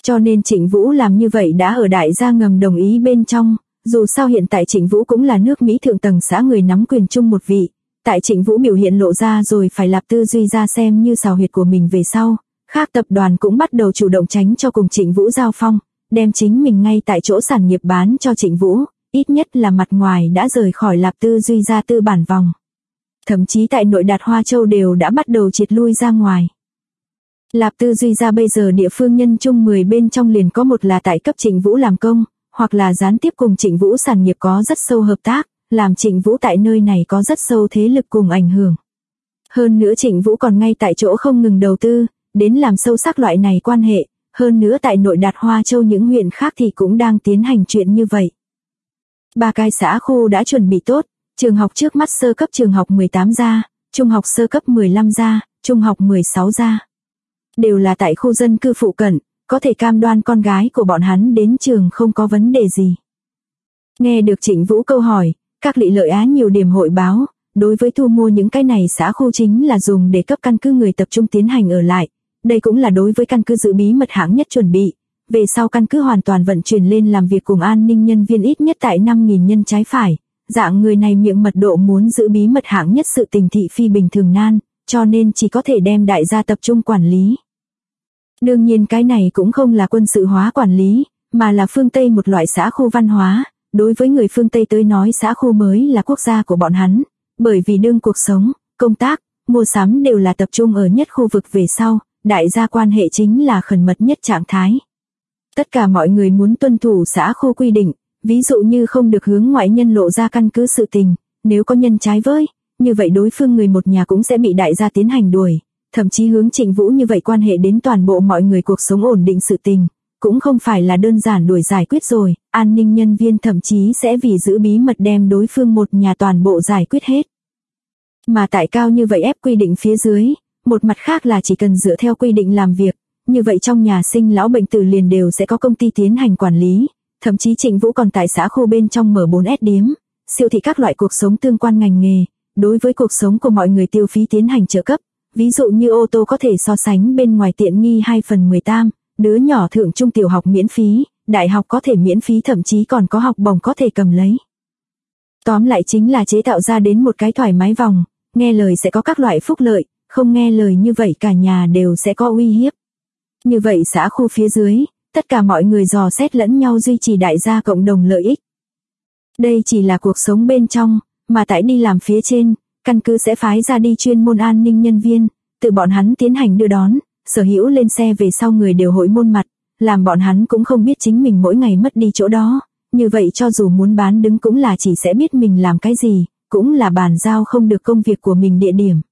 Cho nên Trịnh Vũ làm như vậy đã ở đại gia ngầm đồng ý bên trong, dù sao hiện tại Trịnh Vũ cũng là nước Mỹ thượng tầng xã người nắm quyền chung một vị. Tại Trịnh Vũ biểu hiện lộ ra rồi phải Lạp Tư Duy ra xem như xào huyệt của mình về sau, khác tập đoàn cũng bắt đầu chủ động tránh cho cùng Trịnh Vũ giao phong, đem chính mình ngay tại chỗ sản nghiệp bán cho Trịnh Vũ, ít nhất là mặt ngoài đã rời khỏi Lạp Tư Duy ra tư bản vòng. Thậm chí tại nội đạt Hoa Châu đều đã bắt đầu triệt lui ra ngoài. Lạp Tư Duy ra bây giờ địa phương nhân chung 10 bên trong liền có một là tại cấp Trịnh Vũ làm công, hoặc là gián tiếp cùng Trịnh Vũ sản nghiệp có rất sâu hợp tác, làm Trịnh Vũ tại nơi này có rất sâu thế lực cùng ảnh hưởng. Hơn nữa Trịnh Vũ còn ngay tại chỗ không ngừng đầu tư, đến làm sâu sắc loại này quan hệ, hơn nữa tại nội đạt Hoa Châu những huyện khác thì cũng đang tiến hành chuyện như vậy. 3 cái xã khu đã chuẩn bị tốt, trường học trước mắt sơ cấp trường học 18 gia, trung học sơ cấp 15 gia, trung học 16 gia. Đều là tại khu dân cư phụ cận, có thể cam đoan con gái của bọn hắn đến trường không có vấn đề gì. Nghe được Trịnh Vũ câu hỏi, các Lị Lợi Á nhiều điểm hội báo, đối với thu mua những cái này xã khu chính là dùng để cấp căn cứ người tập trung tiến hành ở lại. Đây cũng là đối với căn cứ giữ bí mật hạng nhất chuẩn bị. Về sau căn cứ hoàn toàn vận chuyển lên làm việc cùng an ninh nhân viên ít nhất tại 5.000 nhân trái phải. Dạng người này miệng mật độ muốn giữ bí mật hạng nhất sự tình thị phi bình thường nan, cho nên chỉ có thể đem đại gia tập trung quản lý. Đương nhiên cái này cũng không là quân sự hóa quản lý, mà là phương Tây một loại xã khu văn hóa. Đối với người phương Tây tới nói xã khu mới là quốc gia của bọn hắn, bởi vì đương cuộc sống, công tác, mua sắm đều là tập trung ở nhất khu vực về sau, đại gia quan hệ chính là khẩn mật nhất trạng thái. Tất cả mọi người muốn tuân thủ xã khu quy định, ví dụ như không được hướng ngoại nhân lộ ra căn cứ sự tình, nếu có nhân trái với, như vậy đối phương người một nhà cũng sẽ bị đại gia tiến hành đuổi, thậm chí hướng Trịnh Vũ như vậy quan hệ đến toàn bộ mọi người cuộc sống ổn định sự tình. Cũng không phải là đơn giản đuổi giải quyết rồi, an ninh nhân viên thậm chí sẽ vì giữ bí mật đem đối phương một nhà toàn bộ giải quyết hết. Mà tại cao như vậy ép quy định phía dưới, một mặt khác là chỉ cần dựa theo quy định làm việc, như vậy trong nhà sinh lão bệnh tử liền đều sẽ có công ty tiến hành quản lý, thậm chí Trịnh Vũ còn tại xã khu bên trong mở 4S điếm, siêu thị các loại cuộc sống tương quan ngành nghề, đối với cuộc sống của mọi người tiêu phí tiến hành trợ cấp, ví dụ như ô tô có thể so sánh bên ngoài tiện nghi 2/18. Đứa nhỏ thượng trung tiểu học miễn phí, đại học có thể miễn phí thậm chí còn có học bổng có thể cầm lấy. Tóm lại chính là chế tạo ra đến một cái thoải mái vòng, nghe lời sẽ có các loại phúc lợi, không nghe lời như vậy cả nhà đều sẽ có uy hiếp. Như vậy xã khu phía dưới, tất cả mọi người dò xét lẫn nhau duy trì đại gia cộng đồng lợi ích. Đây chỉ là cuộc sống bên trong, mà tại đi làm phía trên, căn cứ sẽ phái ra đi chuyên môn an ninh nhân viên, từ bọn hắn tiến hành đưa đón. Sở hữu lên xe về sau người đều hội môn mặt, làm bọn hắn cũng không biết chính mình mỗi ngày mất đi chỗ đó, như vậy cho dù muốn bán đứng cũng là chỉ sẽ biết mình làm cái gì, cũng là bàn giao không được công việc của mình địa điểm.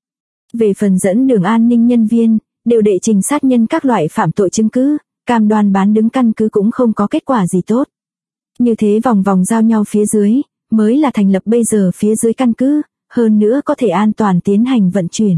Về phần dẫn đường an ninh nhân viên, đều đệ trình sát nhân các loại phạm tội chứng cứ, cam đoan bán đứng căn cứ cũng không có kết quả gì tốt. Như thế vòng vòng giao nhau phía dưới, mới là thành lập bây giờ phía dưới căn cứ, hơn nữa có thể an toàn tiến hành vận chuyển.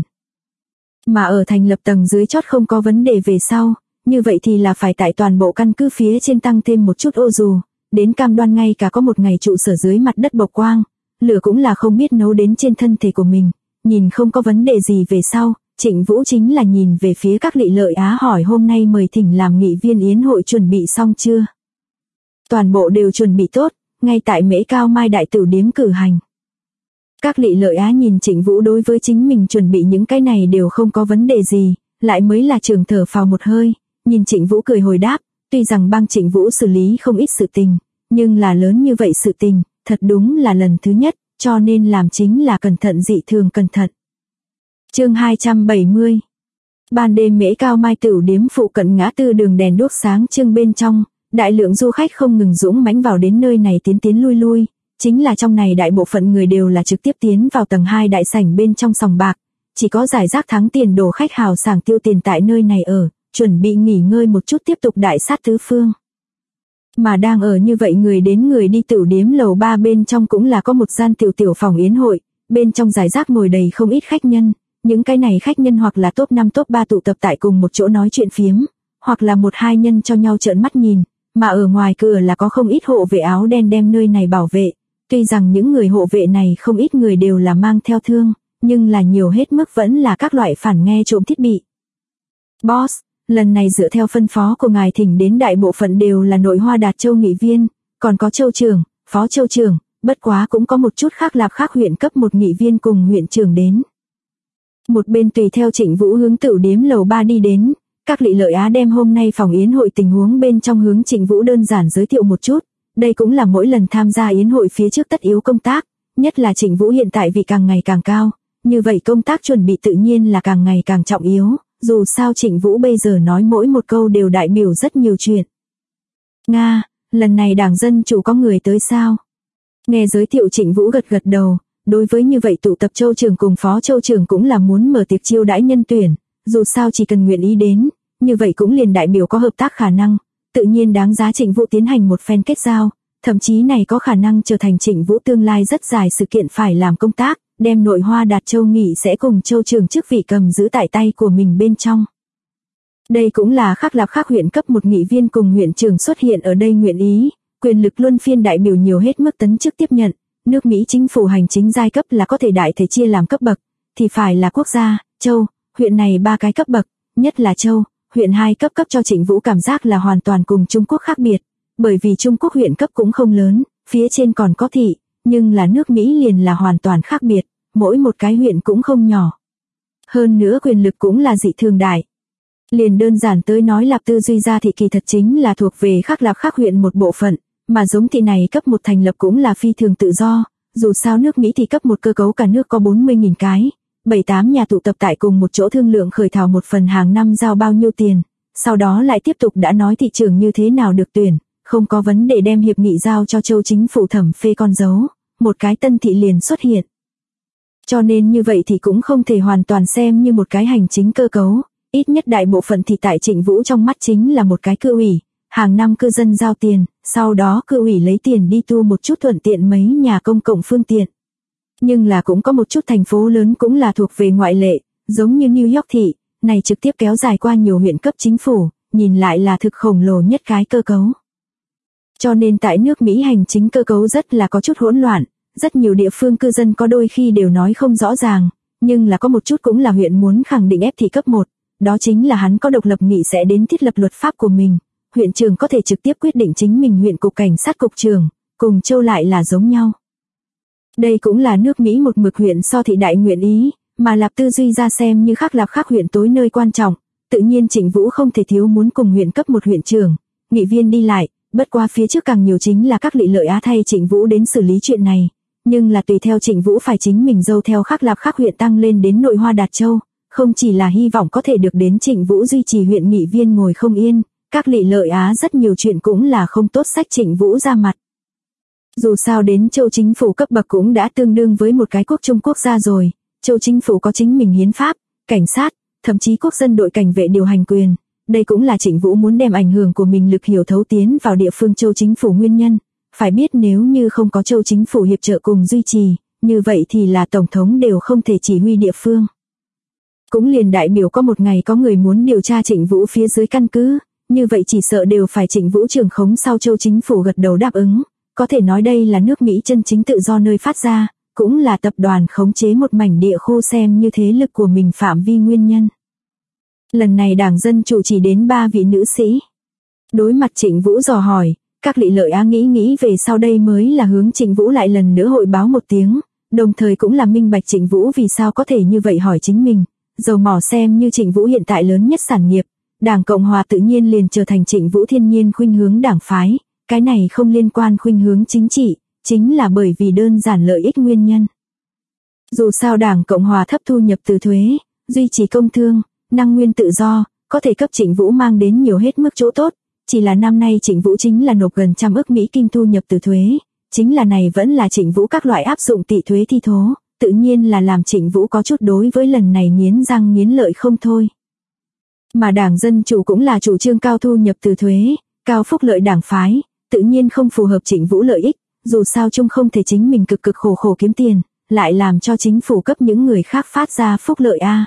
Mà ở thành lập tầng dưới chót không có vấn đề về sau, như vậy thì là phải tại toàn bộ căn cứ phía trên tăng thêm một chút ô dù, đến cam đoan ngay cả có một ngày trụ sở dưới mặt đất bộc quang, lửa cũng là không biết nấu đến trên thân thể của mình, nhìn không có vấn đề gì về sau, Trịnh Vũ chính là nhìn về phía các Lị Lợi Á hỏi hôm nay mời thỉnh làm nghị viên yến hội chuẩn bị xong chưa? Toàn bộ đều chuẩn bị tốt, ngay tại Mễ Cao Mai đại tử điếm cử hành. Các Lị Lợi Á nhìn Trịnh Vũ đối với chính mình chuẩn bị những cái này đều không có vấn đề gì, lại mới là trường thở phào một hơi, nhìn Trịnh Vũ cười hồi đáp, tuy rằng bang Trịnh Vũ xử lý không ít sự tình, nhưng là lớn như vậy sự tình, thật đúng là lần thứ nhất, cho nên làm chính là cẩn thận dị thường cẩn thận. Chương 270. Ban đêm Mễ Cao Mai tửu điếm phụ cận ngã tư đường đèn đuốc sáng trưng bên trong, đại lượng du khách không ngừng dũng mãnh vào đến nơi này tiến lui lui. Chính là trong này đại bộ phận người đều là trực tiếp tiến vào tầng 2 đại sảnh bên trong sòng bạc, chỉ có giải rác thắng tiền đồ khách hào sảng tiêu tiền tại nơi này ở, chuẩn bị nghỉ ngơi một chút tiếp tục đại sát tứ phương. Mà đang ở như vậy người đến người đi tửu điếm lầu 3 bên trong cũng là có một gian tiểu phòng yến hội, bên trong giải rác ngồi đầy không ít khách nhân, những cái này khách nhân hoặc là top 5 top 3 tụ tập tại cùng một chỗ nói chuyện phiếm, hoặc là một hai nhân cho nhau trợn mắt nhìn, mà ở ngoài cửa là có không ít hộ vệ áo đen đem nơi này bảo vệ. Tuy rằng những người hộ vệ này không ít người đều là mang theo thương, nhưng là nhiều hết mức vẫn là các loại phản nghe trộm thiết bị. Boss, lần này dựa theo phân phó của ngài thỉnh đến đại bộ phận đều là nội Hoa Đạt Châu nghị viên, còn có châu trưởng, phó châu trưởng, bất quá cũng có một chút khác là khác huyện cấp một nghị viên cùng huyện trưởng đến. Một bên tùy theo Trịnh Vũ hướng tửu điếm lầu 3 đi đến, các Lị Lợi Á đem hôm nay phòng yến hội tình huống bên trong hướng Trịnh Vũ đơn giản giới thiệu một chút, đây cũng là mỗi lần tham gia yến hội phía trước tất yếu công tác, nhất là Trịnh Vũ hiện tại vì càng ngày càng cao, như vậy công tác chuẩn bị tự nhiên là càng ngày càng trọng yếu, dù sao Trịnh Vũ bây giờ nói mỗi một câu đều đại biểu rất nhiều chuyện. Nga, lần này Đảng Dân Chủ có người tới sao? Nghe giới thiệu Trịnh Vũ gật gật đầu, đối với như vậy tụ tập châu trưởng cùng phó châu trưởng cũng là muốn mở tiệc chiêu đãi nhân tuyển, dù sao chỉ cần nguyện ý đến, như vậy cũng liền đại biểu có hợp tác khả năng, tự nhiên đáng giá Trịnh Vũ tiến hành một phen kết giao, thậm chí này có khả năng trở thành Trịnh Vũ tương lai rất dài sự kiện phải làm công tác, đem nội Hoa Đạt Châu nghị sẽ cùng châu trưởng chức vị cầm giữ tại tay của mình bên trong. Đây cũng là khác lập khác huyện cấp một nghị viên cùng huyện trưởng xuất hiện ở đây nguyện ý, quyền lực luân phiên đại biểu nhiều hết mức tấn chức tiếp nhận, nước Mỹ chính phủ hành chính giai cấp là có thể đại thể chia làm cấp bậc, thì phải là quốc gia, châu, huyện này 3 cái cấp bậc, nhất là châu, huyện 2 cấp cho Trịnh Vũ cảm giác là hoàn toàn cùng Trung Quốc khác biệt, bởi vì Trung Quốc huyện cấp cũng không lớn, phía trên còn có thị, nhưng là nước Mỹ liền là hoàn toàn khác biệt, mỗi một cái huyện cũng không nhỏ. Hơn nữa quyền lực cũng là dị thường đại. Liền đơn giản tới nói Lạp Tư Duy Gia thị kỳ thật chính là thuộc về khác Lạp khác huyện một bộ phận, mà giống thị này cấp một thành lập cũng là phi thường tự do, dù sao nước Mỹ thì cấp một cơ cấu cả nước có 40.000 cái, 7-8 nhà tụ tập tại cùng một chỗ thương lượng khởi thảo một phần hàng năm giao bao nhiêu tiền, sau đó lại tiếp tục đã nói thị trường như thế nào được tuyển, không có vấn đề đem hiệp nghị giao cho châu chính phủ thẩm phê con dấu, một cái tân thị liền xuất hiện. Cho nên như vậy thì cũng không thể hoàn toàn xem như một cái hành chính cơ cấu, ít nhất đại bộ phận thì tại Trịnh Vũ trong mắt chính là một cái cư ủy, hàng năm cư dân giao tiền, sau đó cư ủy lấy tiền đi tu một chút thuận tiện mấy nhà công cộng phương tiện. Nhưng là cũng có một chút thành phố lớn cũng là thuộc về ngoại lệ, giống như New York thị, này trực tiếp kéo dài qua nhiều huyện cấp chính phủ, nhìn lại là thực khổng lồ nhất cái cơ cấu. Cho nên tại nước Mỹ hành chính cơ cấu rất là có chút hỗn loạn, rất nhiều địa phương cư dân có đôi khi đều nói không rõ ràng, nhưng là có một chút cũng là huyện muốn khẳng định ép thị cấp 1, đó chính là hắn có độc lập nghị sẽ đến thiết lập luật pháp của mình, huyện trưởng có thể trực tiếp quyết định chính mình huyện cục cảnh sát cục trưởng, cùng châu lại là giống nhau. Đây cũng là nước Mỹ một mực huyện so thị đại nguyện ý, mà Lạp Tư Duy Ra xem như khác Lạp khác huyện tối nơi quan trọng, tự nhiên Trịnh Vũ không thể thiếu muốn cùng huyện cấp một huyện trưởng, nghị viên đi lại, bất qua phía trước càng nhiều chính là các Lị Lợi Á thay Trịnh Vũ đến xử lý chuyện này, nhưng là tùy theo Trịnh Vũ phải chính mình dâu theo khác Lạp khác huyện tăng lên đến nội Hoa Đạt Châu, không chỉ là hy vọng có thể được đến Trịnh Vũ duy trì huyện nghị viên ngồi không yên, các Lị Lợi Á rất nhiều chuyện cũng là không tốt sách Trịnh Vũ ra mặt. Dù sao đến châu chính phủ cấp bậc cũng đã tương đương với một cái quốc trung quốc gia rồi, châu chính phủ có chính mình hiến pháp, cảnh sát, thậm chí quốc dân đội cảnh vệ điều hành quyền, đây cũng là Trịnh Vũ muốn đem ảnh hưởng của mình lực hiểu thấu tiến vào địa phương châu chính phủ nguyên nhân, phải biết nếu như không có châu chính phủ hiệp trợ cùng duy trì, như vậy thì là tổng thống đều không thể chỉ huy địa phương. Cũng liền đại biểu có một ngày có người muốn điều tra Trịnh Vũ phía dưới căn cứ, như vậy chỉ sợ đều phải Trịnh Vũ trưởng khống sau châu chính phủ gật đầu đáp ứng. Có thể nói đây là nước Mỹ chân chính tự do nơi phát ra, cũng là tập đoàn khống chế một mảnh địa khu xem như thế lực của mình phạm vi nguyên nhân. Lần này Đảng Dân Chủ chỉ đến 3 vị nữ sĩ. Đối mặt Trịnh Vũ dò hỏi, các Lị Lợi Á nghĩ về sau đây mới là hướng Trịnh Vũ lại lần nữa hội báo một tiếng, đồng thời cũng là minh bạch Trịnh Vũ vì sao có thể như vậy hỏi chính mình. Dầu mỏ xem như Trịnh Vũ hiện tại lớn nhất sản nghiệp, Đảng Cộng Hòa tự nhiên liền trở thành Trịnh Vũ thiên nhiên khuynh hướng đảng phái. Cái này không liên quan khuynh hướng chính trị, chính là bởi vì đơn giản lợi ích nguyên nhân. Dù sao Đảng Cộng Hòa thấp thu nhập từ thuế, duy trì công thương, năng nguyên tự do, có thể cấp Trịnh Vũ mang đến nhiều hết mức chỗ tốt, chỉ là năm nay Trịnh Vũ chính là nộp gần 100 ức Mỹ Kim thu nhập từ thuế, chính là này vẫn là Trịnh Vũ các loại áp dụng tị thuế thi thố, tự nhiên là làm Trịnh Vũ có chút đối với lần này nghiến răng nghiến lợi không thôi. Mà Đảng Dân Chủ cũng là chủ trương cao thu nhập từ thuế, cao phúc lợi đảng phái, tự nhiên không phù hợp Trịnh Vũ lợi ích, dù sao chung không thể chính mình cực khổ kiếm tiền, lại làm cho chính phủ cấp những người khác phát ra phúc lợi a.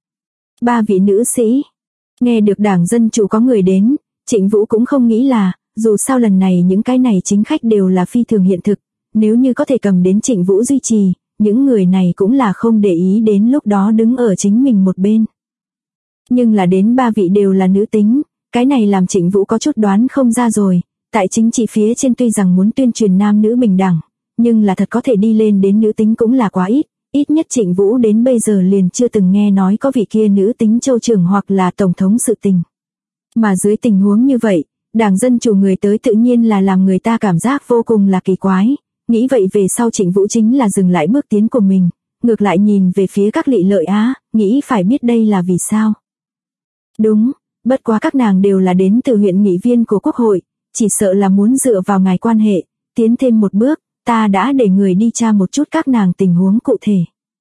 3 vị nữ sĩ. Nghe được Đảng Dân Chủ có người đến, Trịnh Vũ cũng không nghĩ là, dù sao lần này những cái này chính khách đều là phi thường hiện thực, nếu như có thể cầm đến Trịnh Vũ duy trì, những người này cũng là không để ý đến lúc đó đứng ở chính mình một bên. Nhưng là đến 3 vị đều là nữ tính, cái này làm Trịnh Vũ có chút đoán không ra rồi. Tại chính trị phía trên tuy rằng muốn tuyên truyền nam nữ bình đẳng, nhưng là thật có thể đi lên đến nữ tính cũng là quá ít nhất Trịnh Vũ đến bây giờ liền chưa từng nghe nói có vị kia nữ tính châu trưởng hoặc là tổng thống sự tình. Mà dưới tình huống như vậy, Đảng Dân Chủ người tới tự nhiên là làm người ta cảm giác vô cùng là kỳ quái, nghĩ vậy về sau Trịnh Vũ chính là dừng lại bước tiến của mình, ngược lại nhìn về phía các Lị Lợi Á, nghĩ phải biết đây là vì sao. Đúng, bất quá các nàng đều là đến từ huyện nghị viên của Quốc hội, chỉ sợ là muốn dựa vào ngài quan hệ, tiến thêm một bước, ta đã để người đi tra một chút các nàng tình huống cụ thể.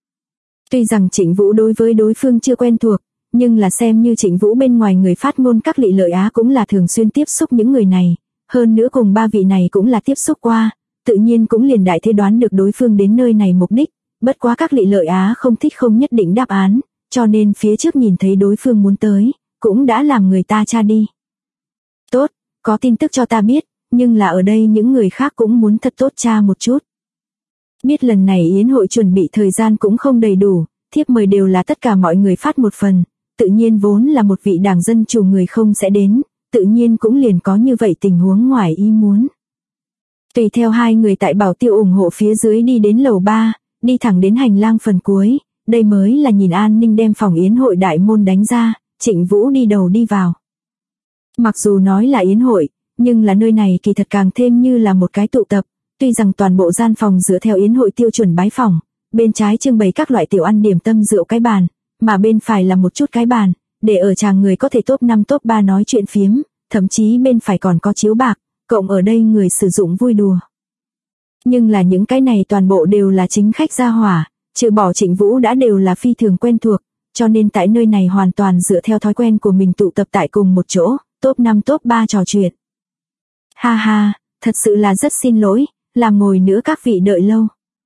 Tuy rằng Trịnh Vũ đối với đối phương chưa quen thuộc, nhưng là xem như Trịnh Vũ bên ngoài người phát ngôn các Lị Lợi Á cũng là thường xuyên tiếp xúc những người này, hơn nữa cùng 3 vị này cũng là tiếp xúc qua, tự nhiên cũng liền đại thế đoán được đối phương đến nơi này mục đích, bất quá các Lị Lợi Á không thích không nhất định đáp án, cho nên phía trước nhìn thấy đối phương muốn tới, cũng đã làm người ta tra đi. Tốt, có tin tức cho ta biết, nhưng là ở đây những người khác cũng muốn thật tốt tra một chút. Biết lần này yến hội chuẩn bị thời gian cũng không đầy đủ, thiếp mời đều là tất cả mọi người phát một phần, tự nhiên vốn là một vị Đảng Dân Chủ người không sẽ đến, tự nhiên cũng liền có như vậy tình huống ngoài ý muốn. Tùy theo 2 người tại bảo tiêu ủng hộ phía dưới đi đến lầu 3, đi thẳng đến hành lang phần cuối, đây mới là nhìn an ninh đem phòng yến hội đại môn đánh ra, Trịnh Vũ đi đầu đi vào. Mặc dù nói là yến hội, nhưng là nơi này kỳ thật càng thêm như là một cái tụ tập, tuy rằng toàn bộ gian phòng dựa theo yến hội tiêu chuẩn bái phòng, bên trái trưng bày các loại tiểu ăn điểm tâm rượu cái bàn, mà bên phải là một chút cái bàn, để ở chàng người có thể top 5 top 3 nói chuyện phiếm, thậm chí bên phải còn có chiếu bạc, cộng ở đây người sử dụng vui đùa. Nhưng là những cái này toàn bộ đều là chính khách gia hỏa, trừ bỏ Trịnh Vũ đã đều là phi thường quen thuộc, cho nên tại nơi này hoàn toàn dựa theo thói quen của mình tụ tập tại cùng một chỗ, top 5 top 3 trò chuyện. Ha ha, thật sự là rất xin lỗi, làm ngồi nữa các vị đợi lâu.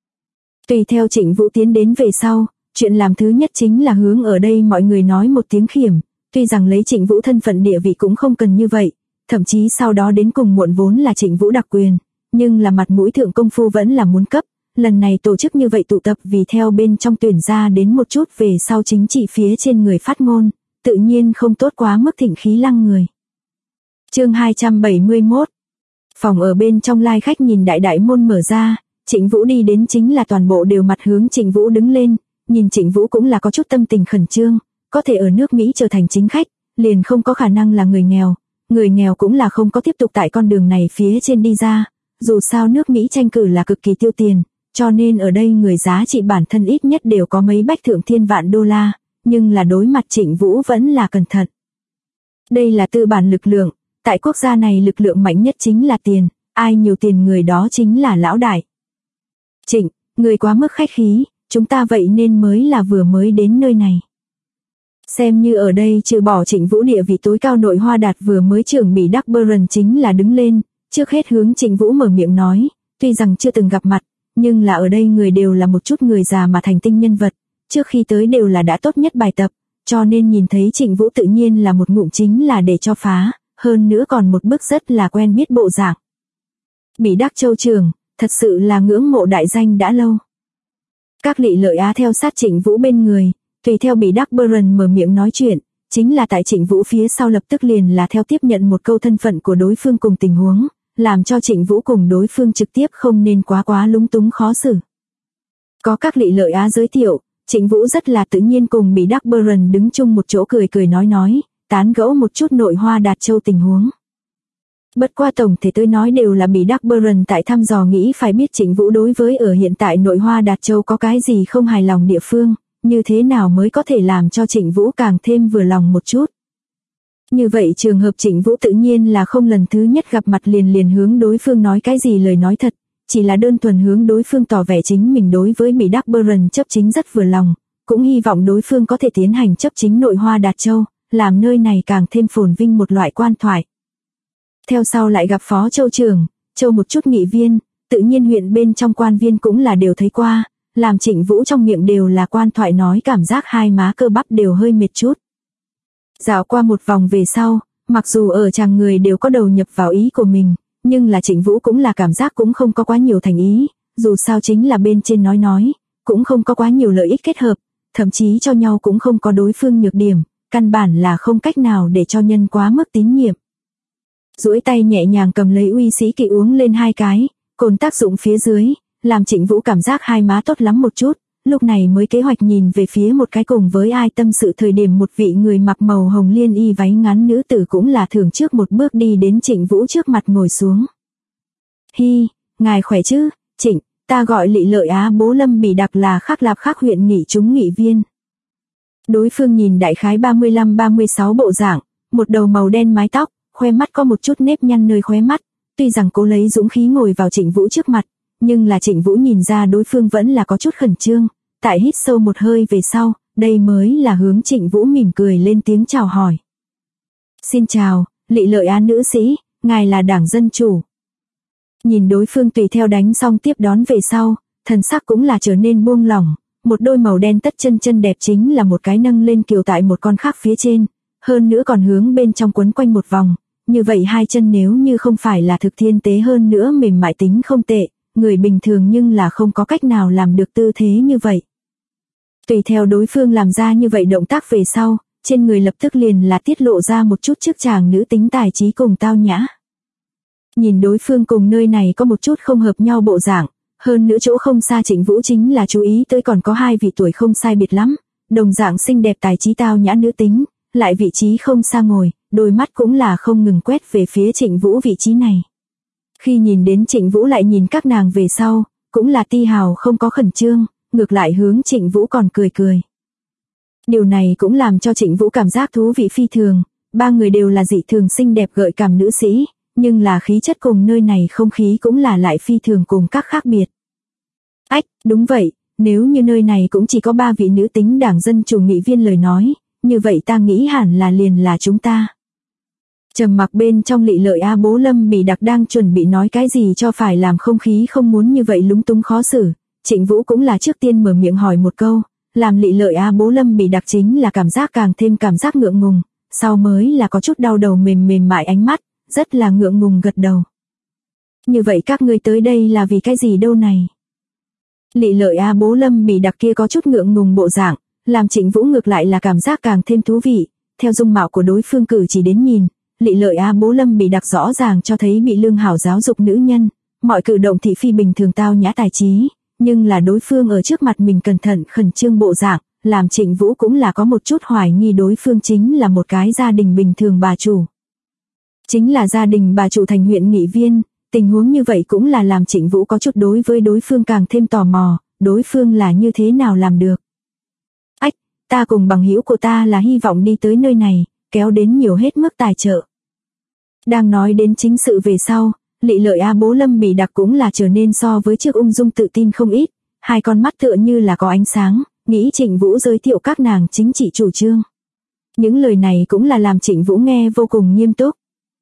Tùy theo Trịnh Vũ tiến đến về sau, chuyện làm thứ nhất chính là hướng ở đây mọi người nói một tiếng khiểm, tuy rằng lấy Trịnh Vũ thân phận địa vị cũng không cần như vậy, thậm chí sau đó đến cùng muộn vốn là Trịnh Vũ đặc quyền, nhưng là mặt mũi thượng công phu vẫn là muốn cấp, lần này tổ chức như vậy tụ tập vì theo bên trong tuyển ra đến một chút về sau chính trị phía trên người phát ngôn, tự nhiên không tốt quá mức thịnh khí lăng người. Chương 271. Phòng ở bên trong lai khách nhìn đại môn mở ra, Trịnh Vũ đi đến chính là toàn bộ đều mặt hướng Trịnh Vũ đứng lên, nhìn Trịnh Vũ cũng là có chút tâm tình khẩn trương, có thể ở nước Mỹ trở thành chính khách, liền không có khả năng là người nghèo cũng là không có tiếp tục tại con đường này phía trên đi ra, dù sao nước Mỹ tranh cử là cực kỳ tiêu tiền, cho nên ở đây người giá trị bản thân ít nhất đều có mấy bách thượng thiên vạn đô la, nhưng là đối mặt Trịnh Vũ vẫn là cẩn thận. Đây là tư bản lực lượng, tại quốc gia này lực lượng mạnh nhất chính là tiền, ai nhiều tiền người đó chính là lão đại. Trịnh, người quá mức khách khí, chúng ta vậy nên mới là vừa mới đến nơi này. Xem như ở đây trừ bỏ Trịnh Vũ địa vị tối cao Nội Hoa Đạt vừa mới trưởng bị Đắc Beren chính là đứng lên, trước hết hướng Trịnh Vũ mở miệng nói, tuy rằng chưa từng gặp mặt, nhưng là ở đây người đều là một chút người già mà thành tinh nhân vật, trước khi tới đều là đã tốt nhất bài tập, cho nên nhìn thấy Trịnh Vũ tự nhiên là một ngụm chính là để cho phá, hơn nữa còn một bước rất là quen biết bộ dạng. Bị Đắc Châu trưởng, thật sự là ngưỡng mộ đại danh đã lâu. Các Lị Lợi Á theo sát Trịnh Vũ bên người, tùy theo bị Đắc Beren mở miệng nói chuyện, chính là tại Trịnh Vũ phía sau lập tức liền là theo tiếp nhận một câu thân phận của đối phương cùng tình huống, làm cho Trịnh Vũ cùng đối phương trực tiếp không nên quá lúng túng khó xử. Có các Lị Lợi Á giới thiệu, Trịnh Vũ rất là tự nhiên cùng bị Đắc Beren đứng chung một chỗ cười nói, tán gẫu một chút Nội Hoa Đạt Châu tình huống. Bất qua tổng thể tôi nói đều là bị Đắc Beren tại thăm dò nghĩ phải biết Trịnh Vũ đối với ở hiện tại Nội Hoa Đạt Châu có cái gì không hài lòng địa phương, như thế nào mới có thể làm cho Trịnh Vũ càng thêm vừa lòng một chút. Như vậy trường hợp Trịnh Vũ tự nhiên là không lần thứ nhất gặp mặt liền hướng đối phương nói cái gì lời nói thật, chỉ là đơn thuần hướng đối phương tỏ vẻ chính mình đối với bị Đắc Beren chấp chính rất vừa lòng, cũng hy vọng đối phương có thể tiến hành chấp chính Nội Hoa Đạt Châu, làm nơi này càng thêm phồn vinh một loại quan thoại. Theo sau lại gặp Phó Châu trưởng, Châu một chút nghị viên, tự nhiên huyện bên trong quan viên cũng là đều thấy qua, làm Trịnh Vũ trong miệng đều là quan thoại nói cảm giác hai má cơ bắp đều hơi mệt chút. Dạo qua một vòng về sau, mặc dù ở chàng người đều có đầu nhập vào ý của mình, nhưng là Trịnh Vũ cũng là cảm giác cũng không có quá nhiều thành ý, dù sao chính là bên trên nói, cũng không có quá nhiều lợi ích kết hợp, thậm chí cho nhau cũng không có đối phương nhược điểm, căn bản là không cách nào để cho nhân quá mức tín nhiệm. Duỗi tay nhẹ nhàng cầm lấy Uy Sĩ Kỵ uống lên 2 cái, cồn tác dụng phía dưới, làm Trịnh Vũ cảm giác hai má tốt lắm một chút, lúc này mới kế hoạch nhìn về phía một cái cùng với ai tâm sự thời điểm một vị người mặc màu hồng liên y váy ngắn nữ tử cũng là thường trước một bước đi đến Trịnh Vũ trước mặt ngồi xuống. Hi, ngài khỏe chứ, Trịnh, ta gọi Lị Lợi Á Bố Lâm Bỉ Đặc là Khắc Lạp Khắc huyện nghị chúng nghị viên. Đối phương nhìn đại khái 35-36 bộ dạng, một đầu màu đen mái tóc, khoe mắt có một chút nếp nhăn nơi khóe mắt, tuy rằng cố lấy dũng khí ngồi vào Trịnh Vũ trước mặt, nhưng là Trịnh Vũ nhìn ra đối phương vẫn là có chút khẩn trương, tại hít sâu một hơi về sau, đây mới là hướng Trịnh Vũ mỉm cười lên tiếng chào hỏi. Xin chào, Lị Lợi Á nữ sĩ, ngài là Đảng Dân Chủ. Nhìn đối phương tùy theo đánh xong tiếp đón về sau, thần sắc cũng là trở nên buông lỏng, một đôi màu đen tất chân đẹp chính là một cái nâng lên kiều tại một con khác phía trên, hơn nữa còn hướng bên trong quấn quanh một vòng, như vậy hai chân nếu như không phải là thực thiên tế hơn nữa mềm mại tính không tệ, người bình thường nhưng là không có cách nào làm được tư thế như vậy. Tùy theo đối phương làm ra như vậy động tác về sau, trên người lập tức liền là tiết lộ ra một chút chức chàng nữ tính tài trí cùng tao nhã. Nhìn đối phương cùng nơi này có một chút không hợp nhau bộ dạng, hơn nữa chỗ không xa Trịnh Vũ chính là chú ý tới còn có hai vị tuổi không sai biệt lắm, đồng dạng xinh đẹp tài trí tao nhã nữ tính, lại vị trí không xa ngồi, đôi mắt cũng là không ngừng quét về phía Trịnh Vũ vị trí này. Khi nhìn đến Trịnh Vũ lại nhìn các nàng về sau, cũng là ti hào không có khẩn trương, ngược lại hướng Trịnh Vũ còn cười cười. Điều này cũng làm cho Trịnh Vũ cảm giác thú vị phi thường, ba người đều là dị thường xinh đẹp gợi cảm nữ sĩ, nhưng là khí chất cùng nơi này không khí cũng là lại phi thường cùng các khác biệt. Ách, đúng vậy, nếu như nơi này cũng chỉ có 3 vị nữ tính Đảng Dân Chủ nghị viên lời nói, như vậy ta nghĩ hẳn là liền là chúng ta. Trầm mặc bên trong Lị Lợi Á Bố Lâm Bỉ Đặc đang chuẩn bị nói cái gì cho phải làm không khí không muốn như vậy lúng túng khó xử, Trịnh Vũ cũng là trước tiên mở miệng hỏi một câu, làm Lị Lợi Á Bố Lâm Bỉ Đặc chính là cảm giác càng thêm cảm giác ngượng ngùng, sau mới là có chút đau đầu mềm mại ánh mắt, rất là ngượng ngùng gật đầu. Như vậy các ngươi tới đây là vì cái gì đâu này? Lị Lợi Á Bố Lâm Bỉ Đặc kia có chút ngượng ngùng bộ dạng, làm Trịnh Vũ ngược lại là cảm giác càng thêm thú vị, theo dung mạo của đối phương cử chỉ đến nhìn, Lị Lợi Á Bố Lâm Bỉ Đặc rõ ràng cho thấy bị lương hảo giáo dục nữ nhân, mọi cử động thị phi bình thường tao nhã tài trí, nhưng là đối phương ở trước mặt mình cẩn thận khẩn trương bộ dạng, làm Trịnh Vũ cũng là có một chút hoài nghi đối phương chính là một cái gia đình bình thường bà chủ. Chính là gia đình bà chủ thành huyện nghị viên, tình huống như vậy cũng là làm Trịnh Vũ có chút đối với đối phương càng thêm tò mò, đối phương là như thế nào làm được. Ách, ta cùng bằng hữu của ta là hy vọng đi tới nơi này, kéo đến nhiều hết mức tài trợ. Đang nói đến chính sự về sau, Lị Lợi Á Bố Lâm Bỉ Đặc cũng là trở nên so với trước ung dung tự tin không ít, hai con mắt tựa như là có ánh sáng, nghĩ Trịnh Vũ giới thiệu các nàng chính trị chủ trương. Những lời này cũng là làm Trịnh Vũ nghe vô cùng nghiêm túc.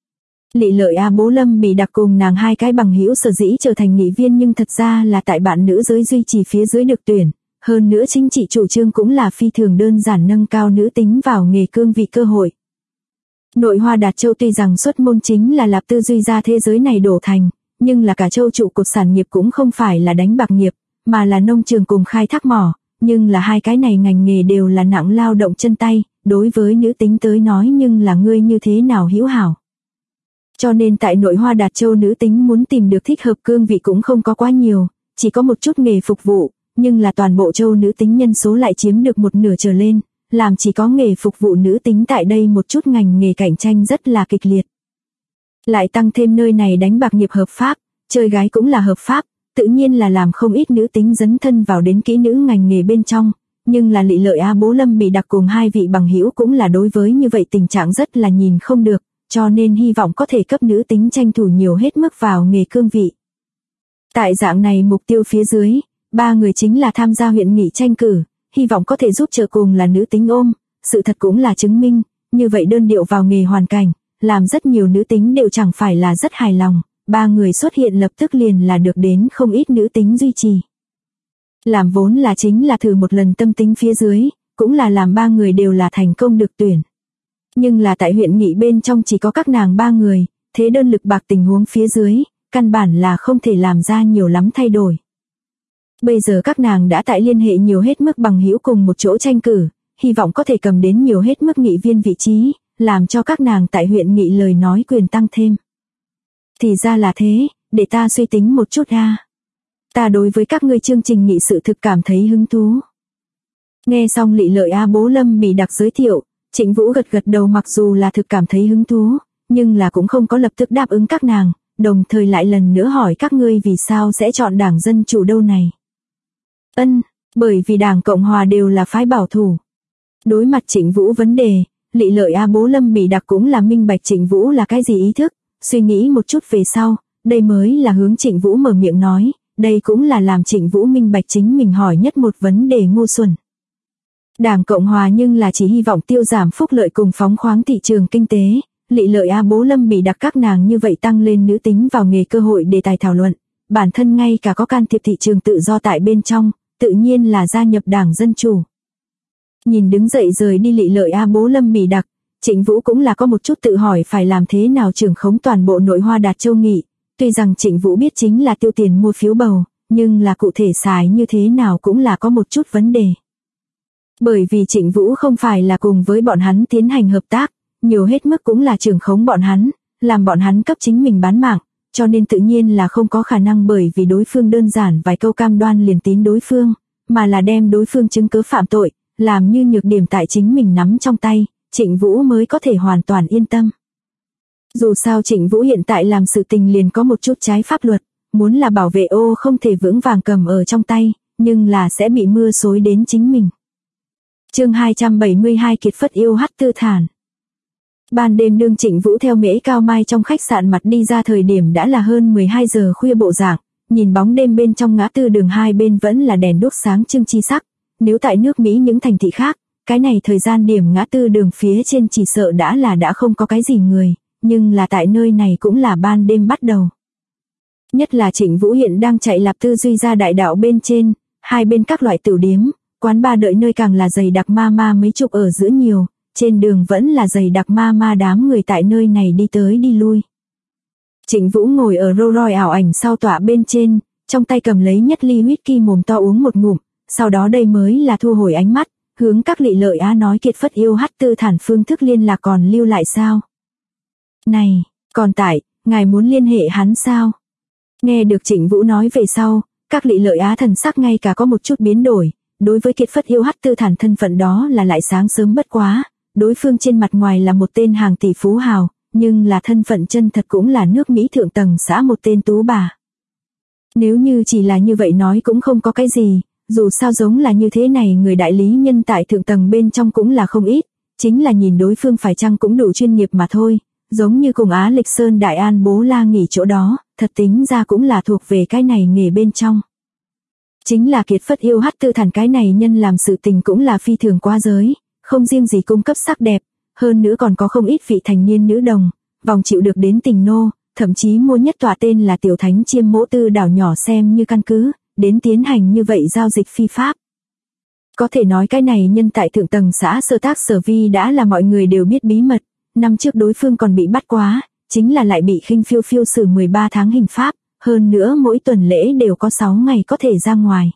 Lị Lợi Á Bố Lâm Bỉ Đặc cùng nàng hai cái bằng hữu sở dĩ trở thành nghị viên nhưng thật ra là tại bạn nữ giới duy trì phía dưới được tuyển, hơn nữa chính trị chủ trương cũng là phi thường đơn giản nâng cao nữ tính vào nghề cương vị cơ hội. Nội Hoa Đạt Châu tuy rằng xuất môn chính là lạp tư duy ra thế giới này đổ thành, nhưng là cả châu trụ cột sản nghiệp cũng không phải là đánh bạc nghiệp, mà là nông trường cùng khai thác mỏ, nhưng là hai cái này ngành nghề đều là nặng lao động chân tay, đối với nữ tính tới nói nhưng là ngươi như thế nào hữu hảo. Cho nên tại Nội Hoa Đạt Châu nữ tính muốn tìm được thích hợp cương vị cũng không có quá nhiều, chỉ có một chút nghề phục vụ, nhưng là toàn bộ châu nữ tính nhân số lại chiếm được 1/2 trở lên, làm chỉ có nghề phục vụ nữ tính tại đây một chút ngành nghề cạnh tranh rất là kịch liệt. Lại tăng thêm nơi này đánh bạc nghiệp hợp pháp, chơi gái cũng là hợp pháp, tự nhiên là làm không ít nữ tính dấn thân vào đến kỹ nữ ngành nghề bên trong, nhưng là Lị Lợi Á Bố Lâm Bỉ Đặc cùng hai vị bằng hữu cũng là đối với như vậy tình trạng rất là nhìn không được, cho nên hy vọng có thể cấp nữ tính tranh thủ nhiều hết mức vào nghề cương vị. Tại dạng này mục tiêu phía dưới, ba người chính là tham gia huyện nghị tranh cử, hy vọng có thể giúp trợ cùng là nữ tính ôm, sự thật cũng là chứng minh, như vậy đơn điệu vào nghề hoàn cảnh, làm rất nhiều nữ tính đều chẳng phải là rất hài lòng, ba người xuất hiện lập tức liền là được đến không ít nữ tính duy trì. Làm vốn là chính là thử một lần tâm tính phía dưới, cũng là làm ba người đều là thành công được tuyển. Nhưng là tại huyện nghị bên trong chỉ có các nàng ba người, thế đơn lực bạc tình huống phía dưới, căn bản là không thể làm ra nhiều lắm thay đổi. Bây giờ các nàng đã tại liên hệ nhiều hết mức bằng hữu cùng một chỗ tranh cử, hy vọng có thể cầm đến nhiều hết mức nghị viên vị trí, làm cho các nàng tại huyện nghị lời nói quyền tăng thêm. Thì ra là thế, để ta suy tính một chút ha. Ta đối với các ngươi chương trình nghị sự thực cảm thấy hứng thú. Nghe xong Lị Lợi A Bố Lâm bị đặc giới thiệu, Trịnh Vũ gật gật đầu, mặc dù là thực cảm thấy hứng thú, nhưng là cũng không có lập tức đáp ứng các nàng, đồng thời lại lần nữa hỏi các ngươi vì sao sẽ chọn Đảng Dân Chủ đâu này. Bởi vì Đảng Cộng Hòa đều là phái bảo thủ. Đối mặt Trịnh Vũ vấn đề, Lị Lợi A Bố Lâm bị đặc cũng là minh bạch Trịnh Vũ là cái gì ý thức, suy nghĩ một chút về sau, đây mới là hướng Trịnh Vũ mở miệng nói, đây cũng là làm Trịnh Vũ minh bạch chính mình hỏi nhất một vấn đề ngu xuẩn. Đảng Cộng Hòa nhưng là chỉ hy vọng tiêu giảm phúc lợi cùng phóng khoáng thị trường kinh tế, Lị Lợi A Bố Lâm bị đặc các nàng như vậy tăng lên nữ tính vào nghề cơ hội đề tài thảo luận, bản thân ngay cả có can thiệp thị trường tự do tại bên trong, tự nhiên là gia nhập Đảng Dân Chủ. Nhìn đứng dậy rời đi Lị Lợi A Bố Lâm bị đặc, Trịnh Vũ cũng là có một chút tự hỏi phải làm thế nào trưởng khống toàn bộ nội Hoa Đạt Châu Nghị, tuy rằng Trịnh Vũ biết chính là tiêu tiền mua phiếu bầu, nhưng là cụ thể xài như thế nào cũng là có một chút vấn đề. Bởi vì Trịnh Vũ không phải là cùng với bọn hắn tiến hành hợp tác, nhiều hết mức cũng là trưởng khống bọn hắn, làm bọn hắn cấp chính mình bán mạng, cho nên tự nhiên là không có khả năng bởi vì đối phương đơn giản vài câu cam đoan liền tín đối phương, mà là đem đối phương chứng cứ phạm tội, làm như nhược điểm tại chính mình nắm trong tay, Trịnh Vũ mới có thể hoàn toàn yên tâm. Dù sao Trịnh Vũ hiện tại làm sự tình liền có một chút trái pháp luật, muốn là bảo vệ ô không thể vững vàng cầm ở trong tay, nhưng là sẽ bị mưa xối đến chính mình. Chương 272 Kiệt Phất yêu hắt tư thản. Ban đêm đương Trịnh Vũ theo Mễ Cao Mai trong khách sạn mặt đi ra thời điểm đã là hơn 12 giờ khuya bộ dạng, nhìn bóng đêm bên trong ngã tư đường hai bên vẫn là đèn đuốc sáng trưng chi sắc, nếu tại nước Mỹ những thành thị khác, cái này thời gian điểm ngã tư đường phía trên chỉ sợ đã không có cái gì người, nhưng là tại nơi này cũng là ban đêm bắt đầu. Nhất là Trịnh Vũ hiện đang chạy Lạp Tư Duy ra đại đạo bên trên, hai bên các loại tửu điếm, quán bar đợi nơi càng là dày đặc ma mấy chục ở giữa nhiều, trên đường vẫn là dày đặc ma đám người tại nơi này đi tới đi lui. Trịnh Vũ ngồi ở Rolls Royce ảo ảnh sau tọa bên trên, trong tay cầm lấy nhất ly whisky mồm to uống một ngụm, sau đó đây mới là thu hồi ánh mắt, hướng các Lị Lợi Á nói Kiệt Phất yêu hắt tư thản phương thức liên lạc còn lưu lại sao? Này, còn tại, ngài muốn liên hệ hắn sao? Nghe được Trịnh Vũ nói về sau, các Lị Lợi Á thần sắc ngay cả có một chút biến đổi, đối với Kiệt Phất yêu hắt tư thản thân phận đó là lại sáng sớm bất quá, đối phương trên mặt ngoài là một tên hàng tỷ phú hào, nhưng là thân phận chân thật cũng là nước Mỹ thượng tầng xã một tên tú bà. Nếu như chỉ là như vậy nói cũng không có cái gì, dù sao giống là như thế này người đại lý nhân tại thượng tầng bên trong cũng là không ít, chính là nhìn đối phương phải chăng cũng đủ chuyên nghiệp mà thôi, giống như cùng Á Lịch Sơn Đại An Bố La nghỉ chỗ đó, thật tính ra cũng là thuộc về cái này nghề bên trong. Chính là Kiệt Phất yêu hắt tư thản cái này nhân làm sự tình cũng là phi thường quá giới, không riêng gì cung cấp sắc đẹp, hơn nữa còn có không ít vị thành niên nữ đồng, vòng chịu được đến tình nô, thậm chí mua nhất tòa tên là Tiểu Thánh Chiêm Mỗ Tư đảo nhỏ xem như căn cứ, đến tiến hành như vậy giao dịch phi pháp. Có thể nói cái này nhân tại thượng tầng xã Sơ Tác Sở Vi đã là mọi người đều biết bí mật, năm trước đối phương còn bị bắt quá, chính là lại bị khinh phiêu phiêu xử 13 tháng hình pháp, hơn nữa mỗi tuần lễ đều có 6 ngày có thể ra ngoài.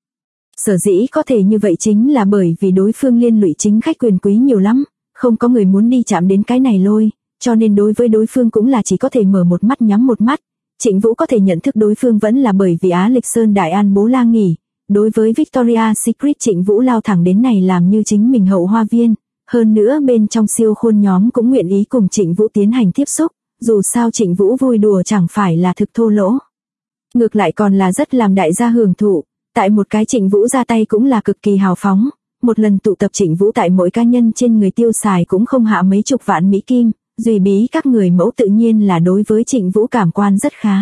Sở dĩ có thể như vậy chính là bởi vì đối phương liên lụy chính khách quyền quý nhiều lắm, không có người muốn đi chạm đến cái này lôi, cho nên đối với đối phương cũng là chỉ có thể mở một mắt nhắm một mắt. Trịnh Vũ có thể nhận thức đối phương vẫn là bởi vì Á Lịch Sơn Đại An Bố La nghỉ, đối với Victoria's Secret Trịnh Vũ lao thẳng đến này làm như chính mình hậu hoa viên, hơn nữa bên trong siêu khôn nhóm cũng nguyện ý cùng Trịnh Vũ tiến hành tiếp xúc, dù sao Trịnh Vũ vui đùa chẳng phải là thực thô lỗ. Ngược lại còn là rất làm đại gia hưởng thụ, tại một cái Trịnh Vũ ra tay cũng là cực kỳ hào phóng, một lần tụ tập Trịnh Vũ tại mỗi cá nhân trên người tiêu xài cũng không hạ mấy chục vạn Mỹ Kim, duy bí các người mẫu tự nhiên là đối với Trịnh Vũ cảm quan rất khá.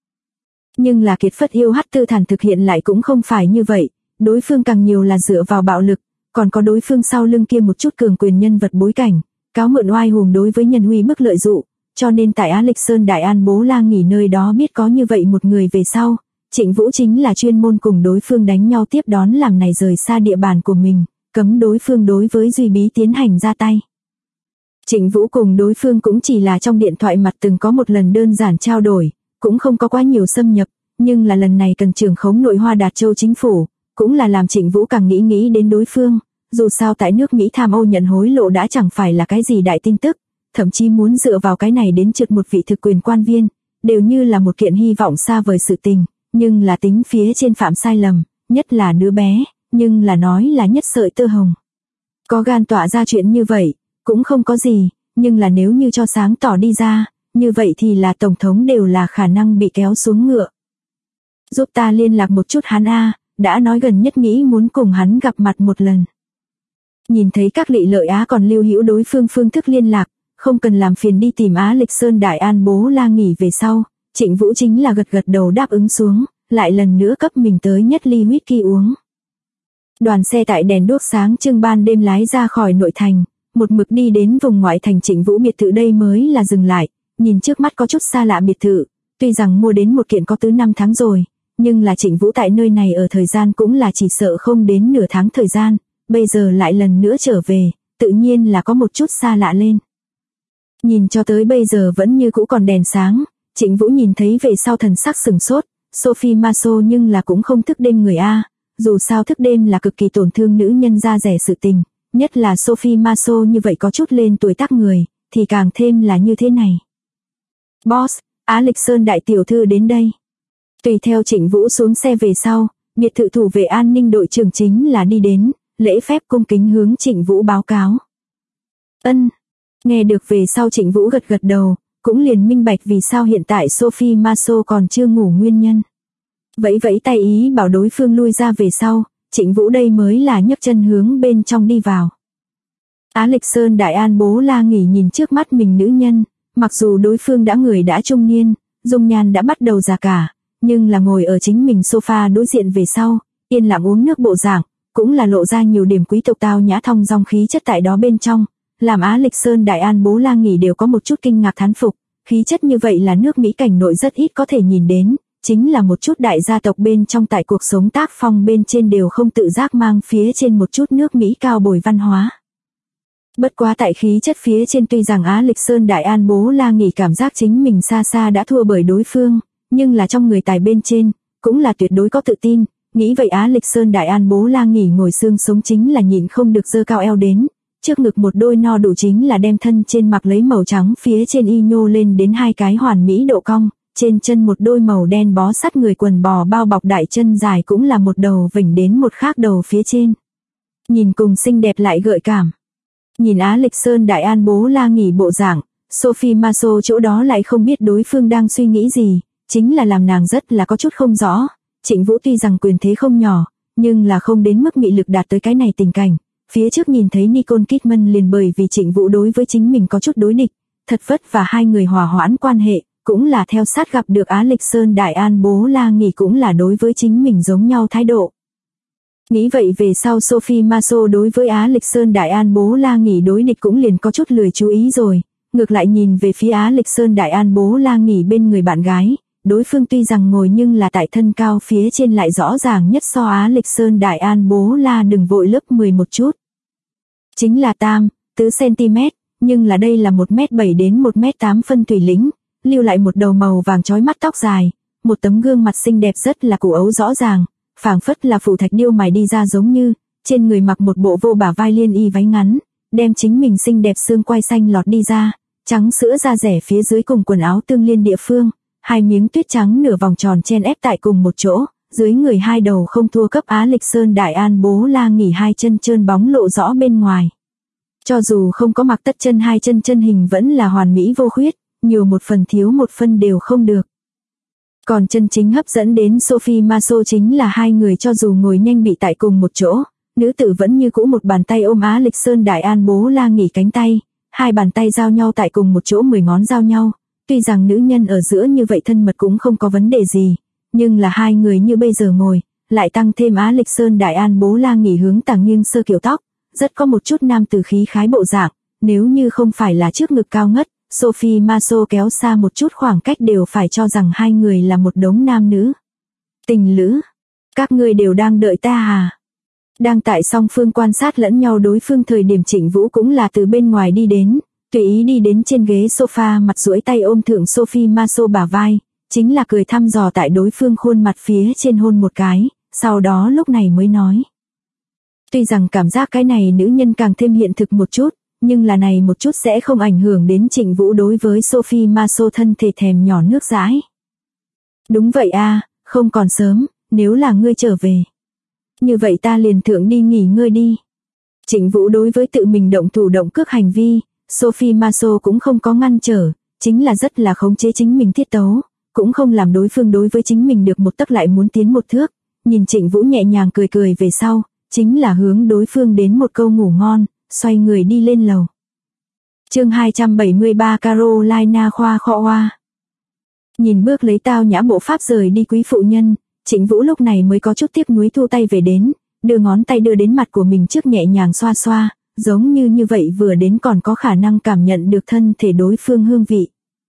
Nhưng là Kiệt Phất yêu hắt tư thản thực hiện lại cũng không phải như vậy, đối phương càng nhiều là dựa vào bạo lực, còn có đối phương sau lưng kia một chút cường quyền nhân vật bối cảnh, cáo mượn oai hùng đối với nhân huy bức lợi dụ, cho nên tại Á Lịch Sơn Đại An Bố La nghỉ nơi đó biết có như vậy một người về sau, Trịnh Vũ chính là chuyên môn cùng đối phương đánh nhau tiếp đón làm này rời xa địa bàn của mình, cấm đối phương đối với duy bí tiến hành ra tay. Trịnh Vũ cùng đối phương cũng chỉ là trong điện thoại mặt từng có một lần đơn giản trao đổi, cũng không có quá nhiều xâm nhập, nhưng là lần này cần trưởng khống nội Hoa Đạt Châu chính phủ, cũng là làm Trịnh Vũ càng nghĩ đến đối phương, Dù sao tại nước Mỹ tham ô nhận hối lộ đã chẳng phải là cái gì đại tin tức, thậm chí muốn dựa vào cái này đến trượt một vị thực quyền quan viên, đều như là một kiện hy vọng xa vời sự tình, nhưng là tính phía trên phạm sai lầm, nhất là đứa bé, nhưng là nói là nhất sợi tơ hồng. Có gan tỏa ra chuyện như vậy, cũng không có gì, nhưng là nếu như cho sáng tỏ đi ra, như vậy thì là tổng thống đều là khả năng bị kéo xuống ngựa. Giúp ta liên lạc một chút hắn a, đã nói gần nhất nghĩ muốn cùng hắn gặp mặt một lần. Nhìn thấy các Lị Lợi Á còn lưu hữu đối phương phương thức liên lạc, không cần làm phiền đi tìm Á Lịch Sơn Đại An Bố La nghỉ về sau, Trịnh Vũ chính là gật gật đầu đáp ứng xuống, lại lần nữa cấp mình tới nhất ly whisky uống. Đoàn xe tại đèn đuốc sáng trưng ban đêm lái ra khỏi nội thành, một mực đi đến vùng ngoại thành Trịnh Vũ biệt thự đây mới là dừng lại, nhìn trước mắt có chút xa lạ biệt thự, tuy rằng mua đến một kiện có từ 5 tháng rồi, nhưng là Trịnh Vũ tại nơi này ở thời gian cũng là chỉ sợ không đến nửa tháng thời gian, bây giờ lại lần nữa trở về, tự nhiên là có một chút xa lạ lên. Nhìn cho tới bây giờ vẫn như cũ còn đèn sáng, Trịnh Vũ nhìn thấy về sau thần sắc sừng sốt, Sophie Marceau nhưng là cũng không thức đêm người a, dù sao thức đêm là cực kỳ tổn thương nữ nhân da rẻ sự tình, nhất là Sophie Marceau như vậy có chút lên tuổi tác người, thì càng thêm là như thế này. Boss, Á Lịch Sơn đại tiểu thư đến đây. Tùy theo Trịnh Vũ xuống xe về sau, biệt thự thủ vệ an ninh đội trưởng chính là đi đến, lễ phép cung kính hướng Trịnh Vũ báo cáo. Ân, nghe được về sau Trịnh Vũ gật gật đầu, cũng liền minh bạch vì sao hiện tại Sophie Marceau còn chưa ngủ nguyên nhân. Vẫy vẫy tay ý bảo đối phương lui ra về sau, Trịnh Vũ đây mới là nhấc chân hướng bên trong đi vào. Á Lịch Sơn Đại An Bố La nghỉ nhìn trước mắt mình nữ nhân, mặc dù đối phương đã người đã trung niên, dung nhan đã bắt đầu già cả, nhưng là ngồi ở chính mình sofa đối diện về sau, yên lặng uống nước bộ dạng, cũng là lộ ra nhiều điểm quý tộc tao nhã thong dong khí chất tại đó bên trong, làm Á Lịch Sơn Đại An Bố La nghỉ đều có một chút kinh ngạc thán phục, khí chất như vậy là nước Mỹ cảnh nội rất ít có thể nhìn đến, chính là một chút đại gia tộc bên trong tại cuộc sống tác phong bên trên đều không tự giác mang phía trên một chút nước Mỹ cao bồi văn hóa. Bất quá tại khí chất phía trên tuy rằng Á Lịch Sơn Đại An Bố La nghỉ cảm giác chính mình xa xa đã thua bởi đối phương, nhưng là trong người tài bên trên, cũng là tuyệt đối có tự tin, nghĩ vậy Á Lịch Sơn Đại An Bố La nghỉ ngồi xương sống chính là nhịn không được giơ cao eo đến, trước ngực một đôi no đủ chính là đem thân trên mặc lấy màu trắng phía trên y nhô lên đến 2 cái hoàn mỹ độ cong, trên chân một đôi màu đen bó sát người quần bò bao bọc đại chân dài cũng là một đầu vểnh đến một khác đầu phía trên. Nhìn cùng xinh đẹp lại gợi cảm. Nhìn Á Lịch Sơn Đại An Bố La nghỉ bộ dạng, Sophie Marceau chỗ đó lại không biết đối phương đang suy nghĩ gì, chính là làm nàng rất là có chút không rõ. Trịnh Vũ tuy rằng quyền thế không nhỏ, nhưng là không đến mức mị lực đạt tới cái này tình cảnh. Phía trước nhìn thấy Nicole Kidman liền bởi vì Trịnh Vũ đối với chính mình có chút đối địch, thật vất và hai người hòa hoãn quan hệ, cũng là theo sát gặp được Á Lịch Sơn Đại An Bố La nghỉ cũng là đối với chính mình giống nhau thái độ. Nghĩ vậy về sau Sophie Marceau đối với Á Lịch Sơn Đại An Bố La nghỉ đối địch cũng liền có chút lười chú ý rồi, ngược lại nhìn về phía Á Lịch Sơn Đại An Bố La nghỉ bên người bạn gái, đối phương tuy rằng ngồi nhưng là tại thân cao phía trên lại rõ ràng nhất so Á Lịch Sơn Đại An Bố La đừng vội lớp 10 một chút. Chính là tam, tứ cm, nhưng là đây là 1m7 đến 1m8 phân thủy lĩnh, lưu lại một đầu màu vàng chói mắt tóc dài, một tấm gương mặt xinh đẹp rất là củ ấu rõ ràng, phảng phất là phủ thạch điêu mài đi ra giống như, trên người mặc một bộ vô bả vai liên y váy ngắn, đem chính mình xinh đẹp xương quai xanh lọt đi ra, trắng sữa da rẻ phía dưới cùng quần áo tương liên địa phương, hai miếng tuyết trắng nửa vòng tròn chen ép tại cùng một chỗ, dưới người hai đầu không thua cấp Á Lịch Sơn Đại An Bố La nghỉ hai chân trơn bóng lộ rõ bên ngoài. Cho dù không có mặc tất chân hai chân chân hình vẫn là hoàn mỹ vô khuyết, nhiều một phần thiếu một phân đều không được. Còn chân chính hấp dẫn đến Sophie Marceau chính là hai người cho dù ngồi nhanh bị tại cùng một chỗ, nữ tử vẫn như cũ một bàn tay ôm Á Lịch Sơn Đại An Bố La nghỉ cánh tay, hai bàn tay giao nhau tại cùng một chỗ 10 ngón giao nhau, tuy rằng nữ nhân ở giữa như vậy thân mật cũng không có vấn đề gì, nhưng là hai người như bây giờ ngồi, lại tăng thêm Á Lịch Sơn Đại An Bố La nghỉ hướng tàng nghiêng sơ kiểu tóc, rất có một chút nam tử khí khái bộ dạng, nếu như không phải là trước ngực cao ngất, Sophie Marceau kéo xa một chút khoảng cách đều phải cho rằng hai người là một đống nam nữ. Tình lữ, các ngươi đều đang đợi ta à? Đang tại song phương quan sát lẫn nhau đối phương thời điểm Trịnh Vũ cũng là từ bên ngoài đi đến, tùy ý đi đến trên ghế sofa mặt duỗi tay ôm thượng Sophie Marceau bả vai, chính là cười thăm dò tại đối phương khuôn mặt phía trên hôn một cái, sau đó lúc này mới nói. Tuy rằng cảm giác cái này nữ nhân càng thêm hiện thực một chút, nhưng là này một chút sẽ không ảnh hưởng đến Trịnh Vũ đối với Sophie Marceau thân thể thèm nhỏ nước dãi. Đúng vậy a, không còn sớm, nếu là ngươi trở về. Như vậy ta liền thượng đi nghỉ ngơi đi. Trịnh Vũ đối với tự mình động thủ động cước hành vi, Sophie Marceau cũng không có ngăn trở, chính là rất là khống chế chính mình tiết tấu, cũng không làm đối phương đối với chính mình được một tấc lại muốn tiến một thước. Nhìn Trịnh Vũ nhẹ nhàng cười cười về sau, chính là hướng đối phương đến một câu ngủ ngon, xoay người đi lên lầu. Chương 273 Carolina khoa khọ hoa. Nhìn bước lấy tao nhã bộ pháp rời đi quý phụ nhân, Trịnh Vũ lúc này mới có chút tiếc nuối thu tay về đến, đưa ngón tay đưa đến mặt của mình trước nhẹ nhàng xoa xoa, giống như vậy vừa đến còn có khả năng cảm nhận được thân thể đối phương hương vị.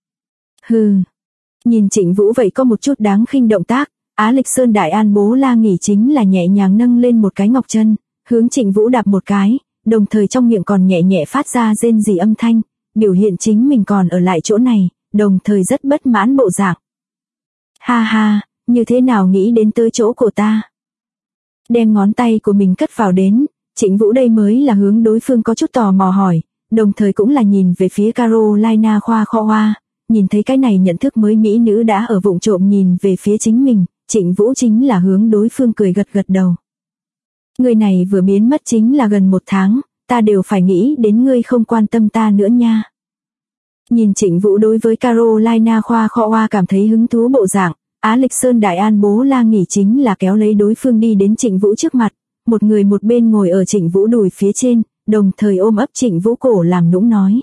Hừ. Nhìn Trịnh Vũ vậy có một chút đáng khinh động tác, Á Lịch Sơn Đại An Bố La nghỉ chính là nhẹ nhàng nâng lên một cái ngọc chân, hướng Trịnh Vũ đạp một cái, đồng thời trong miệng còn nhẹ nhẹ phát ra rên rỉ âm thanh, biểu hiện chính mình còn ở lại chỗ này, đồng thời rất bất mãn bộ dạng. Ha ha, như thế nào nghĩ đến tới chỗ của ta? Đem ngón tay của mình cất vào đến, Trịnh Vũ đây mới là hướng đối phương có chút tò mò hỏi, đồng thời cũng là nhìn về phía Carolina khoa khọ hoa, nhìn thấy cái này nhận thức mới mỹ nữ đã ở vụng trộm nhìn về phía chính mình, Trịnh Vũ chính là hướng đối phương cười gật gật đầu. Người này vừa biến mất chính là gần 1 tháng, ta đều phải nghĩ đến ngươi không quan tâm ta nữa nha. Nhìn Trịnh Vũ đối với Carolina khoa khọ hoa cảm thấy hứng thú bộ dạng, Á Lịch Sơn Đại An Bố La nghỉ chính là kéo lấy đối phương đi đến Trịnh Vũ trước mặt, một người một bên ngồi ở Trịnh Vũ đùi phía trên, đồng thời ôm ấp Trịnh Vũ cổ làm nũng nói.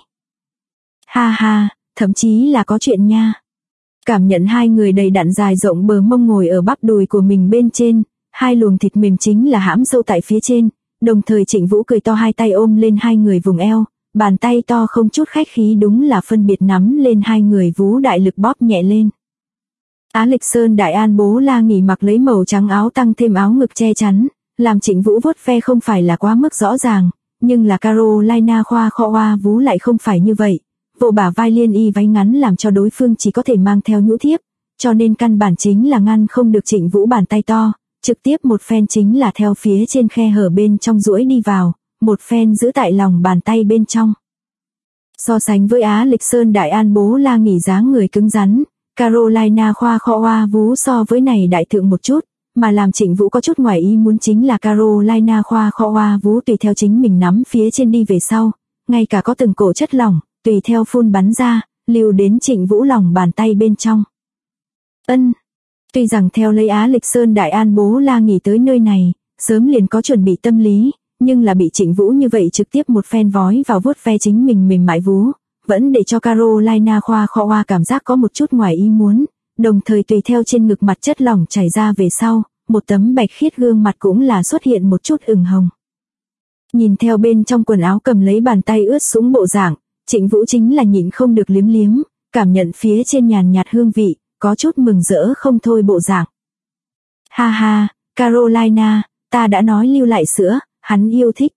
Ha ha, thậm chí là có chuyện nha. Cảm nhận hai người đầy đặn dài rộng bờ mông ngồi ở bắp đùi của mình bên trên, hai luồng thịt mềm chính là hãm sâu tại phía trên, đồng thời Trịnh Vũ cười to hai tay ôm lên hai người vùng eo, bàn tay to không chút khách khí đúng là phân biệt nắm lên hai người vú đại lực bóp nhẹ lên. Á Lịch Sơn Đại An Bố La nghỉ mặc lấy màu trắng áo tăng thêm áo ngực che chắn, làm Trịnh Vũ vuốt ve không phải là quá mức rõ ràng, nhưng là Carolina khoa khọ hoa vú lại không phải như vậy. Bộ bả vai liên y váy ngắn làm cho đối phương chỉ có thể mang theo nhũ thiếp, cho nên căn bản chính là ngăn không được Trịnh Vũ bàn tay to, trực tiếp một phen chính là theo phía trên khe hở bên trong duỗi đi vào, một phen giữ tại lòng bàn tay bên trong. So sánh với Á Lịch Sơn Đại An Bố La nghỉ dáng người cứng rắn, Carolina khoa khọ hoa vú so với này đại thượng một chút, mà làm Trịnh Vũ có chút ngoài ý muốn chính là Carolina khoa khọ hoa vú tùy theo chính mình nắm phía trên đi về sau, ngay cả có từng cổ chất lỏng, tùy theo phun bắn ra, lưu đến Trịnh Vũ lòng bàn tay bên trong. Tuy rằng theo lấy Á Lịch Sơn Đại An Bố La nghỉ tới nơi này, sớm liền có chuẩn bị tâm lý, nhưng là bị Trịnh Vũ như vậy trực tiếp một phen vói vào vuốt ve chính mình mềm mại vú, vẫn để cho Carolina khoa khọ hoa cảm giác có một chút ngoài ý muốn, đồng thời tùy theo trên ngực mặt chất lỏng chảy ra về sau, một tấm bạch khiết gương mặt cũng là xuất hiện một chút ửng hồng. Nhìn theo bên trong quần áo cầm lấy bàn tay ướt sũng bộ dạng, Trịnh Vũ chính là nhịn không được liếm liếm, cảm nhận phía trên nhàn nhạt hương vị, có chút mừng rỡ không thôi bộ dạng. Ha ha, Carolina, ta đã nói lưu lại sữa, hắn yêu thích.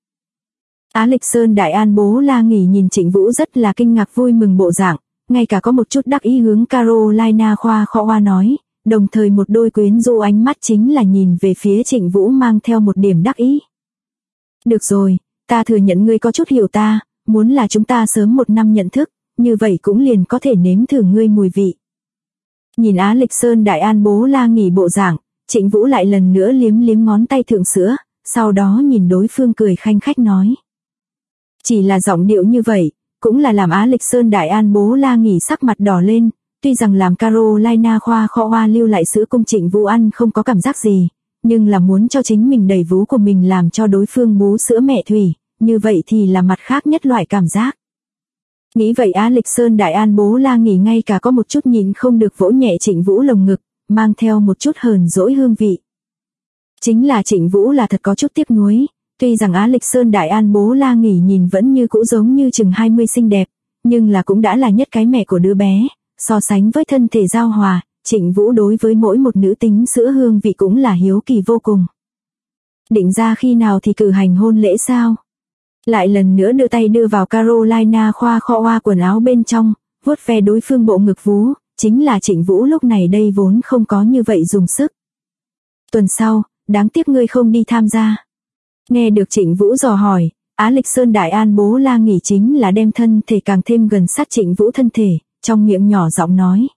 Á Lịch Sơn Đại An Bố La nghỉ nhìn Trịnh Vũ rất là kinh ngạc vui mừng bộ dạng, ngay cả có một chút đắc ý hướng Carolina khoa khọ hoa nói, đồng thời một đôi quyến rũ ánh mắt chính là nhìn về phía Trịnh Vũ mang theo một điểm đắc ý. Được rồi, ta thừa nhận ngươi có chút hiểu ta, muốn là chúng ta sớm 1 năm nhận thức, như vậy cũng liền có thể nếm thử ngươi mùi vị. Nhìn Á Lịch Sơn Đại An Bố La nghỉ bộ dạng, Trịnh Vũ lại lần nữa liếm liếm ngón tay thượng sữa, sau đó nhìn đối phương cười khanh khách nói. Chỉ là giọng điệu như vậy, cũng là làm Á Lịch Sơn Đại An Bố La nghỉ sắc mặt đỏ lên, tuy rằng làm Carolina khoa khọ hoa lưu lại sữa cung Trịnh Vũ ăn không có cảm giác gì, nhưng là muốn cho chính mình đẩy vú của mình làm cho đối phương bú sữa mẹ thủy, như vậy thì là mặt khác nhất loại cảm giác. Nghĩ vậy Á Lịch Sơn Đại An Bố La nghỉ ngay cả có một chút nhìn không được vỗ nhẹ Trịnh Vũ lồng ngực, mang theo một chút hờn dỗi hương vị. Chính là Trịnh Vũ là thật có chút tiếc nuối, tuy rằng Á Lịch Sơn Đại An Bố La nghỉ nhìn vẫn như cũ giống như chừng 20 xinh đẹp, nhưng là cũng đã là nhất cái mẹ của đứa bé, so sánh với thân thể giao hòa, Trịnh Vũ đối với mỗi một nữ tính sữa hương vị cũng là hiếu kỳ vô cùng. Định ra khi nào thì cử hành hôn lễ sao? Lại lần nữa đưa tay đưa vào Carolina khoa khọ hoa quần áo bên trong, vuốt ve đối phương bộ ngực vú, chính là Trịnh Vũ lúc này đây vốn không có như vậy dùng sức. Tuần sau, đáng tiếc ngươi không đi tham gia. Nghe được Trịnh Vũ dò hỏi, Á Lịch Sơn Đại An Bố La Nghỉ chính là đem thân thể càng thêm gần sát Trịnh Vũ thân thể, trong miệng nhỏ giọng nói.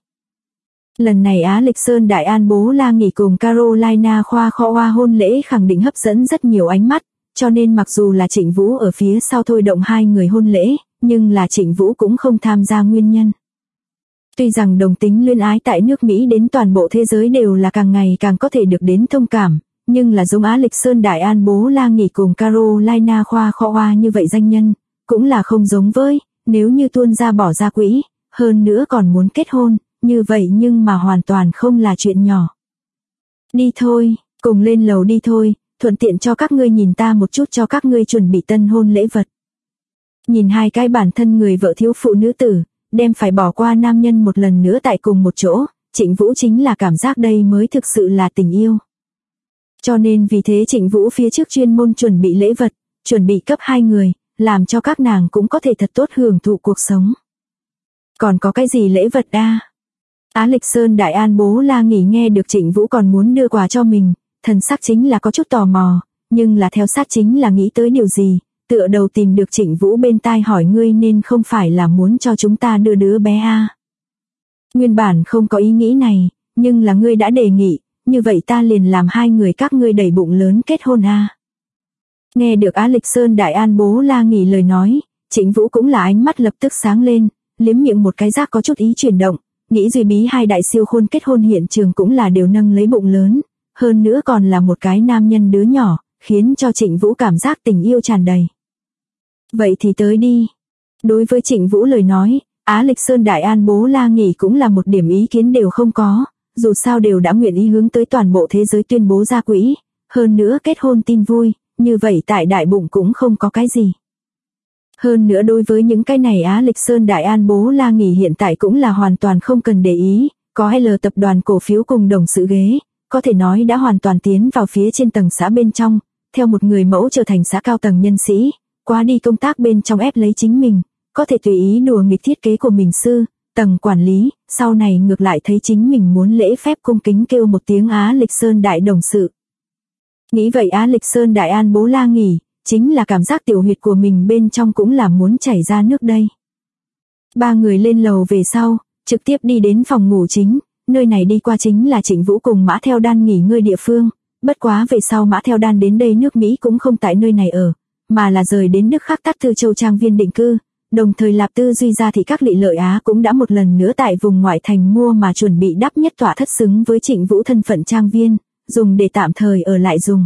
Lần này Á Lịch Sơn Đại An Bố La Nghỉ cùng Carolina Khoa Kho Hoa hôn lễ khẳng định hấp dẫn rất nhiều ánh mắt, cho nên mặc dù là Trịnh Vũ ở phía sau thôi động hai người hôn lễ, nhưng là Trịnh Vũ cũng không tham gia nguyên nhân. Tuy rằng đồng tính luyến ái tại nước Mỹ đến toàn bộ thế giới đều là càng ngày càng có thể được đến thông cảm, nhưng là giống Á Lịch Sơn Đại An Bố La Nghỉ cùng Carolina Khoa Kho Hoa như vậy danh nhân, cũng là không giống với, nếu như tuôn ra bỏ ra quỹ, hơn nữa còn muốn kết hôn, như vậy nhưng mà hoàn toàn không là chuyện nhỏ. Đi thôi, cùng lên lầu đi thôi, thuận tiện cho các ngươi nhìn ta một chút, cho các ngươi chuẩn bị tân hôn lễ vật. Nhìn hai cái bản thân người vợ thiếu phụ nữ tử, đem phải bỏ qua nam nhân một lần nữa tại cùng một chỗ, Trịnh Vũ chính là cảm giác đây mới thực sự là tình yêu. Cho nên vì thế Trịnh Vũ phía trước chuyên môn chuẩn bị lễ vật, chuẩn bị cấp hai người, làm cho các nàng cũng có thể thật tốt hưởng thụ cuộc sống. Còn có cái gì lễ vật a? Á Lịch Sơn Đại An Bố La Nghỉ nghe được Trịnh Vũ còn muốn đưa quà cho mình, thần sắc chính là có chút tò mò, nhưng là theo sát chính là nghĩ tới điều gì, tựa đầu tìm được Trịnh Vũ bên tai hỏi ngươi nên không phải là muốn cho chúng ta đưa đứa bé a? Nguyên bản không có ý nghĩ này, nhưng là ngươi đã đề nghị, như vậy ta liền làm hai người các ngươi đầy bụng lớn kết hôn a. Nghe được Á Lịch Sơn Đại An Bố La Nghỉ lời nói, Trịnh Vũ cũng là ánh mắt lập tức sáng lên, liếm miệng một cái giác có chút ý chuyển động, nghĩ Duy Bí hai đại siêu khôn kết hôn hiện trường cũng là đều nâng lấy bụng lớn, hơn nữa còn là một cái nam nhân đứa nhỏ, khiến cho Trịnh Vũ cảm giác tình yêu tràn đầy. Vậy thì tới đi. Đối với Trịnh Vũ lời nói, Á Lịch Sơn Đại An Bố La Nghỉ cũng là một điểm ý kiến đều không có, dù sao đều đã nguyện ý hướng tới toàn bộ thế giới tuyên bố ra quỹ, hơn nữa kết hôn tin vui, như vậy tại đại bụng cũng không có cái gì. Hơn nữa đối với những cái này Á Lịch Sơn Đại An Bố La Nghỉ hiện tại cũng là hoàn toàn không cần để ý, có L tập đoàn cổ phiếu cùng đồng sự ghế, có thể nói đã hoàn toàn tiến vào phía trên tầng xã bên trong, theo một người mẫu trở thành xã cao tầng nhân sĩ, qua đi công tác bên trong ép lấy chính mình, có thể tùy ý đùa nghịch thiết kế của mình sư, tầng quản lý, sau này ngược lại thấy chính mình muốn lễ phép cung kính kêu một tiếng Á Lịch Sơn Đại đồng sự. Nghĩ vậy Á Lịch Sơn Đại An Bố La Nghỉ, chính là cảm giác tiểu huyệt của mình bên trong cũng là muốn chảy ra nước đây. Ba người lên lầu về sau, trực tiếp đi đến phòng ngủ chính, nơi này đi qua chính là Trịnh Vũ cùng Mã Theo Đan nghỉ ngơi địa phương, bất quá về sau Mã Theo Đan đến đây nước Mỹ cũng không tại nơi này ở, mà là rời đến nước khác Tát Tư Châu Trang Viên định cư, đồng thời Lạp Tư Duy Gia Thị các Lị Lợi Á cũng đã một lần nữa tại vùng ngoại thành mua mà chuẩn bị đắp nhất tỏa thất xứng với Trịnh Vũ thân phận trang viên, dùng để tạm thời ở lại dùng.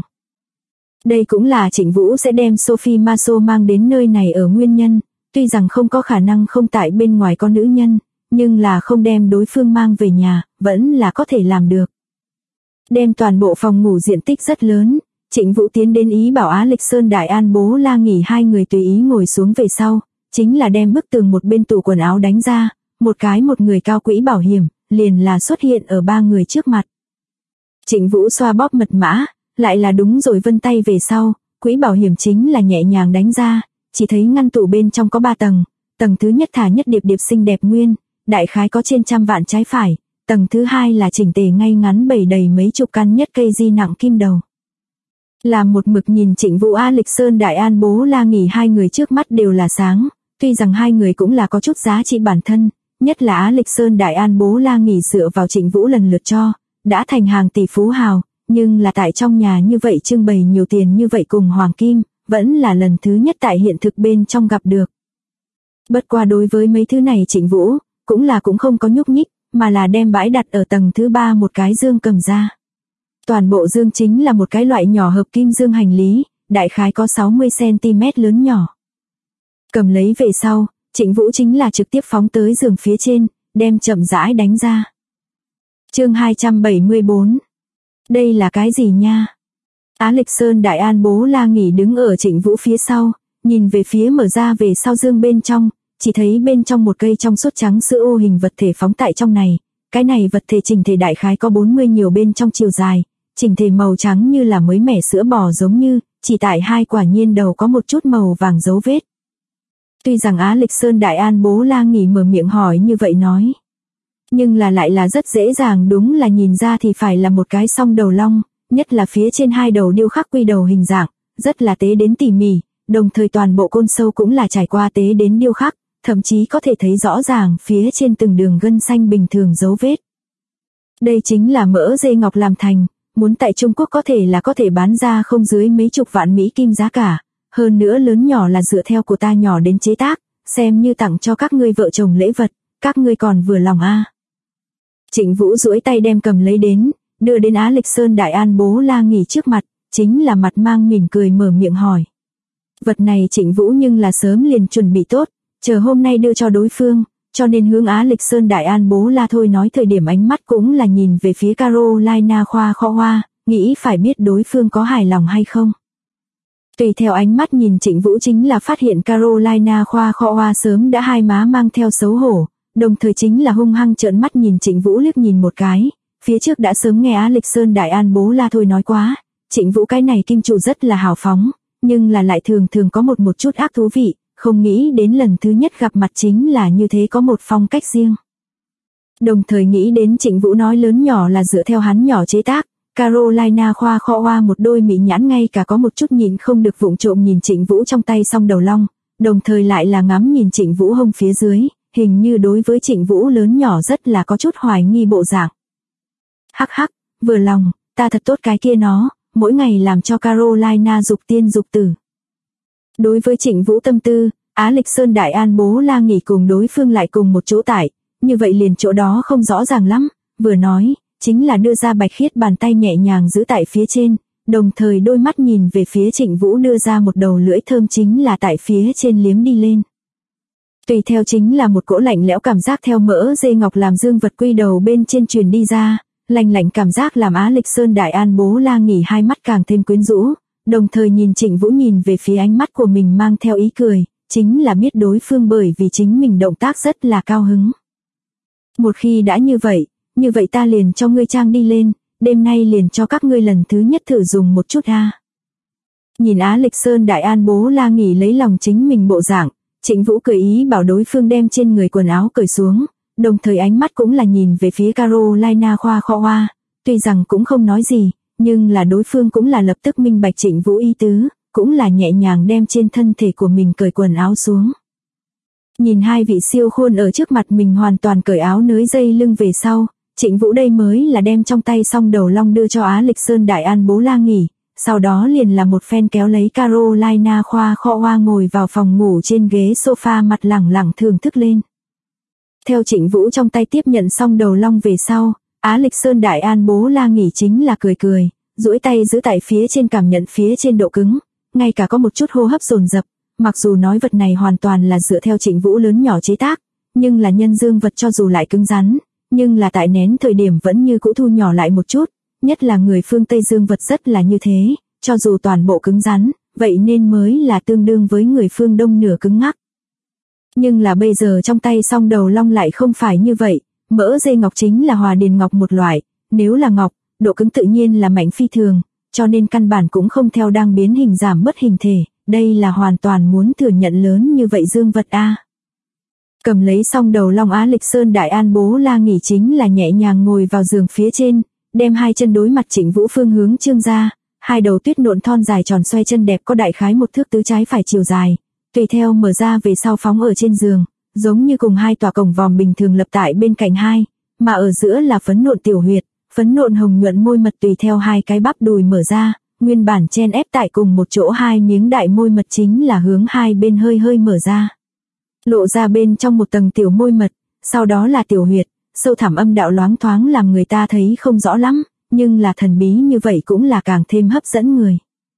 Đây cũng là Trịnh Vũ sẽ đem Sophie Marceau mang đến nơi này ở nguyên nhân, tuy rằng không có khả năng không tại bên ngoài có nữ nhân, nhưng là không đem đối phương mang về nhà, vẫn là có thể làm được. Đem toàn bộ phòng ngủ diện tích rất lớn, Trịnh Vũ tiến đến ý bảo Á Lịch Sơn Đại An Bố La Nghỉ hai người tùy ý ngồi xuống về sau, chính là đem bức tường một bên tủ quần áo đánh ra, một người cao quỹ bảo hiểm, liền là xuất hiện ở ba người trước mặt. Trịnh Vũ xoa bóp mật mã, lại là đúng rồi vân tay về sau, quỹ bảo hiểm chính là nhẹ nhàng đánh ra, chỉ thấy ngăn tủ bên trong có 3 tầng, tầng thứ nhất thả nhất điệp xinh đẹp nguyên, đại khái có trên 100 vạn trái phải, tầng thứ hai là chỉnh tề ngay ngắn bày đầy mấy chục căn nhất cây di nặng kim đầu. Làm một mực nhìn Trịnh Vũ Á Lịch Sơn Đại An Bố La Nghỉ hai người trước mắt đều là sáng, tuy rằng hai người cũng là có chút giá trị bản thân, nhất là Á Lịch Sơn Đại An Bố La Nghỉ dựa vào Trịnh Vũ lần lượt cho, đã thành hàng tỷ phú hào, nhưng là tại trong nhà như vậy trưng bày nhiều tiền như vậy cùng hoàng kim, vẫn là lần thứ nhất tại hiện thực bên trong gặp được. Bất qua đối với mấy thứ này Trịnh Vũ, cũng không có nhúc nhích, mà là đem bãi đặt ở tầng thứ 3 một cái dương cầm ra. Toàn bộ dương chính là một cái loại nhỏ hợp kim dương hành lý, đại khái có 60cm lớn nhỏ. Cầm lấy về sau, Trịnh Vũ chính là trực tiếp phóng tới giường phía trên, đem chậm rãi đánh ra. Chương 274. Đây là cái gì nha? Á Lịch Sơn Đại An Bố La Nghỉ đứng ở Trịnh Vũ phía sau, nhìn về phía mở ra về sau dương bên trong, chỉ thấy bên trong một cây trong suốt trắng sữa ô hình vật thể phóng tại trong này. Cái này vật thể chỉnh thể đại khái có 40 nhiều bên trong chiều dài, chỉnh thể màu trắng như là mới mẻ sữa bò giống như, chỉ tại hai quả nhiên đầu có một chút màu vàng dấu vết. Tuy rằng Á Lịch Sơn Đại An Bố La Nghỉ mở miệng hỏi như vậy nói, nhưng là lại là rất dễ dàng, đúng là nhìn ra thì phải là một cái song đầu long, nhất là phía trên hai đầu điêu khắc quy đầu hình dạng, rất là tế đến tỉ mỉ, đồng thời toàn bộ côn sâu cũng là trải qua tế đến điêu khắc, thậm chí có thể thấy rõ ràng phía trên từng đường gân xanh bình thường dấu vết. Đây chính là mỡ dê ngọc làm thành, muốn tại Trung Quốc có thể bán ra không dưới mấy chục vạn Mỹ Kim giá cả, hơn nữa lớn nhỏ là dựa theo của ta nhỏ đến chế tác, xem như tặng cho các ngươi vợ chồng lễ vật, các ngươi còn vừa lòng a. Trịnh Vũ duỗi tay đem cầm lấy đến, đưa đến Á Lịch Sơn Đại An Bố La Nghỉ trước mặt, chính là mặt mang mỉm cười mở miệng hỏi. Vật này Trịnh Vũ nhưng là sớm liền chuẩn bị tốt, chờ hôm nay đưa cho đối phương, cho nên hướng Á Lịch Sơn Đại An Bố La thôi nói thời điểm ánh mắt cũng là nhìn về phía Carolina Khoa Kho Hoa, nghĩ phải biết đối phương có hài lòng hay không. Tùy theo ánh mắt nhìn Trịnh Vũ chính là phát hiện Carolina Khoa Kho Hoa sớm đã hai má mang theo xấu hổ, đồng thời chính là hung hăng trợn mắt nhìn Trịnh Vũ liếc nhìn một cái, phía trước đã sớm nghe Á Lịch Sơn Đại An Bố La thôi nói quá, Trịnh Vũ cái này kim chủ rất là hào phóng, nhưng là lại thường có một chút ác thú vị, không nghĩ đến lần thứ nhất gặp mặt chính là như thế có một phong cách riêng. Đồng thời nghĩ đến Trịnh Vũ nói lớn nhỏ là dựa theo hắn nhỏ chế tác, Carolina Khoa Kho Hoa một đôi mị nhãn ngay cả có một chút nhìn không được vụng trộm nhìn Trịnh Vũ trong tay song đầu long, đồng thời lại là ngắm nhìn Trịnh Vũ hông phía dưới, hình như đối với Trịnh Vũ lớn nhỏ rất là có chút hoài nghi bộ dạng. Hắc hắc, vừa lòng, ta thật tốt cái kia nó, mỗi ngày làm cho Carolina dục tiên dục tử. Đối với Trịnh Vũ tâm tư, Á Lịch Sơn Đại An Bố La Nghỉ cùng đối phương lại cùng một chỗ tại, như vậy liền chỗ đó không rõ ràng lắm, vừa nói, chính là đưa ra bạch khiết bàn tay nhẹ nhàng giữ tại phía trên, đồng thời đôi mắt nhìn về phía Trịnh Vũ đưa ra một đầu lưỡi thơm chính là tại phía trên liếm đi lên. Tùy theo chính là một cỗ lạnh lẽo cảm giác theo mỡ dê ngọc làm dương vật quy đầu bên trên truyền đi ra, lạnh lạnh cảm giác làm Á Lịch Sơn Đại An Bố La Nghỉ hai mắt càng thêm quyến rũ, đồng thời nhìn Trịnh Vũ nhìn về phía ánh mắt của mình mang theo ý cười, chính là biết đối phương bởi vì chính mình động tác rất là cao hứng. Một khi đã như vậy ta liền cho ngươi trang đi lên, đêm nay liền cho các ngươi lần thứ nhất thử dùng một chút ha. Nhìn Á Lịch Sơn Đại An Bố La Nghỉ lấy lòng chính mình bộ dạng, Trịnh Vũ cười ý bảo đối phương đem trên người quần áo cởi xuống, đồng thời ánh mắt cũng là nhìn về phía Carolina Khoa Kho Hoa, tuy rằng cũng không nói gì, nhưng là đối phương cũng là lập tức minh bạch Trịnh Vũ ý tứ, cũng là nhẹ nhàng đem trên thân thể của mình cởi quần áo xuống. Nhìn hai vị siêu khôn ở trước mặt mình hoàn toàn cởi áo nới dây lưng về sau, Trịnh Vũ đây mới là đem trong tay song đầu long đưa cho Á Lịch Sơn Đại An Bố La Nghỉ, sau đó liền là một phen kéo lấy Carolina Khoa Kho Hoa ngồi vào phòng ngủ trên ghế sofa mặt lẳng lặng thưởng thức lên. Theo Trịnh Vũ trong tay tiếp nhận song đầu long về sau, Á Lịch Sơn Đại An Bố La Nghỉ chính là cười, duỗi tay giữ tại phía trên cảm nhận phía trên độ cứng, ngay cả có một chút hô hấp dồn dập, mặc dù nói vật này hoàn toàn là dựa theo Trịnh Vũ lớn nhỏ chế tác, nhưng là nhân dương vật cho dù lại cứng rắn, nhưng là tại nén thời điểm vẫn như cũ thu nhỏ lại một chút, nhất là người phương Tây dương vật rất là như thế, cho dù toàn bộ cứng rắn, vậy nên mới là tương đương với người phương Đông nửa cứng ngắc. Nhưng là bây giờ trong tay song đầu long lại không phải như vậy, mỡ dê ngọc chính là hòa điền ngọc một loại, nếu là ngọc, độ cứng tự nhiên là mạnh phi thường, cho nên căn bản cũng không theo đang biến hình giảm bất hình thể, đây là hoàn toàn muốn thừa nhận lớn như vậy dương vật a. Cầm lấy song đầu long Á Lịch Sơn Đại An Bố La Nghỉ chính là nhẹ nhàng ngồi vào giường phía trên, đem hai chân đối mặt Trịnh Vũ phương hướng trương ra, hai đầu tuyết nộn thon dài tròn xoay chân đẹp có đại khái một thước tứ trái phải chiều dài, tùy theo mở ra về sau phóng ở trên giường, giống như cùng hai tòa cổng vòm bình thường lập tại bên cạnh hai, mà ở giữa là phấn nộn tiểu huyệt, phấn nộn hồng nhuận môi mật tùy theo hai cái bắp đùi mở ra, nguyên bản chen ép tại cùng một chỗ hai miếng đại môi mật chính là hướng hai bên hơi mở ra. Lộ ra bên trong một tầng tiểu môi mật, sau đó là tiểu huyệt, sâu thẳm âm đạo loáng thoáng làm người ta thấy không rõ lắm, nhưng là thần bí như vậy cũng là càng thêm hấp dẫn người.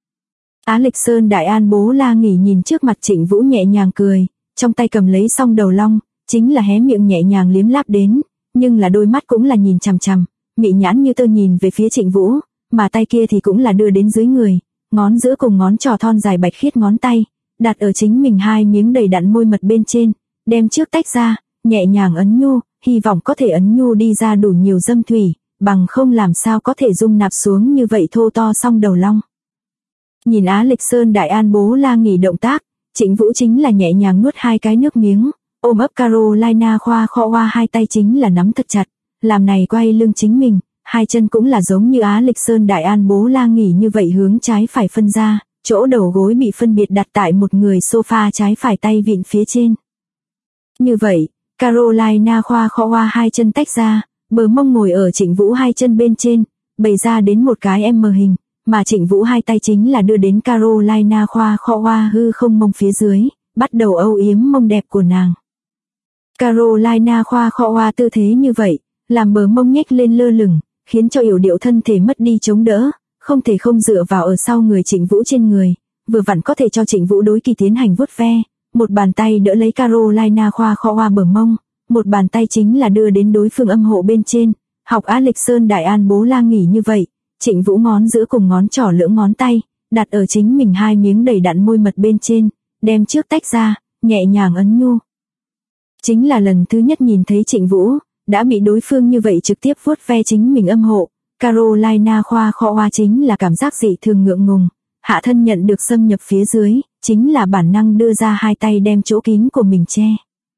Á Lịch Sơn Đại An Bố La Nghỉ nhìn trước mặt Trịnh Vũ nhẹ nhàng cười, trong tay cầm lấy song đầu long, chính là hé miệng nhẹ nhàng liếm láp đến, nhưng là đôi mắt cũng là nhìn chằm chằm, mị nhãn như tơ nhìn về phía Trịnh Vũ, mà tay kia thì cũng là đưa đến dưới người, ngón giữa cùng ngón trỏ thon dài bạch khiết ngón tay, đặt ở chính mình hai miếng đầy đặn môi mật bên trên, đem trước tách ra, nhẹ nhàng ấn nhu, hy vọng có thể ấn nhu đi ra đủ nhiều dâm thủy, bằng không làm sao có thể dung nạp xuống như vậy thô to song đầu long. Nhìn Á Lịch Sơn Đại An Bố La Nghỉ động tác, Trịnh Vũ chính là nhẹ nhàng nuốt hai cái nước miếng, ôm ấp Carolina Khoa Kho Hoa hai tay chính là nắm thật chặt, làm này quay lưng chính mình, hai chân cũng là giống như Á Lịch Sơn Đại An Bố La Nghỉ như vậy hướng trái phải phân ra, chỗ đầu gối bị phân biệt đặt tại một người sofa trái phải tay vịn phía trên. Như vậy, Carolina khoa kho hoa hai chân tách ra, bờ mông ngồi ở Trịnh Vũ hai chân bên trên, bày ra đến một cái M hình, mà Trịnh Vũ hai tay chính là đưa đến Carolina khoa kho hoa hư không mông phía dưới, bắt đầu âu yếm mông đẹp của nàng. Carolina khoa kho hoa tư thế như vậy, làm bờ mông nhếch lên lơ lửng, khiến cho yểu điệu thân thể mất đi chống đỡ, không thể không dựa vào ở sau người Trịnh Vũ trên người, vừa vặn có thể cho Trịnh Vũ đối kỳ tiến hành vuốt ve, một bàn tay đỡ lấy Carolina khoa kho hoa bờ mông, một bàn tay chính là đưa đến đối phương âm hộ bên trên, học Á Lịch Sơn Đại An Bố La nghỉ như vậy, Trịnh Vũ ngón giữa cùng ngón trỏ lưỡng ngón tay, đặt ở chính mình hai miếng đầy đặn môi mật bên trên, đem trước tách ra, nhẹ nhàng ấn nhu. Chính là lần thứ nhất nhìn thấy Trịnh Vũ, đã bị đối phương như vậy trực tiếp vuốt ve chính mình âm hộ, Carolina khoa kho hoa chính là cảm giác dị thường ngượng ngùng, hạ thân nhận được xâm nhập phía dưới, chính là bản năng đưa ra hai tay đem chỗ kín của mình che.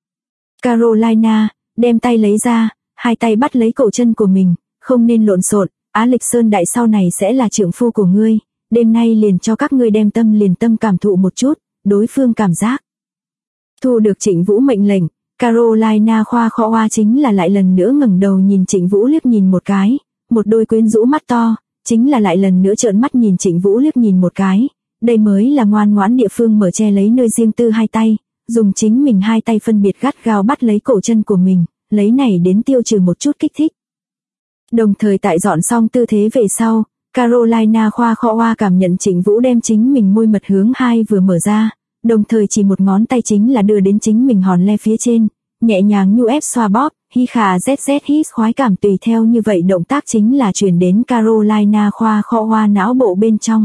Carolina, đem tay lấy ra, hai tay bắt lấy cổ chân của mình, không nên lộn xộn, Á Lịch Sơn Đại sau này sẽ là trượng phu của ngươi, đêm nay liền cho các ngươi đem tâm liền tâm cảm thụ một chút, đối phương cảm giác. Thu được Trịnh Vũ mệnh lệnh, Carolina khoa kho hoa chính là lại lần nữa ngẩng đầu nhìn Trịnh Vũ liếc nhìn một cái, một đôi quyến rũ mắt to, chính là lại lần nữa trợn mắt nhìn Trịnh Vũ liếc nhìn một cái, đây mới là ngoan ngoãn địa phương mở che lấy nơi riêng tư hai tay, dùng chính mình hai tay phân biệt gắt gao bắt lấy cổ chân của mình, lấy này đến tiêu trừ một chút kích thích. Đồng thời tại dọn xong tư thế về sau, Carolina khoa kho hoa cảm nhận Trịnh Vũ đem chính mình môi mật hướng hai vừa mở ra, đồng thời chỉ một ngón tay chính là đưa đến chính mình hòn le phía trên, nhẹ nhàng nhu ép xoa bóp, hi khà zz hít khoái cảm tùy theo như vậy động tác chính là truyền đến Carolina khoa kho hoa não bộ bên trong.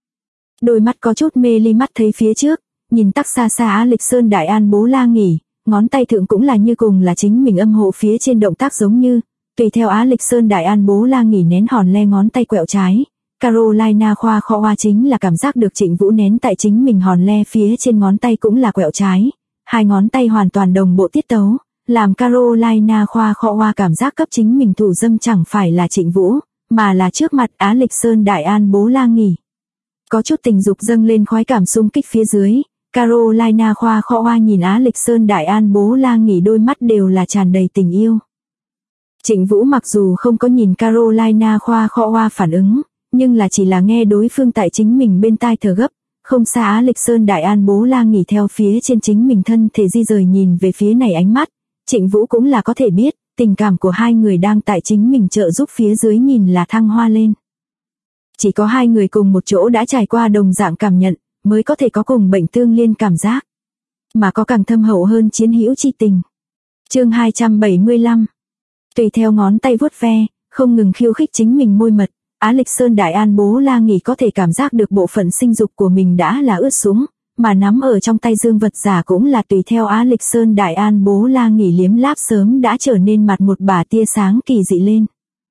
Đôi mắt có chút mê ly mắt thấy phía trước, nhìn tắc xa xa Á Lịch Sơn Đại An Bố La nghỉ, ngón tay thượng cũng là như cùng là chính mình âm hộ phía trên động tác giống như, tùy theo Á Lịch Sơn Đại An Bố La nghỉ nén hòn le ngón tay quẹo trái, Carolina khoa kho hoa chính là cảm giác được Trịnh Vũ nén tại chính mình hòn le phía trên ngón tay cũng là quẹo trái, hai ngón tay hoàn toàn đồng bộ tiết tấu, làm Carolina khoa kho hoa cảm giác cấp chính mình thủ dâm chẳng phải là Trịnh Vũ, mà là trước mặt Á Lịch Sơn Đại An Bố La nghỉ. Có chút tình dục dâng lên khoái cảm xung kích phía dưới, Carolina khoa kho hoa nhìn Á Lịch Sơn Đại An Bố La nghỉ đôi mắt đều là tràn đầy tình yêu. Trịnh Vũ mặc dù không có nhìn Carolina khoa kho hoa phản ứng, nhưng là chỉ là nghe đối phương tại chính mình bên tai thở gấp, không xa Á Lịch Sơn Đại An Bố La nghỉ theo phía trên chính mình thân thể di rời nhìn về phía này ánh mắt, Trịnh Vũ cũng là có thể biết, tình cảm của hai người đang tại chính mình trợ giúp phía dưới nhìn là thăng hoa lên. Chỉ có hai người cùng một chỗ đã trải qua đồng dạng cảm nhận, mới có thể có cùng bệnh tương liên cảm giác, mà có càng thâm hậu hơn chiến hữu chi tình. Chương 275. Tùy theo ngón tay vuốt ve, không ngừng khiêu khích chính mình môi mật, Á Lịch Sơn Đại An Bố La nghỉ có thể cảm giác được bộ phận sinh dục của mình đã là ướt sũng, mà nắm ở trong tay dương vật giả cũng là tùy theo Á Lịch Sơn Đại An Bố La nghỉ liếm láp sớm đã trở nên mặt một bả tia sáng kỳ dị lên.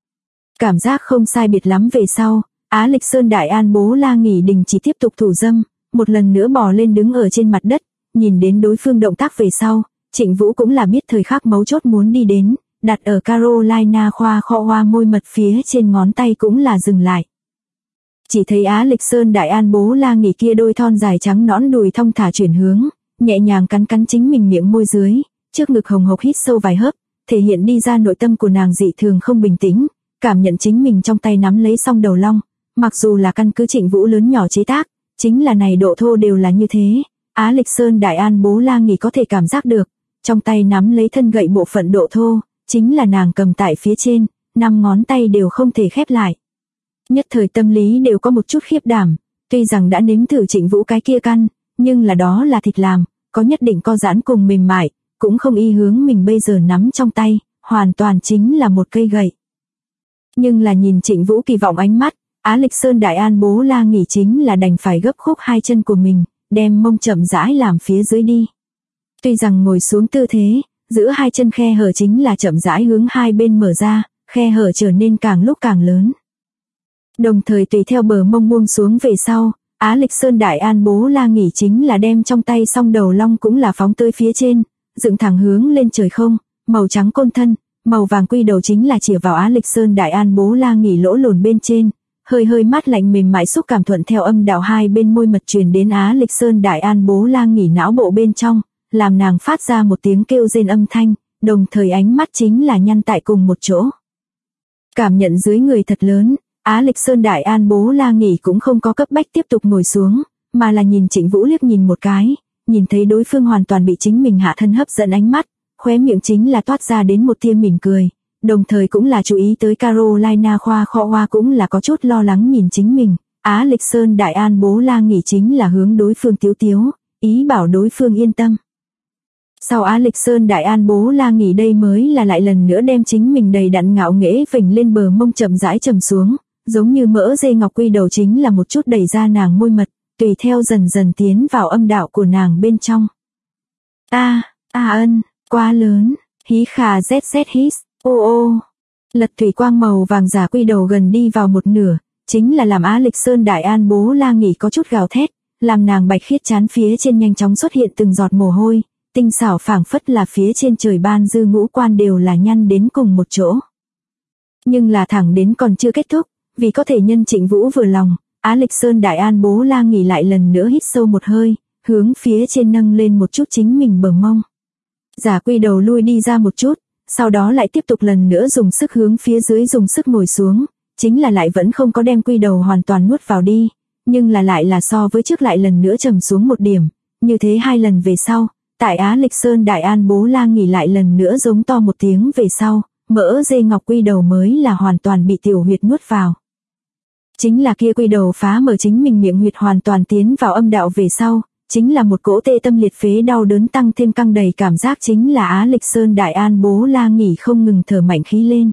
Cảm giác không sai biệt lắm về sau, Á Lịch Sơn Đại An Bố La nghỉ đình chỉ tiếp tục thủ dâm, một lần nữa bò lên đứng ở trên mặt đất, nhìn đến đối phương động tác về sau, Trịnh Vũ cũng là biết thời khắc mấu chốt muốn đi đến, đặt ở Carolina khoa kho hoa môi mật phía trên ngón tay cũng là dừng lại. Chỉ thấy Á Lịch Sơn Đại An Bố La nghỉ kia đôi thon dài trắng nõn đùi thong thả chuyển hướng, nhẹ nhàng cắn cắn chính mình miệng môi dưới, trước ngực hồng hộc hít sâu vài hớp, thể hiện đi ra nội tâm của nàng dị thường không bình tĩnh, cảm nhận chính mình trong tay nắm lấy song đầu long, mặc dù là căn cứ Trịnh Vũ lớn nhỏ chế tác, chính là này độ thô đều là như thế, Á Lịch Sơn Đại An Bố La nghỉ có thể cảm giác được, trong tay nắm lấy thân gậy bộ phận độ thô, chính là nàng cầm tại phía trên, 5 ngón tay đều không thể khép lại. Nhất thời tâm lý đều có một chút khiếp đảm, tuy rằng đã nếm thử Trịnh Vũ cái kia căn, nhưng là đó là thịt làm, có nhất định co giãn cùng mềm mại, cũng không y hướng mình bây giờ nắm trong tay, hoàn toàn chính là một cây gậy. Nhưng là nhìn Trịnh Vũ kỳ vọng ánh mắt, Á Lịch Sơn Đại An Bố La nghỉ chính là đành phải gấp khúc hai chân của mình, đem mông chậm rãi làm phía dưới đi. Tuy rằng ngồi xuống tư thế, giữa hai chân khe hở chính là chậm rãi hướng hai bên mở ra, khe hở trở nên càng lúc càng lớn. Đồng thời tùy theo bờ mông buông xuống về sau, Á Lịch Sơn Đại An Bố La nghỉ chính là đem trong tay song đầu long cũng là phóng tới phía trên, dựng thẳng hướng lên trời không, màu trắng côn thân, màu vàng quy đầu chính là chĩa vào Á Lịch Sơn Đại An Bố La nghỉ lỗ lồn bên trên, hơi hơi mát lạnh mềm mại xúc cảm thuận theo âm đạo hai bên môi mật truyền đến Á Lịch Sơn Đại An Bố La nghỉ não bộ bên trong, làm nàng phát ra một tiếng kêu rên âm thanh, đồng thời ánh mắt chính là nhăn tại cùng một chỗ. Cảm nhận dưới người thật lớn, Á Lịch Sơn Đại An Bố La nghỉ cũng không có cấp bách tiếp tục ngồi xuống, mà là nhìn Trịnh Vũ liếc nhìn một cái, nhìn thấy đối phương hoàn toàn bị chính mình hạ thân hấp dẫn ánh mắt, khóe miệng chính là toát ra đến một tia mỉm cười, đồng thời cũng là chú ý tới Carolina Khoa Kho Hoa cũng là có chút lo lắng nhìn chính mình. Á Lịch Sơn Đại An Bố La nghỉ chính là hướng đối phương tiếu tiếu, ý bảo đối phương yên tâm. Sau Á Lịch Sơn Đại An Bố La nghỉ đây mới là lại lần nữa đem chính mình đầy đặn ngạo nghễ vểnh lên bờ mông chậm rãi trầm xuống, giống như mỡ dê ngọc quy đầu chính là một chút đẩy ra nàng môi mật, tùy theo dần dần tiến vào âm đạo của nàng bên trong. Ân, quá lớn, hí khà zz hít, ô. Lật thủy quang màu vàng giả quy đầu gần đi vào một nửa, chính là làm Á Lịch Sơn Đại An Bố La nghỉ có chút gào thét, làm nàng bạch khiết trán phía trên nhanh chóng xuất hiện từng giọt mồ hôi, tinh xảo phảng phất là phía trên trời ban dư ngũ quan đều là nhăn đến cùng một chỗ. Nhưng là thẳng đến còn chưa kết thúc, vì có thể nhân Trịnh Vũ vừa lòng, Á Lịch Sơn Đại An Bố La nghỉ lại lần nữa hít sâu một hơi, hướng phía trên nâng lên một chút chính mình bờ mông. Giả quy đầu lui đi ra một chút, sau đó lại tiếp tục lần nữa dùng sức hướng phía dưới dùng sức ngồi xuống, chính là lại vẫn không có đem quy đầu hoàn toàn nuốt vào đi, nhưng là lại là so với trước lại lần nữa trầm xuống một điểm, như thế 2 lần về sau, tại Á Lịch Sơn Đại An Bố La nghỉ lại lần nữa giống to một tiếng về sau, mỡ dê ngọc quy đầu mới là hoàn toàn bị tiểu huyệt nuốt vào. Chính là kia quy đầu phá mở chính mình miệng huyệt hoàn toàn tiến vào âm đạo về sau, chính là một cỗ tê tâm liệt phế đau đớn tăng thêm căng đầy cảm giác chính là Á Lịch Sơn Đại An Bố La nghỉ không ngừng thở mạnh khí lên.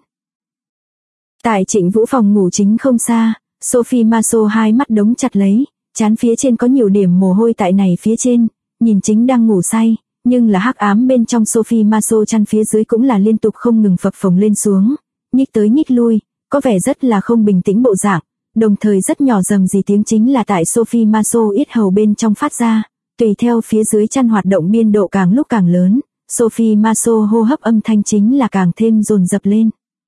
Tại Trịnh Vũ phòng ngủ chính không xa, Sophie Maso hai mắt đống chặt lấy, trán phía trên có nhiều điểm mồ hôi tại này phía trên, nhìn chính đang ngủ say, nhưng là hắc ám bên trong Sophie Maso chăn phía dưới cũng là liên tục không ngừng phập phồng lên xuống, nhích tới nhích lui, có vẻ rất là không bình tĩnh bộ dạng, đồng thời rất nhỏ rầm rì tiếng chính là tại Sophie Maso yết hầu bên trong phát ra, tùy theo phía dưới chăn hoạt động biên độ càng lúc càng lớn, Sophie Maso hô hấp âm thanh chính là càng thêm dồn dập lên.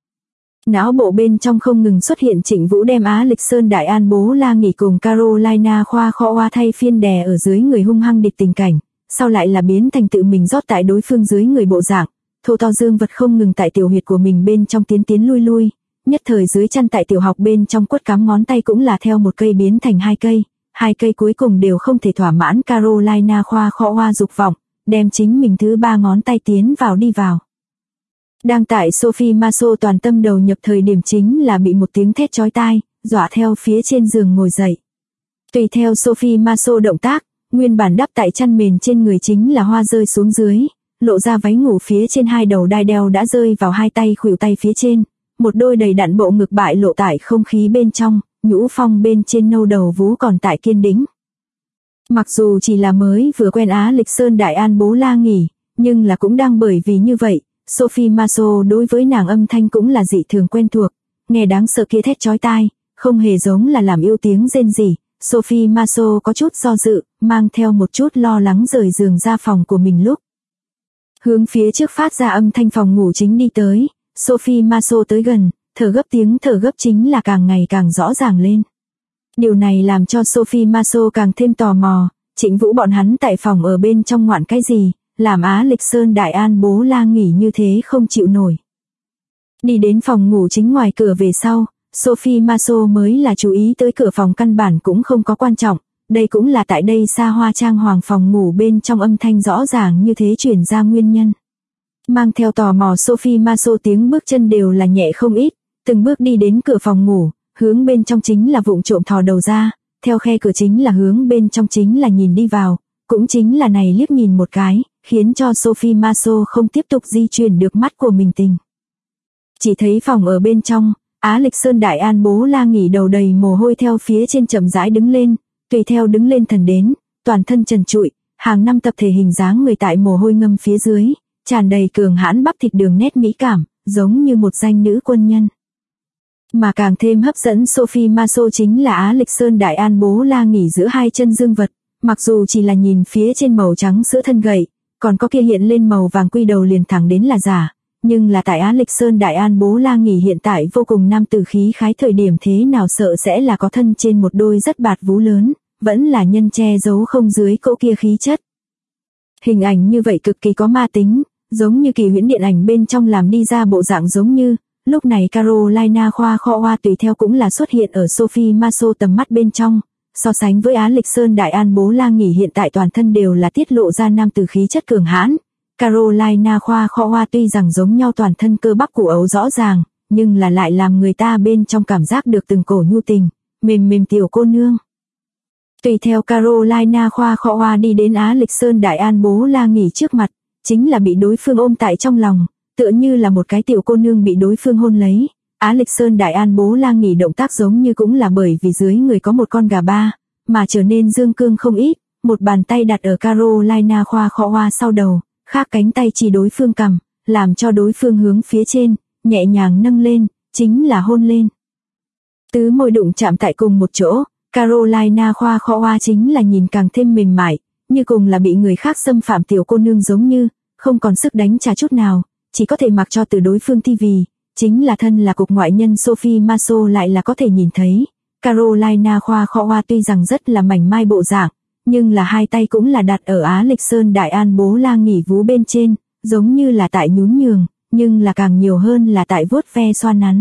Não bộ bên trong không ngừng xuất hiện Trịnh Vũ đem Á Lịch Sơn Đại An Bố La nghỉ cùng Carolina Khoa Kho Hoa thay phiên đè ở dưới người hung hăng địch tình cảnh, sau lại là biến thành tự mình rót tại đối phương dưới người bộ dạng, thô to dương vật không ngừng tại tiểu huyệt của mình bên trong tiến lui lui, nhất thời dưới chăn tại tiểu học bên trong quất cắm ngón tay cũng là theo một cây biến thành 2 cây cuối cùng đều không thể thỏa mãn Carolina Khoa Kho Hoa dục vọng, đem chính mình thứ 3 ngón tay tiến vào đi vào. Đang tại Sophie Maso toàn tâm đầu nhập thời điểm chính là bị một tiếng thét chói tai, dọa theo phía trên giường ngồi dậy. Tùy theo Sophie Maso động tác, nguyên bản đắp tại chăn mền trên người chính là hoa rơi xuống dưới, lộ ra váy ngủ phía trên 2 đầu đai đeo đã rơi vào 2 tay khuỷu tay phía trên, một đôi đầy đặn bộ ngực bại lộ tại không khí bên trong, nhũ phong bên trên nâu đầu vú còn tại kiên đĩnh. Mặc dù chỉ là mới vừa quen Á Lịch Sơn Đại An Bố La nghỉ, nhưng là cũng đang bởi vì như vậy, Sophie Maso đối với nàng âm thanh cũng là dị thường quen thuộc, nghe đáng sợ kia thét chói tai, không hề giống là làm yêu tiếng rên rỉ. Sophie Maso có chút do dự, mang theo một chút lo lắng rời giường ra phòng của mình lúc. Hướng phía trước phát ra âm thanh phòng ngủ chính đi tới, Sophie Maso tới gần, tiếng thở gấp chính là càng ngày càng rõ ràng lên. Điều này làm cho Sophie Maso càng thêm tò mò, Trịnh Vũ bọn hắn tại phòng ở bên trong ngoạn cái gì, làm Á Lịch Sơn Đại An Bố La nghỉ như thế không chịu nổi. Đi đến phòng ngủ chính ngoài cửa về sau, Sophie Maso mới là chú ý tới cửa phòng căn bản cũng không có quan trọng, đây cũng là tại đây xa hoa trang hoàng phòng ngủ bên trong âm thanh rõ ràng như thế truyền ra nguyên nhân. Mang theo tò mò Sophie Maso tiếng bước chân đều là nhẹ không ít, từng bước đi đến cửa phòng ngủ, hướng bên trong chính là vụng trộm thò đầu ra, theo khe cửa chính là hướng bên trong chính là nhìn đi vào, cũng chính là này liếc nhìn một cái, khiến cho Sophie Maso không tiếp tục di chuyển được mắt của mình tình. Chỉ thấy phòng ở bên trong, Á Lịch Sơn Đại An Bố La nghỉ đầu đầy mồ hôi theo phía trên chậm rãi đứng lên, tùy theo đứng lên thần đến, toàn thân trần trụi, hàng năm tập thể hình dáng người tại mồ hôi ngâm phía dưới, tràn đầy cường hãn bắp thịt đường nét mỹ cảm, giống như một danh nữ quân nhân. Mà càng thêm hấp dẫn Sophie Maso chính là Á Lịch Sơn Đại An Bố La nghỉ giữa 2 chân dương vật, mặc dù chỉ là nhìn phía trên màu trắng sữa thân gậy, còn có kia hiện lên màu vàng quy đầu liền thẳng đến là giả, nhưng là tại Á Lịch Sơn Đại An Bố La Nghỉ hiện tại vô cùng nam tử khí khái, thời điểm thế nào sợ sẽ là có thân trên một đôi rất bạt vú lớn, vẫn là nhân che giấu không dưới cỗ kia khí chất. Hình ảnh như vậy cực kỳ có ma tính, giống như kỳ huyễn điện ảnh bên trong làm đi ra bộ dạng giống như, lúc này Carolina Khoa Kho Hoa tùy theo cũng là xuất hiện ở Sophie Marceau tầm mắt bên trong, so sánh với Á Lịch Sơn Đại An Bố La Nghỉ hiện tại toàn thân đều là tiết lộ ra nam tử khí chất cường hãn. Carolina Khoa Kho Hoa tuy rằng giống nhau toàn thân cơ bắp củ ấu rõ ràng, nhưng là lại làm người ta bên trong cảm giác được từng cổ nhu tình, mềm mềm tiểu cô nương. Tùy theo Carolina Khoa Kho Hoa đi đến Á Lịch Sơn Đại An Bố La Nghỉ trước mặt, chính là bị đối phương ôm tại trong lòng, tựa như là một cái tiểu cô nương bị đối phương hôn lấy. Á Lịch Sơn Đại An Bố La Nghỉ động tác giống như cũng là bởi vì dưới người có một con gà ba, mà trở nên dương cương không ít, một bàn tay đặt ở Carolina Khoa Kho Hoa sau đầu, khác cánh tay chỉ đối phương cằm, làm cho đối phương hướng phía trên, nhẹ nhàng nâng lên, chính là hôn lên. Tứ môi đụng chạm tại cùng một chỗ, Carolina Khoa Kho Hoa chính là nhìn càng thêm mềm mại, như cùng là bị người khác xâm phạm tiểu cô nương giống như, không còn sức đánh trả chút nào, chỉ có thể mặc cho từ đối phương TV, chính là thân là cục ngoại nhân Sophie Marceau lại là có thể nhìn thấy. Carolina Khoa Kho Hoa tuy rằng rất là mảnh mai bộ dạng, nhưng là hai tay cũng là đặt ở Á Lịch Sơn Đại An Bố La Nghỉ vú bên trên, giống như là tại nhún nhường, nhưng là càng nhiều hơn là tại vuốt ve xoa nắn.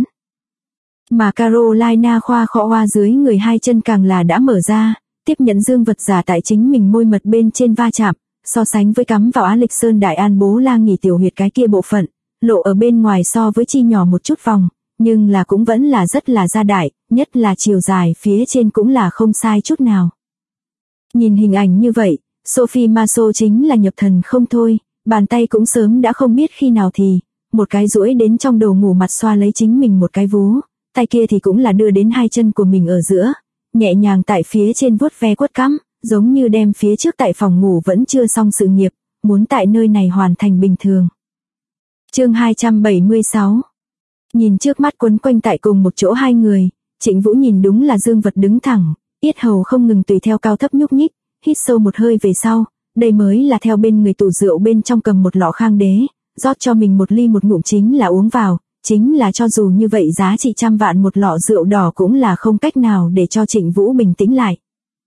Mà Carolina Khoa Kho Hoa dưới người hai chân càng là đã mở ra, tiếp nhận dương vật giả tại chính mình môi mật bên trên va chạm, so sánh với cắm vào Á Lịch Sơn Đại An Bố La Nghỉ tiểu huyệt cái kia bộ phận, lộ ở bên ngoài so với chi nhỏ một chút vòng, nhưng là cũng vẫn là rất là gia đại, nhất là chiều dài phía trên cũng là không sai chút nào. Nhìn hình ảnh như vậy, Sophie Marceau chính là nhập thần không thôi, bàn tay cũng sớm đã không biết khi nào thì, một cái duỗi đến trong đầu ngủ mặt xoa lấy chính mình một cái vú, tay kia thì cũng là đưa đến hai chân của mình ở giữa, nhẹ nhàng tại phía trên vuốt ve quất cắm, giống như đem phía trước tại phòng ngủ vẫn chưa xong sự nghiệp, muốn tại nơi này hoàn thành bình thường. Chương 276. Nhìn trước mắt quấn quanh tại cùng một chỗ hai người, Trịnh Vũ nhìn đúng là dương vật đứng thẳng, yết hầu không ngừng tùy theo cao thấp nhúc nhích, hít sâu một hơi về sau, đây mới là theo bên người tủ rượu bên trong cầm một lọ Khang Đế, rót cho mình một ly một ngụm chính là uống vào, chính là cho dù như vậy giá trị trăm vạn một lọ rượu đỏ cũng là không cách nào để cho Trịnh Vũ bình tĩnh lại.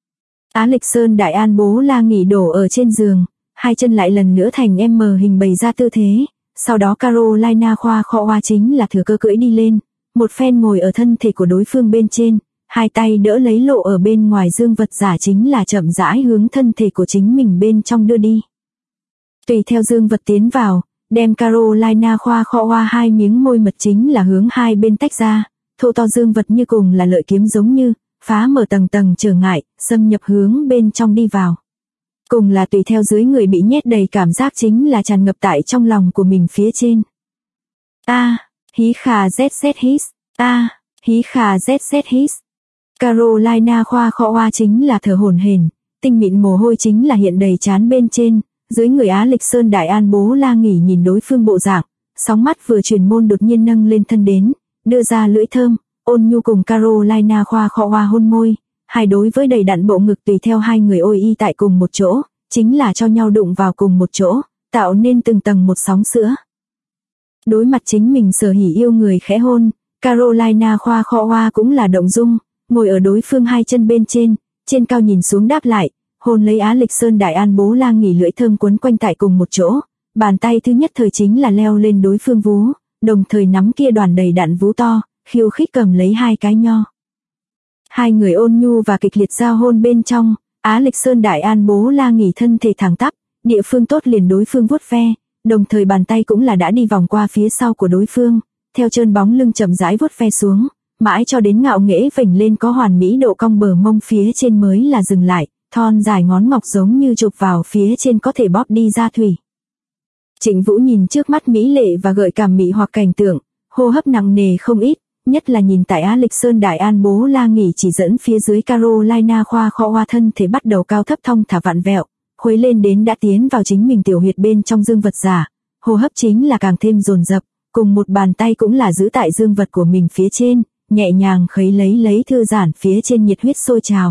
Á Lịch Sơn Đại An Bố La Nghỉ đổ ở trên giường, hai chân lại lần nữa thành M hình bày ra tư thế, sau đó Carolina Khoa Kho Hoa chính là thừa cơ cưỡi đi lên, một phen ngồi ở thân thể của đối phương bên trên, hai tay đỡ lấy lộ ở bên ngoài dương vật giả chính là chậm rãi hướng thân thể của chính mình bên trong đưa đi. Tùy theo dương vật tiến vào, đem Carolina Khoa Kho Hoa hai miếng môi mật chính là hướng hai bên tách ra, thô to dương vật như cùng là lợi kiếm giống như, phá mở tầng tầng trở ngại, xâm nhập hướng bên trong đi vào. Cùng là tùy theo dưới người bị nhét đầy cảm giác chính là tràn ngập tại trong lòng của mình phía trên. Hí khà zz hít, hí khà zz hít. Carolina Khoa Kho Hoa chính là thở hổn hển, tinh mịn mồ hôi chính là hiện đầy trán bên trên, dưới người Á Lịch Sơn Đại An Bố La Nghỉ nhìn đối phương bộ dạng, sóng mắt vừa chuyển môn đột nhiên nâng lên thân đến, đưa ra lưỡi thơm, ôn nhu cùng Carolina Khoa Kho Hoa hôn môi, hai đối với đầy đặn bộ ngực tùy theo hai người ôi y tại cùng một chỗ, chính là cho nhau đụng vào cùng một chỗ, tạo nên từng tầng một sóng sữa. Đối mặt chính mình sở hỉ yêu người khẽ hôn, Carolina Khoa Kho Hoa cũng là động dung, ngồi ở đối phương hai chân bên trên cao nhìn xuống đáp lại, hôn lấy Á Lịch Sơn Đại An Bố La Nghỉ lưỡi thơm quấn quanh tại cùng một chỗ, bàn tay thứ nhất thời chính là leo lên đối phương vú, đồng thời nắm kia đoàn đầy đặn vú to, khiêu khích cầm lấy hai cái nho. Hai người ôn nhu và kịch liệt giao hôn bên trong, Á Lịch Sơn Đại An Bố La Nghỉ thân thể thẳng tắp, địa phương tốt liền đối phương vuốt ve, đồng thời bàn tay cũng là đã đi vòng qua phía sau của đối phương, theo trơn bóng lưng chậm rãi vuốt ve xuống, mãi cho đến ngạo nghễ vểnh lên có hoàn mỹ độ cong bờ mông phía trên mới là dừng lại, thon dài ngón ngọc giống như chụp vào phía trên có thể bóp đi ra thủy. Trịnh Vũ nhìn trước mắt mỹ lệ và gợi cảm mị hoặc cảnh tượng, hô hấp nặng nề không ít, nhất là nhìn tại Á Lịch Sơn Đại An Bố La Nghỉ chỉ dẫn phía dưới Carolina Khoa Kho Hoa thân thể bắt đầu cao thấp thong thả vặn vẹo, khuấy lên đến đã tiến vào chính mình tiểu huyệt bên trong dương vật giả, hô hấp chính là càng thêm dồn dập, cùng một bàn tay cũng là giữ tại dương vật của mình phía trên, nhẹ nhàng khấy lấy thư giãn phía trên nhiệt huyết sôi trào.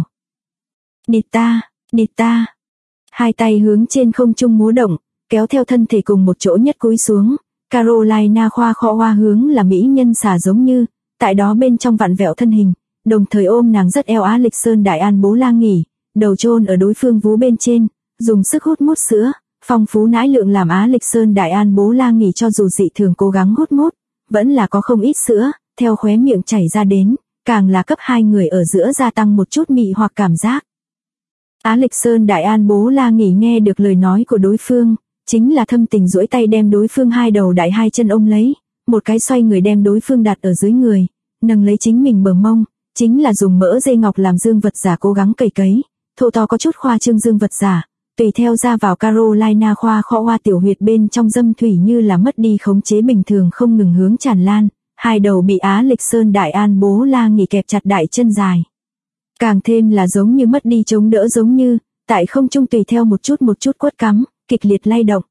Địt ta. Hai tay hướng trên không trung múa động, kéo theo thân thể cùng một chỗ nhất cúi xuống, Carolina Khoa Kho Hoa hướng là mỹ nhân xà giống như, tại đó bên trong vặn vẹo thân hình, đồng thời ôm nàng rất eo Á Lịch Sơn Đại An Bố La nghỉ, đầu chôn ở đối phương vú bên trên, dùng sức hút mút sữa, phong phú nãi lượng làm Á Lịch Sơn Đại An Bố La nghỉ cho dù dị thường cố gắng hút mút, vẫn là có không ít sữa, theo khóe miệng chảy ra đến, càng là cấp hai người ở giữa gia tăng một chút mị hoặc cảm giác. Á Lịch Sơn Đại An Bố La nghỉ nghe được lời nói của đối phương, chính là thâm tình duỗi tay đem đối phương hai đầu đại hai chân ôm lấy, một cái xoay người đem đối phương đặt ở dưới người, nâng lấy chính mình bờ mông, chính là dùng mỡ dây ngọc làm dương vật giả cố gắng cầy cấy, thô to có chút khoa trương dương vật giả, tùy theo ra vào Carolina Khoa Kho Hoa tiểu huyệt bên trong dâm thủy như là mất đi khống chế bình thường không ngừng hướng tràn lan, hai đầu bị Á Lịch Sơn Đại An Bố La nghỉ kẹp chặt đại chân dài. Càng thêm là giống như mất đi chống đỡ giống như, tại không trung tùy theo một chút quất cắm, kịch liệt lay động.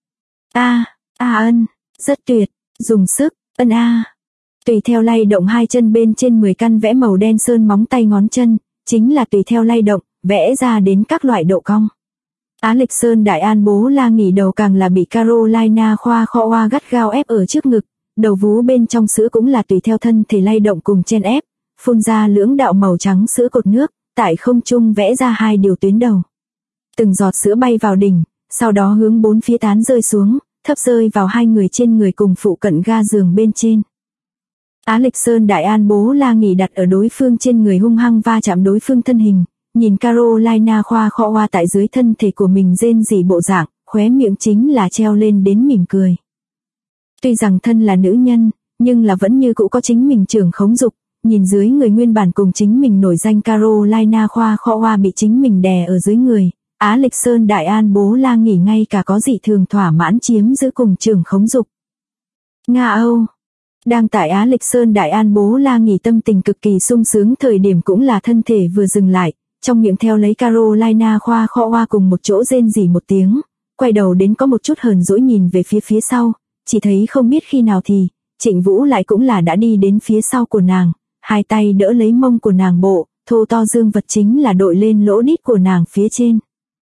Ân, rất tuyệt, dùng sức, Tùy theo lay động hai chân bên trên 10 căn vẽ màu đen sơn móng tay ngón chân, chính là tùy theo lay động, vẽ ra đến các loại độ cong. Á Lịch Sơn Đại An Bố La nghỉ đầu càng là bị Carolina Khoa Kho Hoa gắt gao ép ở trước ngực, đầu vú bên trong sữa cũng là tùy theo thân thể lay động cùng chen ép, phun ra lưỡng đạo màu trắng sữa cột nước, tại không trung vẽ ra hai điều tuyến đầu. Từng giọt sữa bay vào đỉnh, sau đó hướng bốn phía tán rơi xuống, thấp rơi vào hai người trên người cùng phụ cận ga giường bên trên. Á Lịch Sơn Đại An Bố La nghỉ đặt ở đối phương trên người hung hăng va chạm đối phương thân hình, nhìn Carolina Khoa Kho Hoa tại dưới thân thể của mình rên rỉ bộ dạng, khóe miệng chính là treo lên đến mỉm cười. Tuy rằng thân là nữ nhân, nhưng là vẫn như cũ có chính mình trưởng khống dục, nhìn dưới người nguyên bản cùng chính mình nổi danh Carolina Khoa Kho Hoa bị chính mình đè ở dưới người, Á Lịch Sơn Đại An Bố La nghỉ ngay cả có dị thường thỏa mãn chiếm giữ cùng trưởng khống dục. Nga Âu. Đang tại Á Lịch Sơn Đại An Bố La nghỉ tâm tình cực kỳ sung sướng thời điểm cũng là thân thể vừa dừng lại, trong miệng theo lấy Carolina Khoa Kho Hoa cùng một chỗ rên rỉ một tiếng, quay đầu đến có một chút hờn dỗi nhìn về phía sau, chỉ thấy không biết khi nào thì, Trịnh Vũ lại cũng là đã đi đến phía sau của nàng, hai tay đỡ lấy mông của nàng bộ, thô to dương vật chính là đội lên lỗ đít của nàng phía trên.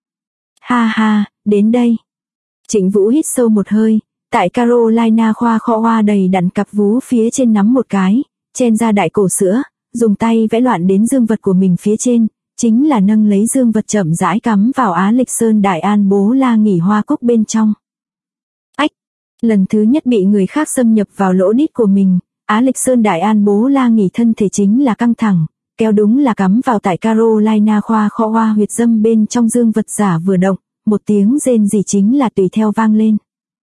Ha, đến đây. Trịnh Vũ hít sâu một hơi, tại Carolina Khoa Kho Hoa đầy đặn cặp vú phía trên nắm một cái, chen ra đại cổ sữa, dùng tay vẽ loạn đến dương vật của mình phía trên, chính là nâng lấy dương vật chậm rãi cắm vào Á Lịch Sơn Đại An Bố La nghỉ hoa cúc bên trong. Lần thứ nhất bị người khác xâm nhập vào lỗ đít của mình, Á Lịch Sơn Đại An Bố La nghỉ thân thể chính là căng thẳng, kéo đúng là cắm vào tại Carolina Khoa Kho Hoa huyệt dâm bên trong dương vật giả vừa động, một tiếng rên rỉ chính là tùy theo vang lên.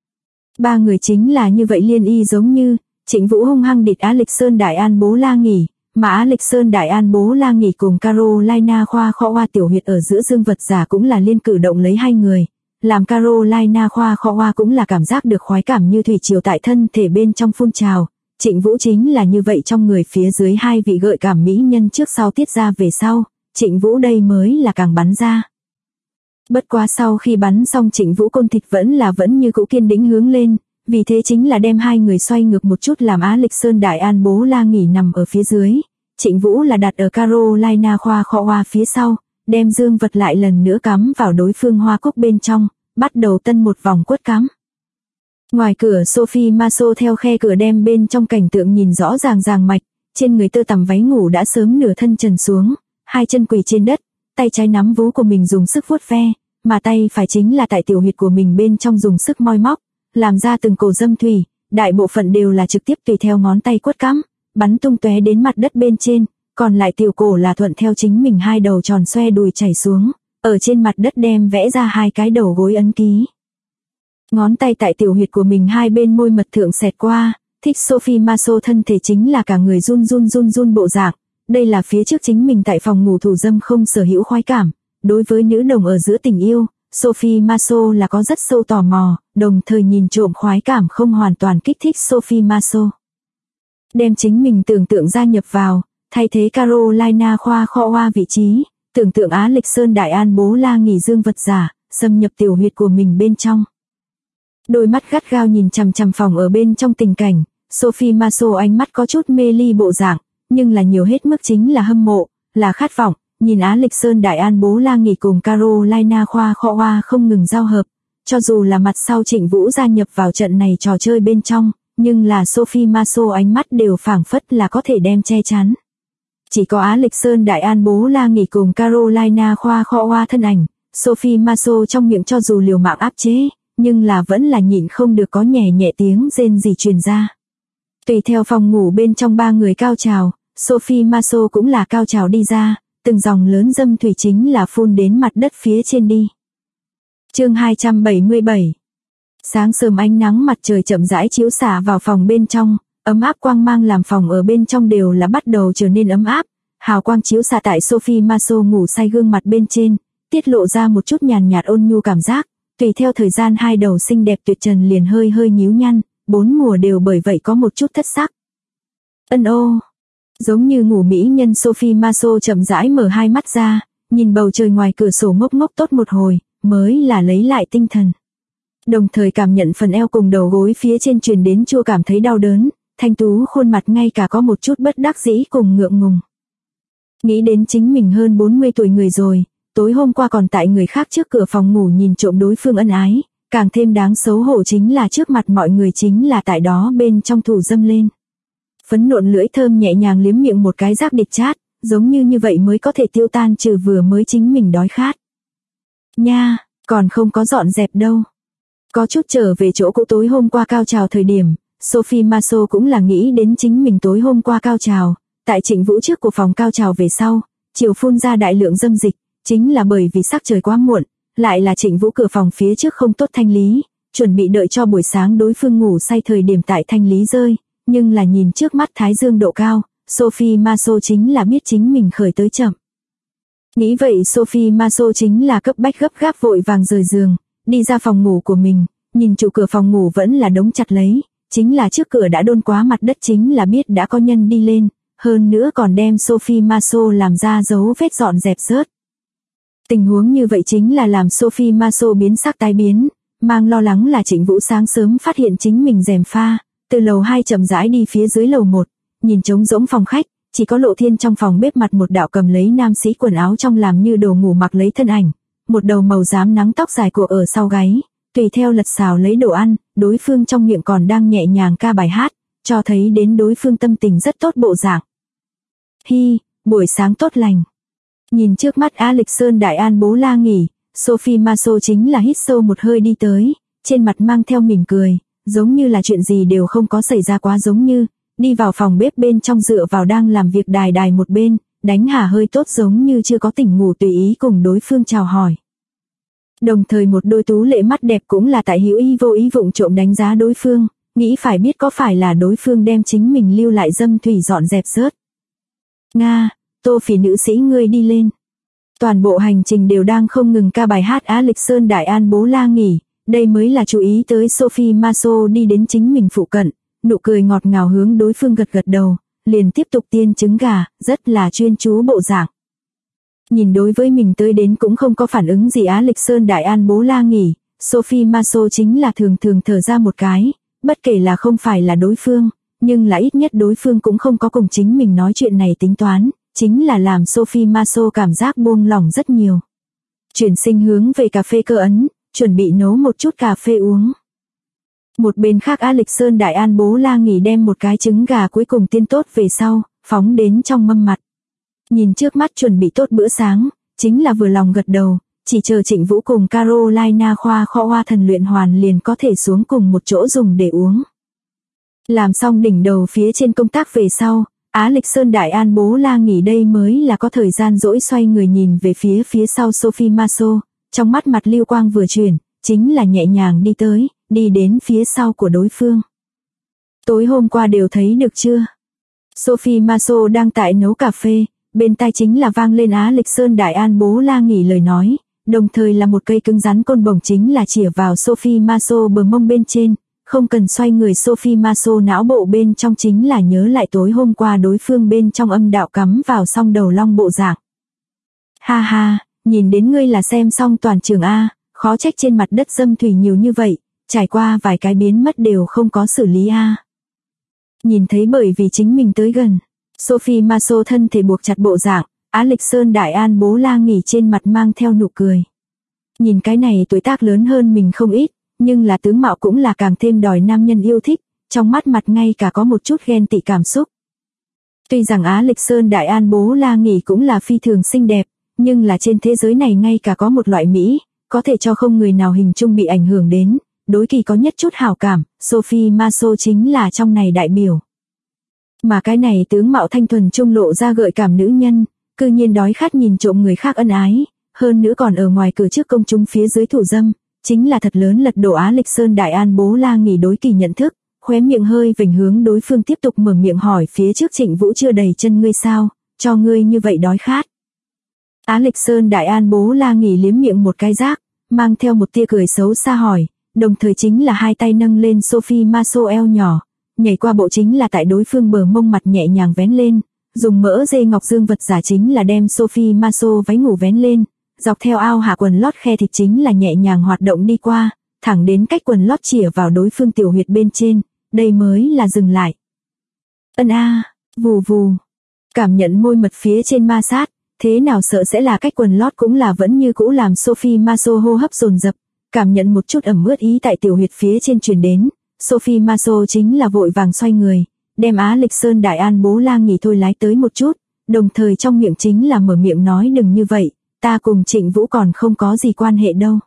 Ba người chính là như vậy liên y giống như, Trịnh Vũ hung hăng địt Á Lịch Sơn Đại An Bố La nghỉ, mà Á Lịch Sơn Đại An Bố La nghỉ cùng Carolina Khoa Kho Hoa tiểu huyệt ở giữa dương vật giả cũng là liên cử động lấy hai người, làm Carolina Khoa Kho Hoa cũng là cảm giác được khoái cảm như thủy triều tại thân thể bên trong phun trào. Trịnh Vũ chính là như vậy trong người phía dưới hai vị gợi cảm mỹ nhân trước sau tiết ra về sau, Trịnh Vũ đây mới là càng bắn ra. Bất quá sau khi bắn xong Trịnh Vũ côn thịt vẫn như cũ kiên đĩnh hướng lên, vì thế chính là đem hai người xoay ngược một chút làm Á Lịch Sơn Đại An Bố La nghỉ nằm ở phía dưới. Trịnh Vũ là đặt ở Carolina Khoa Kho Hoa phía sau, đem dương vật lại lần nữa cắm vào đối phương hoa cúc bên trong, bắt đầu tân một vòng quất cắm. Ngoài cửa Sophie Maso theo khe cửa đem bên trong cảnh tượng nhìn rõ ràng mạch, trên người tơ tằm váy ngủ đã sớm nửa thân trần xuống, hai chân quỳ trên đất, tay trái nắm vú của mình dùng sức vuốt ve, mà tay phải chính là tại tiểu huyệt của mình bên trong dùng sức moi móc, làm ra từng cổ dâm thủy, đại bộ phận đều là trực tiếp tùy theo ngón tay quất cắm, bắn tung tóe đến mặt đất bên trên, còn lại tiểu cổ là thuận theo chính mình hai đầu tròn xoe đùi chảy xuống, ở trên mặt đất đem vẽ ra hai cái đầu gối ấn ký. Ngón tay tại tiểu huyệt của mình hai bên môi mật thượng xẹt qua, thích Sophie Maso thân thể chính là cả người run bộ dạng, đây là phía trước chính mình tại phòng ngủ thủ dâm không sở hữu khoái cảm, đối với nữ đồng ở giữa tình yêu, Sophie Maso là có rất sâu tò mò, đồng thời nhìn trộm khoái cảm không hoàn toàn kích thích Sophie Maso. Đem chính mình tưởng tượng gia nhập vào, thay thế Carolina Khoa Kho Hoa vị trí, tưởng tượng Á Lịch Sơn Đại An Bố La nghỉ dương vật giả, xâm nhập tiểu huyệt của mình bên trong. Đôi mắt gắt gao nhìn chằm chằm phòng ở bên trong tình cảnh, Sophie Maso ánh mắt có chút mê ly bộ dạng, nhưng là nhiều hết mức chính là hâm mộ, là khát vọng, nhìn Á Lịch Sơn Đại An Bố La nghỉ cùng Carolina Khoa Kho Hoa không ngừng giao hợp, Cho dù là mặt sau Trịnh Vũ gia nhập vào trận này trò chơi bên trong, nhưng là Sophie Marceau ánh mắt đều phảng phất là có thể đem che chắn. Chỉ có Á Lịch Sơn Đại An Bố La nghỉ cùng Carolina Khoa Kho Hoa thân ảnh, Sophie Marceau trong miệng cho dù liều mạng áp chế, nhưng là vẫn là nhịn không được có nhẹ nhẹ tiếng rên rỉ truyền ra. Tùy theo phòng ngủ bên trong ba người cao trào, Sophie Marceau cũng là cao trào đi ra, từng dòng lớn dâm thủy chính là phun đến mặt đất phía trên đi. Chương 277. Sáng sớm ánh nắng mặt trời chậm rãi chiếu xạ vào phòng bên trong, ấm áp quang mang làm phòng ở bên trong đều là bắt đầu trở nên ấm áp, hào quang chiếu xạ tại Sophie Marceau ngủ say gương mặt bên trên, tiết lộ ra một chút nhàn nhạt ôn nhu cảm giác, tùy theo thời gian hai đầu xinh đẹp tuyệt trần liền hơi hơi nhíu nhăn, bốn mùa đều bởi vậy có một chút thất sắc. Ân ô, giống như ngủ mỹ nhân Sophie Marceau chậm rãi mở hai mắt ra, nhìn bầu trời ngoài cửa sổ ngốc ngốc tốt một hồi, mới là lấy lại tinh thần. Đồng thời cảm nhận phần eo cùng đầu gối phía trên truyền đến chua cảm thấy đau đớn, thanh tú khuôn mặt ngay cả có một chút bất đắc dĩ cùng ngượng ngùng. Nghĩ đến chính mình hơn 40 tuổi người rồi, tối hôm qua còn tại người khác trước cửa phòng ngủ nhìn trộm đối phương ân ái, càng thêm đáng xấu hổ chính là trước mặt mọi người chính là tại đó bên trong thủ dâm lên. Phấn nộn lưỡi thơm nhẹ nhàng liếm miệng một cái rác địch chát, giống như vậy mới có thể tiêu tan trừ vừa mới chính mình đói khát. Nha, còn không có dọn dẹp đâu. Có chút trở về chỗ cũ tối hôm qua cao trào thời điểm, Sophie Marceau cũng là nghĩ đến chính mình tối hôm qua cao trào, tại Trịnh Vũ trước của phòng cao trào về sau, chiều phun ra đại lượng dâm dịch, chính là bởi vì sắc trời quá muộn, lại là Trịnh Vũ cửa phòng phía trước không tốt thanh lý, chuẩn bị đợi cho buổi sáng đối phương ngủ say thời điểm tại thanh lý rơi, nhưng là nhìn trước mắt thái dương độ cao, Sophie Marceau chính là biết chính mình khởi tới chậm. Nghĩ vậy Sophie Marceau chính là cấp bách gấp gáp vội vàng rời giường, đi ra phòng ngủ của mình, nhìn chủ cửa phòng ngủ vẫn là đóng chặt lấy, chính là trước cửa đã đôn quá mặt đất chính là biết đã có nhân đi lên, hơn nữa còn đem Sophie Marceau làm ra dấu vết dọn dẹp rớt. Tình huống như vậy chính là làm Sophie Marceau biến sắc tái biến, mang lo lắng là Trịnh Vũ sáng sớm phát hiện chính mình rèm pha, từ lầu 2 chậm rãi đi phía dưới lầu 1, nhìn trống rỗng phòng khách, chỉ có Lộ Thiên trong phòng bếp mặt một đạo cầm lấy nam sĩ quần áo trong làm như đồ ngủ mặc lấy thân ảnh, một đầu màu xám nắng tóc dài của ở sau gáy, tùy theo lật xào lấy đồ ăn, đối phương trong miệng còn đang nhẹ nhàng ca bài hát, cho thấy đến đối phương tâm tình rất tốt bộ dạng. Hi, buổi sáng tốt lành. Nhìn trước mắt Á Lịch Sơn Đại An Bố La nghỉ, Sophie Marceau chính là hít sâu một hơi đi tới, trên mặt mang theo mỉm cười, giống như là chuyện gì đều không có xảy ra quá giống như, đi vào phòng bếp bên trong dựa vào đang làm việc đài đài một bên, đánh hả hơi tốt giống như chưa có tỉnh ngủ tùy ý cùng đối phương chào hỏi. Đồng thời một đôi tú lệ mắt đẹp cũng là tại hữu ý vô ý vụng trộm đánh giá đối phương, nghĩ phải biết có phải là đối phương đem chính mình lưu lại dâm thủy dọn dẹp rớt. Nga, Tô Phỉ nữ sĩ ngươi đi lên. Toàn bộ hành trình đều đang không ngừng ca bài hát Á Lịch Sơn Đại An Bố La nghỉ, đây mới là chú ý tới Sophie Marceau đi đến chính mình phụ cận, nụ cười ngọt ngào hướng đối phương gật gật đầu, liền tiếp tục tiên trứng gà, rất là chuyên chú bộ dạng. Nhìn đối với mình tới đến cũng không có phản ứng gì Á Lịch Sơn Đại An Bố La nghỉ, Sophie Marceau chính là thường thường thở ra một cái, bất kể là không phải là đối phương, nhưng là ít nhất đối phương cũng không có cùng chính mình nói chuyện này tính toán, chính là làm Sophie Marceau cảm giác buông lỏng rất nhiều. Chuyển sinh hướng về cà phê cơ ấn, chuẩn bị nấu một chút cà phê uống. Một bên khác Á Lịch Sơn Đại An Bố La nghỉ đem một cái trứng gà cuối cùng tiên tốt về sau, phóng đến trong mâm mặt. Nhìn trước mắt chuẩn bị tốt bữa sáng, chính là vừa lòng gật đầu, chỉ chờ Trịnh Vũ cùng Carolina Khoa Kho Hoa thần luyện hoàn liền có thể xuống cùng một chỗ dùng để uống. Làm xong đỉnh đầu phía trên công tác về sau, Á Lịch Sơn Đại An Bố La nghỉ đây mới là có thời gian rỗi xoay người nhìn về phía sau Sophie Marceau, trong mắt mặt lưu quang vừa chuyển, chính là nhẹ nhàng đi tới, đi đến phía sau của đối phương. Tối hôm qua đều thấy được chưa? Sophie Marceau đang tại nấu cà phê, bên tai chính là vang lên Á Lịch Sơn Đại An Bố La nghỉ lời nói, đồng thời là một cây cứng rắn côn bổng chính là chĩa vào Sophie Marceau bờ mông bên trên, không cần xoay người Sophie Marceau não bộ bên trong chính là nhớ lại tối hôm qua đối phương bên trong âm đạo cắm vào song đầu long bộ dạng. Ha ha, nhìn đến ngươi là xem xong toàn trường A, khó trách trên mặt đất dâm thủy nhiều như vậy, trải qua vài cái biến mất đều không có xử lý A. Nhìn thấy bởi vì chính mình tới gần, Sophie Marceau thân thể buộc chặt bộ dạng, Á Lịch Sơn Đại An Bố La nghỉ trên mặt mang theo nụ cười. Nhìn cái này tuổi tác lớn hơn mình không ít, nhưng là tướng mạo cũng là càng thêm đòi nam nhân yêu thích, trong mắt mặt ngay cả có một chút ghen tị cảm xúc. Tuy rằng Á Lịch Sơn Đại An Bố La Nghỉ cũng là phi thường xinh đẹp, nhưng là trên thế giới này ngay cả có một loại Mỹ, có thể cho không người nào hình chung bị ảnh hưởng đến, đối kỳ có nhất chút hảo cảm, Sophie Marceau chính là trong này đại biểu. Mà cái này tướng mạo thanh thuần trung lộ ra gợi cảm nữ nhân, cư nhiên đói khát nhìn trộm người khác ân ái, hơn nữa còn ở ngoài cửa trước công chúng phía dưới thủ dâm, chính là thật lớn lật đổ Á Lịch Sơn Đại An Bố La Nghỉ đối kỳ nhận thức, khóe miệng hơi vểnh hướng đối phương tiếp tục mở miệng hỏi phía trước Trịnh Vũ chưa đầy chân ngươi sao, cho ngươi như vậy đói khát. Á Lịch Sơn Đại An Bố La Nghỉ liếm miệng một cái rác, mang theo một tia cười xấu xa hỏi, đồng thời chính là hai tay nâng lên Sophie Marceau eo nhỏ, nhảy qua bộ chính là tại đối phương bờ mông mặt nhẹ nhàng vén lên, dùng mỡ dê ngọc dương vật giả chính là đem Sophie Marceau váy ngủ vén lên, dọc theo ao hạ quần lót khe thịt chính là nhẹ nhàng hoạt động đi qua, thẳng đến cách quần lót chĩa vào đối phương tiểu huyệt bên trên, đây mới là dừng lại. Ân a, vù vù, cảm nhận môi mật phía trên ma sát, thế nào sợ sẽ là cách quần lót cũng là vẫn như cũ làm Sophie Marceau hô hấp dồn dập, cảm nhận một chút ẩm ướt ý tại tiểu huyệt phía trên truyền đến, Sophie Marceau chính là vội vàng xoay người, đem Á Lịch Sơn Đại An Bố La Nghỉ thôi lái tới một chút, đồng thời trong miệng chính là mở miệng nói đừng như vậy, ta cùng Trịnh Vũ còn không có gì quan hệ đâu.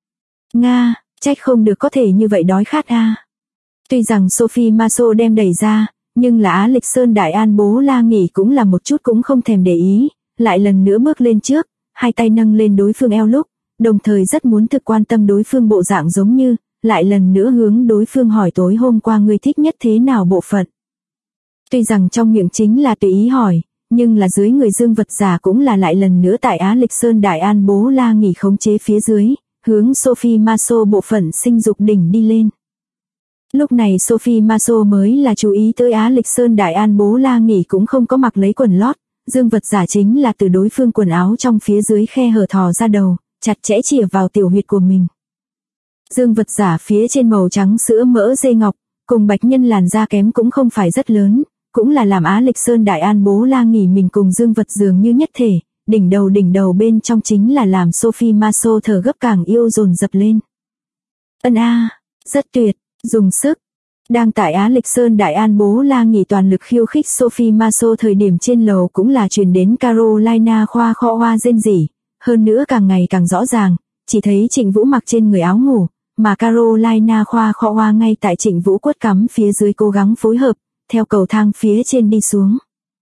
Nga, trách không được có thể như vậy đói khát a. Tuy rằng Sophie Marceau đem đẩy ra, nhưng là Á Lịch Sơn Đại An Bố La Nghỉ cũng là một chút cũng không thèm để ý, lại lần nữa bước lên trước, hai tay nâng lên đối phương eo lúc, đồng thời rất muốn thực quan tâm đối phương bộ dạng giống như, lại lần nữa hướng đối phương hỏi tối hôm qua ngươi thích nhất thế nào bộ phận. Tuy rằng trong miệng chính là tùy ý hỏi, nhưng là dưới người dương vật giả cũng là lại lần nữa tại Á Lịch Sơn Đại An Bố La Nghỉ khống chế phía dưới, hướng Sophie Marceau bộ phận sinh dục đỉnh đi lên. Lúc này Sophie Marceau mới là chú ý tới Á Lịch Sơn Đại An Bố La Nghỉ cũng không có mặc lấy quần lót, dương vật giả chính là từ đối phương quần áo trong phía dưới khe hở thò ra đầu, chặt chẽ chĩa vào tiểu huyệt của mình. Dương vật giả phía trên màu trắng sữa mỡ dê ngọc, cùng bạch nhân làn da kém cũng không phải rất lớn, cũng là làm Á Lịch Sơn Đại An Bố La Nghỉ mình cùng dương vật dường như nhất thể, đỉnh đầu bên trong chính là làm Sophie Marceau thở gấp càng yêu dồn dập lên. Ân a, rất tuyệt, dùng sức. Đang tại Á Lịch Sơn Đại An Bố La Nghỉ toàn lực khiêu khích Sophie Marceau thời điểm trên lầu cũng là truyền đến Carolina khoa kho hoa rên rỉ, hơn nữa càng ngày càng rõ ràng, chỉ thấy Trịnh Vũ mặc trên người áo ngủ, mà Carolina khoa kho hoa ngay tại Trịnh Vũ quất cắm phía dưới cố gắng phối hợp, theo cầu thang phía trên đi xuống.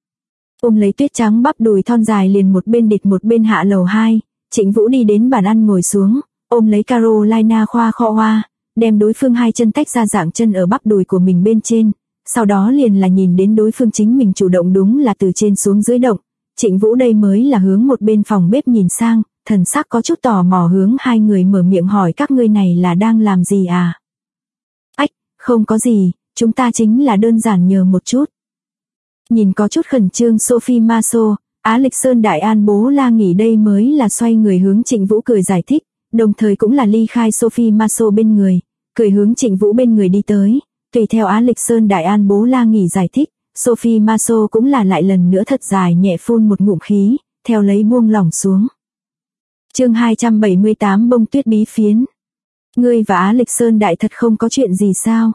Ôm lấy tuyết trắng bắp đùi thon dài liền một bên địch một bên hạ lầu 2, Trịnh Vũ đi đến bàn ăn ngồi xuống, ôm lấy Carolina khoa kho hoa, đem đối phương hai chân tách ra dạng chân ở bắp đùi của mình bên trên, sau đó liền là nhìn đến đối phương chính mình chủ động đúng là từ trên xuống dưới động, Trịnh Vũ đây mới là hướng một bên phòng bếp nhìn sang, thần sắc có chút tò mò hướng hai người mở miệng hỏi các ngươi này là đang làm gì à? Ách, không có gì, chúng ta chính là đơn giản nhờ một chút. Nhìn có chút khẩn trương Sophie Marceau, Á Lịch Sơn Đại An Bố La Nghỉ đây mới là xoay người hướng Trịnh Vũ cười giải thích, đồng thời cũng là ly khai Sophie Marceau bên người, cười hướng Trịnh Vũ bên người đi tới, tùy theo Á Lịch Sơn Đại An Bố La Nghỉ giải thích, Sophie Marceau cũng là lại lần nữa thật dài nhẹ phun một ngụm khí, theo lấy buông lỏng xuống. Chương 278 bông tuyết bí phiến. Ngươi và Á Lịch Sơn Đại thật không có chuyện gì sao?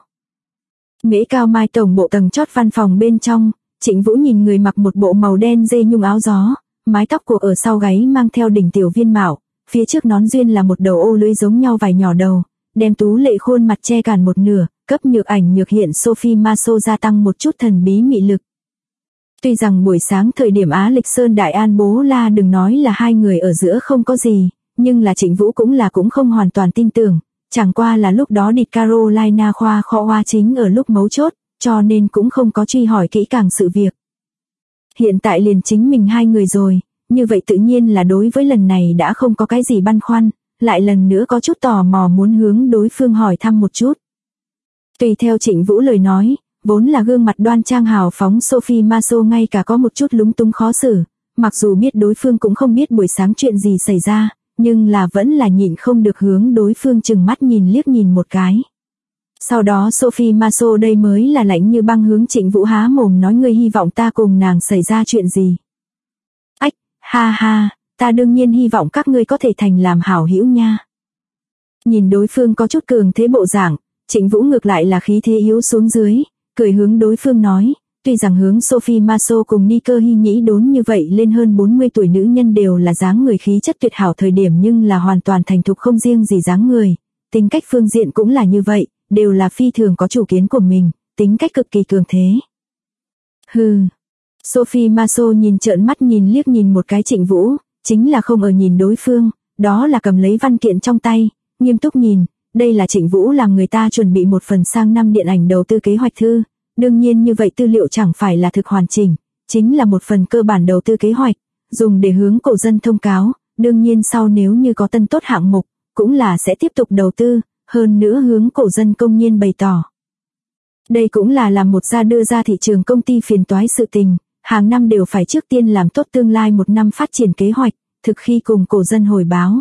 Mễ Cao Mai tổng bộ tầng chót văn phòng bên trong, Trịnh Vũ nhìn người mặc một bộ màu đen dê nhung áo gió, mái tóc của ở sau gáy mang theo đỉnh tiểu viên mạo, phía trước nón duyên là một đầu ô lưới giống nhau vài nhỏ đầu, đem tú lệ khuôn mặt che cản một nửa, cấp nhược ảnh nhược hiện Sophie Marceau gia tăng một chút thần bí mị lực. Tuy rằng buổi sáng thời điểm Á Lịch Sơn Đại An Bố La đừng nói là hai người ở giữa không có gì, nhưng là Trịnh Vũ cũng không hoàn toàn tin tưởng, chẳng qua là lúc đó địt Carolina khoa kho hoa chính ở lúc mấu chốt, cho nên cũng không có truy hỏi kỹ càng sự việc. Hiện tại liền chính mình hai người rồi, như vậy tự nhiên là đối với lần này đã không có cái gì băn khoăn, lại lần nữa có chút tò mò muốn hướng đối phương hỏi thăm một chút. Tùy theo Trịnh Vũ lời nói, vốn là gương mặt đoan trang hào phóng Sophie Marceau ngay cả có một chút lúng túng khó xử, mặc dù biết đối phương cũng không biết buổi sáng chuyện gì xảy ra, nhưng là vẫn là nhịn không được hướng đối phương chừng mắt nhìn liếc nhìn một cái. Sau đó Sophie Marceau đây mới là lạnh như băng hướng Trịnh Vũ há mồm nói ngươi hy vọng ta cùng nàng xảy ra chuyện gì. Ách, ha ha, ta đương nhiên hy vọng các ngươi có thể thành làm hảo hữu nha. Nhìn đối phương có chút cường thế bộ dạng, Trịnh Vũ ngược lại là khí thế yếu xuống dưới, cười hướng đối phương nói, tuy rằng hướng Sophie Marceau cùng Nicker Hy nhĩ đốn như vậy lên hơn 40 tuổi nữ nhân đều là dáng người khí chất tuyệt hảo thời điểm nhưng là hoàn toàn thành thục không riêng gì dáng người, tính cách phương diện cũng là như vậy, đều là phi thường có chủ kiến của mình, tính cách cực kỳ cường thế. Hừ. Sophie Marceau nhìn trợn mắt nhìn liếc nhìn một cái Trịnh Vũ, chính là không ở nhìn đối phương, đó là cầm lấy văn kiện trong tay, nghiêm túc nhìn, đây là Trịnh Vũ làm người ta chuẩn bị một phần sang năm điện ảnh đầu tư kế hoạch thư, đương nhiên như vậy tư liệu chẳng phải là thực hoàn chỉnh, chính là một phần cơ bản đầu tư kế hoạch, dùng để hướng cổ dân thông cáo, đương nhiên sau nếu như có tân tốt hạng mục, cũng là sẽ tiếp tục đầu tư, hơn nữa hướng cổ dân công nhiên bày tỏ. Đây cũng là làm một gia đưa ra thị trường công ty phiền toái sự tình, hàng năm đều phải trước tiên làm tốt tương lai một năm phát triển kế hoạch, thực khi cùng cổ dân hồi báo.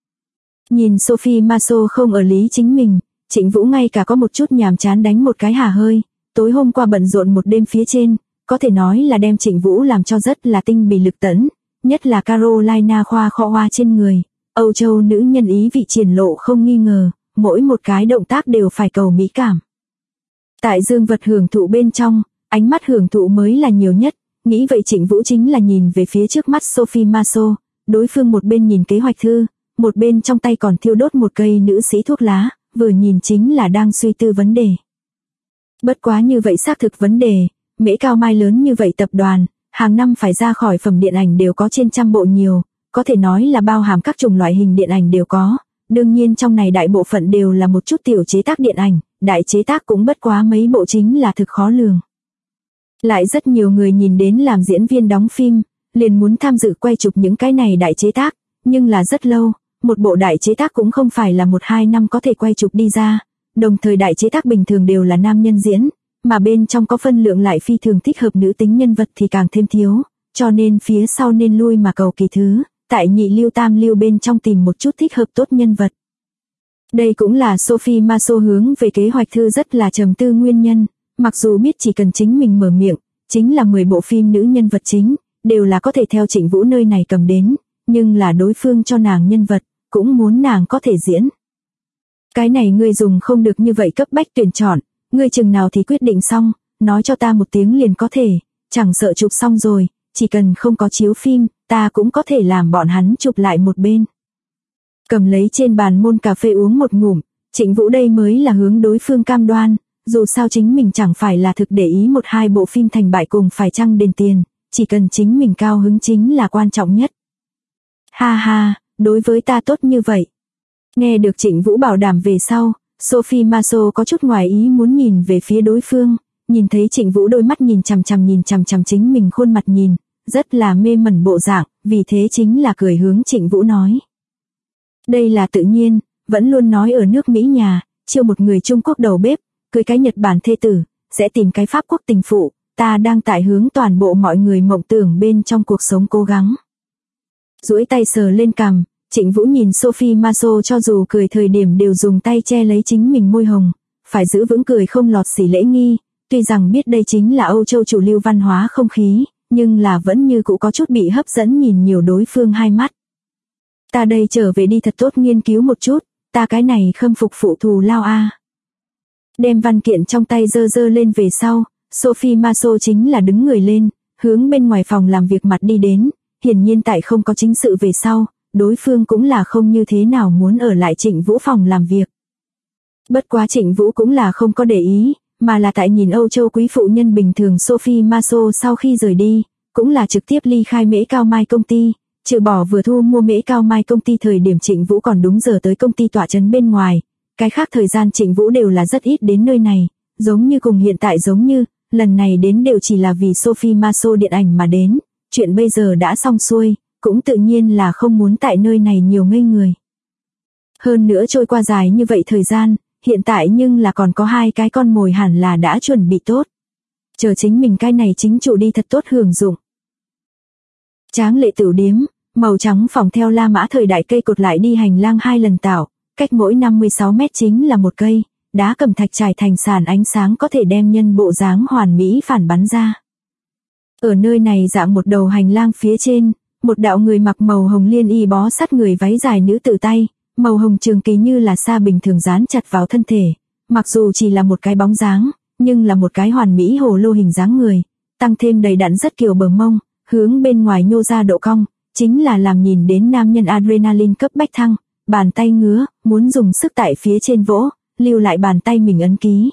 Nhìn Sophie Marceau không ở lý chính mình, Trịnh Vũ ngay cả có một chút nhàm chán đánh một cái hà hơi, tối hôm qua bận rộn một đêm phía trên, có thể nói là đem Trịnh Vũ làm cho rất là tinh bì lực tẫn, nhất là Carolina khoa kho hoa trên người, Âu Châu nữ nhân ý vị triển lộ không nghi ngờ, mỗi một cái động tác đều phải cầu mỹ cảm. Tại dương vật hưởng thụ bên trong, ánh mắt hưởng thụ mới là nhiều nhất, nghĩ vậy Trịnh Vũ chính là nhìn về phía trước mắt Sophie Marceau, đối phương một bên nhìn kế hoạch thư, một bên trong tay còn thiêu đốt một cây nữ sĩ thuốc lá, vừa nhìn chính là đang suy tư vấn đề. Bất quá như vậy xác thực vấn đề, Mễ Cao Mai lớn như vậy tập đoàn, hàng năm phải ra khỏi phẩm điện ảnh đều có trên trăm bộ nhiều, có thể nói là bao hàm các chủng loại hình điện ảnh đều có, đương nhiên trong này đại bộ phận đều là một chút tiểu chế tác điện ảnh, đại chế tác cũng bất quá mấy bộ chính là thực khó lường. Lại rất nhiều người nhìn đến làm diễn viên đóng phim, liền muốn tham dự quay chụp những cái này đại chế tác, nhưng là rất lâu, một bộ đại chế tác cũng không phải là 1-2 năm có thể quay chụp đi ra, đồng thời đại chế tác bình thường đều là nam nhân diễn, mà bên trong có phân lượng lại phi thường thích hợp nữ tính nhân vật thì càng thêm thiếu, cho nên phía sau nên lui mà cầu kỳ thứ, tại nhị lưu tam lưu bên trong tìm một chút thích hợp tốt nhân vật. Đây cũng là Sophie Marceau hướng về kế hoạch thư rất là trầm tư nguyên nhân, mặc dù biết chỉ cần chính mình mở miệng, chính là 10 bộ phim nữ nhân vật chính, đều là có thể theo Trịnh Vũ nơi này cầm đến, nhưng là đối phương cho nàng nhân vật, cũng muốn nàng có thể diễn. Cái này ngươi dùng không được như vậy cấp bách tuyển chọn, ngươi chừng nào thì quyết định xong, nói cho ta một tiếng liền có thể, chẳng sợ chụp xong rồi, chỉ cần không có chiếu phim, ta cũng có thể làm bọn hắn chụp lại một bên. Cầm lấy trên bàn môn cà phê uống một ngụm, Trịnh Vũ đây mới là hướng đối phương cam đoan, dù sao chính mình chẳng phải là thực để ý 1-2 bộ phim thành bại cùng phải chăng đền tiền, chỉ cần chính mình cao hứng chính là quan trọng nhất. Ha ha, đối với ta tốt như vậy. Nghe được Trịnh Vũ bảo đảm về sau, Sophie Marceau có chút ngoài ý muốn nhìn về phía đối phương, nhìn thấy Trịnh Vũ đôi mắt nhìn chằm chằm chính mình khuôn mặt nhìn, rất là mê mẩn bộ dạng, vì thế chính là cười hướng Trịnh Vũ nói. Đây là tự nhiên, vẫn luôn nói ở nước Mỹ nhà, chiêu một người Trung Quốc đầu bếp, cưới cái Nhật Bản thê tử, sẽ tìm cái Pháp Quốc tình phụ, ta đang tại hướng toàn bộ mọi người mộng tưởng bên trong cuộc sống cố gắng. Duỗi tay sờ lên cằm, Trịnh Vũ nhìn Sophie Marceau cho dù cười thời điểm đều dùng tay che lấy chính mình môi hồng, phải giữ vững cười không lọt xỉ lễ nghi, tuy rằng biết đây chính là Âu Châu chủ lưu văn hóa không khí, nhưng là vẫn như cũ có chút bị hấp dẫn nhìn nhiều đối phương hai mắt. Ta đây trở về đi thật tốt nghiên cứu một chút, ta cái này khâm phục phụ thù lao a. Đem văn kiện trong tay dơ lên về sau, Sophie Marceau chính là đứng người lên, hướng bên ngoài phòng làm việc mặt đi đến, hiển nhiên tại không có chính sự về sau, đối phương cũng là không như thế nào muốn ở lại Trịnh Vũ phòng làm việc. Bất quá Trịnh Vũ cũng là không có để ý, mà là tại nhìn Âu Châu quý phụ nhân bình thường Sophie Marceau sau khi rời đi, cũng là trực tiếp ly khai Mễ Cao Mai công ty, trừ bỏ vừa thu mua Mễ Cao Mai công ty thời điểm Trịnh Vũ còn đúng giờ tới công ty tọa trấn bên ngoài, cái khác thời gian Trịnh Vũ đều là rất ít đến nơi này, giống như cùng hiện tại giống như, lần này đến đều chỉ là vì Sophie Marceau điện ảnh mà đến, chuyện bây giờ đã xong xuôi, cũng tự nhiên là không muốn tại nơi này nhiều ngây người. Hơn nữa trôi qua dài như vậy thời gian, hiện tại nhưng là còn có 2 cái con mồi hẳn là đã chuẩn bị tốt. Chờ chính mình cái này chính chủ đi thật tốt hưởng dụng. Tráng Lệ Tửu Điếm, màu trắng phòng theo La Mã thời đại cây cột lại đi hành lang 2 lần tạo, cách mỗi 56 mét chính là một cây, đá cẩm thạch trải thành sàn ánh sáng có thể đem nhân bộ dáng hoàn mỹ phản bắn ra. Ở nơi này dạng một đầu hành lang phía trên, Một đạo người mặc màu hồng liên y bó sát người váy dài nữ tử tay, màu hồng trường kỳ như là sa bình thường dán chặt vào thân thể. Mặc dù chỉ là một cái bóng dáng, nhưng là một cái hoàn mỹ hồ lô hình dáng người, tăng thêm đầy đặn rất kiều bờ mông, hướng bên ngoài nhô ra độ cong, chính là làm nhìn đến nam nhân adrenaline cấp bách thăng, bàn tay ngứa, muốn dùng sức tại phía trên vỗ, lưu lại bàn tay mình ấn ký.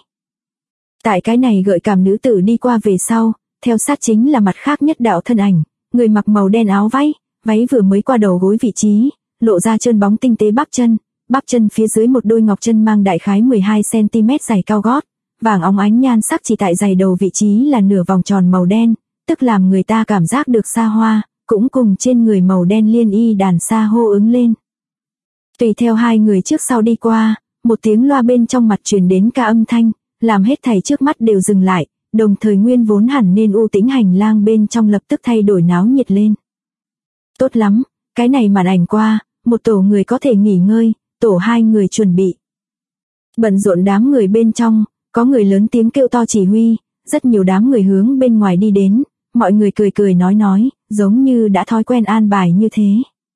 Tại cái này gợi cảm nữ tử đi qua về sau, theo sát chính là mặt khác nhất đạo thân ảnh, người mặc màu đen áo váy vừa mới qua đầu gối vị trí, lộ ra chân bóng tinh tế bắp chân phía dưới một đôi ngọc chân mang đại khái 12 cm dày cao gót, vàng óng ánh nhan sắc chỉ tại giày đầu vị trí là nửa vòng tròn màu đen, tức làm người ta cảm giác được xa hoa, cũng cùng trên người màu đen liên y đàn xa hô ứng lên. Tùy theo hai người trước sau đi qua, một tiếng loa bên trong mặt truyền đến ca âm thanh, làm hết thảy trước mắt đều dừng lại, đồng thời nguyên vốn hẳn nên u tĩnh hành lang bên trong lập tức thay đổi náo nhiệt lên. Tốt lắm, cái này màn ảnh qua, một tổ người có thể nghỉ ngơi, tổ hai người chuẩn bị. Bận rộn đám người bên trong, có người lớn tiếng kêu to chỉ huy, rất nhiều đám người hướng bên ngoài đi đến, mọi người cười nói, giống như đã thói quen an bài như thế.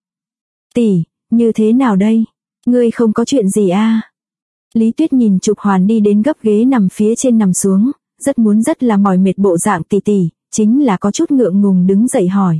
Tỷ, như thế nào đây? Ngươi không có chuyện gì à? Lý Tuyết nhìn Trục Hoàn đi đến gấp ghế nằm phía trên nằm xuống, rất là mỏi mệt bộ dạng tỷ, chính là có chút ngượng ngùng đứng dậy hỏi.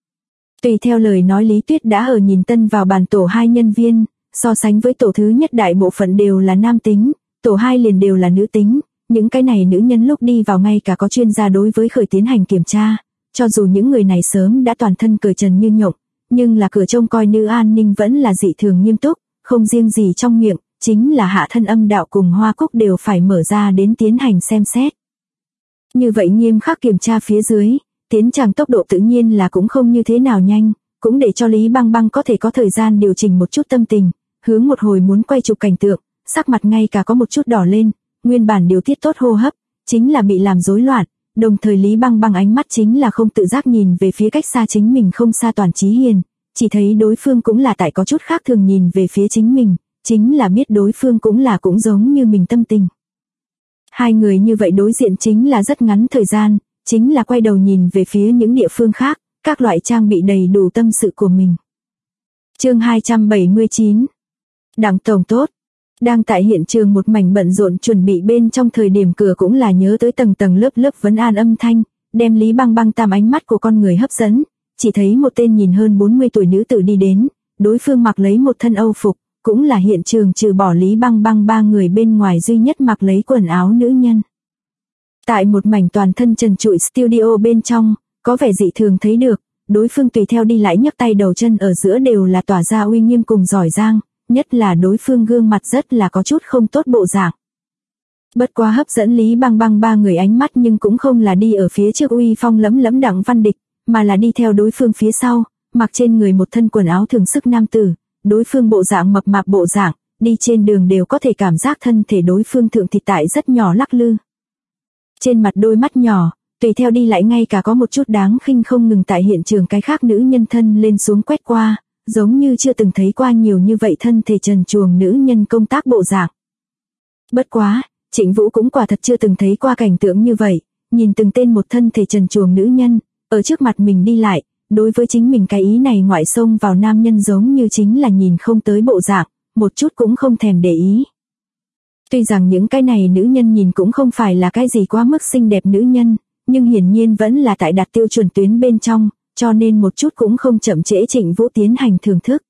Tùy theo lời nói Lý Tuyết đã ở nhìn tân vào bàn tổ 2 nhân viên, so sánh với tổ thứ nhất đại bộ phận đều là nam tính, tổ 2 liền đều là nữ tính, những cái này nữ nhân lúc đi vào ngay cả có chuyên gia đối với khởi tiến hành kiểm tra, cho dù những người này sớm đã toàn thân cởi trần như nhộng, nhưng là cửa trông coi nữ an ninh vẫn là dị thường nghiêm túc, không riêng gì trong miệng, chính là hạ thân âm đạo cùng hoa cúc đều phải mở ra đến tiến hành xem xét. Như vậy nghiêm khắc kiểm tra phía dưới, tiến tràng tốc độ tự nhiên là cũng không như thế nào nhanh, cũng để cho Lý Băng Băng có thể có thời gian điều chỉnh một chút tâm tình, hướng một hồi muốn quay chụp cảnh tượng, sắc mặt ngay cả có một chút đỏ lên, nguyên bản điều tiết tốt hô hấp, chính là bị làm rối loạn, đồng thời Lý Băng Băng ánh mắt chính là không tự giác nhìn về phía cách xa chính mình không xa Toàn Chí Hiền, chỉ thấy đối phương cũng là tại có chút khác thường nhìn về phía chính mình, chính là biết đối phương cũng giống như mình tâm tình. Hai người như vậy đối diện chính là rất ngắn thời gian, chính là quay đầu nhìn về phía những địa phương khác, các loại trang bị đầy đủ tâm sự của mình. Chương 279. Đặng tổng tốt. Đang tại hiện trường một mảnh bận rộn chuẩn bị bên trong thời điểm cửa cũng là nhớ tới tầng lớp vấn an âm thanh, đem Lý Băng Băng tam ánh mắt của con người hấp dẫn, chỉ thấy một tên nhìn hơn 40 tuổi nữ tử đi đến, đối phương mặc lấy một thân Âu phục, cũng là hiện trường trừ bỏ Lý Băng Băng 3 người bên ngoài duy nhất mặc lấy quần áo nữ nhân. Tại một mảnh toàn thân trần trụi studio bên trong, có vẻ dị thường thấy được, đối phương tùy theo đi lại nhấc tay đầu chân ở giữa đều là tỏa ra uy nghiêm cùng giỏi giang, nhất là đối phương gương mặt rất là có chút không tốt bộ dạng. Bất quá hấp dẫn Lý Băng Băng 3 người ánh mắt nhưng cũng không là đi ở phía trước uy phong lẫm Đặng Văn Địch, mà là đi theo đối phương phía sau, mặc trên người một thân quần áo thường sức nam tử, đối phương bộ dạng mập mạp bộ dạng, đi trên đường đều có thể cảm giác thân thể đối phương thượng thịt tại rất nhỏ lắc lư. Trên mặt đôi mắt nhỏ, tùy theo đi lại ngay cả có một chút đáng khinh không ngừng tại hiện trường cái khác nữ nhân thân lên xuống quét qua, giống như chưa từng thấy qua nhiều như vậy thân thể trần truồng nữ nhân công tác bộ dạng. Bất quá, Trịnh Vũ cũng quả thật chưa từng thấy qua cảnh tượng như vậy, nhìn từng tên một thân thể trần truồng nữ nhân, ở trước mặt mình đi lại, đối với chính mình cái ý này ngoại xông vào nam nhân giống như chính là nhìn không tới bộ dạng, một chút cũng không thèm để ý. Tuy rằng những cái này nữ nhân nhìn cũng không phải là cái gì quá mức xinh đẹp nữ nhân, nhưng hiển nhiên vẫn là tại đạt tiêu chuẩn tuyến bên trong, cho nên một chút cũng không chậm trễ Trịnh Vũ tiến hành thưởng thức.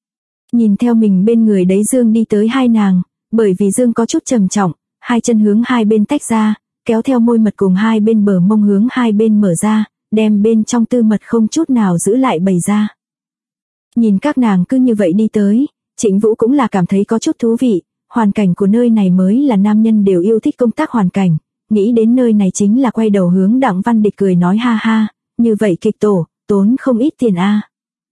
Nhìn theo mình bên người đấy Dương đi tới hai nàng, bởi vì Dương có chút trầm trọng, hai chân hướng hai bên tách ra, kéo theo môi mật cùng hai bên bờ mông hướng hai bên mở ra, đem bên trong tư mật không chút nào giữ lại bày ra. Nhìn các nàng cứ như vậy đi tới, Trịnh Vũ cũng là cảm thấy có chút thú vị, hoàn cảnh của nơi này mới là nam nhân đều yêu thích công tác hoàn cảnh, nghĩ đến nơi này chính là quay đầu hướng Đặng Văn Địch cười nói ha ha, như vậy kịch tổ, tốn không ít tiền a.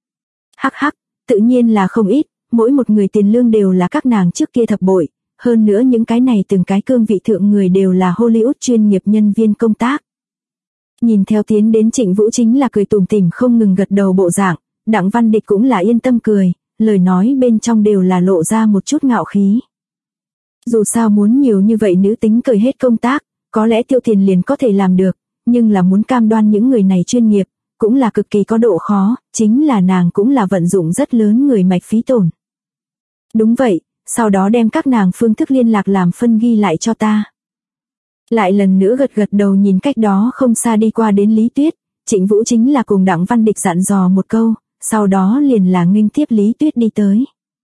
Hắc hắc, tự nhiên là không ít, mỗi một người tiền lương đều là các nàng trước kia thập bội, hơn nữa những cái này từng cái cương vị thượng người đều là Hollywood chuyên nghiệp nhân viên công tác. Nhìn theo tiến đến Trịnh Vũ chính là cười tủm tỉm không ngừng gật đầu bộ dạng, Đặng Văn Địch cũng là yên tâm cười, lời nói bên trong đều là lộ ra một chút ngạo khí. Dù sao muốn nhiều như vậy nữ tính cởi hết công tác, có lẽ tiêu tiền liền có thể làm được, nhưng là muốn cam đoan những người này chuyên nghiệp, cũng là cực kỳ có độ khó, chính là nàng cũng là vận dụng rất lớn người mạch phí tổn. Đúng vậy, sau đó đem các nàng phương thức liên lạc làm phân ghi lại cho ta. Lại lần nữa gật gật đầu nhìn cách đó không xa đi qua đến Lý Tuyết, Trịnh Vũ chính là cùng Đặng Văn Địch dặn dò một câu, sau đó liền là nghênh tiếp Lý Tuyết đi tới.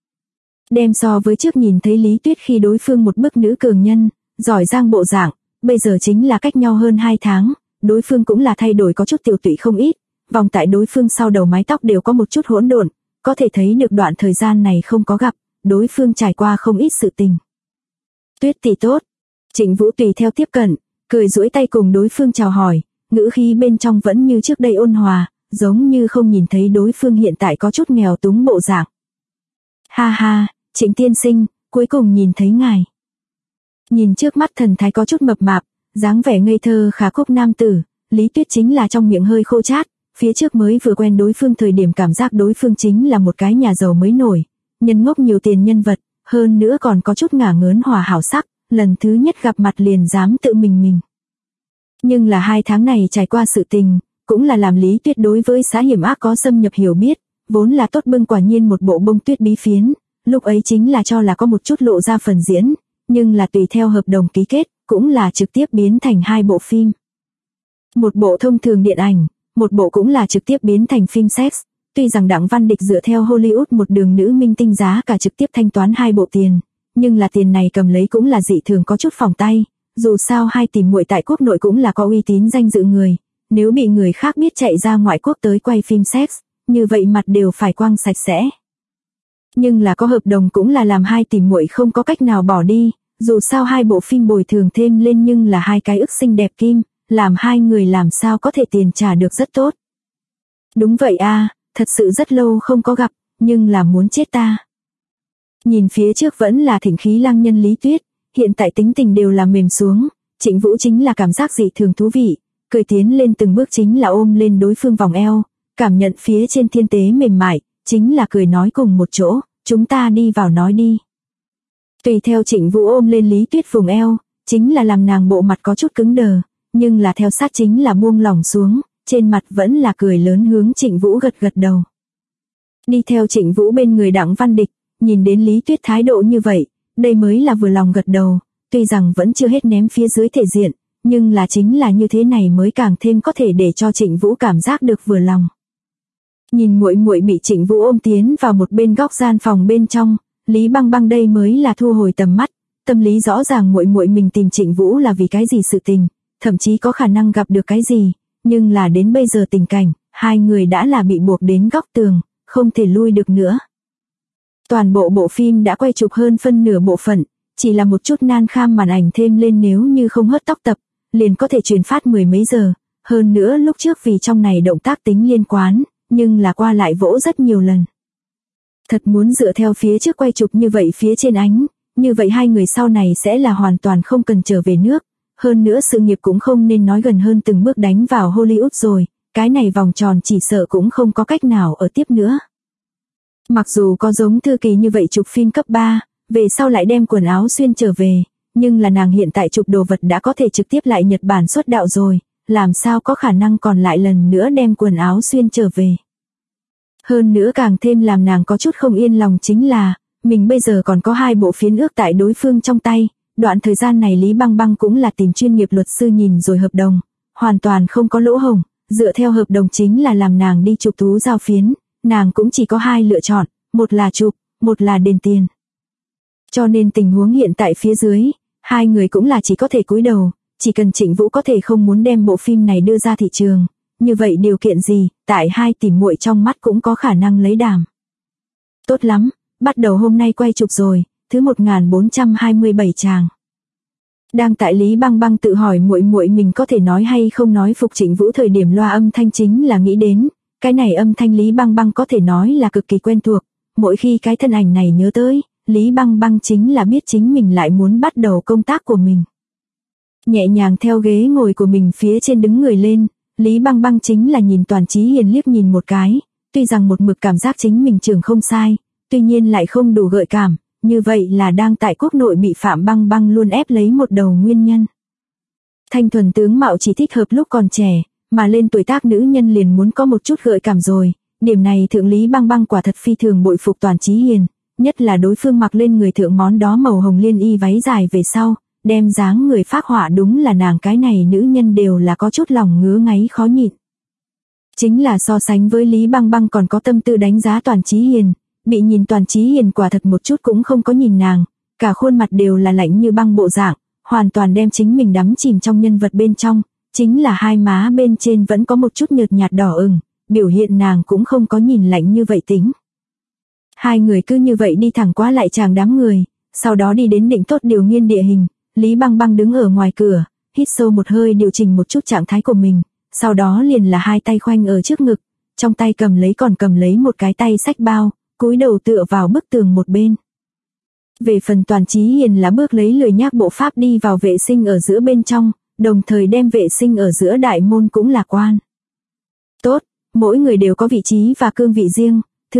Đem so với trước nhìn thấy Lý Tuyết khi đối phương một bức nữ cường nhân, giỏi giang bộ dạng, bây giờ chính là cách nhau hơn 2 tháng, đối phương cũng là thay đổi có chút tiểu tụy không ít, vòng tại đối phương sau đầu mái tóc đều có một chút hỗn độn, có thể thấy được đoạn thời gian này không có gặp, đối phương trải qua không ít sự tình. Tuyết tỷ tốt. Trịnh Vũ tùy theo tiếp cận, cười duỗi tay cùng đối phương chào hỏi, ngữ khí bên trong vẫn như trước đây ôn hòa, giống như không nhìn thấy đối phương hiện tại có chút nghèo túng bộ dạng. Ha ha, Trịnh tiên sinh, cuối cùng nhìn thấy ngài. Nhìn trước mắt thần thái có chút mập mạp, dáng vẻ ngây thơ khả khúc nam tử, Lý Tuyết chính là trong miệng hơi khô chát, phía trước mới vừa quen đối phương thời điểm cảm giác đối phương chính là một cái nhà giàu mới nổi, nhân ngốc nhiều tiền nhân vật, hơn nữa còn có chút ngả ngớn hòa hảo sắc, lần thứ nhất gặp mặt liền dám tự mình. Nhưng là 2 tháng này trải qua sự tình, cũng là làm Lý Tuyết đối với xã hiểm ác có xâm nhập hiểu biết, vốn là tốt bưng quả nhiên một bộ bông tuyết bí phiến, lúc ấy chính là cho là có một chút lộ ra phần diễn, nhưng là tùy theo hợp đồng ký kết, cũng là trực tiếp biến thành 2 bộ phim. Một bộ thông thường điện ảnh, một bộ cũng là trực tiếp biến thành phim sex, tuy rằng Đặng Văn Địch dựa theo Hollywood một đường nữ minh tinh giá cả trực tiếp thanh toán 2 bộ tiền, nhưng là tiền này cầm lấy cũng là dị thường có chút phòng tay, dù sao 2 tỷ muội tại quốc nội cũng là có uy tín danh dự người, nếu bị người khác biết chạy ra ngoại quốc tới quay phim sex, như vậy mặt đều phải quăng sạch sẽ. Nhưng là có hợp đồng cũng là làm 2 tỷ muội không có cách nào bỏ đi, dù sao 2 bộ phim bồi thường thêm lên nhưng là 2 cái ức xinh đẹp kim, làm 2 người làm sao có thể tiền trả được rất tốt. Đúng vậy a, thật sự rất lâu không có gặp, nhưng là muốn chết ta. Nhìn phía trước vẫn là thỉnh khí lăng nhân Lý Tuyết, hiện tại tính tình đều là mềm xuống, Trịnh Vũ chính là cảm giác dị thường thú vị, cười tiến lên từng bước chính là ôm lên đối phương vòng eo, cảm nhận phía trên thiên tế mềm mại, chính là cười nói cùng một chỗ, chúng ta đi vào nói đi. Tùy theo Trịnh Vũ ôm lên Lý Tuyết vùng eo, chính là làm nàng bộ mặt có chút cứng đờ, nhưng là theo sát chính là buông lỏng xuống, trên mặt vẫn là cười lớn hướng Trịnh Vũ gật gật đầu. Đi theo Trịnh Vũ bên người Đặng Văn Địch, nhìn đến Lý Tuyết thái độ như vậy, đây mới là vừa lòng gật đầu, tuy rằng vẫn chưa hết ném phía dưới thể diện, nhưng là chính là như thế này mới càng thêm có thể để cho Trịnh Vũ cảm giác được vừa lòng. Nhìn muội muội bị Trịnh Vũ ôm tiến vào một bên góc gian phòng bên trong, Lý Băng Băng đây mới là thu hồi tầm mắt, tâm lý rõ ràng muội muội mình tìm Trịnh Vũ là vì cái gì sự tình, thậm chí có khả năng gặp được cái gì, nhưng là đến bây giờ tình cảnh, 2 người đã là bị buộc đến góc tường, không thể lui được nữa. Toàn bộ bộ phim đã quay chụp hơn phân nửa bộ phận, chỉ là một chút nan kham màn ảnh thêm lên nếu như không hớt tóc tập, liền có thể truyền phát 10 mấy giờ, hơn nữa lúc trước vì trong này động tác tính liên quan, nhưng là qua lại vỗ rất nhiều lần. Thật muốn dựa theo phía trước quay chụp như vậy phía trên ánh, như vậy 2 người sau này sẽ là hoàn toàn không cần trở về nước, hơn nữa sự nghiệp cũng không nên nói gần hơn từng bước đánh vào Hollywood rồi, cái này vòng tròn chỉ sợ cũng không có cách nào ở tiếp nữa. Mặc dù có giống Thư Kỳ như vậy chụp phim cấp 3, về sau lại đem quần áo xuyên trở về, nhưng là nàng hiện tại chụp đồ vật đã có thể trực tiếp lại Nhật Bản xuất đạo rồi, làm sao có khả năng còn lại lần nữa đem quần áo xuyên trở về. Hơn nữa càng thêm làm nàng có chút không yên lòng chính là, mình bây giờ còn có 2 bộ phiến ước tại đối phương trong tay, đoạn thời gian này Lý Băng Băng cũng là tìm chuyên nghiệp luật sư nhìn rồi hợp đồng, hoàn toàn không có lỗ hổng, dựa theo hợp đồng chính là làm nàng đi chụp thú giao phiến, nàng cũng chỉ có 2 lựa chọn, một là chụp, một là đền tiền. Cho nên tình huống hiện tại phía dưới, 2 người cũng là chỉ có thể cúi đầu, chỉ cần Trịnh Vũ có thể không muốn đem bộ phim này đưa ra thị trường, như vậy điều kiện gì, tại 2 tỷ muội trong mắt cũng có khả năng lấy đảm. Tốt lắm, bắt đầu hôm nay quay chụp rồi, thứ 1427 tràng. Đang tại Lý Băng Băng tự hỏi muội muội mình có thể nói hay không nói phục Trịnh Vũ thời điểm loa âm thanh chính là nghĩ đến, cái này âm thanh Lý Băng Băng có thể nói là cực kỳ quen thuộc, mỗi khi cái thân ảnh này nhớ tới, Lý Băng Băng chính là biết chính mình lại muốn bắt đầu công tác của mình. Nhẹ nhàng theo ghế ngồi của mình phía trên đứng người lên, Lý Băng Băng chính là nhìn Toàn Chí Hiền liếc nhìn một cái, tuy rằng một mực cảm giác chính mình trưởng không sai, tuy nhiên lại không đủ gợi cảm, như vậy là đang tại quốc nội bị Phạm Băng Băng luôn ép lấy một đầu nguyên nhân. Thanh thuần tướng mạo chỉ thích hợp lúc còn trẻ, mà lên tuổi tác nữ nhân liền muốn có một chút gợi cảm rồi. Điểm này thượng Lý Băng Băng quả thật phi thường bội phục Toàn Chí Hiền, nhất là đối phương mặc lên người thượng món đó màu hồng liên y váy dài về sau, đem dáng người phác họa đúng là nàng cái này nữ nhân đều là có chút lòng ngứa ngáy khó nhịn. Chính là so sánh với Lý Băng Băng còn có tâm tư đánh giá Toàn Chí Hiền, bị nhìn Toàn Chí Hiền quả thật một chút cũng không có nhìn nàng, cả khuôn mặt đều là lạnh như băng bộ dạng, hoàn toàn đem chính mình đắm chìm trong nhân vật bên trong, chính là hai má bên trên vẫn có một chút nhợt nhạt đỏ ửng, biểu hiện nàng cũng không có nhìn lạnh như vậy tính. Hai người cứ như vậy đi thẳng qua lại chàng đám người, sau đó đi đến Định Tốt điều nghiên địa hình, Lý Băng Băng đứng ở ngoài cửa, hít sâu một hơi điều chỉnh một chút trạng thái của mình, sau đó liền là hai tay khoanh ở trước ngực, trong tay cầm lấy một cái tay xách bao, cúi đầu tựa vào bức tường một bên. Về phần Toàn Chí Hiền là bước lấy lười nhác bộ pháp đi vào vệ sinh ở giữa bên trong, đồng thời đem vệ sinh ở giữa đại môn cũng là quan. Tốt, mỗi người đều có vị trí và cương vị riêng, thứ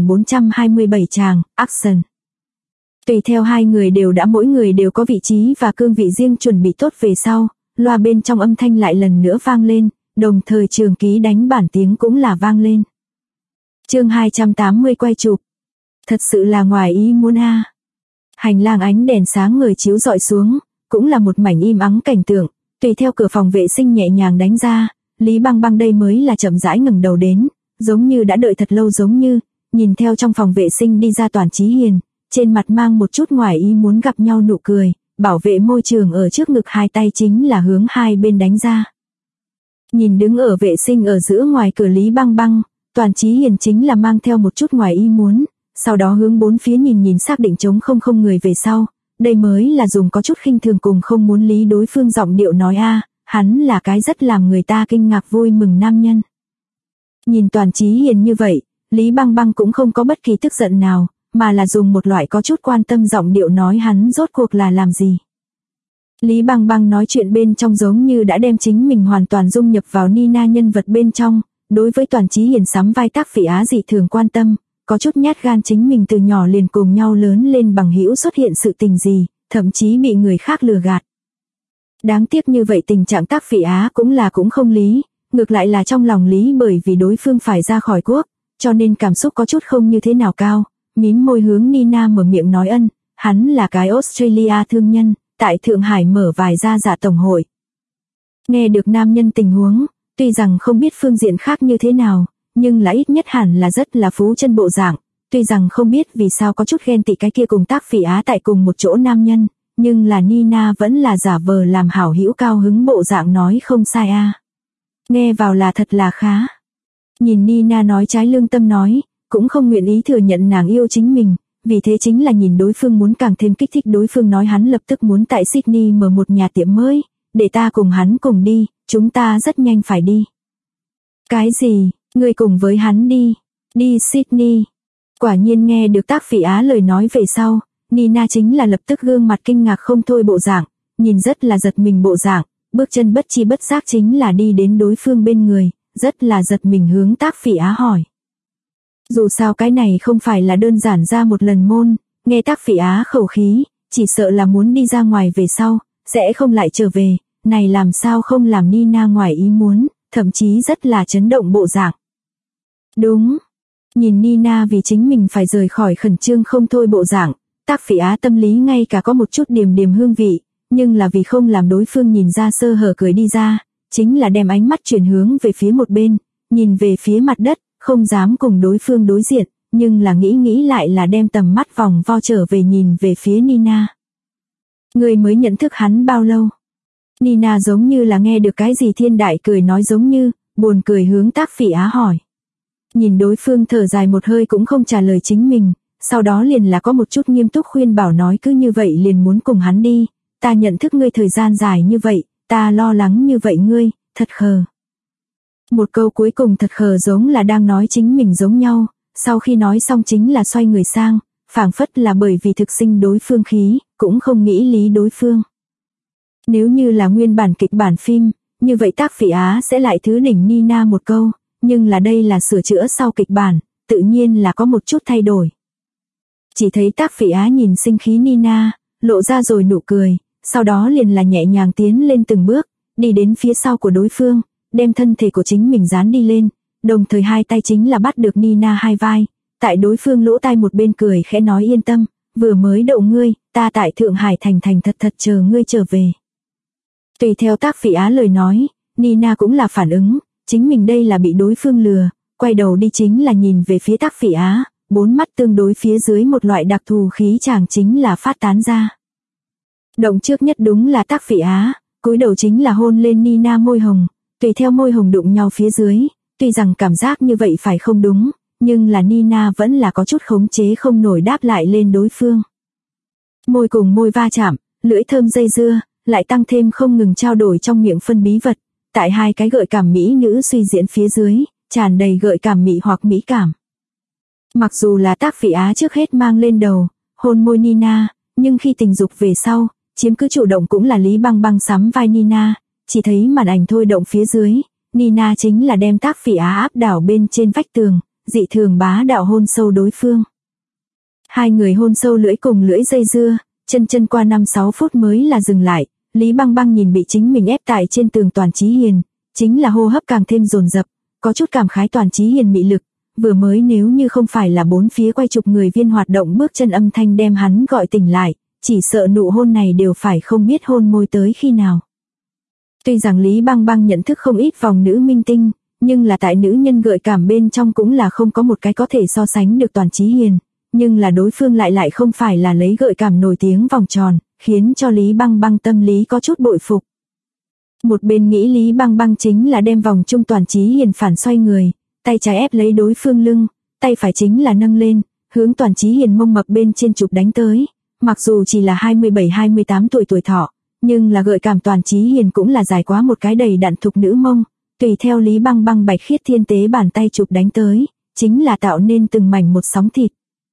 1427 tràng, action. Tùy theo hai người đều đã mỗi người đều có vị trí và cương vị riêng chuẩn bị tốt về sau, loa bên trong âm thanh lại lần nữa vang lên, đồng thời trường ký đánh bản tiếng cũng là vang lên. Chương 280 quay chụp. Thật sự là ngoài ý muốn a. Hành lang ánh đèn sáng người chiếu rọi xuống, cũng là một mảnh im ắng cảnh tượng, tùy theo cửa phòng vệ sinh nhẹ nhàng đánh ra, Lý Băng Băng đây mới là chậm rãi ngẩng đầu đến, giống như đã đợi thật lâu giống như, nhìn theo trong phòng vệ sinh đi ra Toàn Chí Hiền, trên mặt mang một chút ngoài ý muốn gặp nhau nụ cười, bảo vệ môi trường ở trước ngực hai tay chính là hướng hai bên đánh ra. Nhìn đứng ở vệ sinh ở giữa ngoài cửa Lý Băng Băng, Toàn Chí Hiền chính là mang theo một chút ngoài ý muốn, sau đó hướng bốn phía nhìn xác định trống không người về sau, đây mới là dùng có chút khinh thường cùng không muốn lý đối phương giọng điệu nói hắn là cái rất làm người ta kinh ngạc vui mừng nam nhân. Nhìn Toàn Chí Hiền như vậy, Lý Băng Băng cũng không có bất kỳ tức giận nào, mà là dùng một loại có chút quan tâm giọng điệu nói hắn rốt cuộc là làm gì. Lý Băng Băng nói chuyện bên trong giống như đã đem chính mình hoàn toàn dung nhập vào Nina nhân vật bên trong, đối với Toàn Chí Hiền sắm vai tác phỉ Á dị thường quan tâm, có chút nhát gan chính mình từ nhỏ liền cùng nhau lớn lên bằng hữu xuất hiện sự tình gì, thậm chí bị người khác lừa gạt. Đáng tiếc như vậy tình trạng tác phỉ Á cũng không lý, ngược lại là trong lòng lý bởi vì đối phương phải ra khỏi quốc, cho nên cảm xúc có chút không như thế nào cao, mím môi hướng Nina mở miệng nói hắn là cái Australia thương nhân, tại Thượng Hải mở vài gia dạ tổng hội. Nghe được nam nhân tình huống, tuy rằng không biết phương diện khác như thế nào, nhưng là ít nhất hẳn là rất là phú chân bộ dạng, tuy rằng không biết vì sao có chút ghen tị cái kia cùng tác phỉ Á tại cùng một chỗ nam nhân, nhưng là Nina vẫn là giả vờ làm hảo hữu cao hứng bộ dạng nói không sai Nghe vào là thật là khá. Nhìn Nina nói trái lương tâm nói, cũng không nguyện ý thừa nhận nàng yêu chính mình, vì thế chính là nhìn đối phương muốn càng thêm kích thích đối phương nói hắn lập tức muốn tại Sydney mở một nhà tiệm mới, để ta cùng hắn cùng đi, chúng ta rất nhanh phải đi. Cái gì, ngươi cùng với hắn đi Sydney. Quả nhiên nghe được tác phỉ Á lời nói về sau, Nina chính là lập tức gương mặt kinh ngạc không thôi bộ dạng, nhìn rất là giật mình bộ dạng, bước chân bất chi bất giác chính là đi đến đối phương bên người, rất là giật mình hướng tác phỉ Á hỏi. Dù sao cái này không phải là đơn giản ra một lần môn, nghe tác phỉ Á khẩu khí, chỉ sợ là muốn đi ra ngoài về sau, sẽ không lại trở về, này làm sao không làm Nina ngoài ý muốn, thậm chí rất là chấn động bộ dạng. Đúng, nhìn Nina vì chính mình phải rời khỏi khẩn trương không thôi bộ dạng, tác phỉ Á tâm lý ngay cả có một chút điềm hương vị, nhưng là vì không làm đối phương nhìn ra sơ hở cười đi ra, chính là đem ánh mắt chuyển hướng về phía một bên, nhìn về phía mặt đất, không dám cùng đối phương đối diện, nhưng là nghĩ lại là đem tầm mắt vòng vo trở về nhìn về phía Nina. Người mới nhận thức hắn bao lâu? Nina giống như là nghe được cái gì thiên đại cười nói giống như, buồn cười hướng tác phỉ Á hỏi. Nhìn đối phương thở dài một hơi cũng không trả lời chính mình, sau đó liền là có một chút nghiêm túc khuyên bảo nói cứ như vậy liền muốn cùng hắn đi, ta nhận thức ngươi thời gian dài như vậy, ta lo lắng như vậy ngươi, thật khờ. Một câu cuối cùng thật khờ giống là đang nói chính mình giống nhau, sau khi nói xong chính là xoay người sang, phảng phất là bởi vì thực sinh đối phương khí, cũng không nghĩ lý đối phương. Nếu như là nguyên bản kịch bản phim, như vậy tác phỉ Á sẽ lại thứ đỉnh Nina một câu, nhưng là đây là sửa chữa sau kịch bản, tự nhiên là có một chút thay đổi. Chỉ thấy tác phỉ Á nhìn sinh khí Nina, lộ ra rồi nụ cười, sau đó liền là nhẹ nhàng tiến lên từng bước, đi đến phía sau của đối phương, đem thân thể của chính mình dán đi lên, đồng thời hai tay chính là bắt được Nina hai vai, tại đối phương lỗ tai một bên cười khẽ nói yên tâm, vừa mới đậu ngươi, ta tại Thượng Hải thành thật chờ ngươi trở về. Tùy theo Tác Phỉ Á lời nói, Nina cũng là phản ứng, chính mình đây là bị đối phương lừa, quay đầu đi chính là nhìn về phía Tác Phỉ Á, bốn mắt tương đối phía dưới một loại đặc thù khí chàng chính là phát tán ra. Động trước nhất đúng là Tác Phỉ Á, cúi đầu chính là hôn lên Nina môi hồng, tùy theo môi hồng đụng nhau phía dưới, tuy rằng cảm giác như vậy phải không đúng, nhưng là Nina vẫn là có chút khống chế không nổi đáp lại lên đối phương. Môi cùng môi va chạm, lưỡi thơm dây dưa, lại tăng thêm không ngừng trao đổi trong miệng phân bí vật, tại hai cái gợi cảm mỹ nữ suy diễn phía dưới, tràn đầy gợi cảm mị hoặc mỹ cảm. Mặc dù là Tác Phỉ Á trước hết mang lên đầu, hôn môi Nina, nhưng khi tình dục về sau, chiếm cứ chủ động cũng là Lý Băng Băng sắm vai Nina, chỉ thấy màn ảnh thôi động phía dưới, Nina chính là đem Tác Phỉ Á áp đảo bên trên vách tường, dị thường bá đạo hôn sâu đối phương. Hai người hôn sâu lưỡi cùng lưỡi dây dưa, chân qua 5-6 phút mới là dừng lại, Lý Băng Băng nhìn bị chính mình ép tại trên tường Toàn Chí Hiền, chính là hô hấp càng thêm dồn dập, có chút cảm khái Toàn Chí Hiền mị lực, vừa mới nếu như không phải là bốn phía quay chụp người viên hoạt động bước chân âm thanh đem hắn gọi tỉnh lại, chỉ sợ nụ hôn này đều phải không biết hôn môi tới khi nào. Tuy rằng Lý Băng Băng nhận thức không ít vòng nữ minh tinh, nhưng là tại nữ nhân gợi cảm bên trong cũng là không có một cái có thể so sánh được Toàn Chí Hiền, nhưng là đối phương lại không phải là lấy gợi cảm nổi tiếng vòng tròn, khiến cho Lý Băng Băng tâm lý có chút bội phục. Một bên nghĩ Lý Băng Băng chính là đem vòng chung Toàn Chí Hiền phản xoay người, tay trái ép lấy đối phương lưng, tay phải chính là nâng lên, hướng Toàn Chí Hiền mông mập bên trên chụp đánh tới. Mặc dù chỉ là 27-28 tuổi thọ, nhưng là gợi cảm Toàn Chí Hiền cũng là dài quá một cái đầy đặn thục nữ mông, tùy theo Lý Băng Băng bạch khiết thiên tế bàn tay chụp đánh tới, chính là tạo nên từng mảnh một sóng thịt.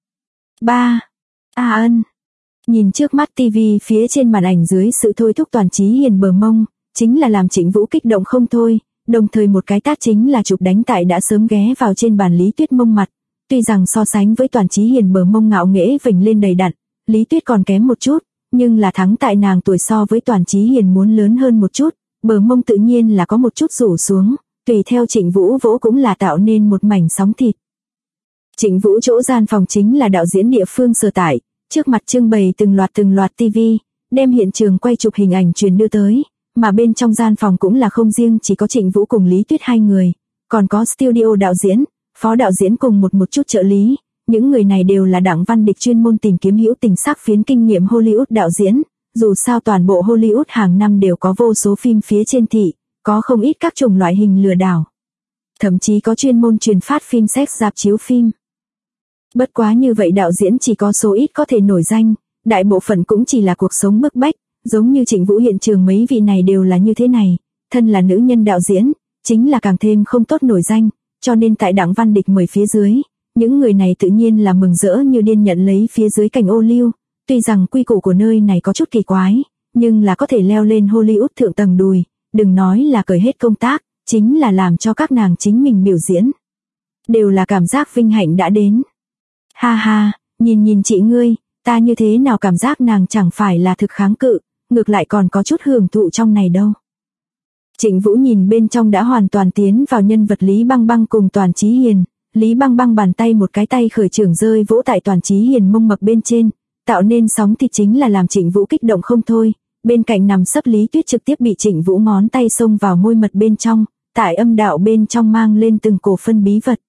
3. A Ân. Nhìn trước mắt tivi phía trên màn ảnh dưới sự thôi thúc Toàn Chí Hiền bờ mông, chính là làm Trịnh Vũ kích động không thôi, đồng thời một cái tát chính là chụp đánh tại đã sớm ghé vào trên bàn Lý Tuyết mông mặt, tuy rằng so sánh với Toàn Chí Hiền bờ mông ngạo nghễ vểnh lên đầy đặn, Lý Tuyết còn kém một chút, nhưng là thắng tại nàng tuổi so với Toàn Chí Hiền muốn lớn hơn một chút, bờ mông tự nhiên là có một chút rủ xuống, tùy theo Trịnh Vũ vỗ cũng là tạo nên một mảnh sóng thịt. Trịnh Vũ chỗ gian phòng chính là đạo diễn địa phương sở tại, trước mặt trưng bày từng loạt tivi, đem hiện trường quay chụp hình ảnh truyền đưa tới, mà bên trong gian phòng cũng là không riêng chỉ có Trịnh Vũ cùng Lý Tuyết hai người, còn có studio đạo diễn, phó đạo diễn cùng một chút trợ lý. Những người này đều là Đặng Văn Địch chuyên môn tìm kiếm hữu tình sắc phiến kinh nghiệm Hollywood đạo diễn, dù sao toàn bộ Hollywood hàng năm đều có vô số phim phía trên thị, có không ít các chủng loại hình lừa đảo. Thậm chí có chuyên môn truyền phát phim sex rạp chiếu phim. Bất quá như vậy đạo diễn chỉ có số ít có thể nổi danh, đại bộ phận cũng chỉ là cuộc sống bức bách, giống như Trịnh Vũ hiện trường mấy vị này đều là như thế này, thân là nữ nhân đạo diễn, chính là càng thêm không tốt nổi danh, cho nên tại Đặng Văn Địch mời phía dưới. Những người này tự nhiên là mừng rỡ như điên nhận lấy phía dưới cảnh ô liu, tuy rằng quy củ của nơi này có chút kỳ quái, nhưng là có thể leo lên Hollywood thượng tầng đùi, đừng nói là cởi hết công tác, chính là làm cho các nàng chính mình biểu diễn. Đều là cảm giác vinh hạnh đã đến. Ha ha, nhìn chị ngươi, ta như thế nào cảm giác nàng chẳng phải là thực kháng cự, ngược lại còn có chút hưởng thụ trong này đâu. Trịnh Vũ nhìn bên trong đã hoàn toàn tiến vào nhân vật Lý Băng Băng cùng Toàn Chí Hiền. Lý Băng Băng bàn tay một cái tay khởi trưởng rơi vỗ tại Toàn Chí Hiền mông mập bên trên, tạo nên sóng thịt chính là làm Trịnh Vũ kích động không thôi, bên cạnh nằm sấp Lý Tuyết trực tiếp bị Trịnh Vũ ngón tay xông vào môi mật bên trong, tại âm đạo bên trong mang lên từng cổ phân bí vật.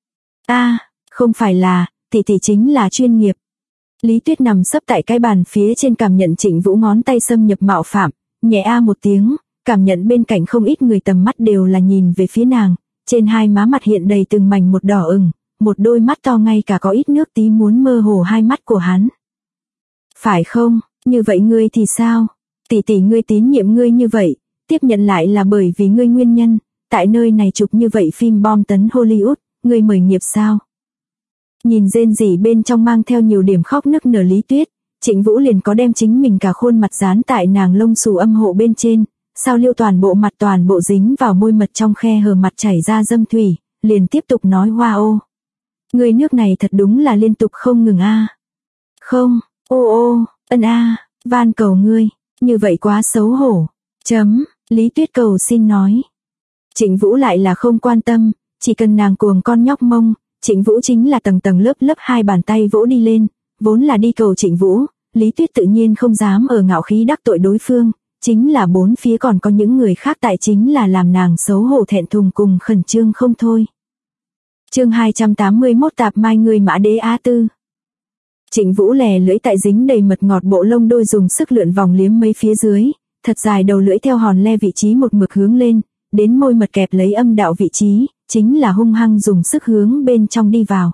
Không phải là, tỷ chính là chuyên nghiệp. Lý Tuyết nằm sấp tại cái bàn phía trên cảm nhận Trịnh Vũ ngón tay xâm nhập mạo phạm, nhẹ một tiếng, cảm nhận bên cạnh không ít người tầm mắt đều là nhìn về phía nàng. Trên hai má mặt hiện đầy từng mảnh một đỏ ửng, một đôi mắt to ngay cả có ít nước tí muốn mơ hồ hai mắt của hắn. Phải không, như vậy ngươi thì sao? Tỷ ngươi tín nhiệm ngươi như vậy, tiếp nhận lại là bởi vì ngươi nguyên nhân, tại nơi này chụp như vậy phim bom tấn Hollywood, ngươi mời nghiệp sao? Nhìn rên rỉ bên trong mang theo nhiều điểm khóc nức nở Lý Tuyết, Trịnh Vũ liền có đem chính mình cả khuôn mặt dán tại nàng lông xù âm hộ bên trên. Sao liêu toàn bộ dính vào môi mật trong khe hở mặt chảy ra dâm thủy, liền tiếp tục nói wow. Người nước này thật đúng là liên tục không ngừng Không, ân van cầu ngươi, như vậy quá xấu hổ. Lý Tuyết cầu xin nói. Trịnh Vũ lại là không quan tâm, chỉ cần nàng cuồng con nhóc mông, Trịnh Vũ chính là tầng tầng lớp lớp hai bàn tay vỗ đi lên, vốn là đi cầu Trịnh Vũ, Lý Tuyết tự nhiên không dám ở ngạo khí đắc tội đối phương, chính là bốn phía còn có những người khác tại chính là làm nàng xấu hổ thẹn thùng cùng khẩn trương không thôi. Chương 281 Tạp Mai Người Mã Đế Á Tư. Trịnh Vũ lè lưỡi tại dính đầy mật ngọt bộ lông đôi dùng sức lượn vòng liếm mấy phía dưới, thật dài đầu lưỡi theo hòn le vị trí một mực hướng lên, đến môi mật kẹp lấy âm đạo vị trí, chính là hung hăng dùng sức hướng bên trong đi vào.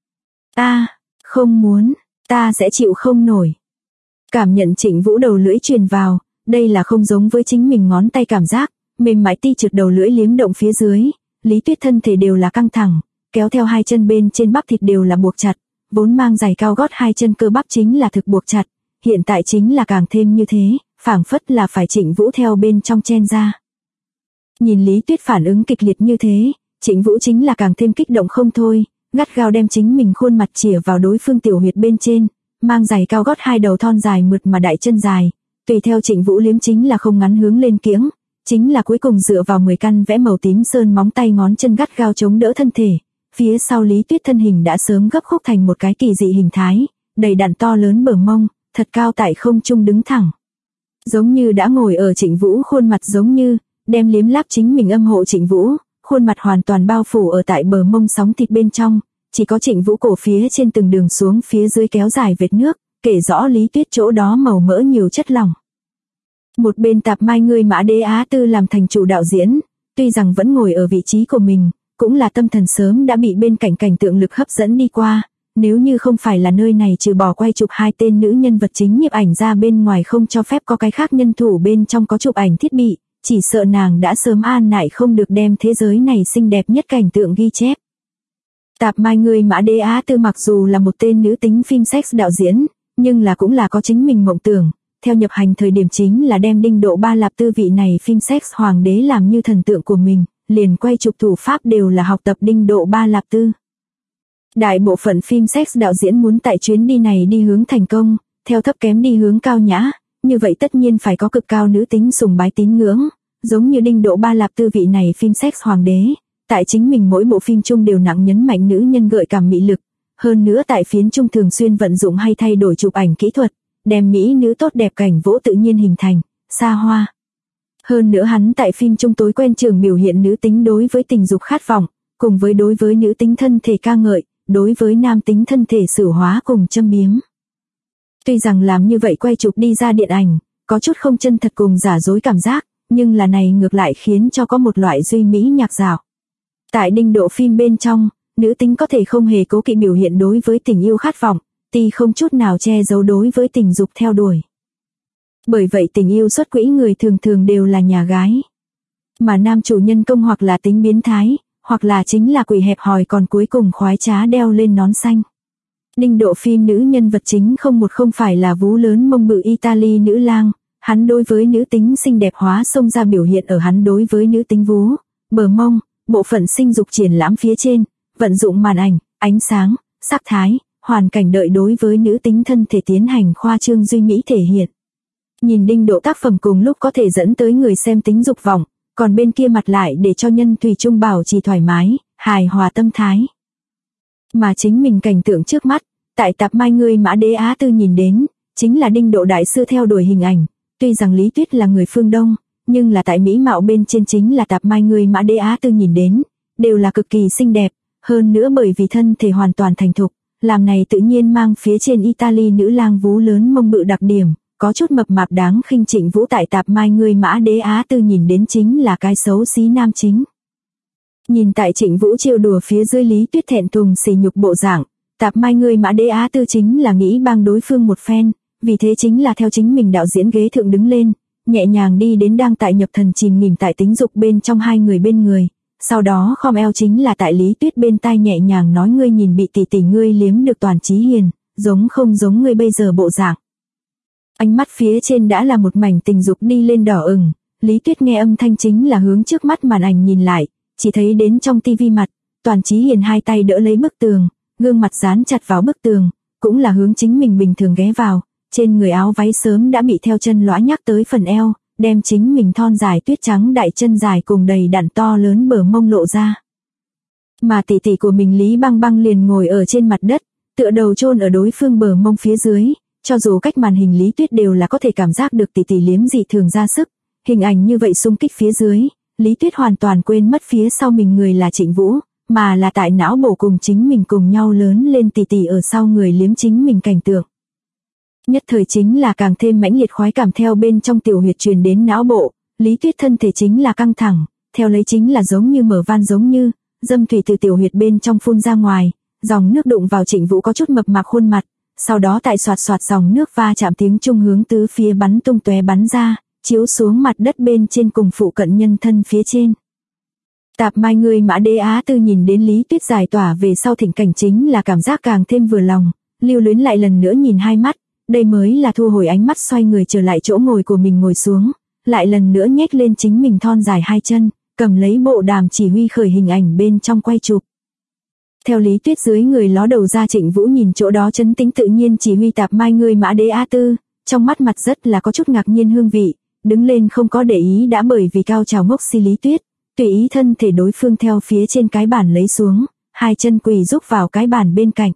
Ta, không muốn, ta sẽ chịu không nổi. Cảm nhận Trịnh Vũ đầu lưỡi truyền vào, đây là không giống với chính mình ngón tay cảm giác, mềm mại ti trượt đầu lưỡi liếm động phía dưới, Lý Tuyết thân thể đều là căng thẳng, kéo theo hai chân bên trên bắp thịt đều là buộc chặt, vốn mang giày cao gót hai chân cơ bắp chính là thực buộc chặt, hiện tại chính là càng thêm như thế, phảng phất là phải Trịnh Vũ theo bên trong chen ra. Nhìn Lý Tuyết phản ứng kịch liệt như thế, Trịnh Vũ chính là càng thêm kích động không thôi, gắt gao đem chính mình khuôn mặt chĩa vào đối phương tiểu huyệt bên trên, mang giày cao gót hai đầu thon dài mượt mà đại chân dài, tùy theo Trịnh Vũ liếm chính là không ngắn hướng lên kiếng, chính là cuối cùng dựa vào 10 căn vẽ màu tím sơn móng tay ngón chân gắt gao chống đỡ thân thể, phía sau Lý Tuyết thân hình đã sớm gấp khúc thành một cái kỳ dị hình thái, đầy đặn to lớn bờ mông, thật cao tại không trung đứng thẳng. Giống như đã ngồi ở Trịnh Vũ khuôn mặt giống như, đem liếm láp chính mình âm hộ Trịnh Vũ, khuôn mặt hoàn toàn bao phủ ở tại bờ mông sóng thịt bên trong, chỉ có Trịnh Vũ cổ phía trên từng đường xuống phía dưới kéo dài vệt nước, kể rõ Lý Tuyết chỗ đó màu mỡ nhiều chất lỏng. Một bên Tạp Mai Người Mã Đế Á Tư làm thành chủ đạo diễn, tuy rằng vẫn ngồi ở vị trí của mình, cũng là tâm thần sớm đã bị bên cạnh cảnh tượng lực hấp dẫn đi qua, nếu như không phải là nơi này trừ bỏ quay chụp hai tên nữ nhân vật chính nhiếp ảnh ra bên ngoài không cho phép có cái khác nhân thủ bên trong có chụp ảnh thiết bị, chỉ sợ nàng đã sớm an nại không được đem thế giới này xinh đẹp nhất cảnh tượng ghi chép. Tạp Mai Người Mã Đế Á Tư mặc dù là một tên nữ tính phim sex đạo diễn, nhưng là cũng là có chính mình mộng tưởng, theo nhập hành thời điểm chính là đem Đinh Độ Ba Lạp Tư vị này phim sex hoàng đế làm như thần tượng của mình, liền quay chụp thủ pháp đều là học tập Đinh Độ Ba Lạp Tư. Đại bộ phận phim sex đạo diễn muốn tại chuyến đi này đi hướng thành công, theo thấp kém đi hướng cao nhã, như vậy tất nhiên phải có cực cao nữ tính sùng bái tín ngưỡng, giống như Đinh Độ Ba Lạp Tư vị này phim sex hoàng đế, tại chính mình mỗi bộ phim chung đều nặng nhấn mạnh nữ nhân gợi cảm mị lực, hơn nữa tại phiến chung thường xuyên vận dụng hay thay đổi chụp ảnh kỹ thuật, đem mỹ nữ tốt đẹp cảnh vỗ tự nhiên hình thành, xa hoa. Hơn nữa hắn tại phim chung tối quen trường biểu hiện nữ tính đối với tình dục khát vọng, cùng với đối với nữ tính thân thể ca ngợi, đối với nam tính thân thể xử hóa cùng châm biếm. Tuy rằng làm như vậy quay chụp đi ra điện ảnh, có chút không chân thật cùng giả dối cảm giác, nhưng là này ngược lại khiến cho có một loại duy mỹ nhạc dạo. Tại Đinh Độ phim bên trong, nữ tính có thể không hề cố kỵ biểu hiện đối với tình yêu khát vọng, ti không chút nào che giấu đối với tình dục theo đuổi. Bởi vậy tình yêu xuất quỹ người thường thường đều là nhà gái. Mà nam chủ nhân công hoặc là tính biến thái, hoặc là chính là quỷ hẹp hòi còn cuối cùng khoái trá đeo lên nón xanh. Đinh Độ phim nữ nhân vật chính không phải là vú lớn mông bự Italy nữ lang, hắn đối với nữ tính xinh đẹp hóa xông ra biểu hiện ở hắn đối với nữ tính vú, bờ mông, bộ phận sinh dục triển lãm phía trên, vận dụng màn ảnh, ánh sáng, sắc thái, hoàn cảnh đợi đối với nữ tính thân thể tiến hành khoa trương duy mỹ thể hiện. Nhìn Đinh Độ tác phẩm cùng lúc có thể dẫn tới người xem tính dục vọng, còn bên kia mặt lại để cho nhân thủy chung bảo trì thoải mái, hài hòa tâm thái. Mà chính mình cảnh tượng trước mắt, tại Tạp Mai Người Mã Đế Á Tư nhìn đến, chính là Đinh Độ đại sư theo đuổi hình ảnh, tuy rằng Lý Tuyết là người phương Đông, nhưng là tại mỹ mạo bên trên chính là Tạp Mai Người Mã Đế Á Tư nhìn đến, đều là cực kỳ xinh đẹp, hơn nữa bởi vì thân thể hoàn toàn thành thục, làm này tự nhiên mang phía trên Italy nữ lang vú lớn mông bự đặc điểm, có chút mập mạp đáng khinh. Trịnh Vũ tại Tạp Mai Người Mã Đế Á Tư nhìn đến chính là cái xấu xí nam chính. Nhìn tại Trịnh Vũ trêu đùa phía dưới Lý Tuyết thẹn thùng sỉ nhục bộ dạng, Tạp Mai Người Mã Đế Á Tư chính là nghĩ bang đối phương một phen, vì thế chính là theo chính mình đạo diễn ghế thượng đứng lên, nhẹ nhàng đi đến đang tại nhập thần chìm nghỉm tại tính dục bên trong hai người bên người, sau đó khom eo chính là tại Lý Tuyết bên tai nhẹ nhàng nói ngươi nhìn bị tỷ tỷ ngươi liếm được toàn trí hiền, giống không giống ngươi bây giờ bộ dạng. Ánh mắt phía trên đã là một mảnh tình dục đi lên đỏ ửng, Lý Tuyết nghe âm thanh chính là hướng trước mắt màn ảnh nhìn lại, chỉ thấy đến trong tivi mặt, toàn trí hiền hai tay đỡ lấy bức tường, gương mặt dán chặt vào bức tường, cũng là hướng chính mình bình thường ghé vào, trên người áo váy sớm đã bị theo chân lõa nhắc tới phần eo, đem chính mình thon dài tuyết trắng đại chân dài cùng đầy đặn to lớn bờ mông lộ ra. Mà tỷ tỷ của mình Lý Băng Băng liền ngồi ở trên mặt đất, tựa đầu chôn ở đối phương bờ mông phía dưới, cho dù cách màn hình Lý Tuyết đều là có thể cảm giác được tỷ tỷ liếm dị thường ra sức, hình ảnh như vậy xung kích phía dưới, Lý Tuyết hoàn toàn quên mất phía sau mình người là Trịnh Vũ, mà là tại não bộ cùng chính mình cùng nhau lớn lên tỷ tỷ ở sau người liếm chính mình cảnh tượng. Nhất thời chính là càng thêm mãnh liệt khoái cảm theo bên trong tiểu huyệt truyền đến não bộ, Lý Tuyết thân thể chính là căng thẳng, theo lấy chính là giống như mở van giống như, dâm thủy từ tiểu huyệt bên trong phun ra ngoài, dòng nước đụng vào Trịnh Vũ có chút mập mạp khuôn mặt, sau đó tại xoạt xoạt dòng nước va chạm tiếng trung hướng tứ phía bắn tung tóe bắn ra, chiếu xuống mặt đất bên trên cùng phụ cận nhân thân phía trên. Tạp Mai người Mã Đế Á Tư nhìn đến Lý Tuyết giải tỏa về sau thỉnh cảnh chính là cảm giác càng thêm vừa lòng, lưu luyến lại lần nữa nhìn hai mắt, đây mới là thu hồi ánh mắt xoay người trở lại chỗ ngồi của mình ngồi xuống, lại lần nữa nhếch lên chính mình thon dài hai chân, cầm lấy bộ đàm chỉ huy khởi hình ảnh bên trong quay chụp. Theo Lý Tuyết dưới người ló đầu ra Trịnh Vũ nhìn chỗ đó trấn tĩnh tự nhiên chỉ huy Tạp Mai người Mã Đế Á Tư, trong mắt mặt rất là có chút ngạc nhiên hương vị, đứng lên không có để ý đã bởi vì cao trào ngốc si Lý Tuyết, tùy ý thân thể đối phương theo phía trên cái bàn lấy xuống, hai chân quỳ rúc vào cái bàn bên cạnh.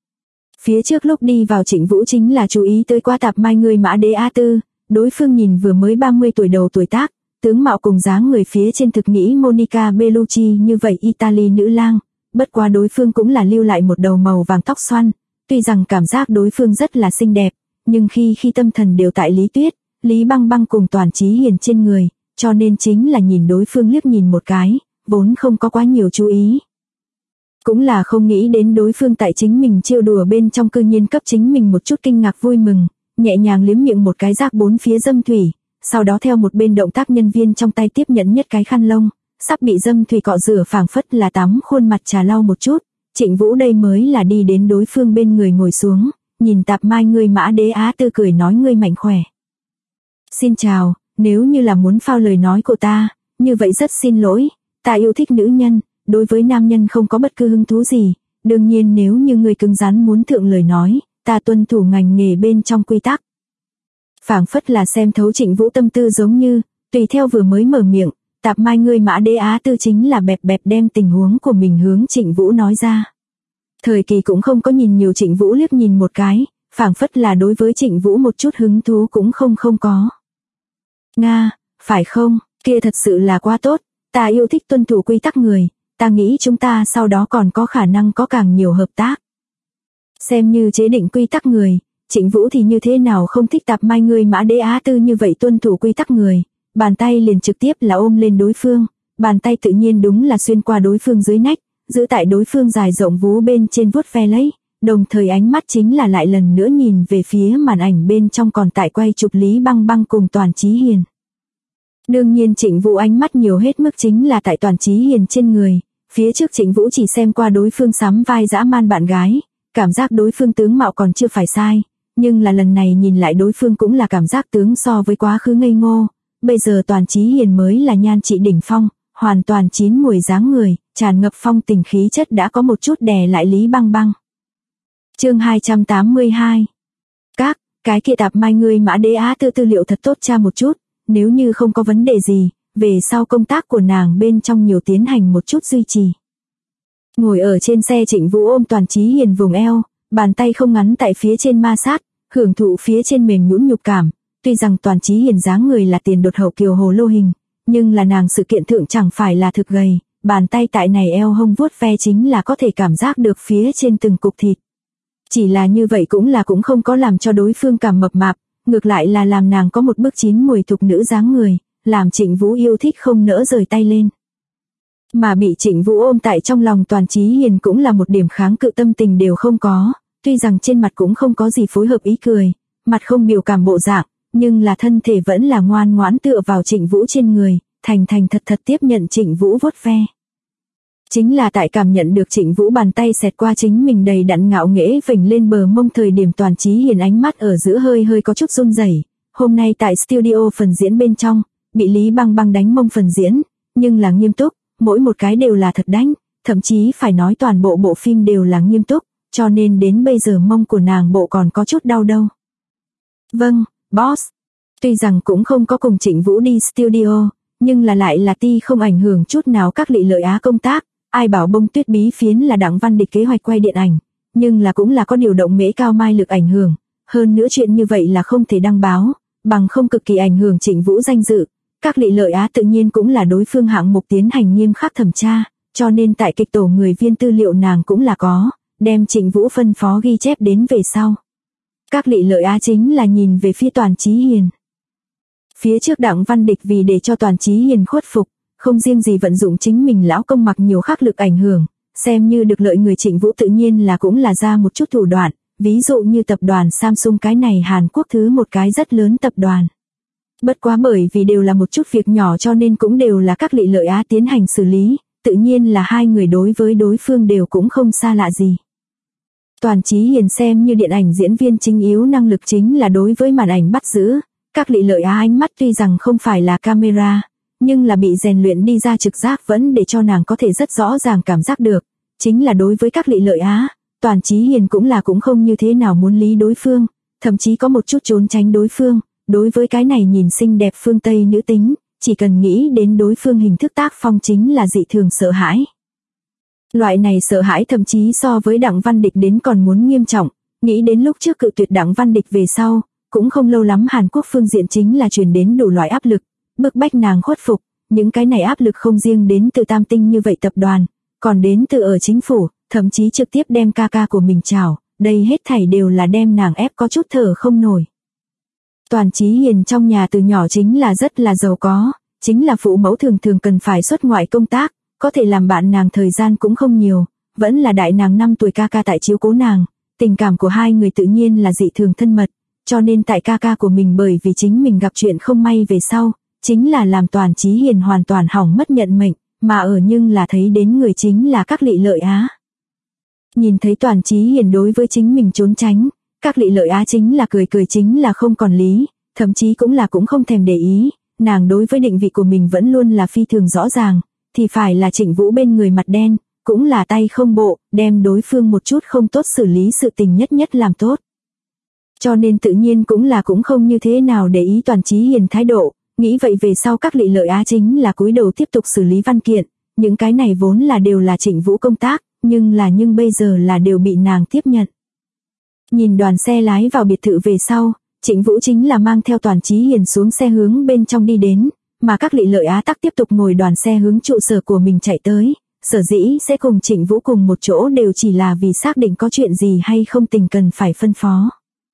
Phía trước lúc đi vào Trịnh Vũ chính là chú ý tới qua Tạp Mai người Mã Đế Á Tư, đối phương nhìn vừa mới 30 tuổi đầu tuổi tác, tướng mạo cùng dáng người phía trên thực nghĩ Monica Bellucci như vậy Italy nữ lang, bất quá đối phương cũng là lưu lại một đầu màu vàng tóc xoăn, tuy rằng cảm giác đối phương rất là xinh đẹp, nhưng khi tâm thần đều tại Lý Tuyết, Lý Băng Băng cùng Toàn Chí Hiền trên người, cho nên chính là nhìn đối phương liếc nhìn một cái, vốn không có quá nhiều chú ý. Cũng là không nghĩ đến đối phương tại chính mình trêu đùa bên trong cư nhiên cấp chính mình một chút kinh ngạc vui mừng, nhẹ nhàng liếm miệng một cái rác bốn phía dâm thủy, sau đó theo một bên động tác nhân viên trong tay tiếp nhận nhất cái khăn lông, sắp bị dâm thủy cọ rửa phảng phất là tắm khuôn mặt trà lau một chút, Trịnh Vũ đây mới là đi đến đối phương bên người ngồi xuống, nhìn Tạp Mai người Mã Đế Á Tư cười nói ngươi mạnh khỏe. Xin chào, nếu như là muốn phao lời nói của ta, như vậy rất xin lỗi, ta yêu thích nữ nhân, đối với nam nhân không có bất cứ hứng thú gì, đương nhiên nếu như ngươi cứng rắn muốn thượng lời nói, ta tuân thủ ngành nghề bên trong quy tắc. Phảng phất là xem thấu Trịnh Vũ tâm tư giống như, tùy theo vừa mới mở miệng, Tạp Mai người Mã Đế Á Tư chính là bẹp bẹp đem tình huống của mình hướng Trịnh Vũ nói ra. Thời kỳ cũng không có nhìn nhiều Trịnh Vũ liếc nhìn một cái, phảng phất là đối với Trịnh Vũ một chút hứng thú cũng không có. Nga, phải không, kia thật sự là quá tốt, ta yêu thích tuân thủ quy tắc người, ta nghĩ chúng ta sau đó còn có khả năng có càng nhiều hợp tác. Xem như chế định quy tắc người, Trịnh Vũ thì như thế nào không thích Tạp Mai người Mã Đế Á Tư như vậy tuân thủ quy tắc người, bàn tay liền trực tiếp là ôm lên đối phương, bàn tay tự nhiên đúng là xuyên qua đối phương dưới nách, giữ tại đối phương dài rộng vú bên trên vuốt ve lấy, đồng thời ánh mắt chính là lại lần nữa nhìn về phía màn ảnh bên trong còn tại quay chụp Lý Băng Băng cùng Toàn Chí Hiền. Đương nhiên Trịnh Vũ ánh mắt nhiều hết mức chính là tại Toàn Chí Hiền trên người, phía trước Trịnh Vũ chỉ xem qua đối phương sắm vai dã man bạn gái, cảm giác đối phương tướng mạo còn chưa phải sai, nhưng là lần này nhìn lại đối phương cũng là cảm giác tướng so với quá khứ ngây ngô, bây giờ Toàn Chí Hiền mới là nhan trị đỉnh phong, hoàn toàn chín mùi dáng người, tràn ngập phong tình khí chất đã có một chút đè lại Lý Băng Băng. Chương 282. Cái kia Tạp Mai người Mã Đế Á Tư tư liệu thật tốt tra một chút, nếu như không có vấn đề gì, về sau công tác của nàng bên trong nhiều tiến hành một chút duy trì. Ngồi ở trên xe Trịnh Vũ ôm Toàn Chí Hiền vùng eo, bàn tay không ngắn tại phía trên ma sát, hưởng thụ phía trên mềm nhũn nhục cảm, tuy rằng Toàn Chí Hiền dáng người là tiền đột hậu kiều hồ lô hình, nhưng là nàng sự kiện thượng chẳng phải là thực gầy, bàn tay tại này eo hông vuốt ve chính là có thể cảm giác được phía trên từng cục thịt. Chỉ là như vậy cũng không có làm cho đối phương cảm mập mạp, ngược lại là làm nàng có một bước chín mùi thục nữ dáng người, làm Trịnh Vũ yêu thích không nỡ rời tay lên. Mà bị Trịnh Vũ ôm tại trong lòng Toàn Chí Hiền cũng là một điểm kháng cự tâm tình đều không có, tuy rằng trên mặt cũng không có gì phối hợp ý cười, mặt không biểu cảm bộ dạng, nhưng là thân thể vẫn là ngoan ngoãn tựa vào Trịnh Vũ trên người, thành thật tiếp nhận Trịnh Vũ vuốt ve. Chính là tại cảm nhận được Trịnh Vũ bàn tay xẹt qua chính mình đầy đặn ngạo nghễ vểnh lên bờ mông thời điểm Toàn Chí Hiền ánh mắt ở giữa hơi có chút run rẩy. Hôm nay tại studio phần diễn bên trong, bị Lý Băng Băng đánh mông phần diễn, nhưng là nghiêm túc, mỗi một cái đều là thật đánh, thậm chí phải nói toàn bộ phim đều là nghiêm túc, cho nên đến bây giờ mông của nàng bộ còn có chút đau đâu. Vâng, boss. Tuy rằng cũng không có cùng Trịnh Vũ đi studio, nhưng lại là ti không ảnh hưởng chút nào các Lị Lợi Á công tác. Ai bảo Bông Tuyết Bí Phiến là Đặng Văn Địch kế hoạch quay điện ảnh, nhưng cũng là có điều động Mễ Cao Mai lực ảnh hưởng. Hơn nữa chuyện như vậy là không thể đăng báo, bằng không cực kỳ ảnh hưởng Trịnh Vũ danh dự. Các Lị Lợi Á tự nhiên cũng là đối phương hạng mục tiến hành nghiêm khắc thẩm tra, cho nên tại kịch tổ người viên tư liệu nàng cũng là có, đem Trịnh Vũ phân phó ghi chép đến về sau. Các Lị Lợi Á chính là nhìn về phía Toàn Chí Hiền. Phía trước Đặng Văn Địch vì để cho Toàn Chí Hiền khuất phục, không riêng gì vận dụng chính mình lão công mặc nhiều khắc lực ảnh hưởng, xem như được lợi người Trịnh Vũ tự nhiên là cũng là ra một chút thủ đoạn, ví dụ như tập đoàn Samsung cái này Hàn Quốc thứ một cái rất lớn tập đoàn. Bất quá bởi vì đều là một chút việc nhỏ cho nên cũng đều là các Lị Lợi Á tiến hành xử lý, tự nhiên là hai người đối với đối phương đều cũng không xa lạ gì. Toàn Chí Hiền xem như điện ảnh diễn viên chính yếu năng lực chính là đối với màn ảnh bắt giữ, các Lị Lợi Á ánh mắt tuy rằng không phải là camera, nhưng là bị rèn luyện đi ra trực giác vẫn để cho nàng có thể rất rõ ràng cảm giác được, chính là đối với các Lị Lợi Á, Toàn Chí Hiền cũng không như thế nào muốn lý đối phương, thậm chí có một chút trốn tránh đối phương, đối với cái này nhìn xinh đẹp phương Tây nữ tính, chỉ cần nghĩ đến đối phương hình thức tác phong chính là dị thường sợ hãi. Loại này sợ hãi thậm chí so với Đặng Văn Địch đến còn muốn nghiêm trọng, nghĩ đến lúc trước cự tuyệt Đặng Văn Địch về sau, cũng không lâu lắm Hàn Quốc phương diện chính là truyền đến đủ loại áp lực, bức bách nàng khuất phục, những cái này áp lực không riêng đến từ Tam Tinh như vậy tập đoàn, còn đến từ ở chính phủ, thậm chí trực tiếp đem ca ca của mình trảo, đây hết thảy đều là đem nàng ép có chút thở không nổi. Toàn Chí Hiền trong nhà từ nhỏ chính là rất là giàu có, chính là phụ mẫu thường thường cần phải xuất ngoại công tác, có thể làm bạn nàng thời gian cũng không nhiều, vẫn là đại nàng 5 tuổi ca ca tại chiếu cố nàng, tình cảm của hai người tự nhiên là dị thường thân mật, cho nên tại ca ca của mình bởi vì chính mình gặp chuyện không may về sau, chính là làm Toàn Chí Hiền hoàn toàn hỏng mất nhận mệnh, mà ở nhưng là thấy đến người chính là các Lị Lợi Á. Nhìn thấy Toàn Chí Hiền đối với chính mình trốn tránh, các Lị Lợi Á chính là cười chính là không còn lý, thậm chí cũng không thèm để ý, nàng đối với định vị của mình vẫn luôn là phi thường rõ ràng, thì phải là Trịnh Vũ bên người mặt đen, cũng là tay không bộ, đem đối phương một chút không tốt xử lý sự tình nhất làm tốt. Cho nên tự nhiên cũng không như thế nào để ý Toàn Chí Hiền thái độ, nghĩ vậy về sau các Lị Lợi Á chính là cúi đầu tiếp tục xử lý văn kiện, những cái này vốn là đều là Trịnh Vũ công tác, nhưng bây giờ là đều bị nàng tiếp nhận. Nhìn đoàn xe lái vào biệt thự về sau, Trịnh Vũ chính là mang theo Toàn Chí Hiền xuống xe hướng bên trong đi đến, mà các Lị Lợi Á tắc tiếp tục ngồi đoàn xe hướng trụ sở của mình chạy tới, sở dĩ sẽ cùng Trịnh Vũ cùng một chỗ đều chỉ là vì xác định có chuyện gì hay không tình cần phải phân phó.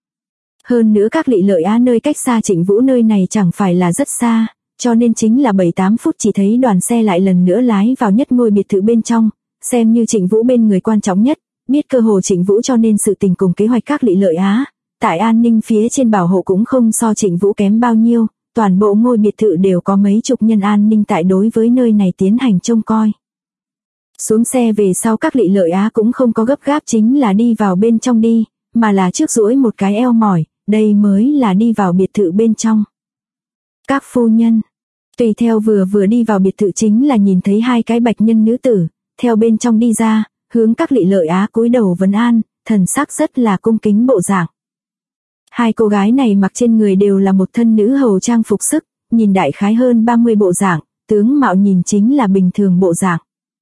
Hơn nữa các Lị Lợi Á nơi cách xa Trịnh Vũ nơi này chẳng phải là rất xa, cho nên chính là 7-8 phút chỉ thấy đoàn xe lại lần nữa lái vào nhất ngôi biệt thự bên trong, xem như Trịnh Vũ bên người quan trọng nhất, biết cơ hồ Trịnh Vũ cho nên sự tình cùng kế hoạch các Lị Lợi Á, tại an ninh phía trên bảo hộ cũng không so Trịnh Vũ kém bao nhiêu, toàn bộ ngôi biệt thự đều có mấy chục nhân an ninh tại đối với nơi này tiến hành trông coi. Xuống xe về sau các Lị Lợi Á cũng không có gấp gáp chính là đi vào bên trong đi, mà là trước duỗi một cái eo mỏi, đây mới là đi vào biệt thự bên trong. Các phu nhân, tùy theo vừa đi vào biệt thự chính là nhìn thấy hai cái bạch nhân nữ tử, theo bên trong đi ra, hướng các Lị Lợi Á cúi đầu vấn an, thần sắc rất là cung kính bộ dạng. Hai cô gái này mặc trên người đều là một thân nữ hầu trang phục sức, nhìn đại khái hơn 30 bộ dạng, tướng mạo nhìn chính là bình thường bộ dạng.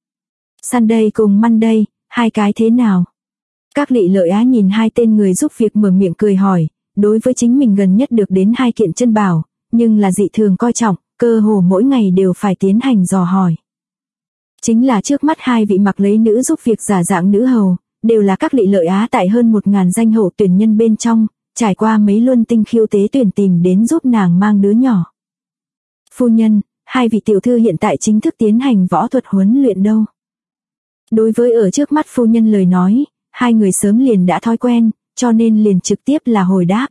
Sunday cùng Monday, hai cái thế nào? Các Lị Lợi Á nhìn hai tên người giúp việc mở miệng cười hỏi, đối với chính mình gần nhất được đến hai kiện chân bảo, nhưng là dị thường coi trọng, cơ hồ mỗi ngày đều phải tiến hành dò hỏi. Chính là trước mắt hai vị mặc lấy nữ giúp việc giả dạng nữ hầu, đều là các Lị Lợi Á tại hơn 1000 danh hậu tuyển nhân bên trong, trải qua mấy luân tinh khiêu tế tuyển tìm đến giúp nàng mang đứa nhỏ. Phu nhân, hai vị tiểu thư hiện tại chính thức tiến hành võ thuật huấn luyện đâu. Đối với ở trước mắt phu nhân lời nói, hai người sớm liền đã thói quen, cho nên liền trực tiếp là hồi đáp.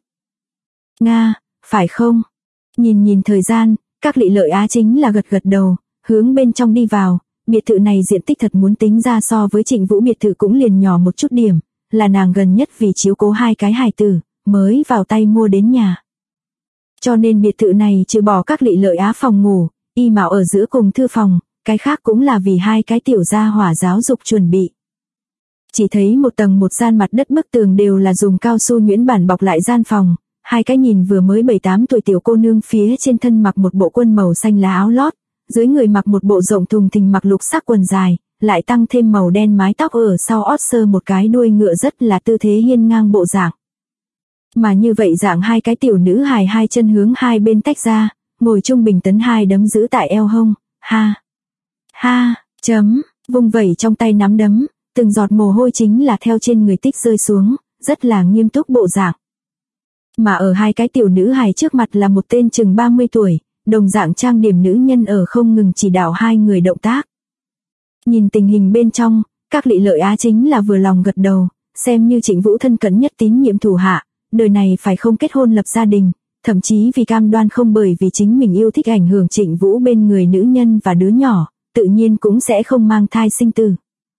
Nga, phải không? Nhìn thời gian, các Lị Lợi Á chính là gật đầu, hướng bên trong đi vào, biệt thự này diện tích thật muốn tính ra so với Trịnh Vũ biệt thự cũng liền nhỏ một chút điểm, là nàng gần nhất vì chiếu cố hai cái hài tử, mới vào tay mua đến nhà. Cho nên biệt thự này trừ bỏ các Lị Lợi Á phòng ngủ, y mạo ở giữa cùng thư phòng, cái khác cũng là vì hai cái tiểu gia hỏa giáo dục chuẩn bị. Chỉ thấy một tầng một gian mặt đất bức tường đều là dùng cao su nhuyễn bản bọc lại gian phòng, hai cái nhìn vừa mới 7-8 tuổi tiểu cô nương phía trên thân mặc một bộ quân màu xanh lá áo lót, dưới người mặc một bộ rộng thùng thình mặc lục sắc quần dài, lại tăng thêm màu đen mái tóc ở sau ót sơ một cái đuôi ngựa rất là tư thế hiên ngang bộ dạng. Mà như vậy dạng hai cái tiểu nữ hài hai chân hướng hai bên tách ra, ngồi trung bình tấn hai đấm giữ tại eo hông, vung vẩy trong tay nắm đấm, từng giọt mồ hôi chính là theo trên người tích rơi xuống, rất là nghiêm túc bộ dạng. Mà ở hai cái tiểu nữ hài trước mặt là một tên chừng 30 tuổi, đồng dạng trang điểm nữ nhân ở không ngừng chỉ đạo hai người động tác. Nhìn tình hình bên trong, các Lị Lợi Á chính là vừa lòng gật đầu, xem như Trịnh Vũ thân cận nhất tín nhiệm thủ hạ, đời này phải không kết hôn lập gia đình, thậm chí vì cam đoan không bởi vì chính mình yêu thích ảnh hưởng Trịnh Vũ bên người nữ nhân và đứa nhỏ, tự nhiên cũng sẽ không mang thai sinh tử.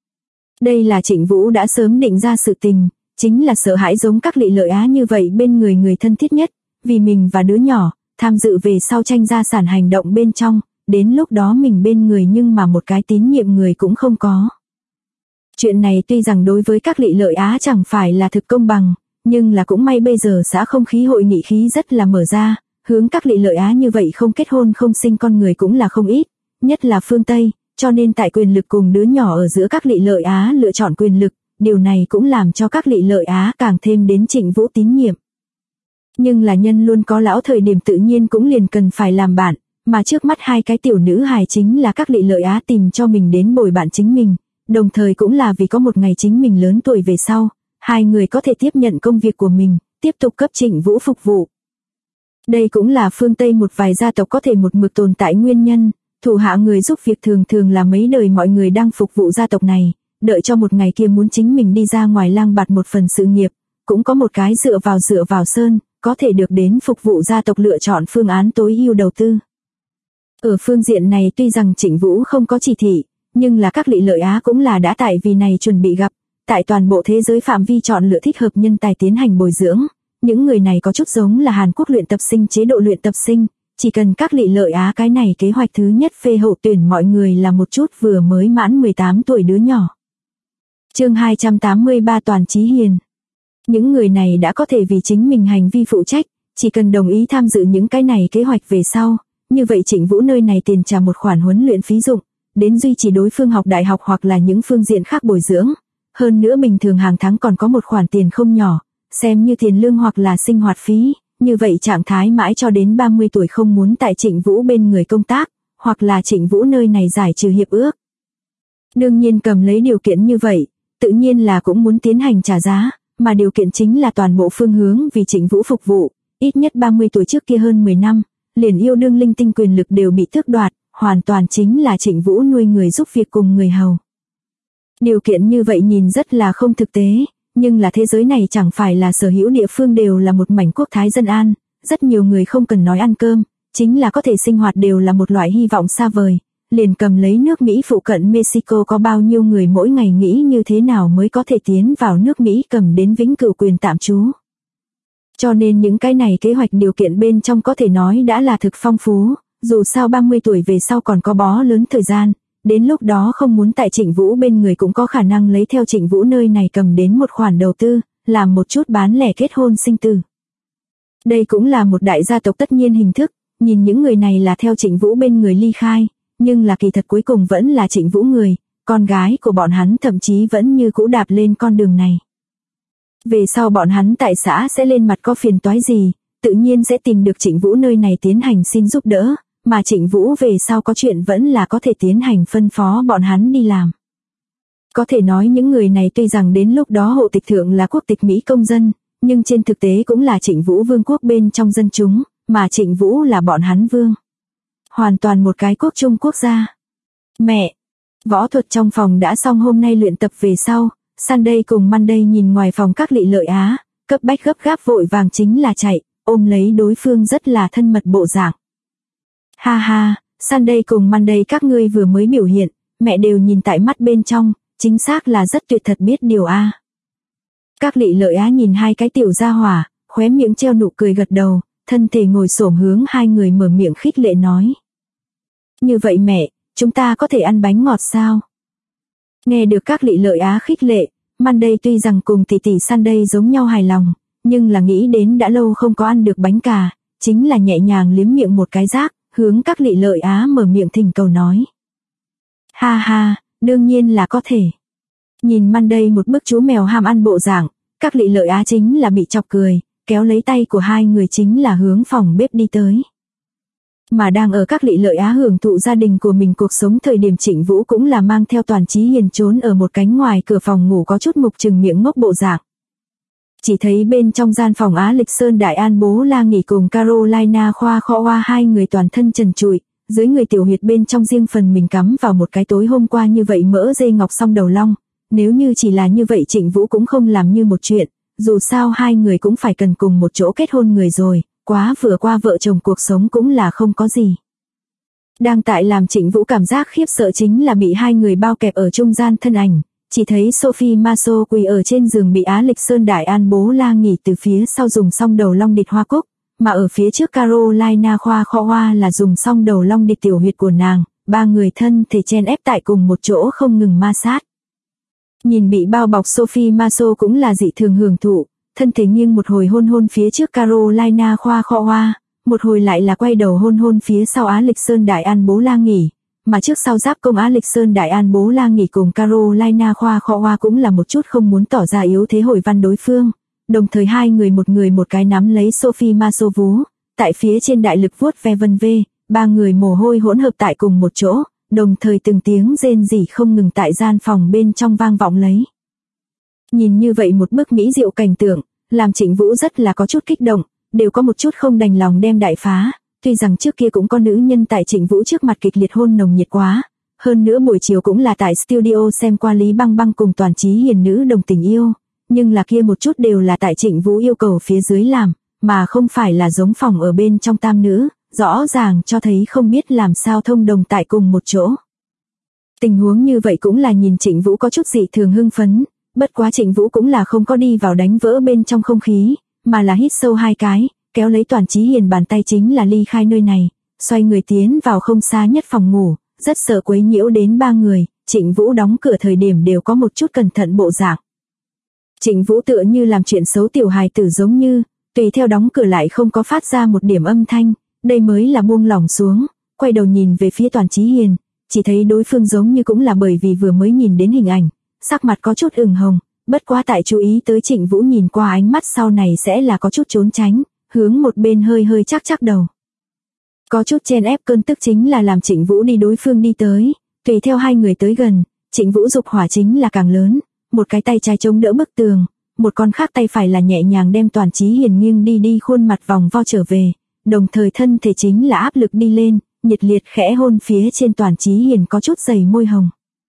Đây là Trịnh Vũ đã sớm định ra sự tình, chính là sợ hãi giống các Lị Lợi Á như vậy bên người thân thiết nhất, vì mình và đứa nhỏ, tham dự về sau tranh gia sản hành động bên trong, đến lúc đó mình bên người nhưng mà một cái tín nhiệm người cũng không có. Chuyện này tuy rằng đối với các Lị Lợi Á chẳng phải là thực công bằng, nhưng là cũng may bây giờ xã không khí hội nghị khí rất là mở ra, hướng các Lị Lợi Á như vậy không kết hôn không sinh con người cũng là không ít, nhất là phương Tây, cho nên tại quyền lực cùng đứa nhỏ ở giữa các Lị Lợi Á lựa chọn quyền lực, điều này cũng làm cho các Lị Lợi Á càng thêm đến Trịnh Vũ tín nhiệm. Nhưng là nhân luôn có lão thời điểm tự nhiên cũng liền cần phải làm bạn, mà trước mắt hai cái tiểu nữ hài chính là các Lị Lợi Á tìm cho mình đến bồi bạn chính mình, đồng thời cũng là vì có một ngày chính mình lớn tuổi về sau, hai người có thể tiếp nhận công việc của mình, tiếp tục cấp Trịnh Vũ phục vụ. Đây cũng là phương Tây một vài gia tộc có thể một mực tồn tại nguyên nhân, thủ hạ người giúp việc thường thường là mấy đời mọi người đang phục vụ gia tộc này, đợi cho một ngày kia muốn chính mình đi ra ngoài lang bạt một phần sự nghiệp, cũng có một cái dựa vào sơn, có thể được đến phục vụ gia tộc lựa chọn phương án tối ưu đầu tư. Ở phương diện này tuy rằng Trịnh Vũ không có chỉ thị, nhưng là các Lị Lợi Á cũng là đã tại vì này chuẩn bị gặp, tại toàn bộ thế giới phạm vi chọn lựa thích hợp nhân tài tiến hành bồi dưỡng, những người này có chút giống là Hàn Quốc luyện tập sinh chế độ luyện tập sinh, chỉ cần các Lị Lợi Á cái này kế hoạch thứ nhất phê hậu tuyển mọi người là một chút vừa mới mãn 18 tuổi đứa nhỏ. Chương 283 Toàn Chí Hiền. Những người này đã có thể vì chính mình hành vi phụ trách, chỉ cần đồng ý tham dự những cái này kế hoạch về sau, như vậy Trịnh Vũ nơi này tiền trả một khoản huấn luyện phí dụng, đến duy trì đối phương học đại học hoặc là những phương diện khác bồi dưỡng. Hơn nữa bình thường hàng tháng còn có một khoản tiền không nhỏ, xem như tiền lương hoặc là sinh hoạt phí, như vậy trạng thái mãi cho đến 30 tuổi không muốn tại Trịnh Vũ bên người công tác, hoặc là Trịnh Vũ nơi này giải trừ hiệp ước. Đương nhiên cầm lấy điều kiện như vậy, tự nhiên là cũng muốn tiến hành trả giá, mà điều kiện chính là toàn bộ phương hướng vì Trịnh Vũ phục vụ, ít nhất 30 tuổi trước kia hơn 10 năm, liền yêu đương linh tinh quyền lực đều bị tước đoạt, hoàn toàn chính là Trịnh Vũ nuôi người giúp việc cùng người hầu. Điều kiện như vậy nhìn rất là không thực tế, nhưng là thế giới này chẳng phải là sở hữu địa phương đều là một mảnh quốc thái dân an, rất nhiều người không cần nói ăn cơm, chính là có thể sinh hoạt đều là một loại hy vọng xa vời. Liền cầm lấy nước Mỹ phụ cận Mexico có bao nhiêu người mỗi ngày nghĩ như thế nào mới có thể tiến vào nước Mỹ cầm đến vĩnh cửu quyền tạm trú. Cho nên những cái này kế hoạch điều kiện bên trong có thể nói đã là thực phong phú, dù sao 30 tuổi về sau còn có bó lớn thời gian, đến lúc đó không muốn tại Trịnh Vũ bên người cũng có khả năng lấy theo Trịnh Vũ nơi này cầm đến một khoản đầu tư, làm một chút bán lẻ kết hôn sinh tử. Đây cũng là một đại gia tộc tất nhiên hình thức, nhìn những người này là theo Trịnh Vũ bên người ly khai. Nhưng là kỳ thật cuối cùng vẫn là Trịnh Vũ người, con gái của bọn hắn thậm chí vẫn như cũ đạp lên con đường này. Về sau bọn hắn tại xã sẽ lên mặt có phiền toái gì, tự nhiên sẽ tìm được Trịnh Vũ nơi này tiến hành xin giúp đỡ, mà Trịnh Vũ về sau có chuyện vẫn là có thể tiến hành phân phó bọn hắn đi làm. Có thể nói những người này tuy rằng đến lúc đó hộ tịch thượng là quốc tịch Mỹ công dân, nhưng trên thực tế cũng là Trịnh Vũ vương quốc bên trong dân chúng, mà Trịnh Vũ là bọn hắn vương. Hoàn toàn một cái quốc trung quốc gia. Mẹ! Võ thuật trong phòng đã xong hôm nay luyện tập về sau, Sunday cùng Monday nhìn ngoài phòng các Lị Lợi Á, cấp bách gấp gáp vội vàng chính là chạy, ôm lấy đối phương rất là thân mật bộ dạng. Ha ha, Sunday cùng Monday các ngươi vừa mới biểu hiện, mẹ đều nhìn tại mắt bên trong, chính xác là rất tuyệt thật biết điều a. Các Lị Lợi Á nhìn hai cái tiểu gia hỏa, khóe miệng treo nụ cười gật đầu, thân thể ngồi xổm hướng hai người mở miệng khích lệ nói. Như vậy mẹ, chúng ta có thể ăn bánh ngọt sao? Nghe được các Lị Lợi Á khích lệ, Monday tuy rằng cùng tỷ tỷ Sunday giống nhau hài lòng, nhưng là nghĩ đến đã lâu không có ăn được bánh cà, chính là nhẹ nhàng liếm miệng một cái rác, hướng Các Lị Lợi Á mở miệng thỉnh cầu nói. Ha ha, đương nhiên là có thể. Nhìn Monday một bức chú mèo ham ăn bộ dạng, Các Lị Lợi Á chính là bị chọc cười, kéo lấy tay của hai người chính là hướng phòng bếp đi tới. Mà đang ở Các Lị Lợi Á hưởng thụ gia đình của mình cuộc sống thời điểm Trịnh Vũ cũng là mang theo Toàn Chí Hiền trốn ở một cánh ngoài cửa phòng ngủ có chút mục trừng miệng ngốc bộ dạng. Chỉ thấy bên trong gian phòng Á Lịch Sơn Đại An Bố La nghỉ cùng Carolina Khoa Kho Hoa hai người toàn thân trần trụi, dưới người tiểu huyệt bên trong riêng phần mình cắm vào một cái tối hôm qua như vậy mỡ dê ngọc song đầu long. Nếu như chỉ là như vậy Trịnh Vũ cũng không làm như một chuyện, dù sao hai người cũng phải cần cùng một chỗ kết hôn người rồi, quá vừa qua vợ chồng cuộc sống cũng là không có gì. Đang tại làm Trịnh Vũ cảm giác khiếp sợ chính là bị hai người bao kẹp ở trung gian thân ảnh, chỉ thấy Sophie Maso quỳ ở trên giường bị Á Lịch Sơn Đại An Bố La nghỉ từ phía sau dùng song đầu long địch hoa cúc, mà ở phía trước Carolina Khoa Kho Hoa là dùng song đầu long địch tiểu huyệt của nàng, ba người thân thể chen ép tại cùng một chỗ không ngừng ma sát. Nhìn bị bao bọc Sophie Maso cũng là dị thường hưởng thụ, thân thể nghiêng một hồi hôn hôn phía trước Carolina Khoa Kho Hoa, một hồi lại là quay đầu hôn hôn phía sau Á Lịch Sơn Đại An Bố La nghỉ, mà trước sau giáp công Á Lịch Sơn Đại An Bố La nghỉ cùng Carolina Khoa Kho Hoa cũng là một chút không muốn tỏ ra yếu thế hồi văn đối phương, đồng thời hai người một cái nắm lấy Sophie Maso vú, tại phía trên đại lực vuốt ve vân vê, ba người mồ hôi hỗn hợp tại cùng một chỗ, đồng thời từng tiếng rên rỉ không ngừng tại gian phòng bên trong vang vọng lấy. Nhìn như vậy một bức mỹ diệu cảnh tượng, làm Trịnh Vũ rất là có chút kích động, đều có một chút không đành lòng đem đại phá, tuy rằng trước kia cũng có nữ nhân tại Trịnh Vũ trước mặt kịch liệt hôn nồng nhiệt quá, hơn nữa buổi chiều cũng là tại studio xem qua Lý Băng Băng cùng Toàn Chí Hiền nữ đồng tình yêu, nhưng là kia một chút đều là tại Trịnh Vũ yêu cầu phía dưới làm, mà không phải là giống phòng ở bên trong tam nữ, rõ ràng cho thấy không biết làm sao thông đồng tại cùng một chỗ. Tình huống như vậy cũng là nhìn Trịnh Vũ có chút dị thường hưng phấn, bất quá Trịnh Vũ cũng là không có đi vào đánh vỡ bên trong không khí, mà là hít sâu hai cái, kéo lấy Toàn Chí Hiền bàn tay chính là ly khai nơi này, xoay người tiến vào không xa nhất phòng ngủ, rất sợ quấy nhiễu đến ba người, Trịnh Vũ đóng cửa thời điểm đều có một chút cẩn thận bộ dạng. Trịnh Vũ tựa như làm chuyện xấu tiểu hài tử giống như, tùy theo đóng cửa lại không có phát ra một điểm âm thanh, đây mới là buông lỏng xuống, quay đầu nhìn về phía Toàn Chí Hiền, chỉ thấy đối phương giống như cũng là bởi vì vừa mới nhìn đến hình ảnh, sắc mặt có chút ửng hồng, bất quá tại chú ý tới Trịnh Vũ nhìn qua ánh mắt sau này sẽ là có chút trốn tránh, hướng một bên hơi hơi chắc đầu. Có chút chen ép cơn tức chính là làm Trịnh Vũ đi đối phương đi tới, tùy theo hai người tới gần, Trịnh Vũ dục hỏa chính là càng lớn, một cái tay trái chống đỡ bức tường, một con khác tay phải là nhẹ nhàng đem Toàn Chí Hiền nghiêng đi khuôn mặt vòng vo trở về, đồng thời thân thể chính là áp lực đi lên, nhiệt liệt khẽ hôn phía trên Toàn Chí Hiền có chút dày môi hồng.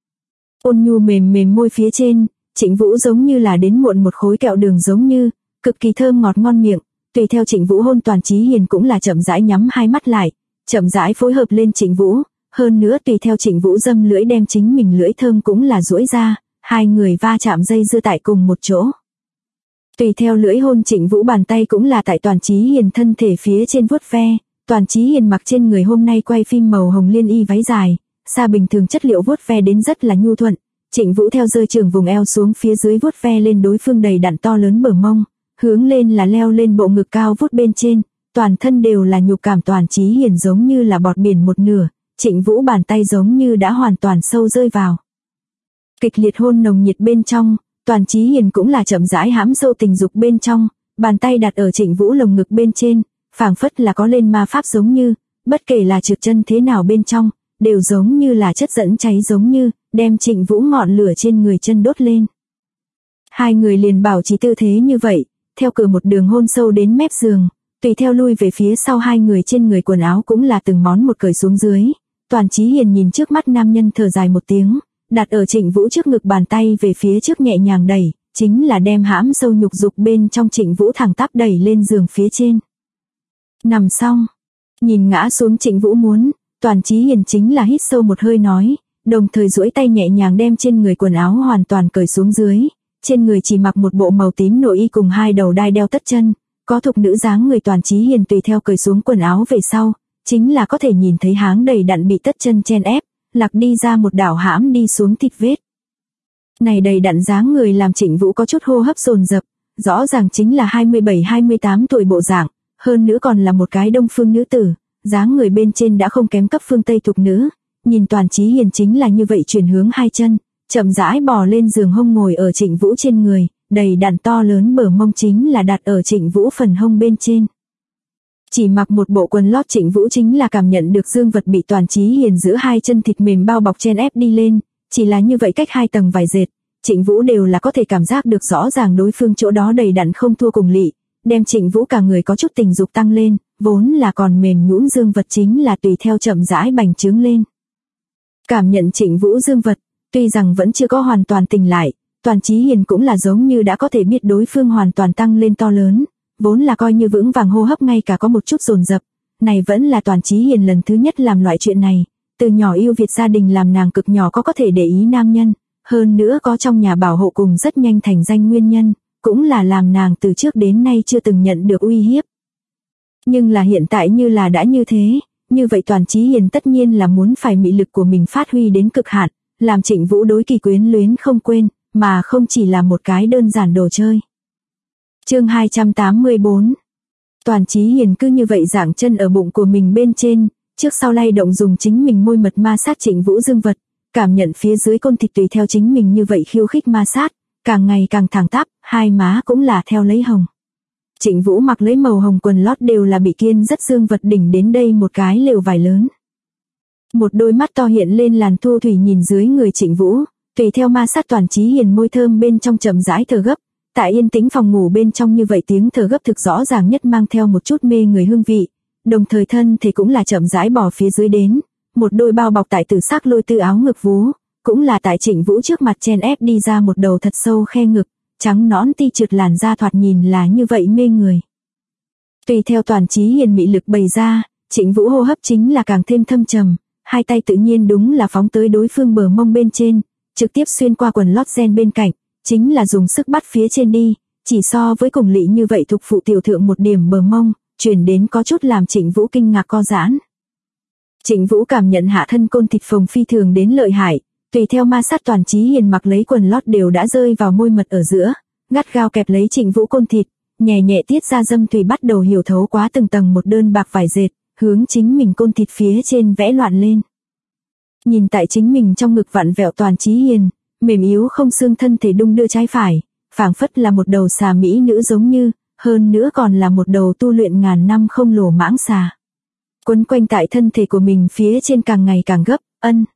Ôn nhu mềm môi phía trên, Trịnh Vũ giống như là đến muộn một khối kẹo đường giống như, cực kỳ thơm ngọt ngon miệng, tùy theo Trịnh Vũ hôn Toàn Chí Hiền cũng là chậm rãi nhắm hai mắt lại, chậm rãi phối hợp lên Trịnh Vũ, hơn nữa tùy theo Trịnh Vũ dâm lưỡi đem chính mình lưỡi thơm cũng là duỗi ra, hai người va chạm dây dưa tại cùng một chỗ. Tùy theo lưỡi hôn Trịnh Vũ bàn tay cũng là tại Toàn Chí Hiền thân thể phía trên vuốt ve, Toàn Chí Hiền mặc trên người hôm nay quay phim màu hồng liên y váy dài, xa bình thường chất liệu vuốt ve đến rất là nhu thuận, Trịnh Vũ theo rơi trường vùng eo xuống phía dưới vuốt ve lên đối phương đầy đặn to lớn bờ mông, hướng lên là leo lên bộ ngực cao vút bên trên, toàn thân đều là nhục cảm Toàn Chí Hiền giống như là bọt biển một nửa, Trịnh Vũ bàn tay giống như đã hoàn toàn sâu rơi vào. Kịch liệt hôn nồng nhiệt bên trong, Toàn Chí Hiền cũng là chậm rãi hãm sâu tình dục bên trong, bàn tay đặt ở Trịnh Vũ lồng ngực bên trên, phảng phất là có lên ma pháp giống như, bất kể là trượt chân thế nào bên trong, đều giống như là chất dẫn cháy giống như, đem Trịnh Vũ ngọn lửa trên người chân đốt lên. Hai người liền bảo trì tư thế như vậy, theo cửa một đường hôn sâu đến mép giường, tùy theo lui về phía sau hai người trên người quần áo cũng là từng món một cởi xuống dưới. Toàn Chí Hiền nhìn trước mắt nam nhân thở dài một tiếng, đặt ở Trịnh Vũ trước ngực bàn tay về phía trước nhẹ nhàng đẩy, chính là đem hãm sâu nhục dục bên trong Trịnh Vũ thẳng tắp đẩy lên giường phía trên. Nằm xong, nhìn ngã xuống Trịnh Vũ muốn, Toàn Chí Hiền chính là hít sâu một hơi nói, đồng thời duỗi tay nhẹ nhàng đem trên người quần áo hoàn toàn cởi xuống dưới, trên người chỉ mặc một bộ màu tím nội y cùng hai đầu đai đeo tất chân, có thục nữ dáng người. Toàn Chí Hiền tùy theo cởi xuống quần áo về sau, chính là có thể nhìn thấy háng đầy đặn bị tất chân chen ép, lạc đi ra một đảo hãm đi xuống thịt vết. Này đầy đặn dáng người làm Trịnh Vũ có chút hô hấp dồn dập, rõ ràng chính là 27-28 tuổi bộ dạng, hơn nữa còn là một cái đông phương nữ tử, dáng người bên trên đã không kém cấp phương Tây thục nữ, nhìn Toàn Chí Hiền chính là như vậy chuyển hướng hai chân, chậm rãi bò lên giường hông ngồi ở Trịnh Vũ trên người, đầy đặn to lớn bờ mông chính là đặt ở Trịnh Vũ phần hông bên trên. Chỉ mặc một bộ quần lót Trịnh Vũ chính là cảm nhận được dương vật bị Toàn Chí Hiền giữa hai chân thịt mềm bao bọc chen ép đi lên, chỉ là như vậy cách hai tầng vải dệt, Trịnh Vũ đều là có thể cảm giác được rõ ràng đối phương chỗ đó đầy đặn không thua cùng lị, đem Trịnh Vũ cả người có chút tình dục tăng lên, vốn là còn mềm nhũn dương vật chính là tùy theo chậm rãi bành trướng lên. Cảm nhận Trịnh Vũ dương vật, tuy rằng vẫn chưa có hoàn toàn tỉnh lại, Toàn Chí Hiền cũng là giống như đã có thể biết đối phương hoàn toàn tăng lên to lớn, vốn là coi như vững vàng hô hấp ngay cả có một chút dồn dập, này vẫn là Toàn Chí Hiền lần thứ nhất làm loại chuyện này, từ nhỏ yêu Việt gia đình làm nàng cực nhỏ có thể để ý nam nhân, hơn nữa có trong nhà bảo hộ cùng rất nhanh thành danh nguyên nhân, cũng là làm nàng từ trước đến nay chưa từng nhận được uy hiếp. Nhưng là hiện tại như là đã như thế, như vậy Toàn Chí Hiền tất nhiên là muốn phải mị lực của mình phát huy đến cực hạn, làm Trịnh Vũ đối kỳ quyến luyến không quên, mà không chỉ là một cái đơn giản đồ chơi. Chương 284. Toàn Chí Hiền cứ như vậy dạng chân ở bụng của mình bên trên, trước sau lay động dùng chính mình môi mật ma sát Trịnh Vũ dương vật, cảm nhận phía dưới côn thịt tùy theo chính mình như vậy khiêu khích ma sát, càng ngày càng thẳng tắp, hai má cũng là theo lấy hồng. Trịnh Vũ mặc lấy màu hồng quần lót đều là bị kiên rất dương vật đỉnh đến đây một cái lều vải lớn. Một đôi mắt to hiện lên làn thu thủy nhìn dưới người Trịnh Vũ, tùy theo ma sát Toàn Chí Hiền môi thơm bên trong chậm rãi thở gấp, tại yên tĩnh phòng ngủ bên trong như vậy tiếng thở gấp thực rõ ràng nhất mang theo một chút mê người hương vị, đồng thời thân thì cũng là chậm rãi bỏ phía dưới đến, một đôi bao bọc tại tử sắc lôi tư áo ngực vú, cũng là tại Trịnh Vũ trước mặt chen ép đi ra một đầu thật sâu khe ngực, trắng nõn ti trượt làn da thoạt nhìn là như vậy mê người. Tùy theo Toàn Chí Hiền mị lực bày ra, Trịnh Vũ hô hấp chính là càng thêm thâm trầm, hai tay tự nhiên đúng là phóng tới đối phương bờ mông bên trên, trực tiếp xuyên qua quần lót ren bên cạnh, chính là dùng sức bắt phía trên đi, chỉ so với cùng lị như vậy thuộc phụ tiểu thượng một điểm bờ mông, chuyển đến có chút làm Trịnh Vũ kinh ngạc co giãn. Trịnh Vũ cảm nhận hạ thân côn thịt phồng phi thường đến lợi hại, tùy theo ma sát Toàn Chí Hiền mặc lấy quần lót đều đã rơi vào môi mật ở giữa, gắt gao kẹp lấy Trịnh Vũ côn thịt, nhẹ nhẹ tiết ra dâm thủy bắt đầu hiểu thấu quá từng tầng một đơn bạc vải dệt, hướng chính mình côn thịt phía trên vẽ loạn lên. Nhìn tại chính mình trong ngực vặn vẹo Toàn Chí Hiền, mềm yếu không xương thân thể đung đưa trái phải, phảng phất là một đầu xà mỹ nữ giống như, hơn nữa còn là một đầu tu luyện ngàn năm không lồ mãng xà. Quấn quanh tại thân thể của mình phía trên càng ngày càng gấp,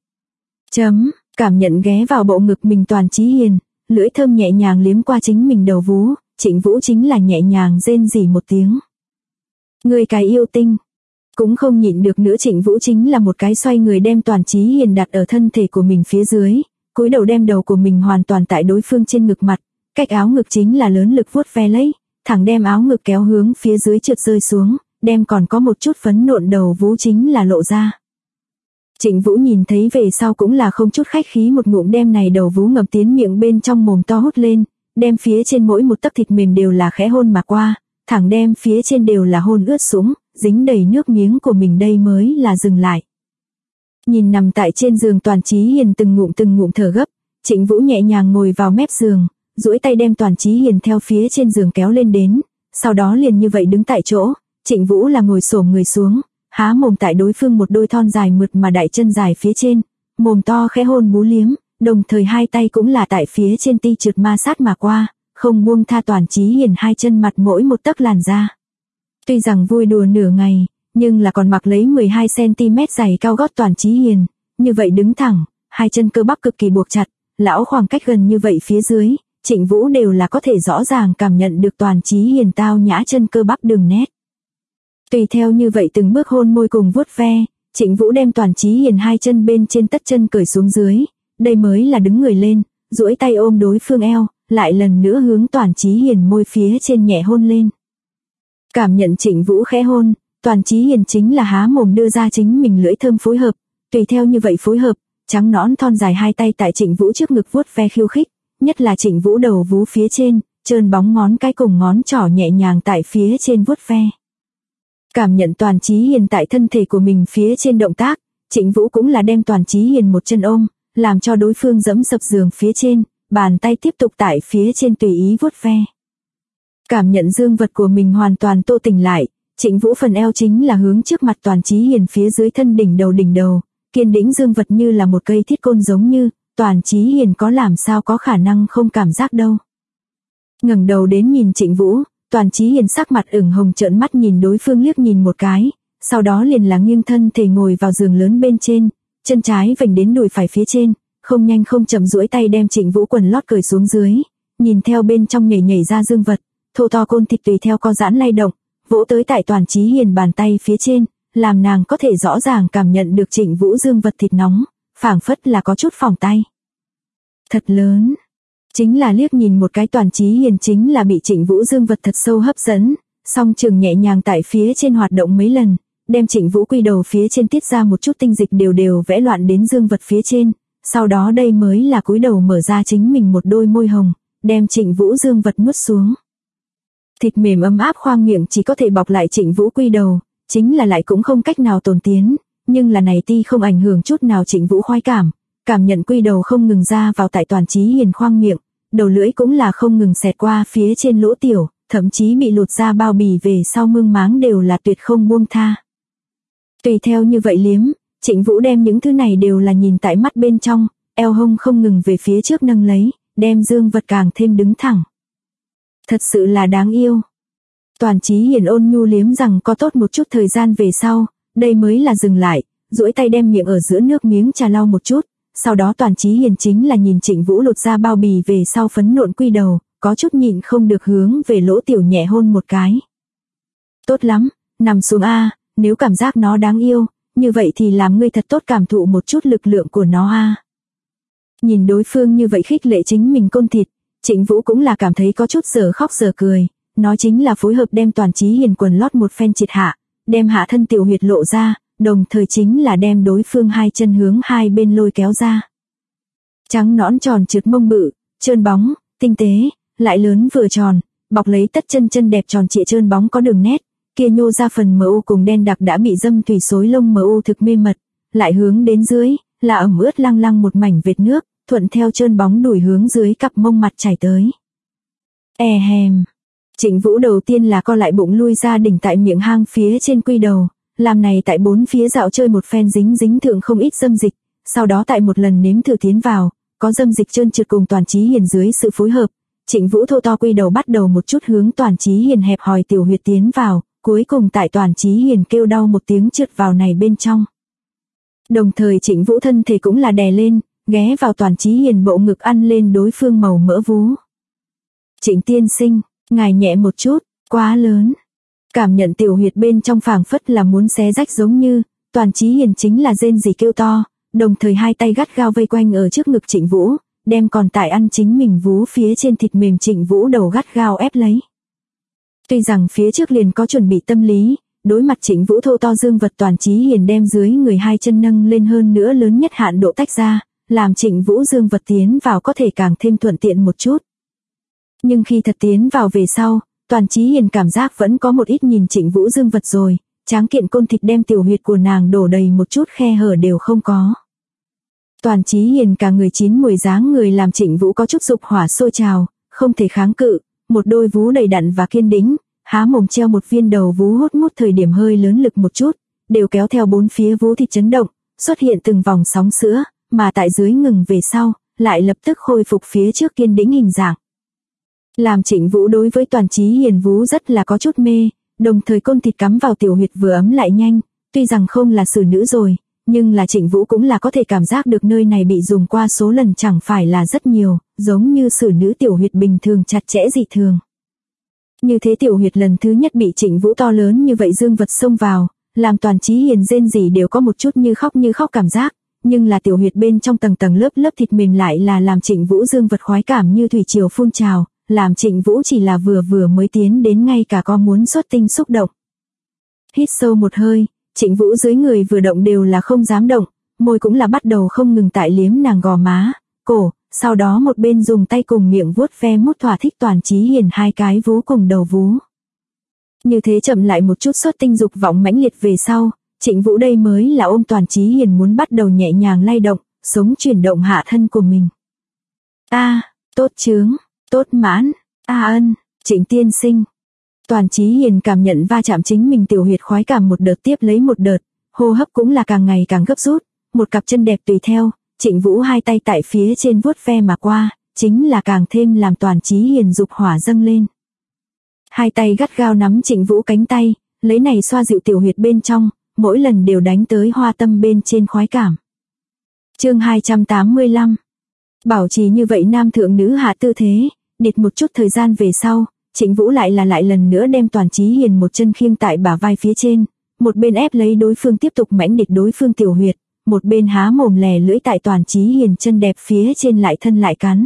cảm nhận ghé vào bộ ngực mình Toàn Chí Hiền, lưỡi thơm nhẹ nhàng liếm qua chính mình đầu vú, Trịnh Vũ chính là nhẹ nhàng rên rỉ một tiếng. Người cái yêu tinh. Cũng không nhịn được nữa Trịnh Vũ chính là một cái xoay người đem Toàn Chí Hiền đặt ở thân thể của mình phía dưới, cúi đầu đem đầu của mình hoàn toàn tại đối phương trên ngực mặt, cách áo ngực chính là lớn lực vuốt ve lấy, thẳng đem áo ngực kéo hướng phía dưới trượt rơi xuống, đem còn có một chút phấn nộn đầu vú chính là lộ ra. Trịnh Vũ nhìn thấy về sau cũng là không chút khách khí một ngụm đem này đầu vú ngậm tiến miệng bên trong mồm to hút lên, đem phía trên mỗi một tấc thịt mềm đều là khẽ hôn mà qua, thẳng đem phía trên đều là hôn ướt sũng, dính đầy nước miếng của mình đây mới là dừng lại. Nhìn nằm tại trên giường Toàn Chí Hiền từng ngụm thở gấp, Trịnh Vũ nhẹ nhàng ngồi vào mép giường, duỗi tay đem Toàn Chí Hiền theo phía trên giường kéo lên đến, sau đó liền như vậy đứng tại chỗ, Trịnh Vũ là ngồi xổm người xuống, há mồm tại đối phương một đôi thon dài mượt mà đại chân dài phía trên, mồm to khẽ hôn bú liếm, đồng thời hai tay cũng là tại phía trên ti trượt ma sát mà qua, không buông tha Toàn Chí Hiền hai chân mặt mỗi một tấc làn da. Tuy rằng vui đùa nửa ngày, nhưng là còn mặc lấy 12cm giày cao gót Toàn Chí Hiền, như vậy đứng thẳng, hai chân cơ bắp cực kỳ buộc chặt, lão khoảng cách gần như vậy phía dưới, Trịnh Vũ đều là có thể rõ ràng cảm nhận được Toàn Chí Hiền tao nhã chân cơ bắp đường nét. Tùy theo như vậy từng bước hôn môi cùng vuốt ve, Trịnh Vũ đem Toàn Chí Hiền hai chân bên trên tất chân cởi xuống dưới, đây mới là đứng người lên, duỗi tay ôm đối phương eo, lại lần nữa hướng Toàn Chí Hiền môi phía trên nhẹ hôn lên. Cảm nhận Trịnh Vũ khẽ hôn, Toàn Chí Hiền chính là há mồm đưa ra chính mình lưỡi thơm phối hợp, tùy theo như vậy phối hợp, trắng nõn thon dài hai tay tại Trịnh Vũ trước ngực vuốt ve khiêu khích, nhất là Trịnh Vũ đầu vú phía trên, trơn bóng ngón cái cùng ngón trỏ nhẹ nhàng tại phía trên vuốt ve. Cảm nhận Toàn Chí Hiền tại thân thể của mình phía trên động tác, Trịnh Vũ cũng là đem Toàn Chí Hiền một chân ôm, làm cho đối phương dẫm sập giường phía trên, bàn tay tiếp tục tại phía trên tùy ý vuốt ve. Cảm nhận dương vật của mình hoàn toàn tô tỉnh lại, Trịnh Vũ phần eo chính là hướng trước mặt Toàn Chí Hiền phía dưới thân đỉnh đầu, kiên đĩnh dương vật như là một cây thiết côn giống như, Toàn Chí Hiền có làm sao có khả năng không cảm giác đâu. Ngẩng đầu đến nhìn Trịnh Vũ, Toàn Chí Hiền sắc mặt ửng hồng trợn mắt nhìn đối phương liếc nhìn một cái, sau đó liền là nghiêng thân thể ngồi vào giường lớn bên trên, chân trái vành đến đùi phải phía trên, không nhanh không chậm duỗi tay đem Trịnh Vũ quần lót cởi xuống dưới, nhìn theo bên trong nhảy ra dương vật, thô to côn thịt tùy theo co giãn lay động, vỗ tới tại Toàn Chí Hiền bàn tay phía trên, làm nàng có thể rõ ràng cảm nhận được Trịnh Vũ dương vật thịt nóng, phảng phất là có chút phỏng tay. Thật lớn. Chính là liếc nhìn một cái Toàn Chí Hiền chính là bị Trịnh Vũ dương vật thật sâu hấp dẫn, song trường nhẹ nhàng tại phía trên hoạt động mấy lần, đem Trịnh Vũ quy đầu phía trên tiết ra một chút tinh dịch đều vẽ loạn đến dương vật phía trên, sau đó đây mới là cúi đầu mở ra chính mình một đôi môi hồng, đem Trịnh Vũ dương vật nuốt xuống. Thịt mềm ấm áp khoang miệng chỉ có thể bọc lại Trịnh Vũ quy đầu, chính là lại cũng không cách nào tồn tiến, nhưng là này ti không ảnh hưởng chút nào Trịnh Vũ khoái cảm nhận quy đầu không ngừng ra vào tại Toàn Chí Hiền khoang miệng, đầu lưỡi cũng là không ngừng xẹt qua phía trên lỗ tiểu, thậm chí bị lột ra bao bì về sau mương máng đều là tuyệt không buông tha. Tùy theo như vậy liếm, Trịnh Vũ đem những thứ này đều là nhìn tại mắt bên trong, eo hông không ngừng về phía trước nâng lấy, đem dương vật càng thêm đứng thẳng. Thật sự là đáng yêu. Toàn Chí Hiền ôn nhu liếm rằng có tốt một chút thời gian về sau, đây mới là dừng lại, duỗi tay đem miệng ở giữa nước miếng trà lau một chút, sau đó Toàn Chí Hiền chính là nhìn Trịnh Vũ lột ra bao bì về sau phấn nộn quy đầu, có chút nhịn không được hướng về lỗ tiểu nhẹ hôn một cái. Tốt lắm, nằm xuống a, nếu cảm giác nó đáng yêu, như vậy thì làm ngươi thật tốt cảm thụ một chút lực lượng của nó a. Nhìn đối phương như vậy khích lệ chính mình côn thịt, Trịnh Vũ cũng là cảm thấy có chút giờ khóc giờ cười, nói chính là phối hợp đem Toàn Chí Hiền quần lót một phen triệt hạ, đem hạ thân tiểu huyệt lộ ra, đồng thời chính là đem đối phương hai chân hướng hai bên lôi kéo ra. Trắng nõn tròn trượt mông bự, trơn bóng, tinh tế, lại lớn vừa tròn, bọc lấy tất chân đẹp tròn trịa trơn bóng có đường nét, kia nhô ra phần mờ u cùng đen đặc đã bị dâm thủy xối lông mờ u thực mê mật, lại hướng đến dưới, là ẩm ướt lăng một mảnh vệt nước, thuận theo trơn bóng đùi hướng dưới cặp mông mặt chảy tới. Hèm. Trịnh Vũ đầu tiên là co lại bụng lui ra đỉnh tại miệng hang phía trên quy đầu, làm này tại bốn phía dạo chơi một phen dính thượng không ít dâm dịch, sau đó tại một lần nếm thử tiến vào, có dâm dịch trơn trượt cùng Toàn Chí Hiền dưới sự phối hợp, Trịnh Vũ thô to quy đầu bắt đầu một chút hướng Toàn Chí Hiền hẹp hòi tiểu huyệt tiến vào, cuối cùng tại Toàn Chí Hiền kêu đau một tiếng trượt vào này bên trong. Đồng thời Trịnh Vũ thân thể cũng là đè lên, ghé vào Toàn Chí Hiền bộ ngực ăn lên đối phương màu mỡ vú. Trịnh tiên sinh, ngài nhẹ một chút, quá lớn. Cảm nhận tiểu huyệt bên trong phảng phất là muốn xé rách giống như, Toàn Chí Hiền chính là rên rỉ kêu to, đồng thời hai tay gắt gao vây quanh ở trước ngực Trịnh Vũ, đem còn tại ăn chính mình vú phía trên thịt mềm Trịnh Vũ đầu gắt gao ép lấy. Tuy rằng phía trước liền có chuẩn bị tâm lý, đối mặt Trịnh Vũ thô to dương vật Toàn Chí Hiền đem dưới người hai chân nâng lên hơn nữa lớn nhất hạn độ tách ra, làm Trịnh Vũ dương vật tiến vào có thể càng thêm thuận tiện một chút. Nhưng khi thật tiến vào về sau, Toàn Chí Hiền cảm giác vẫn có một ít nhìn Trịnh Vũ dương vật rồi, tráng kiện côn thịt đem tiểu huyệt của nàng đổ đầy một chút khe hở đều không có. Toàn Chí Hiền cả người chín mùi dáng người làm Trịnh Vũ có chút dục hỏa sôi trào, không thể kháng cự, một đôi vú đầy đặn và kiên đĩnh, há mồm treo một viên đầu vú hút mút thời điểm hơi lớn lực một chút, đều kéo theo bốn phía vú thịt chấn động, xuất hiện từng vòng sóng sữa, mà tại dưới ngừng về sau, lại lập tức khôi phục phía trước kiên đĩnh hình dạng. Làm Trịnh Vũ đối với Toàn Chí Hiền vú rất là có chút mê, đồng thời côn thịt cắm vào tiểu huyệt vừa ấm lại nhanh, tuy rằng không là xử nữ rồi, nhưng là Trịnh Vũ cũng là có thể cảm giác được nơi này bị dùng qua số lần chẳng phải là rất nhiều, giống như xử nữ tiểu huyệt bình thường chặt chẽ dị thường. Như thế tiểu huyệt lần thứ nhất bị Trịnh Vũ to lớn như vậy dương vật xông vào, làm Toàn Chí Hiền rên rỉ đều có một chút như khóc cảm giác, nhưng là tiểu huyệt bên trong tầng lớp thịt mềm lại là làm Trịnh Vũ dương vật khoái cảm như thủy triều phun trào, làm Trịnh Vũ chỉ là vừa mới tiến đến ngay cả có muốn xuất tinh xúc động. Hít sâu một hơi, Trịnh Vũ dưới người vừa động đều là không dám động, môi cũng là bắt đầu không ngừng tại liếm nàng gò má, cổ, sau đó một bên dùng tay cùng miệng vuốt ve mút thỏa thích Toàn Chí Hiền hai cái vú cùng đầu vú. Như thế chậm lại một chút xuất tinh dục vọng mãnh liệt về sau, Trịnh Vũ đây mới là ôm Toàn Chí Hiền muốn bắt đầu nhẹ nhàng lay động, sống chuyển động hạ thân của mình. Tốt chướng, tốt mãn, ân, Trịnh tiên sinh. Toàn Chí Hiền cảm nhận va chạm chính mình tiểu huyệt khoái cảm một đợt tiếp lấy một đợt, hô hấp cũng là càng ngày càng gấp rút, một cặp chân đẹp tùy theo, Trịnh Vũ hai tay tại phía trên vuốt ve mà qua, chính là càng thêm làm Toàn Chí Hiền dục hỏa dâng lên. Hai tay gắt gao nắm Trịnh Vũ cánh tay, lấy này xoa dịu tiểu huyệt bên trong, mỗi lần đều đánh tới hoa tâm bên trên khoái cảm. Chương 285. Bảo trì như vậy nam thượng nữ hạ tư thế, địt một chút thời gian về sau, Trịnh Vũ lại lần nữa đem Toàn Chí Hiền một chân khiêng tại bả vai phía trên, một bên ép lấy đối phương tiếp tục mãnh địch đối phương tiểu huyệt, một bên há mồm lè lưỡi tại Toàn Chí Hiền chân đẹp phía trên lại thân lại cắn.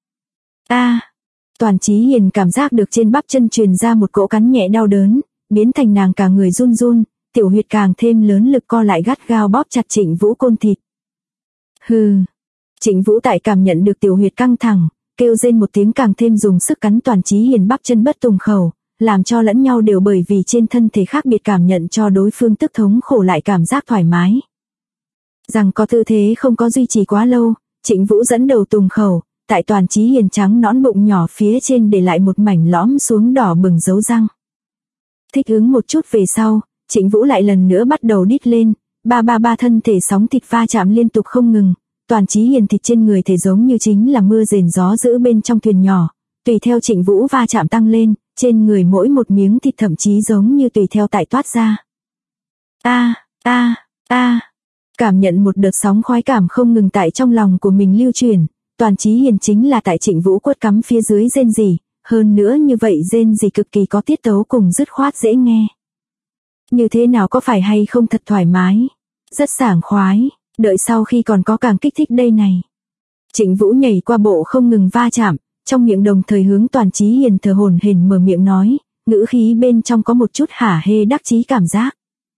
Toàn Chí Hiền cảm giác được trên bắp chân truyền ra một cỗ cắn nhẹ đau đớn, biến thành nàng cả người run run, tiểu huyệt càng thêm lớn lực co lại gắt gao bóp chặt Trịnh Vũ côn thịt. Hừ. Trịnh Vũ tại cảm nhận được tiểu huyệt căng thẳng, kêu rên một tiếng càng thêm dùng sức cắn Toàn Chí Hiền bắp chân bất tùng khẩu, làm cho lẫn nhau đều bởi vì trên thân thể khác biệt cảm nhận cho đối phương tức thống khổ lại cảm giác thoải mái. Rằng có tư thế không có duy trì quá lâu, Trịnh Vũ dẫn đầu tùng khẩu, tại Toàn Chí Hiền trắng nõn bụng nhỏ phía trên để lại một mảnh lõm xuống đỏ bừng dấu răng. Thích ứng một chút về sau, Trịnh Vũ lại lần nữa bắt đầu đít lên, ba thân thể sóng thịt va chạm liên tục không ngừng. Toàn Chí Hiền thịt trên người thể giống như chính là mưa rền gió dữ bên trong thuyền nhỏ, tùy theo Trịnh Vũ va chạm tăng lên, trên người mỗi một miếng thịt thậm chí giống như tùy theo tại toát ra. Cảm nhận một đợt sóng khoái cảm không ngừng tại trong lòng của mình lưu truyền, Toàn Chí Hiền chính là tại Trịnh Vũ quất cắm phía dưới rên rỉ, hơn nữa như vậy rên rỉ cực kỳ có tiết tấu cùng dứt khoát dễ nghe. Như thế nào có phải hay không thật thoải mái, rất sảng khoái. Đợi sau khi còn có càng kích thích đây này. Trịnh Vũ nhảy qua bộ không ngừng va chạm, trong miệng đồng thời hướng Toàn Chí Hiền thở hổn hển mở miệng nói, ngữ khí bên trong có một chút hả hê đắc chí cảm giác.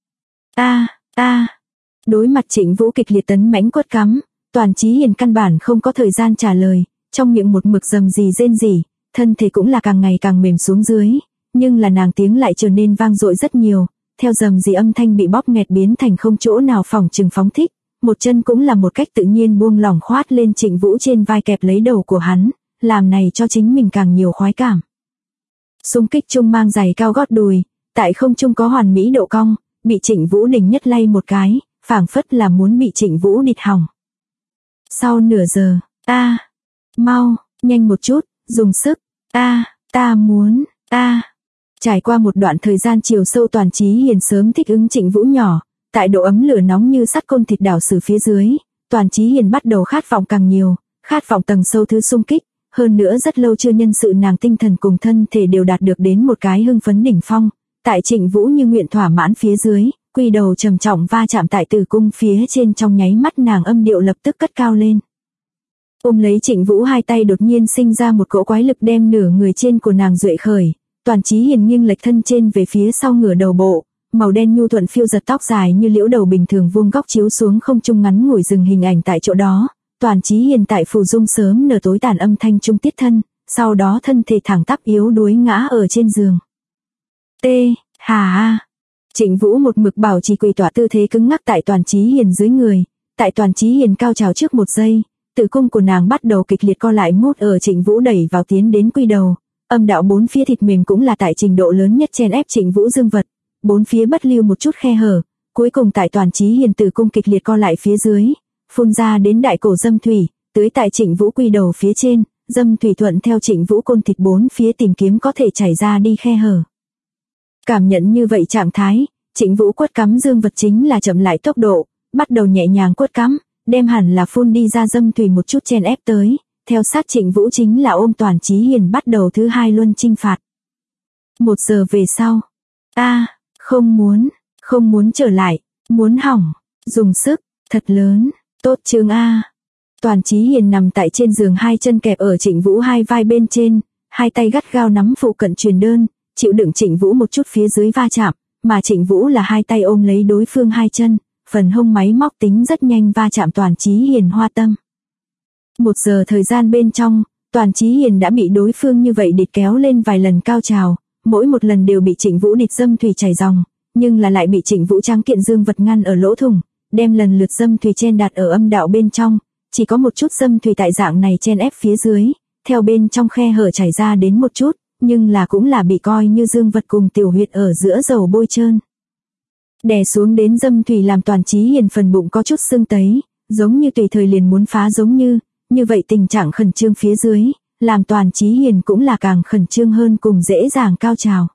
Đối mặt Trịnh Vũ kịch liệt tấn mãnh quất cắm, Toàn Chí Hiền căn bản không có thời gian trả lời, trong miệng một mực rầm rì rên rỉ, thân thể cũng là càng ngày càng mềm xuống dưới, nhưng là nàng tiếng lại trở nên vang dội rất nhiều, theo rầm rì âm thanh bị bóp nghẹt biến thành không chỗ nào phỏng chừng phóng thích. Một chân cũng là một cách tự nhiên buông lỏng khoát lên Trịnh Vũ trên vai kẹp lấy đầu của hắn, làm này cho chính mình càng nhiều khoái cảm. Xung kích chung mang giày cao gót đùi, tại không trung có hoàn mỹ độ cong, bị Trịnh Vũ đỉnh nhất lay một cái, phảng phất là muốn bị Trịnh Vũ địt hỏng. Sau nửa giờ, mau, nhanh một chút, dùng sức, ta muốn, Trải qua một đoạn thời gian chiều sâu Toàn Chí Hiền sớm thích ứng Trịnh Vũ nhỏ. Tại độ ấm lửa nóng như sắt côn thịt đảo xử phía dưới, Toàn Chí Hiền bắt đầu khát vọng càng nhiều, khát vọng tầng sâu thứ xung kích, hơn nữa rất lâu chưa nhân sự nàng tinh thần cùng thân thể đều đạt được đến một cái hưng phấn đỉnh phong, tại Trịnh Vũ như nguyện thỏa mãn phía dưới, quy đầu trầm trọng va chạm tại tử cung phía trên trong nháy mắt nàng âm điệu lập tức cất cao lên. Ôm lấy Trịnh Vũ hai tay đột nhiên sinh ra một cỗ quái lực đem nửa người trên của nàng duệ khởi, Toàn Chí Hiền nghiêng lệch thân trên về phía sau ngửa đầu bộ. Màu đen nhu thuận phiêu giật tóc dài như liễu đầu bình thường vuông góc chiếu xuống không trung ngắn ngủi dừng hình ảnh tại chỗ đó, Toàn Chí Hiền tại phù dung sớm nở tối tàn âm thanh trung tiết thân, sau đó thân thể thẳng tắp yếu đuối ngã ở trên giường. Trịnh Vũ một mực bảo trì quỳ tọa tư thế cứng ngắc tại Toàn Chí Hiền dưới người, tại Toàn Chí Hiền cao trào trước một giây, tử cung của nàng bắt đầu kịch liệt co lại mút ở Trịnh Vũ đẩy vào tiến đến quy đầu, âm đạo bốn phía thịt mềm cũng là tại trình độ lớn nhất chen ép Trịnh Vũ dương vật. Bốn phía bất lưu một chút khe hở, cuối cùng tại Toàn Chí Hiền tử cung kịch liệt co lại phía dưới, phun ra đến đại cổ dâm thủy, tưới tại Trịnh Vũ quy đầu phía trên, dâm thủy thuận theo Trịnh Vũ côn thịt bốn phía tìm kiếm có thể chảy ra đi khe hở. Cảm nhận như vậy trạng thái, Trịnh Vũ quất cắm dương vật chính là chậm lại tốc độ, bắt đầu nhẹ nhàng quất cắm, đem hẳn là phun đi ra dâm thủy một chút chen ép tới, theo sát Trịnh Vũ chính là ôm Toàn Chí Hiền bắt đầu thứ hai luân chinh phạt. 1 giờ về sau, không muốn trở lại, muốn hỏng, dùng sức, thật lớn, tốt chương A. Toàn Chí Hiền nằm tại trên giường hai chân kẹp ở Trịnh Vũ hai vai bên trên, hai tay gắt gao nắm phụ cận truyền đơn, chịu đựng Trịnh Vũ một chút phía dưới va chạm, mà Trịnh Vũ là hai tay ôm lấy đối phương hai chân, phần hông máy móc tính rất nhanh va chạm Toàn Chí Hiền hoa tâm. 1 giờ thời gian bên trong, Toàn Chí Hiền đã bị đối phương như vậy địt kéo lên vài lần cao trào, mỗi một lần đều bị Trịnh Vũ địt dâm thủy chảy ròng, nhưng là lại bị Trịnh Vũ trắng kiện dương vật ngăn ở lỗ thủng, đem lần lượt dâm thủy chen đặt ở âm đạo bên trong, chỉ có một chút dâm thủy tại dạng này chen ép phía dưới, theo bên trong khe hở chảy ra đến một chút, nhưng là cũng là bị coi như dương vật cùng tiểu huyệt ở giữa dầu bôi trơn. Đè xuống đến dâm thủy làm Toàn Chí Hiền phần bụng có chút sưng tấy, giống như tùy thời liền muốn phá giống như vậy tình trạng khẩn trương phía dưới, làm Toàn Chí Hiền cũng là càng khẩn trương hơn cùng dễ dàng cao trào.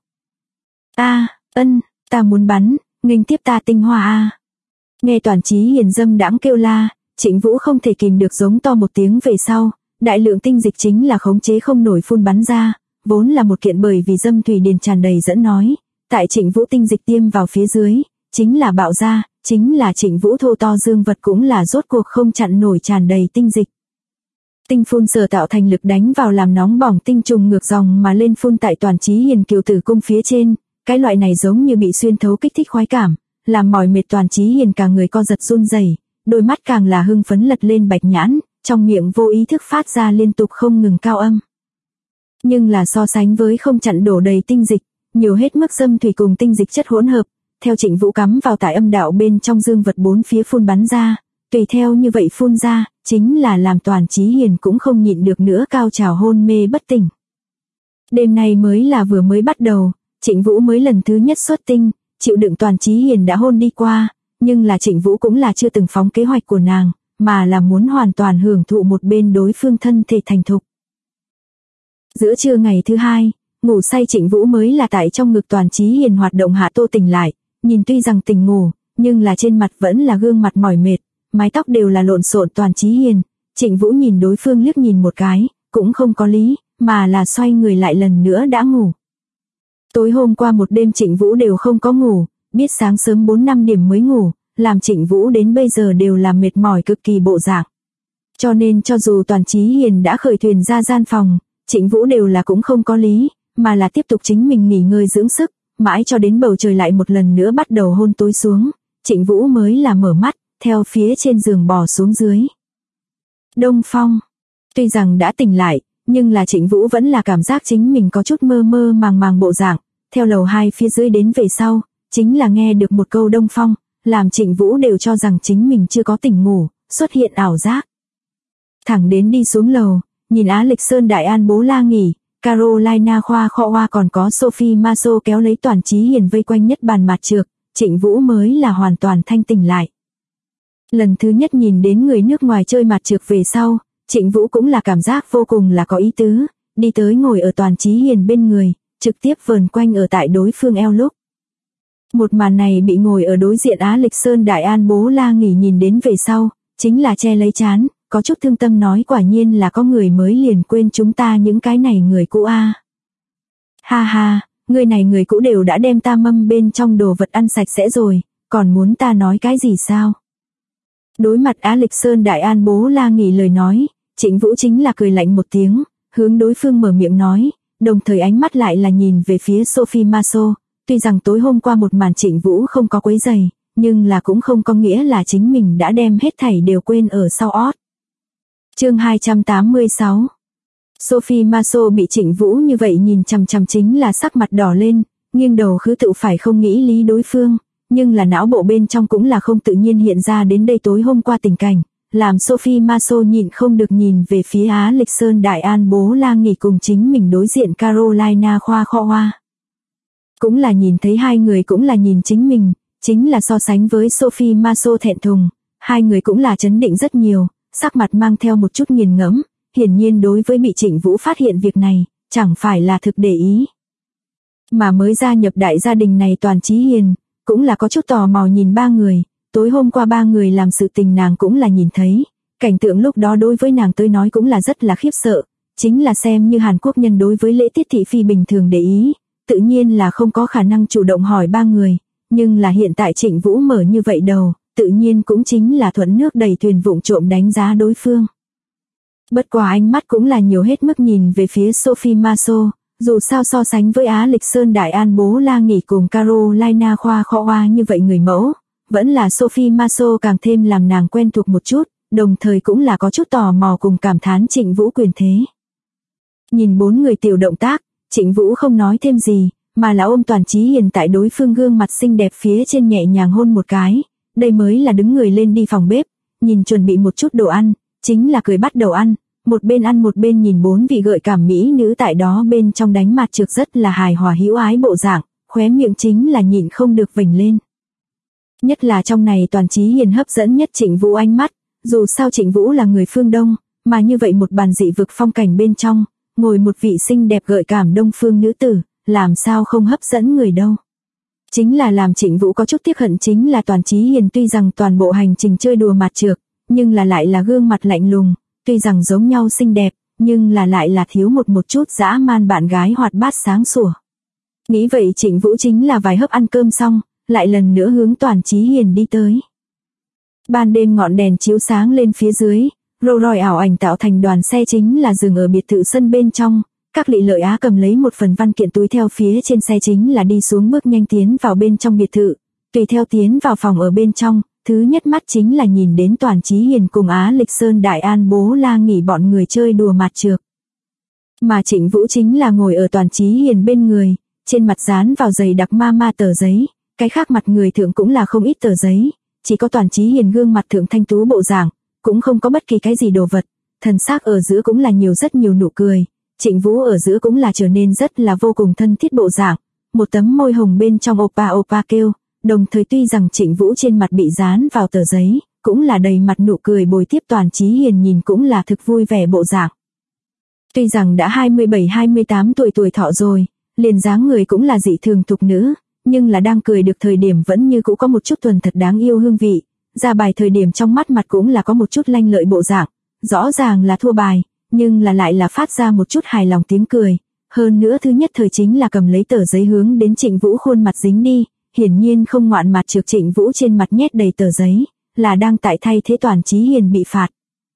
Ta muốn bắn, nghênh tiếp ta tinh hoa a. Nghe Toàn Chí Hiền dâm đãng kêu la, Trịnh Vũ không thể kìm được giống to một tiếng về sau, đại lượng tinh dịch chính là khống chế không nổi phun bắn ra, vốn là một kiện bởi vì dâm thủy điền tràn đầy dẫn nói, tại Trịnh Vũ tinh dịch tiêm vào phía dưới, chính là bạo ra, chính là Trịnh Vũ thô to dương vật cũng là rốt cuộc không chặn nổi tràn đầy tinh dịch. Tinh phun sở tạo thành lực đánh vào làm nóng bỏng tinh trùng ngược dòng mà lên phun tại Toàn Chí Hiền kiều tử cung phía trên, cái loại này giống như bị xuyên thấu kích thích khoái cảm, làm mỏi mệt Toàn Chí Hiền cả người co giật run rẩy, đôi mắt càng là hưng phấn lật lên bạch nhãn, trong miệng vô ý thức phát ra liên tục không ngừng cao âm. Nhưng là so sánh với không chặn đổ đầy tinh dịch, nhiều hết mức dâm thủy cùng tinh dịch chất hỗn hợp, theo Trịnh Vũ cắm vào tại âm đạo bên trong dương vật bốn phía phun bắn ra, tùy theo như vậy phun ra, chính là làm Toàn Chí Hiền cũng không nhịn được nữa cao trào hôn mê bất tỉnh. Đêm nay mới là vừa mới bắt đầu, Trịnh Vũ mới lần thứ nhất xuất tinh, chịu đựng Toàn Chí Hiền đã hôn đi qua, nhưng là Trịnh Vũ cũng là chưa từng phóng kế hoạch của nàng, mà là muốn hoàn toàn hưởng thụ một bên đối phương thân thể thành thục. Giữa trưa ngày thứ hai, ngủ say Trịnh Vũ mới là tại trong ngực Toàn Chí Hiền hoạt động hạ tô tỉnh lại, nhìn tuy rằng tỉnh ngủ, nhưng là trên mặt vẫn là gương mặt mỏi mệt, mái tóc đều là lộn xộn. Toàn Chí Hiền, Trịnh Vũ nhìn đối phương liếc nhìn một cái, cũng không có lý, mà là xoay người lại lần nữa đã ngủ. Tối hôm qua một đêm Trịnh Vũ đều không có ngủ, biết sáng sớm 4-5 điểm mới ngủ, làm Trịnh Vũ đến bây giờ đều là mệt mỏi cực kỳ bộ dạng. Cho nên cho dù Toàn Chí Hiền đã khởi thuyền ra gian phòng, Trịnh Vũ đều là cũng không có lý, mà là tiếp tục chính mình nghỉ ngơi dưỡng sức, mãi cho đến bầu trời lại một lần nữa bắt đầu hôn tối xuống, Trịnh Vũ mới là mở mắt, theo phía trên giường bò xuống dưới. Đông phong. Tuy rằng đã tỉnh lại, nhưng là Trịnh Vũ vẫn là cảm giác chính mình có chút mơ mơ màng màng bộ dạng, theo lầu 2 phía dưới đến về sau, chính là nghe được một câu đông phong, làm Trịnh Vũ đều cho rằng chính mình chưa có tỉnh ngủ, xuất hiện ảo giác. Thẳng đến đi xuống lầu, nhìn Á Lịch Sơn Đại An Bố La nghỉ, Carolina Khoa Kho Hoa còn có Sophie Maso kéo lấy Toàn Chí Hiền vây quanh nhất bàn mặt trược, Trịnh Vũ mới là hoàn toàn thanh tỉnh lại. Lần thứ nhất nhìn đến người nước ngoài chơi mặt trược về sau, Trịnh Vũ cũng là cảm giác vô cùng là có ý tứ, đi tới ngồi ở Toàn Chí Hiền bên người, trực tiếp vờn quanh ở tại đối phương eo lúc. Một màn này bị ngồi ở đối diện Á Lịch Sơn Đại An Bố La nghỉ nhìn đến về sau, chính là che lấy trán, có chút thương tâm nói quả nhiên là có người mới liền quên chúng ta những cái này người cũ a. Ha ha, người này người cũ đều đã đem ta mâm bên trong đồ vật ăn sạch sẽ rồi, còn muốn ta nói cái gì sao? Đối mặt Á Lịch Sơn Đại An Bố La nghỉ lời nói, Trịnh Vũ chính là cười lạnh một tiếng, hướng đối phương mở miệng nói, đồng thời ánh mắt lại là nhìn về phía Sophie Maso. Tuy rằng tối hôm qua một màn Trịnh Vũ không có quấy giày, nhưng là cũng không có nghĩa là chính mình đã đem hết thảy đều quên ở sau ót. Chương 286. Sophie Maso bị Trịnh Vũ như vậy nhìn chằm chằm chính là sắc mặt đỏ lên, nghiêng đầu khứ tự phải không nghĩ lý đối phương, nhưng là não bộ bên trong cũng là không tự nhiên hiện ra đến đây tối hôm qua tình cảnh, làm Sophie Maso nhịn không được nhìn về phía Á Lịch Sơn Đại An Bố La nghỉ cùng chính mình đối diện Carolina Khoa Kho Hoa. Cũng là nhìn thấy hai người cũng là nhìn chính mình, chính là so sánh với Sophie Maso thẹn thùng, hai người cũng là chấn định rất nhiều, sắc mặt mang theo một chút nghiền ngẫm, hiển nhiên đối với bị Trịnh Vũ phát hiện việc này, chẳng phải là thực để ý. Mà mới gia nhập đại gia đình này Toàn Chí Hiền, cũng là có chút tò mò nhìn ba người, tối hôm qua ba người làm sự tình nàng cũng là nhìn thấy, cảnh tượng lúc đó đối với nàng tới nói cũng là rất là khiếp sợ, chính là xem như Hàn Quốc nhân đối với lễ tiết thị phi bình thường để ý. Tự nhiên là không có khả năng chủ động hỏi ba người, nhưng là hiện tại Trịnh Vũ mở như vậy đầu, tự nhiên cũng chính là thuận nước đẩy thuyền vụng trộm đánh giá đối phương. Bất quá ánh mắt cũng là nhiều hết mức nhìn về phía Sophie Maso, dù sao so sánh với Á Lịch Sơn Đại An Bố La nghỉ cùng Carolina Khoa Kho Hoa như vậy người mẫu, vẫn là Sophie Maso càng thêm làm nàng quen thuộc một chút, đồng thời cũng là có chút tò mò cùng cảm thán Trịnh Vũ quyền thế. Nhìn bốn người tiểu động tác, Trịnh Vũ không nói thêm gì, mà là ôm Toàn Chí Hiền tại đối phương gương mặt xinh đẹp phía trên nhẹ nhàng hôn một cái, đây mới là đứng người lên đi phòng bếp, nhìn chuẩn bị một chút đồ ăn, chính là cười bắt đầu ăn, một bên ăn một bên nhìn 4 vị gợi cảm mỹ nữ tại đó bên trong đánh mặt trược rất là hài hòa hữu ái bộ dạng, khóe miệng chính là nhịn không được vểnh lên. Nhất là trong này Toàn Chí Hiền hấp dẫn nhất Trịnh Vũ ánh mắt, dù sao Trịnh Vũ là người phương Đông, mà như vậy một bàn dị vực phong cảnh bên trong, ngồi một vị xinh đẹp gợi cảm đông phương nữ tử, làm sao không hấp dẫn người đâu. Chính là làm Trịnh Vũ có chút tiếc hận chính là Toàn Chí Hiền tuy rằng toàn bộ hành trình chơi đùa mặt trược, nhưng là lại là gương mặt lạnh lùng, tuy rằng giống nhau xinh đẹp, nhưng là lại là thiếu một chút dã man bạn gái hoạt bát sáng sủa. Nghĩ vậy Trịnh Vũ chính là vài hớp ăn cơm xong, lại lần nữa hướng Toàn Chí Hiền đi tới. Ban đêm ngọn đèn chiếu sáng lên phía dưới, Rolls Royce ảo ảnh tạo thành đoàn xe chính là dừng ở biệt thự sân bên trong, các Lị Lợi Á cầm lấy một phần văn kiện túi theo phía trên xe chính là đi xuống bước nhanh tiến vào bên trong biệt thự, tùy theo tiến vào phòng ở bên trong, thứ nhất mắt chính là nhìn đến Toàn Chí Hiền cùng Á Lịch Sơn Đại An Bố La nghỉ bọn người chơi đùa mặt trược. Mà Trịnh Vũ chính là ngồi ở Toàn Chí Hiền bên người, trên mặt dán vào dày đặc ma tờ giấy, cái khác mặt người thượng cũng là không ít tờ giấy, chỉ có Toàn Chí Hiền gương mặt thượng thanh tú bộ dạng, cũng không có bất kỳ cái gì đồ vật, thần sắc ở giữa cũng là rất nhiều nụ cười, Trịnh Vũ ở giữa cũng là trở nên rất là vô cùng thân thiết bộ dạng, một tấm môi hồng bên trong oppa kêu, đồng thời tuy rằng Trịnh Vũ trên mặt bị dán vào tờ giấy, cũng là đầy mặt nụ cười bồi tiếp Toàn Chí Hiền nhìn cũng là thực vui vẻ bộ dạng. Tuy rằng đã 27-28 tuổi thọ rồi, liền dáng người cũng là dị thường thục nữ, nhưng là đang cười được thời điểm vẫn như cũ có một chút thuần thật đáng yêu hương vị, ra bài thời điểm trong mắt mặt cũng là có một chút lanh lợi bộ dạng, rõ ràng là thua bài, nhưng là lại là phát ra một chút hài lòng tiếng cười, hơn nữa thứ nhất thời chính là cầm lấy tờ giấy hướng đến Trịnh Vũ khuôn mặt dính đi, hiển nhiên không ngoạn mặt trược Trịnh Vũ trên mặt nhét đầy tờ giấy, là đang tại thay thế Toàn Chí Hiền bị phạt.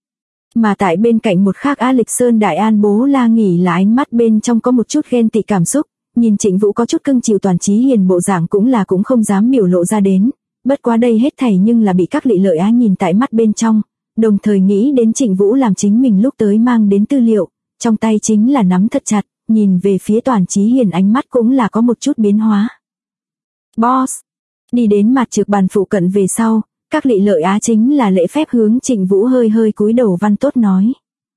Mà tại bên cạnh một khác Á Lịch Sơn Đại An Bố La nghỉ là ánh mắt bên trong có một chút ghen tị cảm xúc, nhìn Trịnh Vũ có chút cưng chiều Toàn Chí Hiền bộ dạng cũng không dám biểu lộ ra đến, bất quá đây hết thảy nhưng là bị các Lị Lợi Á nhìn tại mắt bên trong, đồng thời nghĩ đến Trịnh Vũ làm chính mình lúc tới mang đến tư liệu, trong tay chính là nắm thật chặt, nhìn về phía Toàn Chí Hiền ánh mắt cũng là có một chút biến hóa. Boss, đi đến mặt trược bàn phụ cận về sau, các Lị Lợi Á chính là lễ phép hướng Trịnh Vũ hơi cúi đầu văn tốt nói.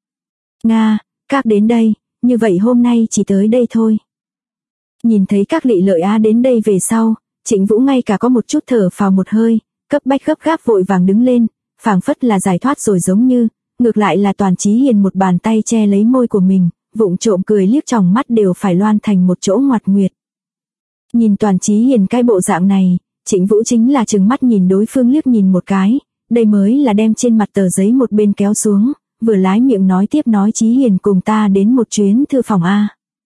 Nga, các đến đây, như vậy hôm nay chỉ tới đây thôi. Nhìn thấy các Lị Lợi Á đến đây về sau, Trịnh Vũ ngay cả có một chút thở phào một hơi, cấp bách gấp gáp vội vàng đứng lên, phảng phất là giải thoát rồi giống như, ngược lại là Toàn Chí Hiền một bàn tay che lấy môi của mình, vụng trộm cười liếc tròng mắt đều phải loan thành một chỗ ngoặt nguyệt. Nhìn Toàn Chí Hiền cái bộ dạng này, Trịnh Vũ chính là trừng mắt nhìn đối phương liếc nhìn một cái, đây mới là đem trên mặt tờ giấy một bên kéo xuống, vừa lái miệng nói tiếp nói Chí Hiền cùng ta đến một chuyến thư phòng A.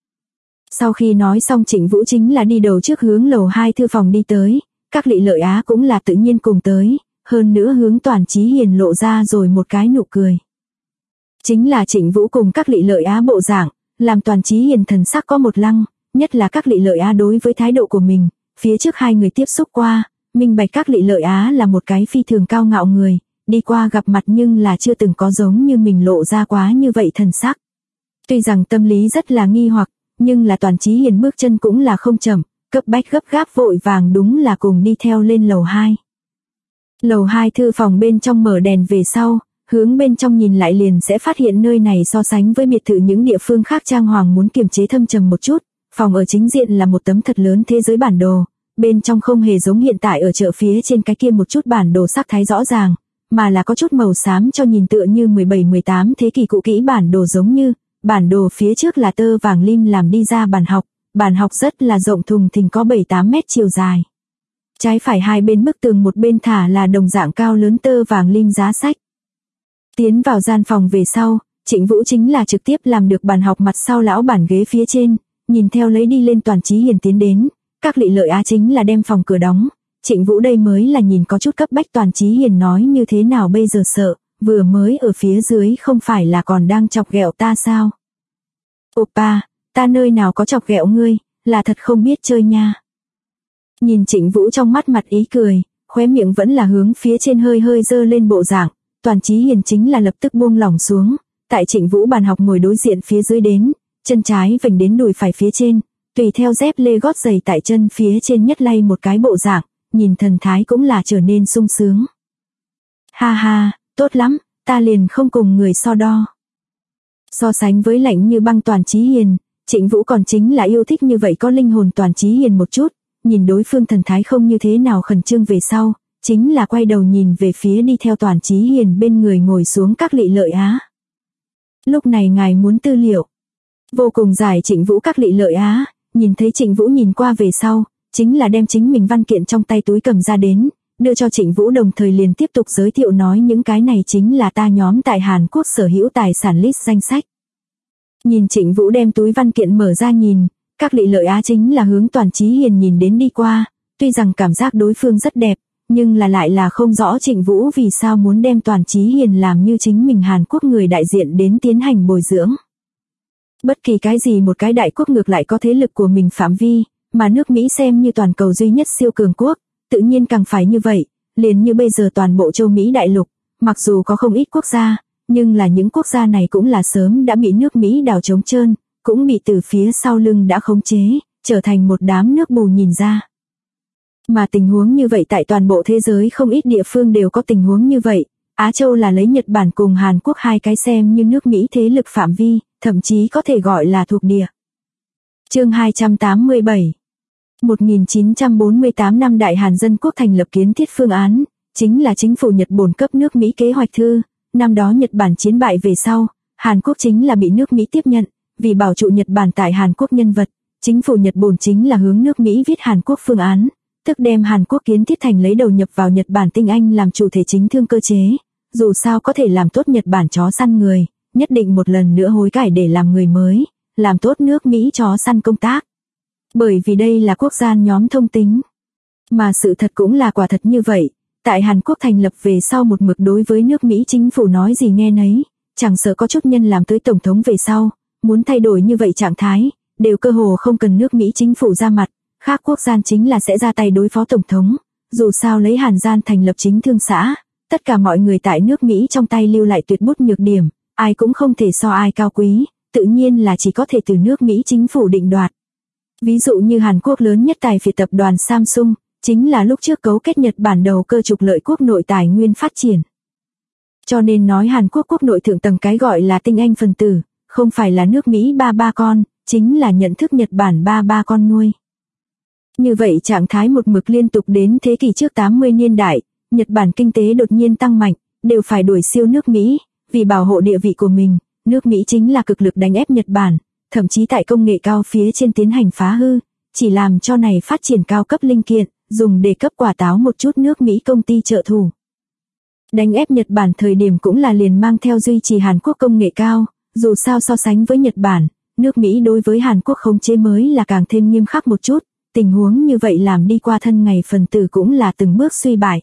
Sau khi nói xong Trịnh Vũ chính là đi đầu trước hướng lầu 2 thư phòng đi tới, các Lị Lợi Á cũng là tự nhiên cùng tới, hơn nữa hướng Toàn Chí Hiền lộ ra rồi một cái nụ cười. Chính là Trịnh Vũ cùng các Lị Lợi Á bộ dạng, làm Toàn Chí Hiền thần sắc có một lăng, nhất là các Lị Lợi Á đối với thái độ của mình, phía trước hai người tiếp xúc qua, minh bạch các Lị Lợi Á là một cái phi thường cao ngạo người, đi qua gặp mặt nhưng là chưa từng có giống như mình lộ ra quá như vậy thần sắc. Tuy rằng tâm lý rất là nghi hoặc, nhưng là Toàn Chí Hiền bước chân cũng là không chậm, cấp bách gấp gáp vội vàng đúng là cùng đi theo lên lầu 2. Lầu 2 thư phòng bên trong mở đèn về sau, hướng bên trong nhìn lại liền sẽ phát hiện nơi này so sánh với biệt thự những địa phương khác trang hoàng muốn kiềm chế thâm trầm một chút, phòng ở chính diện là một tấm thật lớn thế giới bản đồ, bên trong không hề giống hiện tại ở chợ phía trên cái kia một chút bản đồ sắc thái rõ ràng, mà là có chút màu xám cho nhìn tựa như 17-18 thế kỷ cũ kỹ bản đồ giống như, bản đồ phía trước là tơ vàng lim làm đi ra bàn học rất là rộng thùng thình có 7-8 mét chiều dài. Trái phải hai bên bức tường một bên thả là đồng dạng cao lớn tơ vàng lim giá sách. Tiến vào gian phòng về sau, Trịnh Vũ chính là trực tiếp làm được bàn học mặt sau lão bản ghế phía trên, nhìn theo lấy đi lên Toàn Chí Hiền tiến đến, các Lị Lợi Á chính là đem phòng cửa đóng, Trịnh Vũ đây mới là nhìn có chút cấp bách Toàn Chí Hiền nói như thế nào bây giờ sợ, vừa mới ở phía dưới không phải là còn đang chọc ghẹo ta sao? Oppa, ta nơi nào có chọc ghẹo ngươi, là thật không biết chơi nha. Nhìn Trịnh Vũ trong mắt mặt ý cười, khóe miệng vẫn là hướng phía trên hơi dơ lên bộ dạng, Toàn Chí Hiền chính là lập tức buông lỏng xuống, tại Trịnh Vũ bàn học ngồi đối diện phía dưới đến, chân trái vểnh đến đùi phải phía trên, tùy theo dép lê gót giày tại chân phía trên nhất lay một cái bộ dạng, nhìn thần thái cũng là trở nên sung sướng. Ha ha, tốt lắm, ta liền không cùng người so đo. So sánh với lạnh như băng Toàn Chí Hiền, Trịnh Vũ còn chính là yêu thích như vậy có linh hồn Toàn Chí Hiền một chút, nhìn đối phương thần thái không như thế nào khẩn trương về sau, chính là quay đầu nhìn về phía đi theo Toàn Chí Hiền bên người ngồi xuống Các Lị Lợi Á. Lúc này ngài muốn tư liệu. Vô cùng giải Trịnh Vũ Các Lị Lợi Á, nhìn thấy Trịnh Vũ nhìn qua về sau, chính là đem chính mình văn kiện trong tay túi cầm ra đến, đưa cho Trịnh Vũ đồng thời liền tiếp tục giới thiệu nói những cái này chính là ta nhóm tại Hàn Quốc sở hữu tài sản list danh sách. Nhìn Trịnh Vũ đem túi văn kiện mở ra nhìn, Các Lị Lợi Á chính là hướng Toàn Chí Hiền nhìn đến đi qua, tuy rằng cảm giác đối phương rất đẹp, nhưng là lại là không rõ Trịnh Vũ vì sao muốn đem Toàn Chí Hiền làm như chính mình Hàn Quốc người đại diện đến tiến hành bồi dưỡng. Bất kỳ cái gì một cái đại quốc ngược lại có thế lực của mình phạm vi, mà nước Mỹ xem như toàn cầu duy nhất siêu cường quốc, tự nhiên càng phải như vậy, liền như bây giờ toàn bộ châu Mỹ đại lục, mặc dù có không ít quốc gia, nhưng là những quốc gia này cũng là sớm đã bị nước Mỹ đào trống trơn, cũng bị từ phía sau lưng đã khống chế, trở thành một đám nước bù nhìn ra. Mà tình huống như vậy tại toàn bộ thế giới không ít địa phương đều có tình huống như vậy, Á Châu là lấy Nhật Bản cùng Hàn Quốc hai cái xem như nước Mỹ thế lực phạm vi, thậm chí có thể gọi là thuộc địa. Chương 287 1948 năm Đại Hàn Dân Quốc thành lập kiến thiết phương án, chính là chính phủ Nhật Bản cấp nước Mỹ kế hoạch thư, năm đó Nhật Bản chiến bại về sau, Hàn Quốc chính là bị nước Mỹ tiếp nhận, vì bảo trụ Nhật Bản tại Hàn Quốc nhân vật, chính phủ Nhật Bản chính là hướng nước Mỹ viết Hàn Quốc phương án, tức đem Hàn Quốc kiến thiết thành lấy đầu nhập vào Nhật Bản tinh anh làm chủ thể chính thương cơ chế, dù sao có thể làm tốt Nhật Bản chó săn người, nhất định một lần nữa hối cải để làm người mới, làm tốt nước Mỹ chó săn công tác. Bởi vì đây là quốc gia nhóm thông tính. Mà sự thật cũng là quả thật như vậy, tại Hàn Quốc thành lập về sau một mực đối với nước Mỹ chính phủ nói gì nghe nấy, chẳng sợ có chút nhân làm tới tổng thống về sau, muốn thay đổi như vậy trạng thái, đều cơ hồ không cần nước Mỹ chính phủ ra mặt, khác quốc gia chính là sẽ ra tay đối phó tổng thống, dù sao lấy Hàn Gian thành lập chính thương xã, tất cả mọi người tại nước Mỹ trong tay lưu lại tuyệt bút nhược điểm, ai cũng không thể so ai cao quý, tự nhiên là chỉ có thể từ nước Mỹ chính phủ định đoạt. Ví dụ như Hàn Quốc lớn nhất tài phiệt tập đoàn Samsung, chính là lúc trước cấu kết Nhật Bản đầu cơ trục lợi quốc nội tài nguyên phát triển. Cho nên nói Hàn Quốc quốc nội thượng tầng cái gọi là tinh anh phần tử, không phải là nước Mỹ ba con, chính là nhận thức Nhật Bản ba con nuôi. Như vậy trạng thái một mực liên tục đến thế kỷ trước 80 niên đại, Nhật Bản kinh tế đột nhiên tăng mạnh, đều phải đuổi siêu nước Mỹ, vì bảo hộ địa vị của mình, nước Mỹ chính là cực lực đánh ép Nhật Bản, thậm chí tại công nghệ cao phía trên tiến hành phá hư, chỉ làm cho này phát triển cao cấp linh kiện, dùng để cấp quả táo một chút nước Mỹ công ty trợ thủ. Đánh ép Nhật Bản thời điểm cũng là liền mang theo duy trì Hàn Quốc công nghệ cao, dù sao so sánh với Nhật Bản, nước Mỹ đối với Hàn Quốc khống chế mới là càng thêm nghiêm khắc một chút, tình huống như vậy làm đi qua thân ngày phần tử cũng là từng bước suy bại.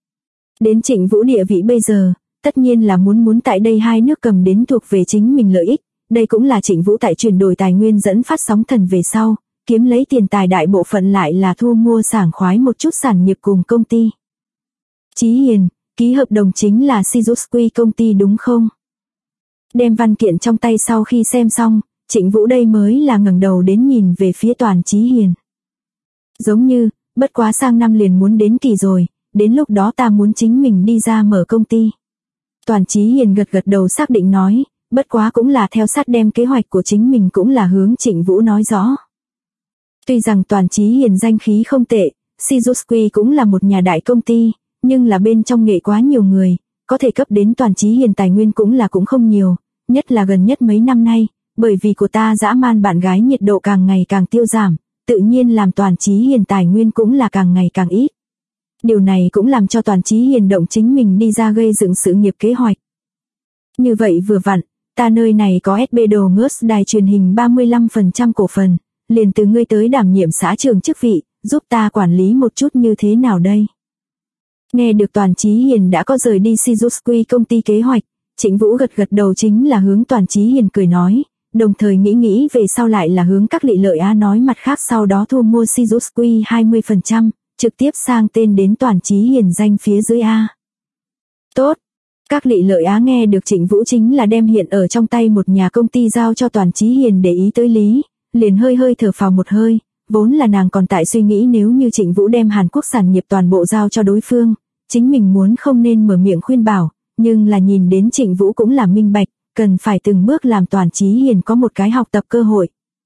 Đến Trịnh Vũ địa vị bây giờ, tất nhiên là muốn tại đây hai nước cầm đến thuộc về chính mình lợi ích, đây cũng là Trịnh Vũ tại chuyển đổi tài nguyên dẫn phát sóng thần về sau, kiếm lấy tiền tài đại bộ phận lại là thu mua sảng khoái một chút sản nghiệp cùng công ty. Chí Hiền, ký hợp đồng chính là Shizuski công ty đúng không? Đem văn kiện trong tay sau khi xem xong, Trịnh Vũ đây mới là ngẩng đầu đến nhìn về phía Toàn Chí Hiền. Giống như, bất quá sang năm liền muốn đến kỳ rồi, đến lúc đó ta muốn chính mình đi ra mở công ty. Toàn Chí Hiền gật đầu xác định nói, bất quá cũng là theo sát đem kế hoạch của chính mình cũng là hướng Trịnh Vũ nói rõ. Tuy rằng Toàn Chí Hiền danh khí không tệ, Shizuski cũng là một nhà đại công ty, nhưng là bên trong nghệ quá nhiều người, có thể cấp đến Toàn Chí Hiền tài nguyên cũng không nhiều, nhất là gần nhất mấy năm nay, bởi vì của ta dã man bạn gái nhiệt độ càng ngày càng tiêu giảm, tự nhiên làm Toàn Chí Hiền tài nguyên cũng là càng ngày càng ít. Điều này cũng làm cho Toàn Chí Hiền động chính mình đi ra gây dựng sự nghiệp kế hoạch. Như vậy vừa vặn, ta nơi này có SB Đồ Ngớt đài truyền hình 35% cổ phần, liền từ ngươi tới đảm nhiệm xã trưởng chức vị, giúp ta quản lý một chút như thế nào đây? Nghe được Toàn Chí Hiền đã có rời đi Shizuski công ty kế hoạch, Trịnh Vũ gật đầu chính là hướng Toàn Chí Hiền cười nói, đồng thời nghĩ về sau lại là hướng Các Lị Lợi Á nói mặt khác sau đó thu mua Shizuski 20%, trực tiếp sang tên đến Toàn Chí Hiền danh phía dưới A. Tốt! Các Lị Lợi Á nghe được Trịnh Vũ chính là đem hiện ở trong tay một nhà công ty giao cho Toàn Chí Hiền để ý tới lý, liền hơi thở phào một hơi, vốn là nàng còn tại suy nghĩ nếu như Trịnh Vũ đem Hàn Quốc sản nghiệp toàn bộ giao cho đối phương, chính mình muốn không nên mở miệng khuyên bảo, nhưng là nhìn đến Trịnh Vũ cũng là minh bạch, cần phải từng bước làm Toàn Chí Hiền có một cái học tập cơ hội.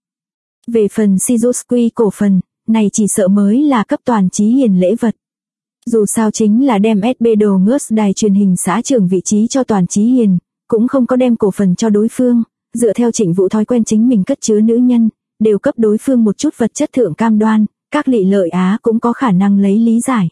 Về phần Shizuki cổ phần, này chỉ sợ mới là cấp Toàn Chí Hiền lễ vật. Dù sao chính là đem SB đồ ngớt đài truyền hình xã trưởng vị trí cho Toàn Chí Hiền, cũng không có đem cổ phần cho đối phương, dựa theo Trịnh Vũ thói quen chính mình cất chứa nữ nhân, đều cấp đối phương một chút vật chất thượng cam đoan, các Lị Lợi Á cũng có khả năng lấy lý giải.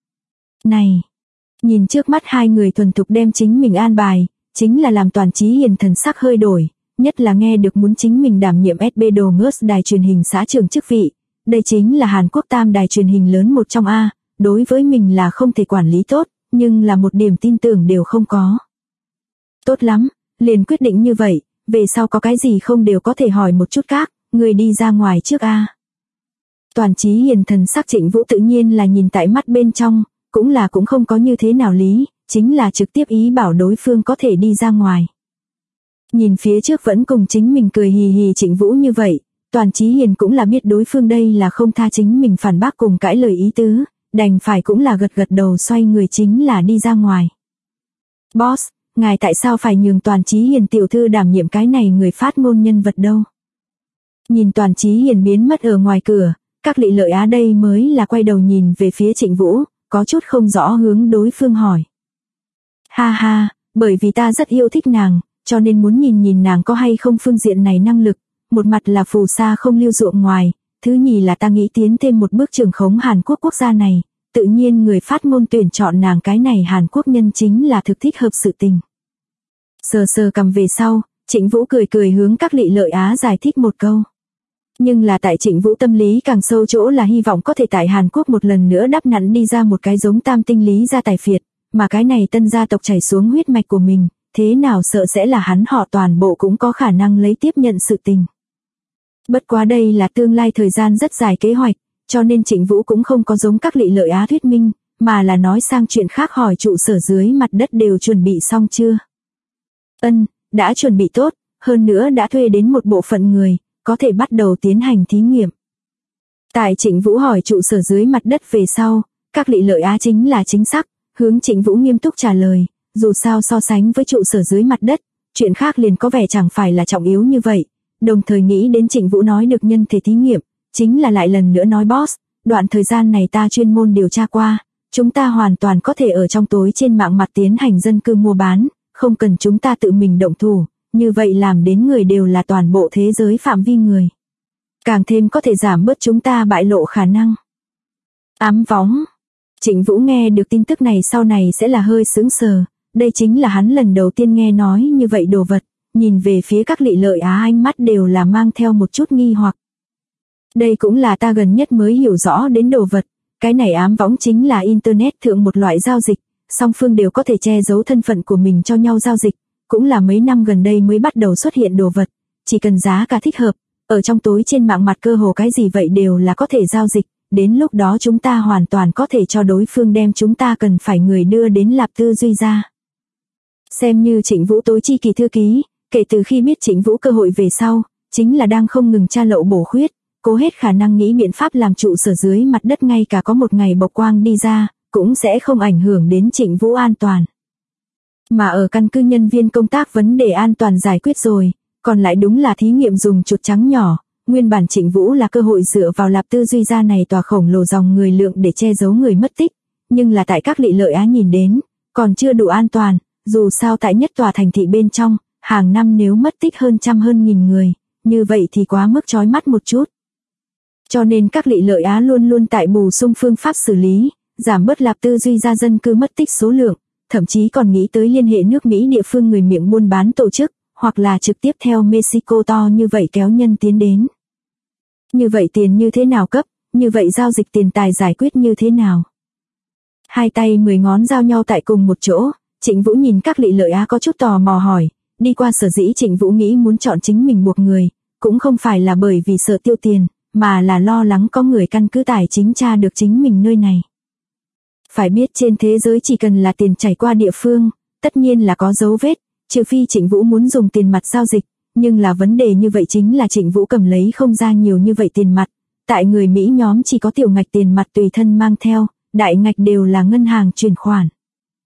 Này, nhìn trước mắt hai người thuần thục đem chính mình an bài, chính là làm Toàn Chí Hiền thần sắc hơi đổi, nhất là nghe được muốn chính mình đảm nhiệm SB đồ ngớt đài truyền hình xã trưởng chức vị, đây chính là Hàn Quốc tam đài truyền hình lớn một trong A, đối với mình là không thể quản lý tốt, nhưng là một điểm tin tưởng đều không có. Tốt lắm, liền quyết định như vậy, về sau có cái gì không đều có thể hỏi một chút các, người đi ra ngoài trước A. Toàn Chí Hiền thần sắc Trịnh Vũ tự nhiên là nhìn tại mắt bên trong, cũng không có như thế nào lý, chính là trực tiếp ý bảo đối phương có thể đi ra ngoài. Nhìn phía trước vẫn cùng chính mình cười hì hì Trịnh Vũ như vậy, Toàn Chí Hiền cũng là biết đối phương đây là không tha chính mình phản bác cùng cãi lời ý tứ, đành phải cũng là gật gật đầu xoay người chính là đi ra ngoài. Boss, ngài tại sao phải nhường Toàn Chí Hiền tiểu thư đảm nhiệm cái này người phát ngôn nhân vật đâu? Nhìn Toàn Chí Hiền biến mất ở ngoài cửa, các Lị Lợi Á đây mới là quay đầu nhìn về phía Trịnh Vũ, có chút không rõ hướng đối phương hỏi. Ha ha, bởi vì ta rất yêu thích nàng, cho nên muốn nhìn nàng có hay không phương diện này năng lực, một mặt là phù sa không lưu ruộng ngoài, thứ nhì là ta nghĩ tiến thêm một bước trưởng khống Hàn Quốc quốc gia này, tự nhiên người phát ngôn tuyển chọn nàng cái này Hàn Quốc nhân chính là thực thích hợp sự tình. Sờ sờ cầm về sau, Trịnh Vũ cười hướng các Lị Lợi Á giải thích một câu. Nhưng là tại Trịnh Vũ tâm lý càng sâu chỗ là hy vọng có thể tại Hàn Quốc một lần nữa đắp nặn đi ra một cái giống tam tinh lý gia tài phiệt, mà cái này tân gia tộc chảy xuống huyết mạch của mình, thế nào sợ sẽ là hắn họ toàn bộ cũng có khả năng lấy tiếp nhận sự tình. Bất quá đây là tương lai thời gian rất dài kế hoạch, cho nên Trịnh Vũ cũng không có giống các Lị Lợi Á thuyết minh, mà là nói sang chuyện khác hỏi trụ sở dưới mặt đất đều chuẩn bị xong chưa. Đã chuẩn bị tốt, hơn nữa đã thuê đến một bộ phận người, có thể bắt đầu tiến hành thí nghiệm. Tại Trịnh Vũ hỏi trụ sở dưới mặt đất về sau, các Lị Lợi Á chính là chính xác, hướng Trịnh Vũ nghiêm túc trả lời, dù sao so sánh với trụ sở dưới mặt đất, chuyện khác liền có vẻ chẳng phải là trọng yếu như vậy, đồng thời nghĩ đến Trịnh Vũ nói được nhân thể thí nghiệm, chính là lại lần nữa nói boss, đoạn thời gian này ta chuyên môn điều tra qua, chúng ta hoàn toàn có thể ở trong tối trên mạng mặt tiến hành dân cư mua bán, không cần chúng ta tự mình động thủ, như vậy làm đến người đều là toàn bộ thế giới phạm vi người. Càng thêm có thể giảm bớt chúng ta bại lộ khả năng. Ám võng. Trịnh Vũ nghe được tin tức này sau này sẽ là hơi sững sờ, đây chính là hắn lần đầu tiên nghe nói như vậy đồ vật, nhìn về phía các Lị Lợi Á ánh mắt đều là mang theo một chút nghi hoặc. Đây cũng là ta gần nhất mới hiểu rõ đến đồ vật, cái này ám võng chính là internet thượng một loại giao dịch, song phương đều có thể che giấu thân phận của mình cho nhau giao dịch, cũng là mấy năm gần đây mới bắt đầu xuất hiện đồ vật, chỉ cần giá cả thích hợp, ở trong tối trên mạng mặt cơ hồ cái gì vậy đều là có thể giao dịch, đến lúc đó chúng ta hoàn toàn có thể cho đối phương đem chúng ta cần phải người đưa đến Lạp Tư Duy ra. Xem như Trịnh Vũ tối chi kỳ thư ký, kể từ khi biết Trịnh Vũ cơ hội về sau, chính là đang không ngừng tra lậu bổ khuyết, cố hết khả năng nghĩ biện pháp làm trụ sở dưới mặt đất ngay cả có một ngày bộc quang đi ra, cũng sẽ không ảnh hưởng đến Trịnh Vũ an toàn. Mà ở căn cứ nhân viên công tác vấn đề an toàn giải quyết rồi, còn lại đúng là thí nghiệm dùng chuột trắng nhỏ, nguyên bản Trịnh Vũ là cơ hội dựa vào Lạp Tư Duy ra này tòa khổng lồ dòng người lượng để che giấu người mất tích, nhưng là tại các Lị Lợi Á nhìn đến, còn chưa đủ an toàn, dù sao tại nhất tòa thành thị bên trong, hàng năm nếu mất tích hơn nghìn người, như vậy thì quá mức chói mắt một chút. Cho nên các Lị Lợi Á luôn luôn tại bổ sung phương pháp xử lý, giảm bớt Lạp Tư Duy ra dân cư mất tích số lượng, thậm chí còn nghĩ tới liên hệ nước Mỹ địa phương người miệng buôn bán tổ chức, hoặc là trực tiếp theo Mexico to như vậy kéo nhân tiến đến. Như vậy tiền như thế nào cấp, như vậy giao dịch tiền tài giải quyết như thế nào? Hai tay 10 ngón giao nhau tại cùng một chỗ, Trịnh Vũ nhìn các Lị Lợi Á có chút tò mò hỏi, đi qua sở dĩ Trịnh Vũ nghĩ muốn chọn chính mình buộc người, cũng không phải là bởi vì sợ tiêu tiền, mà là lo lắng có người căn cứ tài chính tra được chính mình nơi này. Phải biết trên thế giới chỉ cần là tiền chảy qua địa phương, tất nhiên là có dấu vết, trừ phi Trịnh Vũ muốn dùng tiền mặt giao dịch, nhưng là vấn đề như vậy chính là Trịnh Vũ cầm lấy không ra nhiều như vậy tiền mặt, tại người Mỹ nhóm chỉ có tiểu ngạch tiền mặt tùy thân mang theo, đại ngạch đều là ngân hàng chuyển khoản.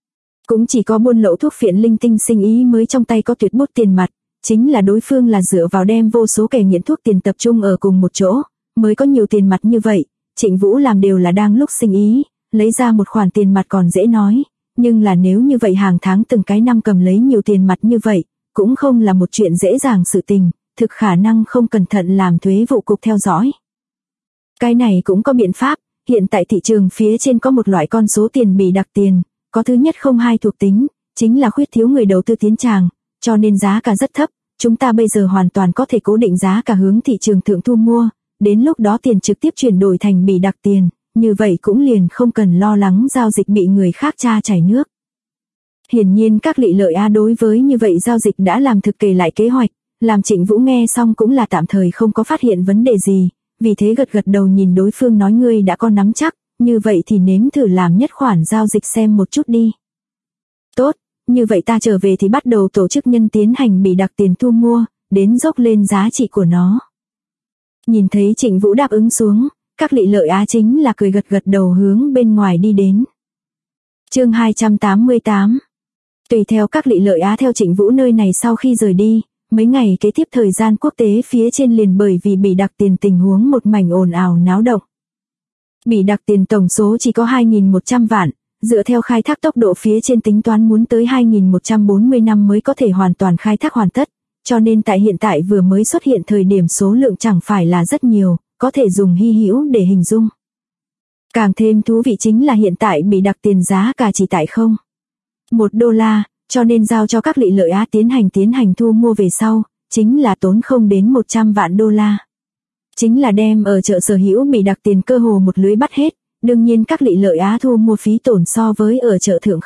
Cũng chỉ có buôn lậu thuốc phiện linh tinh sinh ý mới trong tay có tuyệt bút tiền mặt, chính là đối phương là dựa vào đem vô số kẻ nghiện thuốc tiền tập trung ở cùng một chỗ, mới có nhiều tiền mặt như vậy. Trịnh Vũ làm đều là đang lúc sinh ý, lấy ra một khoản tiền mặt còn dễ nói, nhưng là nếu như vậy hàng tháng từng cái năm cầm lấy nhiều tiền mặt như vậy, cũng không là một chuyện dễ dàng sự tình, thực khả năng không cẩn thận làm thuế vụ cục theo dõi. Cái này cũng có biện pháp, hiện tại thị trường phía trên có một loại con số tiền bị đặc tiền, có thứ nhất không hai thuộc tính, chính là khuyết thiếu người đầu tư tiến tràng, cho nên giá cả rất thấp, chúng ta bây giờ hoàn toàn có thể cố định giá cả hướng thị trường thượng thu mua, đến lúc đó tiền trực tiếp chuyển đổi thành bị đặc tiền, như vậy cũng liền không cần lo lắng giao dịch bị người khác tra chảy nước. Hiển nhiên các Lị Lợi Á đối với như vậy giao dịch đã làm thực kể lại kế hoạch, làm Trịnh Vũ nghe xong cũng là tạm thời không có phát hiện vấn đề gì, vì thế gật gật đầu nhìn đối phương nói ngươi đã có nắm chắc, như vậy thì nếm thử làm nhất khoản giao dịch xem một chút đi. Tốt, như vậy ta trở về thì bắt đầu tổ chức nhân tiến hành bị đặc tiền thu mua, đến dốc lên giá trị của nó. Nhìn thấy Trịnh Vũ đáp ứng xuống, các Lị Lợi Á chính là cười gật gật đầu hướng bên ngoài đi đến. Chương 288. Tùy theo các Lị Lợi Á theo Trịnh Vũ nơi này sau khi rời đi, mấy ngày kế tiếp thời gian quốc tế phía trên liền bởi vì bị đặc tiền tình huống một mảnh ồn ào náo động. Bị đặc tiền tổng số chỉ có 2.100 vạn, dựa theo khai thác tốc độ phía trên tính toán muốn tới 2.140 năm mới có thể hoàn toàn khai thác hoàn tất, cho nên tại hiện tại vừa mới xuất hiện thời điểm số lượng chẳng phải là rất nhiều, có thể dùng hy hữu để hình dung. Càng thêm thú vị chính là hiện tại bị đặc tiền giá cả chỉ tại $1, cho nên giao cho các Lị Lợi Á tiến hành thu mua về sau, chính là tốn không đến 100 vạn đô la. Chính là đem ở chợ sở hữu bị đặc tiền cơ hồ một lưới bắt hết, đương nhiên các Lị Lợi Á thu mua phí tổn so với ở chợ thượng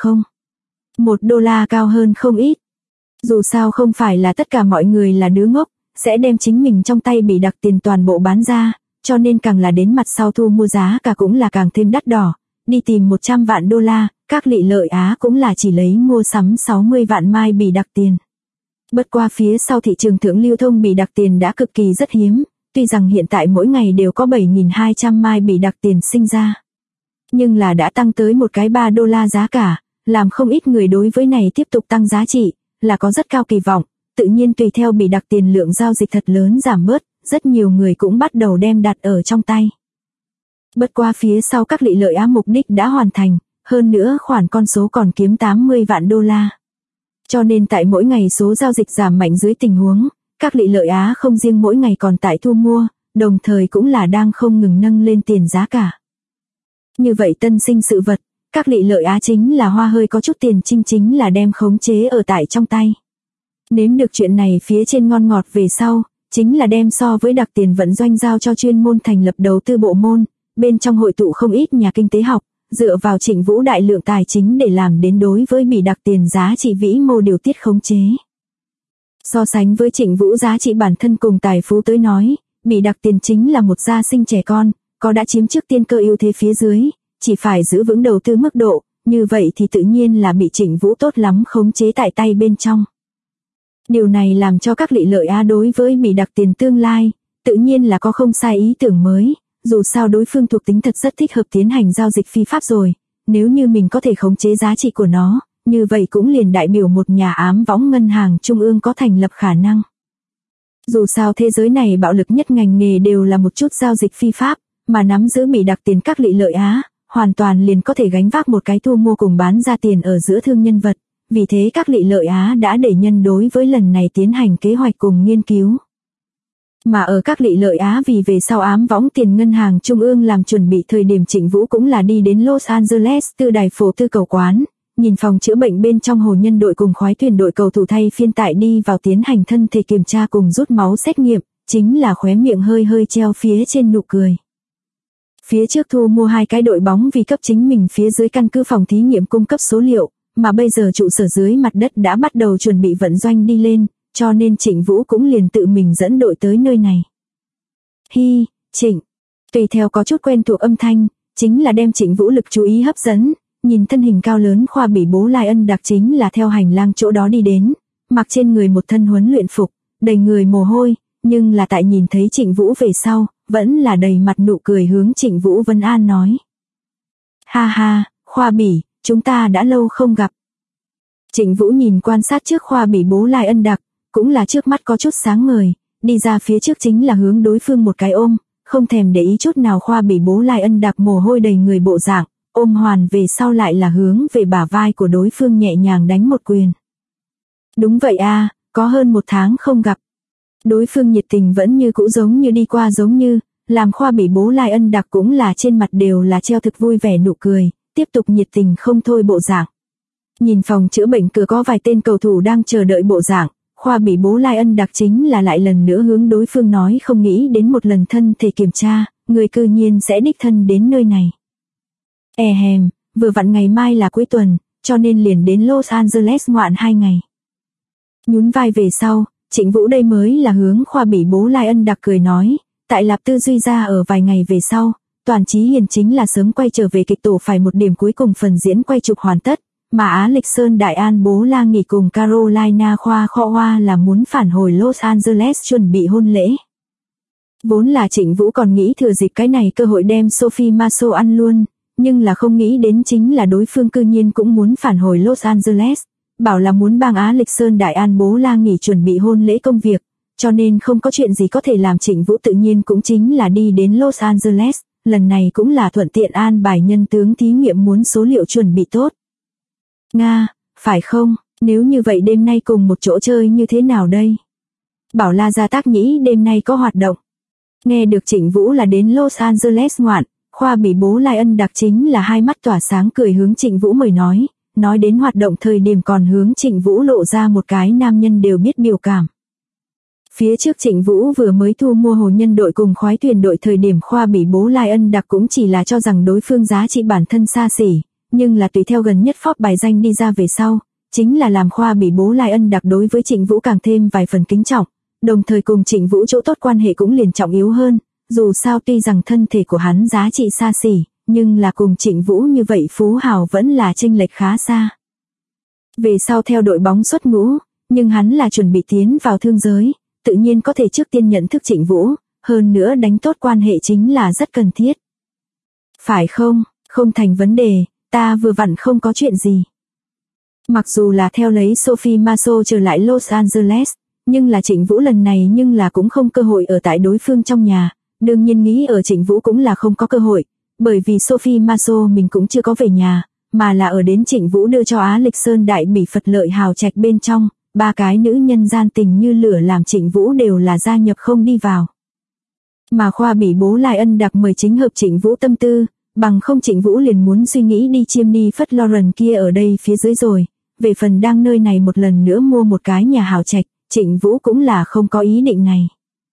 $1 cao hơn không ít. Dù sao không phải là tất cả mọi người là đứa ngốc, sẽ đem chính mình trong tay bị đặc tiền toàn bộ bán ra, cho nên càng là đến mặt sau thu mua giá cả cũng là càng thêm đắt đỏ, đi tìm 100 vạn đô la, các Lị Lợi Á cũng là chỉ lấy mua sắm 60 vạn mai bị đặc tiền. Bất qua phía sau thị trường thượng lưu thông bị đặc tiền đã cực kỳ rất hiếm, tuy rằng hiện tại mỗi ngày đều có 7.200 mai bị đặc tiền sinh ra. Nhưng là đã tăng tới một cái $3 giá cả, làm không ít người đối với này tiếp tục tăng giá trị, là có rất cao kỳ vọng, tự nhiên tùy theo bị đặc tiền lượng giao dịch thật lớn giảm bớt, rất nhiều người cũng bắt đầu đem đặt ở trong tay. Bất qua phía sau các Lị Lợi Á mục đích đã hoàn thành, hơn nữa khoản con số còn kiếm 80 vạn đô la. Cho nên tại mỗi ngày số giao dịch giảm mạnh dưới tình huống, các Lị Lợi Á không riêng mỗi ngày còn tại thu mua, đồng thời cũng là đang không ngừng nâng lên tiền giá cả. Như vậy tân sinh sự vật, các Lị Lợi Á chính là hoa hơi có chút tiền chính là đem khống chế ở tại trong tay. Nếm được chuyện này phía trên ngon ngọt về sau, chính là đem so với đặc tiền vận doanh giao cho chuyên môn thành lập đầu tư bộ môn, bên trong hội tụ không ít nhà kinh tế học, dựa vào Trịnh Vũ đại lượng tài chính để làm đến đối với bị đặc tiền giá trị vĩ mô điều tiết khống chế. So sánh với Trịnh Vũ giá trị bản thân cùng tài phú tới nói, bị đặc tiền chính là một gia sinh trẻ con, có đã chiếm trước tiên cơ ưu thế phía dưới, chỉ phải giữ vững đầu tư mức độ, như vậy thì tự nhiên là bị Trịnh Vũ tốt lắm khống chế tại tay bên trong. Điều này làm cho các Lị Lợi Á đối với bị đặc tiền tương lai, tự nhiên là có không sai ý tưởng mới, dù sao đối phương thuộc tính thật rất thích hợp tiến hành giao dịch phi pháp rồi, nếu như mình có thể khống chế giá trị của nó, như vậy cũng liền đại biểu một nhà ám võng ngân hàng trung ương có thành lập khả năng. Dù sao thế giới này bạo lực nhất ngành nghề đều là một chút giao dịch phi pháp, mà nắm giữ bị đặc tiền các Lị Lợi Á, hoàn toàn liền có thể gánh vác một cái thu mua cùng bán ra tiền ở giữa thương nhân vật, vì thế các Lị Lợi Á đã để nhân đối với lần này tiến hành kế hoạch cùng nghiên cứu. Mà ở các Lị Lợi Á vì về sau ám võng tiền ngân hàng trung ương làm chuẩn bị thời điểm Trịnh Vũ cũng là đi đến Los Angeles tư đài phổ tư cầu quán, nhìn phòng chữa bệnh bên trong hồ nhân đội cùng khoái thuyền đội cầu thủ thay phiên tại đi vào tiến hành thân thể kiểm tra cùng rút máu xét nghiệm, chính là khóe miệng hơi hơi treo phía trên nụ cười. Phía trước thu mua 2 cái đội bóng vì cấp chính mình phía dưới căn cứ phòng thí nghiệm cung cấp số liệu, mà bây giờ trụ sở dưới mặt đất đã bắt đầu chuẩn bị vận doanh đi lên, cho nên Trịnh Vũ cũng liền tự mình dẫn đội tới nơi này. Hi, Trịnh. Tùy theo có chút quen thuộc âm thanh, chính là đem Trịnh Vũ lực chú ý hấp dẫn, nhìn thân hình cao lớn khoa bỉ bố Lai Ân đặc chính là theo hành lang chỗ đó đi đến, mặc trên người một thân huấn luyện phục, đầy người mồ hôi, nhưng là tại nhìn thấy Trịnh Vũ về sau, vẫn là đầy mặt nụ cười hướng Trịnh Vũ vân an nói. Ha ha, khoa bỉ, chúng ta đã lâu không gặp. Trịnh Vũ nhìn quan sát trước Khoa Bỉ Bố Lai Ân Đặc, cũng là trước mắt có chút sáng ngời, đi ra phía trước chính là hướng đối phương một cái ôm, không thèm để ý chút nào Khoa Bỉ Bố Lai Ân Đặc mồ hôi đầy người bộ dạng, ôm hoàn về sau lại là hướng về bả vai của đối phương nhẹ nhàng đánh một quyền. Đúng vậy a, có hơn 1 tháng không gặp. Đối phương nhiệt tình vẫn như cũ giống như đi qua giống như, làm Khoa Bỉ Bố Lai Ân Đặc cũng là trên mặt đều là treo thực vui vẻ nụ cười, tiếp tục nhiệt tình không thôi bộ dạng. Nhìn phòng chữa bệnh cửa có vài tên cầu thủ đang chờ đợi bộ dạng, Khoa Bỉ Bố Lai Ân Đặc chính là lại lần nữa hướng đối phương nói không nghĩ đến một lần thân thể kiểm tra, người cư nhiên sẽ đích thân đến nơi này. Vừa vặn ngày mai là cuối tuần, cho nên liền đến Los Angeles ngoạn 2 ngày. Nhún vai về sau, Trịnh Vũ đây mới là hướng Khoa Bỉ Bố Lai Ân Đặc cười nói, tại Lạp Tư Duy ra ở vài ngày về sau, Toàn Chí Hiền chính là sớm quay trở về kịch tổ phải một điểm cuối cùng phần diễn quay chụp hoàn tất, mà Á Lịch Sơn Đại An Bố La nghỉ cùng Carolina Khoa Kho Hoa là muốn phản hồi Los Angeles chuẩn bị hôn lễ. Vốn là Trịnh Vũ còn nghĩ thừa dịp cái này cơ hội đem Sophie Marceau ăn luôn, nhưng là không nghĩ đến chính là đối phương cư nhiên cũng muốn phản hồi Los Angeles, bảo là muốn bang Á Lịch Sơn Đại An Bố La nghỉ chuẩn bị hôn lễ công việc, cho nên không có chuyện gì có thể làm Trịnh Vũ tự nhiên cũng chính là đi đến Los Angeles, lần này cũng là thuận tiện an bài nhân tướng thí nghiệm muốn số liệu chuẩn bị tốt. Nga, phải không, nếu như vậy đêm nay cùng một chỗ chơi như thế nào đây? Bảo La Gia Tác nghĩ đêm nay có hoạt động. Nghe được Trịnh Vũ là đến Los Angeles ngoạn, Khoa Bỉ Bố Lai Ân Đặc chính là hai mắt tỏa sáng cười hướng Trịnh Vũ mời nói đến hoạt động thời điểm còn hướng Trịnh Vũ lộ ra một cái nam nhân đều biết biểu cảm. Phía trước Trịnh Vũ vừa mới thu mua hồ nhân đội cùng khoái thuyền đội thời điểm Khoa Bỉ Bố Lai Ân Đặc cũng chỉ là cho rằng đối phương giá trị bản thân xa xỉ, nhưng là tùy theo gần nhất phóp bài danh đi ra về sau, chính là làm Khoa Bỉ Bố Lai Ân Đặc đối với Trịnh Vũ càng thêm vài phần kính trọng, đồng thời cùng Trịnh Vũ chỗ tốt quan hệ cũng liền trọng yếu hơn, dù sao tuy rằng thân thể của hắn giá trị xa xỉ, nhưng là cùng Trịnh Vũ như vậy phú hào vẫn là chênh lệch khá xa. Về sau theo đội bóng xuất ngũ, nhưng hắn là chuẩn bị tiến vào thương giới, tự nhiên có thể trước tiên nhận thức Trịnh Vũ, hơn nữa đánh tốt quan hệ chính là rất cần thiết. Phải không, không thành vấn đề, ta vừa vặn không có chuyện gì. Mặc dù là theo lấy Sophie Marceau trở lại Los Angeles, nhưng là Trịnh Vũ lần này nhưng là cũng không cơ hội ở tại đối phương trong nhà, đương nhiên nghĩ ở Trịnh Vũ cũng là không có cơ hội, bởi vì Sophie Marceau mình cũng chưa có về nhà, mà là ở đến Trịnh Vũ đưa cho Á Lịch Sơn Đại Bỉ Phật Lợi hào trạch bên trong, 3 cái nữ nhân gian tình như lửa làm Trịnh Vũ đều là gia nhập không đi vào. Mà Khoa Bỉ Bố Lai Ân Đặc mời chính hợp Trịnh Vũ tâm tư, bằng không Trịnh Vũ liền muốn suy nghĩ đi chiêm ni Phất Lauren kia ở đây phía dưới rồi, về phần đang nơi này một lần nữa mua một cái nhà hào trạch, Trịnh Vũ cũng là không có ý định này.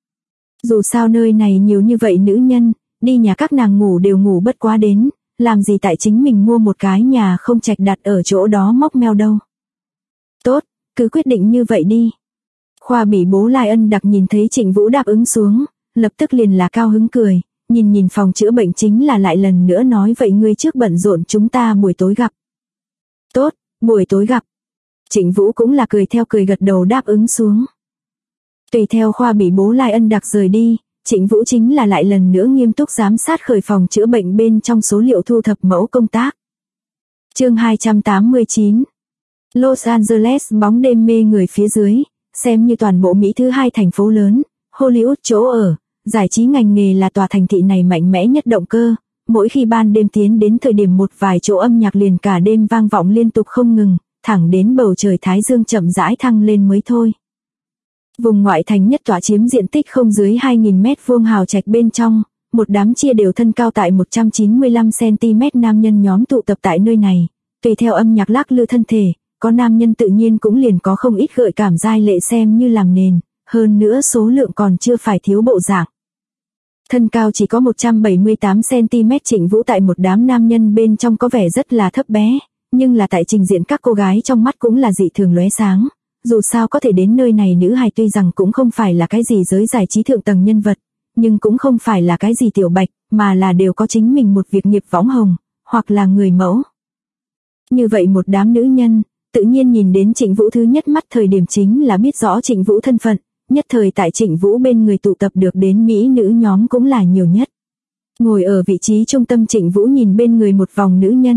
Dù sao nơi này nhiều như vậy nữ nhân, đi nhà các nàng ngủ đều ngủ bất quá đến, làm gì tại chính mình mua một cái nhà không trạch đặt ở chỗ đó móc meo đâu. Tốt, cứ quyết định như vậy đi. Khoa Bỉ Bố Lai Ân Đặc nhìn thấy Trịnh Vũ đáp ứng xuống, lập tức liền là cao hứng cười, nhìn phòng chữa bệnh chính là lại lần nữa nói vậy ngươi trước bận rộn chúng ta buổi tối gặp. Tốt, buổi tối gặp. Trịnh Vũ cũng là cười theo cười gật đầu đáp ứng xuống. Tùy theo Khoa Bỉ Bố Lai Ân Đặc rời đi, Trịnh Vũ chính là lại lần nữa nghiêm túc giám sát khởi phòng chữa bệnh bên trong số liệu thu thập mẫu công tác. Chương 289. Los Angeles bóng đêm mê người phía dưới, xem như toàn bộ Mỹ thứ 2 thành phố lớn, Hollywood chỗ ở, giải trí ngành nghề là tòa thành thị này mạnh mẽ nhất động cơ, mỗi khi ban đêm tiến đến thời điểm một vài chỗ âm nhạc liền cả đêm vang vọng liên tục không ngừng, thẳng đến bầu trời thái dương chậm rãi thăng lên mới thôi. Vùng ngoại thành nhất tỏa chiếm diện tích không dưới 2.000 mét vuông hào trạch bên trong, một đám chia đều thân cao tại 195 cm nam nhân nhóm tụ tập tại nơi này, tùy theo âm nhạc lắc lư thân thể, có nam nhân tự nhiên cũng liền có không ít gợi cảm giai lệ xem như làm nền, hơn nữa số lượng còn chưa phải thiếu bộ dạng. Thân cao chỉ có 178 cm Trịnh Vũ tại một đám nam nhân bên trong có vẻ rất là thấp bé, nhưng là tại trình diện các cô gái trong mắt cũng là dị thường lóe sáng. Dù sao có thể đến nơi này nữ hài tuy rằng cũng không phải là cái gì giới giải trí thượng tầng nhân vật, nhưng cũng không phải là cái gì tiểu bạch, mà là đều có chính mình một việc nghiệp võng hồng, hoặc là người mẫu. Như vậy một đám nữ nhân, tự nhiên nhìn đến Trịnh Vũ thứ nhất mắt thời điểm chính là biết rõ Trịnh Vũ thân phận, nhất thời tại Trịnh Vũ bên người tụ tập được đến Mỹ nữ nhóm cũng là nhiều nhất. Ngồi ở vị trí trung tâm Trịnh Vũ nhìn bên người một vòng nữ nhân,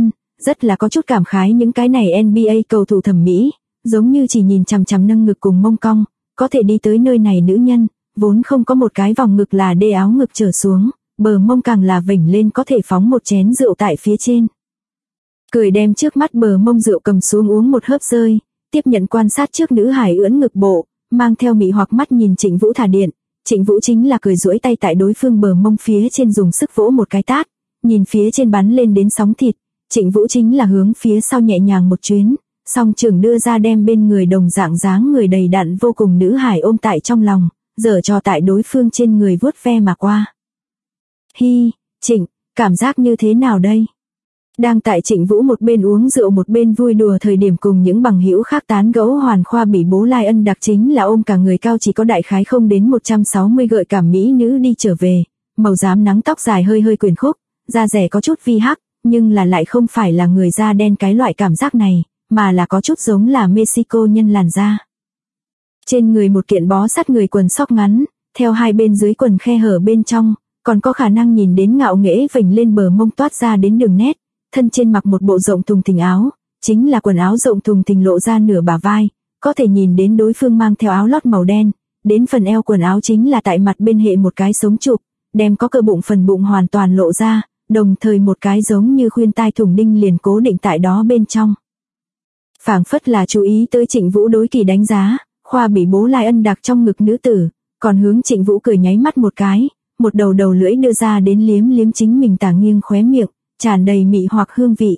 rất là có chút cảm khái những cái này NBA cầu thủ thẩm mỹ, giống như chỉ nhìn chằm chằm nâng ngực cùng mông cong, có thể đi tới nơi này nữ nhân, vốn không có một cái vòng ngực là đê áo ngực trở xuống, bờ mông càng là vểnh lên có thể phóng một chén rượu tại phía trên. Cười đem trước mắt bờ mông rượu cầm xuống uống một hớp rơi, tiếp nhận quan sát trước nữ hải ưỡn ngực bộ, mang theo mị hoặc mắt nhìn Trịnh Vũ thả điện. Trịnh Vũ chính là cười duỗi tay tại đối phương bờ mông phía trên dùng sức vỗ một cái tát, nhìn phía trên bắn lên đến sóng thịt, Trịnh Vũ chính là hướng phía sau nhẹ nhàng một chuyến, song trường đưa ra đem bên người đồng dạng dáng người đầy đặn vô cùng nữ hải ôm tại trong lòng, giở trò tại đối phương trên người vuốt ve mà qua. Hi, Trịnh, cảm giác như thế nào đây? Đang tại Trịnh Vũ một bên uống rượu một bên vui đùa thời điểm cùng những bằng hữu khác tán gẫu, Hoàn Khoa Bỉ Bố Lai Ân đặc chính là ôm cả người cao chỉ có đại khái không đến 160 gợi cảm mỹ nữ đi trở về, màu xám nắng tóc dài hơi hơi quyển khúc, da rẻ có chút vi hắc, nhưng là lại không phải là người da đen cái loại cảm giác này, mà là có chút giống là Mexico nhân làn da. Trên người một kiện bó sát người quần sóc ngắn, theo hai bên dưới quần khe hở bên trong, còn có khả năng nhìn đến ngạo nghễ vểnh lên bờ mông toát ra đến đường nét. Thân trên mặc một bộ rộng thùng thình áo, chính là quần áo rộng thùng thình lộ ra nửa bả vai, có thể nhìn đến đối phương mang theo áo lót màu đen, đến phần eo quần áo chính là tại mặt bên hệ một cái sống chụp, đem có cơ bụng phần bụng hoàn toàn lộ ra, đồng thời một cái giống như khuyên tai thủng đinh liền cố định tại đó bên trong. Phảng phất là chú ý tới Trịnh Vũ đối kỳ đánh giá, Khoa Bỉ Bố Lai Ân đặc trong ngực nữ tử, còn hướng Trịnh Vũ cười nháy mắt một cái, một đầu lưỡi đưa ra đến liếm liếm chính mình tả nghiêng khóe miệng, tràn đầy mị hoặc hương vị.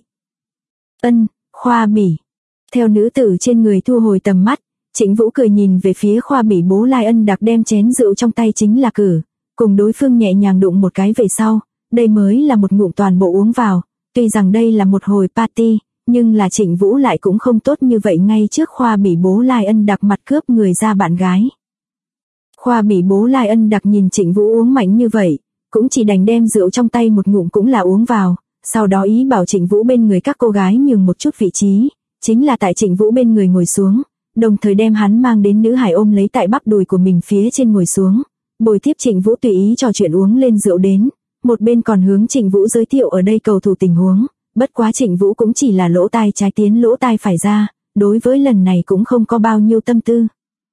Khoa Bỉ. Theo nữ tử trên người thu hồi tầm mắt, Trịnh Vũ cười nhìn về phía Khoa Bỉ Bố Lai Ân đặc đem chén rượu trong tay chính là cử, cùng đối phương nhẹ nhàng đụng một cái về sau, đây mới là một ngụm toàn bộ uống vào, tuy rằng đây là một hồi party, nhưng là Trịnh Vũ lại cũng không tốt như vậy ngay trước Khoa Bỉ Bố Lai Ân đặc mặt cướp người ra bạn gái. Khoa Bỉ Bố Lai Ân đặc nhìn Trịnh Vũ uống mạnh như vậy, cũng chỉ đành đem rượu trong tay một ngụm cũng là uống vào. Sau đó ý bảo Trịnh Vũ bên người các cô gái nhường một chút vị trí, chính là tại Trịnh Vũ bên người ngồi xuống, đồng thời đem hắn mang đến nữ hải ôm lấy tại bắp đùi của mình phía trên ngồi xuống, bồi tiếp Trịnh Vũ tùy ý trò chuyện uống lên rượu đến, một bên còn hướng Trịnh Vũ giới thiệu ở đây cầu thủ tình huống, bất quá Trịnh Vũ cũng chỉ là lỗ tai trái tiến lỗ tai phải ra, đối với lần này cũng không có bao nhiêu tâm tư.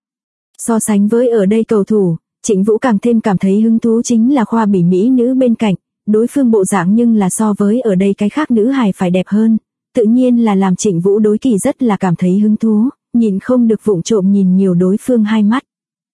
So sánh với ở đây cầu thủ, Trịnh Vũ càng thêm cảm thấy hứng thú chính là Khoa Bỉ mỹ nữ bên cạnh. Đối phương bộ dạng nhưng là so với ở đây cái khác nữ hài phải đẹp hơn, tự nhiên là làm Trịnh Vũ đối kỳ rất là cảm thấy hứng thú, nhìn không được vụng trộm nhìn nhiều đối phương hai mắt.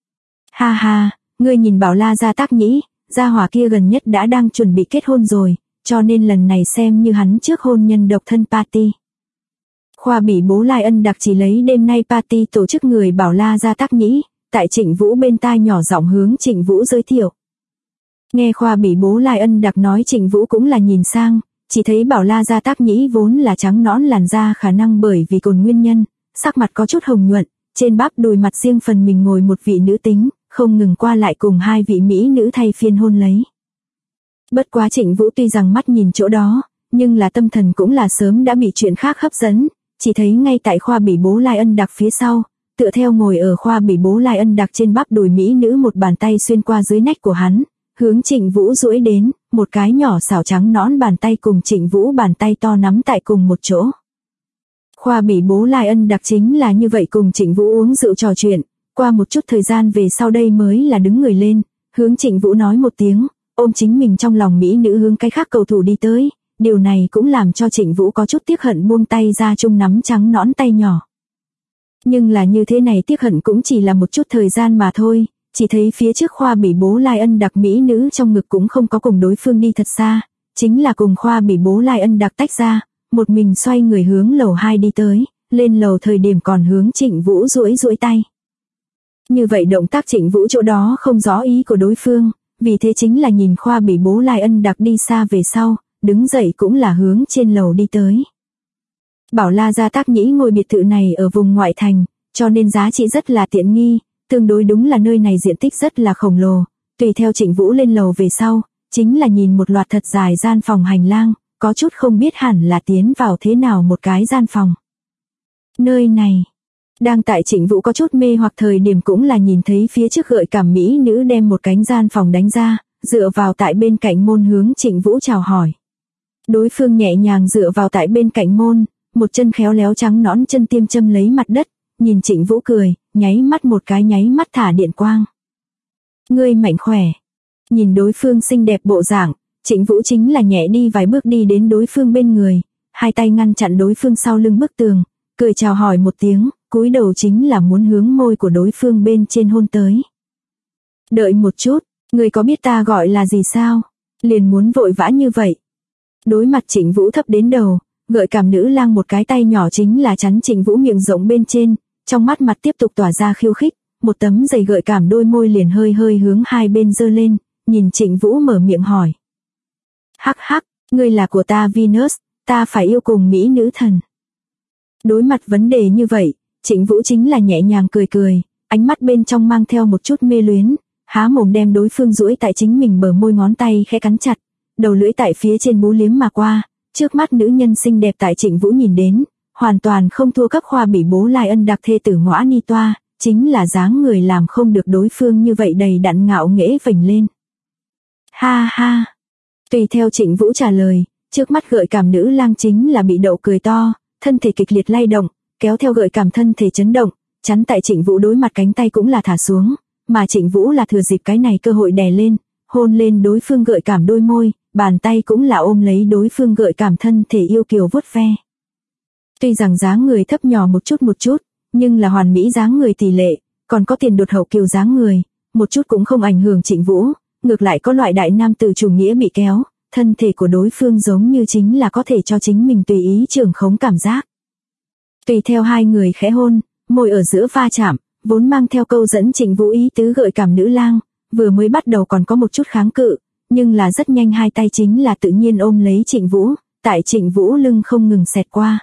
Ha ha, ngươi nhìn Bảo La Gia Tác Nhĩ, gia hỏa kia gần nhất đã đang chuẩn bị kết hôn rồi, cho nên lần này xem như hắn trước hôn nhân độc thân party. Khoa Bỉ Bố Lai Ân đặc chỉ lấy đêm nay party tổ chức người Bảo La Gia Tác Nhĩ, tại Trịnh Vũ bên tai nhỏ giọng hướng Trịnh Vũ giới thiệu. Nghe Khoa Bỉ Bố Lai Ân đặc nói, Trịnh Vũ cũng là nhìn sang, chỉ thấy Bảo La Gia Tác Nhĩ vốn là trắng nõn làn da, khả năng bởi vì cồn nguyên nhân, sắc mặt có chút hồng nhuận, trên bắp đùi mặt riêng phần mình ngồi một vị nữ tính, không ngừng qua lại cùng hai vị mỹ nữ thay phiên hôn lấy. Bất quá Trịnh Vũ tuy rằng mắt nhìn chỗ đó, nhưng là tâm thần cũng là sớm đã bị chuyện khác hấp dẫn, chỉ thấy ngay tại Khoa Bỉ Bố Lai Ân đặc phía sau, tựa theo ngồi ở Khoa Bỉ Bố Lai Ân đặc trên bắp đùi mỹ nữ, một bàn tay xuyên qua dưới nách của hắn, hướng Trịnh Vũ duỗi đến, một cái nhỏ xảo trắng nõn bàn tay cùng Trịnh Vũ bàn tay to nắm tại cùng một chỗ. Khoa Bỉ Bố Lai Ân đặc chính là như vậy cùng Trịnh Vũ uống rượu trò chuyện, qua một chút thời gian về sau đây mới là đứng người lên, hướng Trịnh Vũ nói một tiếng, ôm chính mình trong lòng mỹ nữ hướng cái khác cầu thủ đi tới, điều này cũng làm cho Trịnh Vũ có chút tiếc hận buông tay ra chung nắm trắng nõn tay nhỏ. Nhưng là như thế này tiếc hận cũng chỉ là một chút thời gian mà thôi. Chỉ thấy phía trước Khoa Bỉ Bố Lai Ân đặc mỹ nữ trong ngực cũng không có cùng đối phương đi thật xa, chính là cùng Khoa Bỉ Bố Lai Ân đặc tách ra, một mình xoay người hướng lầu 2 đi tới, lên lầu thời điểm còn hướng Trịnh Vũ duỗi tay. Như vậy động tác Trịnh Vũ chỗ đó không rõ ý của đối phương, vì thế chính là nhìn Khoa Bỉ Bố Lai Ân đặc đi xa về sau, đứng dậy cũng là hướng trên lầu đi tới. Bảo La Gia Tác Nhĩ ngôi biệt thự này ở vùng ngoại thành, cho nên giá trị rất là tiện nghi. Tương đối đúng là nơi này diện tích rất là khổng lồ, tùy theo Trịnh Vũ lên lầu về sau, chính là nhìn một loạt thật dài gian phòng hành lang, có chút không biết hẳn là tiến vào thế nào một cái gian phòng. Nơi này, đang tại Trịnh Vũ có chút mê hoặc thời điểm cũng là nhìn thấy phía trước gợi cảm mỹ nữ đem một cánh gian phòng đánh ra, dựa vào tại bên cạnh môn hướng Trịnh Vũ chào hỏi. Đối phương nhẹ nhàng dựa vào tại bên cạnh môn, một chân khéo léo trắng nõn chân tiêm châm lấy mặt đất, nhìn Trịnh Vũ cười, nháy mắt một cái nháy mắt thả điện quang. Ngươi mạnh khỏe. Nhìn đối phương xinh đẹp bộ dạng, Trịnh Vũ chính là nhẹ đi vài bước đi đến đối phương bên người, hai tay ngăn chặn đối phương sau lưng bức tường, cười chào hỏi một tiếng, cúi đầu chính là muốn hướng môi của đối phương bên trên hôn tới. Đợi một chút, ngươi có biết ta gọi là gì sao? Liền muốn vội vã như vậy. Đối mặt Trịnh Vũ thấp đến đầu, gợi cảm nữ lang một cái tay nhỏ chính là chắn Trịnh Vũ miệng rộng bên trên, trong mắt mặt tiếp tục tỏa ra khiêu khích, một tấm dày gợi cảm đôi môi liền hơi hơi hướng hai bên giơ lên, nhìn Trịnh Vũ mở miệng hỏi. Hắc hắc, ngươi là của ta Venus, ta phải yêu cùng mỹ nữ thần. Đối mặt vấn đề như vậy, Trịnh Vũ chính là nhẹ nhàng cười cười, ánh mắt bên trong mang theo một chút mê luyến, há mồm đem đối phương duỗi tại chính mình bờ môi ngón tay khẽ cắn chặt, đầu lưỡi tại phía trên bú liếm mà qua, trước mắt nữ nhân xinh đẹp tại Trịnh Vũ nhìn đến, hoàn toàn không thua cấp khoa bị bố Lai Ân đặc thê tử Ngõa Ni Toa, chính là dáng người làm không được đối phương như vậy đầy đặn ngạo nghễ vểnh lên. Ha ha. Tùy theo Trịnh Vũ trả lời, trước mắt gợi cảm nữ lang chính là bị đậu cười to, thân thể kịch liệt lay động, kéo theo gợi cảm thân thể chấn động, chắn tại Trịnh Vũ đối mặt cánh tay cũng là thả xuống, mà Trịnh Vũ là thừa dịp cái này cơ hội đè lên, hôn lên đối phương gợi cảm đôi môi, bàn tay cũng là ôm lấy đối phương gợi cảm thân thể yêu kiều vuốt ve. Tuy rằng dáng người thấp nhỏ một chút, nhưng là hoàn mỹ dáng người tỷ lệ, còn có tiền đột hậu kiều dáng người, một chút cũng không ảnh hưởng Trịnh Vũ, ngược lại có loại đại nam tử chủ nghĩa bị kéo, thân thể của đối phương giống như chính là có thể cho chính mình tùy ý trưởng khống cảm giác. Tùy theo hai người khẽ hôn, môi ở giữa va chạm, vốn mang theo câu dẫn Trịnh Vũ ý tứ gợi cảm nữ lang, vừa mới bắt đầu còn có một chút kháng cự, nhưng là rất nhanh hai tay chính là tự nhiên ôm lấy Trịnh Vũ, tại Trịnh Vũ lưng không ngừng xẹt qua.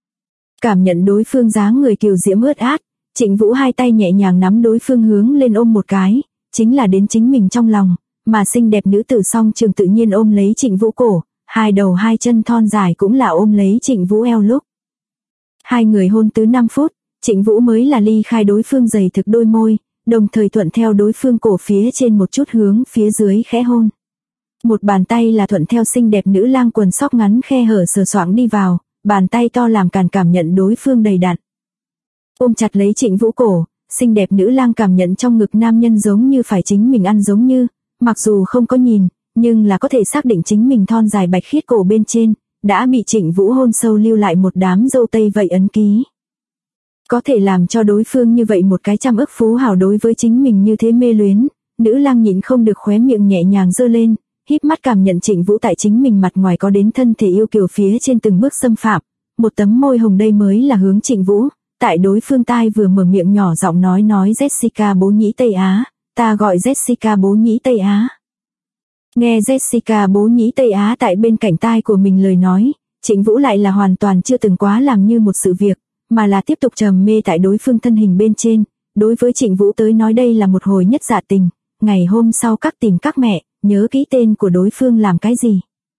Cảm nhận đối phương dáng người kiều diễm ướt át, Trịnh Vũ hai tay nhẹ nhàng nắm đối phương hướng lên ôm một cái, chính là đến chính mình trong lòng, mà xinh đẹp nữ tử song trường tự nhiên ôm lấy Trịnh Vũ cổ, hai đầu hai chân thon dài cũng là ôm lấy Trịnh Vũ eo lúc. Hai người hôn tứ 5 phút, Trịnh Vũ mới là ly khai đối phương dày thực đôi môi, đồng thời thuận theo đối phương cổ phía trên một chút hướng phía dưới khẽ hôn. Một bàn tay là thuận theo xinh đẹp nữ lang quần sóc ngắn khe hở sờ soạng đi vào, bàn tay to làm càn cảm nhận đối phương đầy đặn. Ôm chặt lấy Trịnh Vũ cổ, xinh đẹp nữ lang cảm nhận trong ngực nam nhân giống như phải chính mình ăn giống như, mặc dù không có nhìn, nhưng là có thể xác định chính mình thon dài bạch khiết cổ bên trên, đã bị Trịnh Vũ hôn sâu lưu lại một đám dâu tây vậy ấn ký. Có thể làm cho đối phương như vậy một cái trăm ức phú hào đối với chính mình như thế mê luyến, nữ lang nhịn không được khóe miệng nhẹ nhàng giơ lên, híp mắt cảm nhận Trịnh Vũ tại chính mình mặt ngoài có đến thân thể yêu kiều phía trên từng bước xâm phạm, một tấm môi hồng đây mới là hướng Trịnh Vũ, tại đối phương tai vừa mở miệng nhỏ giọng nói Jessica bố nhĩ Tây Á, ta gọi Jessica bố nhĩ Tây Á. Nghe Jessica bố nhĩ Tây Á tại bên cạnh tai của mình lời nói, Trịnh Vũ lại là hoàn toàn chưa từng quá làm như một sự việc, mà là tiếp tục trầm mê tại đối phương thân hình bên trên, đối với Trịnh Vũ tới nói đây là một hồi nhất dạ tình, ngày hôm sau các tìm các mẹ, nhớ kỹ tên của đối phương làm cái gì.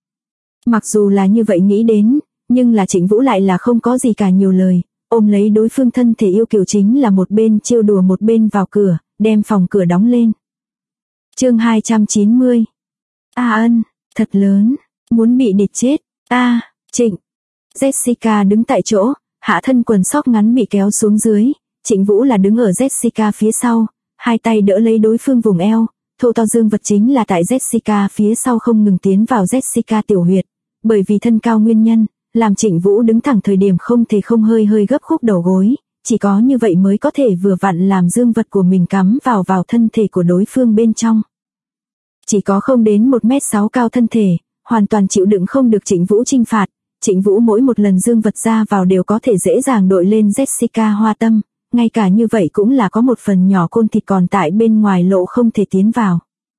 Mặc dù là như vậy nghĩ đến, nhưng là Trịnh Vũ lại là không có gì cả nhiều lời, ôm lấy đối phương thân thể yêu kiều chính là một bên trêu đùa một bên vào cửa, đem phòng cửa đóng lên. Chương 290. Ân, thật lớn, muốn bị địch chết. Trịnh. Jessica đứng tại chỗ, hạ thân quần sóc ngắn bị kéo xuống dưới, Trịnh Vũ là đứng ở Jessica phía sau, hai tay đỡ lấy đối phương vùng eo, thô to dương vật chính là tại Jessica phía sau không ngừng tiến vào Jessica tiểu huyệt, bởi vì thân cao nguyên nhân, làm Trịnh Vũ đứng thẳng thời điểm không thể không hơi hơi gấp khúc đầu gối, chỉ có như vậy mới có thể vừa vặn làm dương vật của mình cắm vào thân thể của đối phương bên trong. Chỉ có không đến 1m6 cao thân thể, hoàn toàn chịu đựng không được Trịnh Vũ trinh phạt, Trịnh Vũ mỗi một lần dương vật ra vào đều có thể dễ dàng đội lên Jessica hoa tâm, ngay cả như vậy cũng là có một phần nhỏ côn thịt còn tại bên ngoài lộ không thể tiến vào.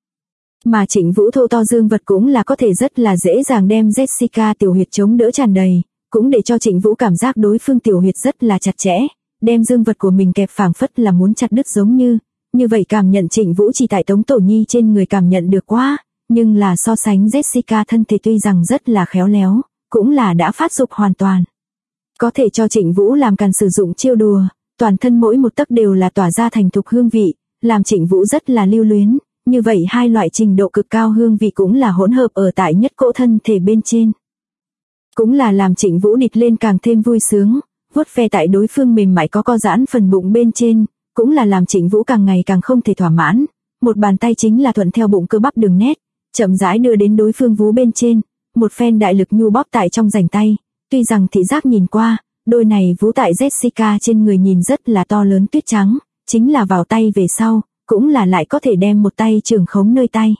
Mà Trịnh Vũ thô to dương vật cũng là có thể rất là dễ dàng đem Jessica tiểu huyệt chống đỡ tràn đầy, cũng để cho Trịnh Vũ cảm giác đối phương tiểu huyệt rất là chặt chẽ, đem dương vật của mình kẹp phảng phất là muốn chặt đứt giống như vậy cảm nhận Trịnh Vũ chỉ tại Tống Tổ Nhi trên người cảm nhận được quá, nhưng là so sánh Jessica thân thể tuy rằng rất là khéo léo, cũng là đã phát dục hoàn toàn. Có thể cho Trịnh Vũ làm càn sử dụng chiêu đùa, toàn thân mỗi một tấc đều là tỏa ra thành thục hương vị, làm Trịnh Vũ rất là lưu luyến, như vậy hai loại trình độ cực cao hương vị cũng là hỗn hợp ở tại nhất cỗ thân thể bên trên. Cũng là làm Trịnh Vũ địt lên càng thêm vui sướng, vuốt ve tại đối phương mềm mại có co giãn phần bụng bên trên, cũng là làm Trịnh Vũ càng ngày càng không thể thỏa mãn. Một bàn tay chính là thuận theo bụng cơ bắp đường nét, chậm rãi đưa đến đối phương vú bên trên, một phen đại lực nhu bóp tại trong rảnh tay. Tuy rằng thị giác nhìn qua, đôi này vú tại Jessica trên người nhìn rất là to lớn tuyết trắng, chính là vào tay về sau, cũng là lại có thể đem một tay trưởng khống nơi tay.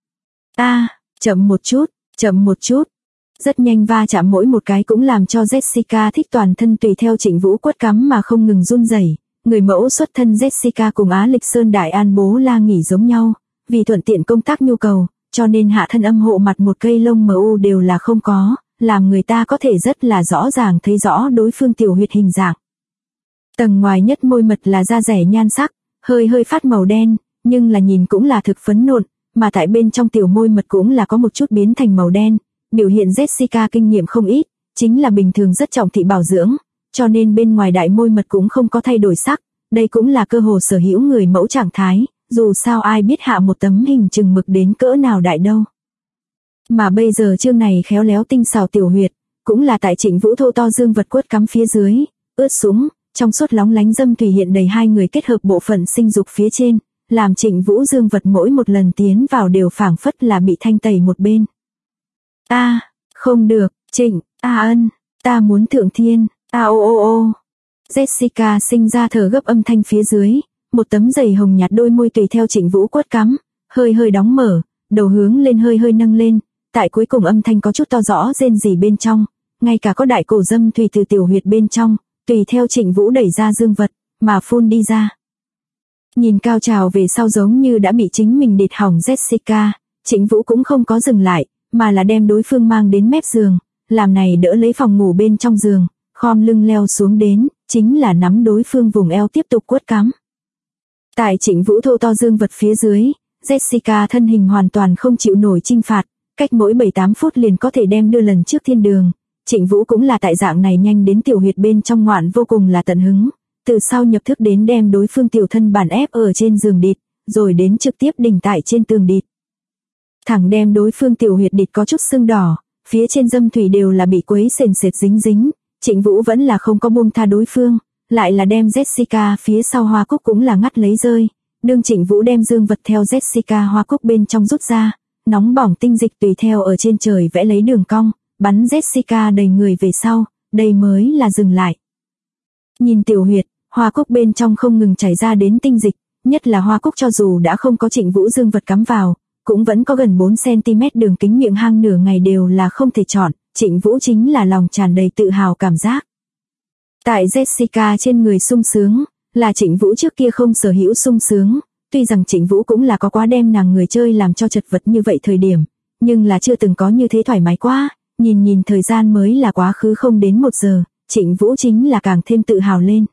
Chậm một chút. Rất nhanh va chạm mỗi một cái cũng làm cho Jessica thích toàn thân tùy theo Trịnh Vũ quất cắm mà không ngừng run rẩy. Người mẫu xuất thân Jessica cùng Á Lịch Sơn Đại An Bố La nghỉ giống nhau, vì thuận tiện công tác nhu cầu, cho nên hạ thân âm hộ mặt một cây lông MU đều là không có, làm người ta có thể rất là rõ ràng thấy rõ đối phương tiểu huyệt hình dạng. Tầng ngoài nhất môi mật là da rẻ nhan sắc, hơi phát màu đen, nhưng là nhìn cũng là thực phấn nộn, mà tại bên trong tiểu môi mật cũng là có một chút biến thành màu đen, biểu hiện Jessica kinh nghiệm không ít, chính là bình thường rất trọng thị bảo dưỡng, cho nên bên ngoài đại môi mật cũng không có thay đổi sắc, đây cũng là cơ hồ sở hữu người mẫu trạng thái, dù sao ai biết hạ một tấm hình chừng mực đến cỡ nào đại đâu. Mà bây giờ chương này khéo léo tinh xảo tiểu huyệt, cũng là tại Trịnh Vũ thô to dương vật quất cắm phía dưới, ướt sũng, trong suốt lóng lánh dâm thủy hiện đầy hai người kết hợp bộ phận sinh dục phía trên, làm Trịnh Vũ dương vật mỗi một lần tiến vào đều phảng phất là bị thanh tẩy một bên. Không được, Trịnh, ân, ta muốn thượng thiên, ô. Jessica sinh ra thở gấp âm thanh phía dưới, một tấm dày hồng nhạt đôi môi tùy theo Trịnh Vũ quất cắm, hơi đóng mở, đầu hướng lên hơi nâng lên, tại cuối cùng âm thanh có chút to rõ rên rỉ bên trong, ngay cả có đại cổ dâm thủy từ tiểu huyệt bên trong, tùy theo Trịnh Vũ đẩy ra dương vật, mà phun đi ra. Nhìn cao trào về sau giống như đã bị chính mình địt hỏng Jessica, Trịnh Vũ cũng không có dừng lại, mà là đem đối phương mang đến mép giường, làm này đỡ lấy phòng ngủ bên trong giường, khom lưng leo xuống đến, chính là nắm đối phương vùng eo tiếp tục quất cắm. Tại Trịnh Vũ thô to dương vật phía dưới, Jessica thân hình hoàn toàn không chịu nổi chinh phạt, cách mỗi 7-8 phút liền có thể đem đưa lần trước thiên đường. Trịnh Vũ cũng là tại dạng này nhanh đến tiểu huyệt bên trong ngoạn vô cùng là tận hứng, từ sau nhập thức đến đem đối phương tiểu thân bản ép ở trên giường địt, rồi đến trực tiếp đỉnh tại trên tường địt. Thẳng đem đối phương tiểu huyệt địt có chút sưng đỏ, phía trên dâm thủy đều là bị quấy sền sệt dính, Trịnh Vũ vẫn là không có buông tha đối phương, lại là đem Jessica phía sau hoa cúc cũng là ngắt lấy rơi, đương Trịnh Vũ đem dương vật theo Jessica hoa cúc bên trong rút ra, nóng bỏng tinh dịch tùy theo ở trên trời vẽ lấy đường cong, bắn Jessica đầy người về sau, đây mới là dừng lại. Nhìn tiểu huyệt, hoa cúc bên trong không ngừng chảy ra đến tinh dịch, nhất là hoa cúc cho dù đã không có Trịnh Vũ dương vật cắm vào, cũng vẫn có gần 4cm đường kính miệng hang nửa ngày đều là không thể chọn, Trịnh Vũ chính là lòng tràn đầy tự hào cảm giác. Tại Jessica trên người sung sướng, là Trịnh Vũ trước kia không sở hữu sung sướng, tuy rằng Trịnh Vũ cũng là có quá đem nàng người chơi làm cho chật vật như vậy thời điểm, nhưng là chưa từng có như thế thoải mái quá, nhìn thời gian mới là quá khứ không đến 1 giờ, Trịnh Vũ chính là càng thêm tự hào lên.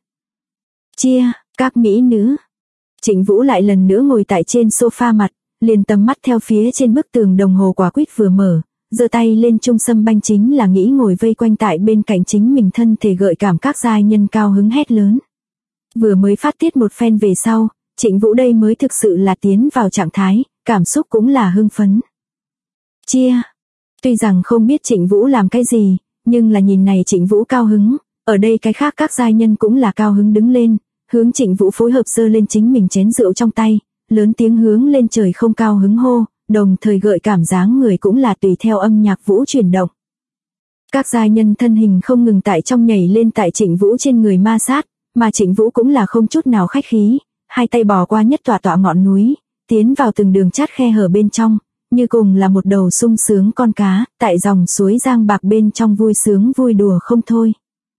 Chia, các mỹ nữ. Trịnh Vũ lại lần nữa ngồi tại trên sofa mặt, liền tầm mắt theo phía trên bức tường đồng hồ quả quýt vừa mở, giơ tay lên trung sâm banh chính là nghĩ ngồi vây quanh tại bên cạnh chính mình thân thể gợi cảm các giai nhân cao hứng hét lớn. Vừa mới phát tiết một phen về sau, Trịnh Vũ đây mới thực sự là tiến vào trạng thái, cảm xúc cũng là hưng phấn. Chia. Tuy rằng không biết Trịnh Vũ làm cái gì, nhưng là nhìn này Trịnh Vũ cao hứng, ở đây cái khác các giai nhân cũng là cao hứng đứng lên, hướng Trịnh Vũ phối hợp giơ lên chính mình chén rượu trong tay, lớn tiếng hướng lên trời không cao hứng hô, đồng thời gợi cảm dáng người cũng là tùy theo âm nhạc vũ chuyển động. Các giai nhân thân hình không ngừng tại trong nhảy lên tại Trịnh Vũ trên người ma sát, mà Trịnh Vũ cũng là không chút nào khách khí, hai tay bò qua nhất tọa ngọn núi, tiến vào từng đường chát khe hở bên trong, như cùng là một đầu sung sướng con cá, tại dòng suối giang bạc bên trong vui sướng vui đùa không thôi.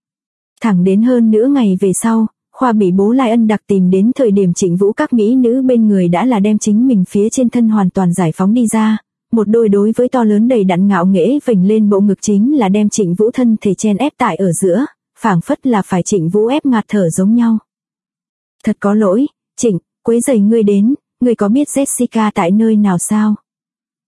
Thẳng đến hơn nửa ngày về sau, Khoa bị Bố Lai Ân đặc tìm đến thời điểm Trịnh Vũ các mỹ nữ bên người đã là đem chính mình phía trên thân hoàn toàn giải phóng đi ra, một đôi đối với to lớn đầy đặn ngạo nghễ vểnh lên bộ ngực chính là đem Trịnh Vũ thân thể chen ép tại ở giữa, phảng phất là phải Trịnh Vũ ép ngạt thở giống nhau. Thật có lỗi, Trịnh, quấy rầy ngươi đến, ngươi có biết Jessica tại nơi nào sao?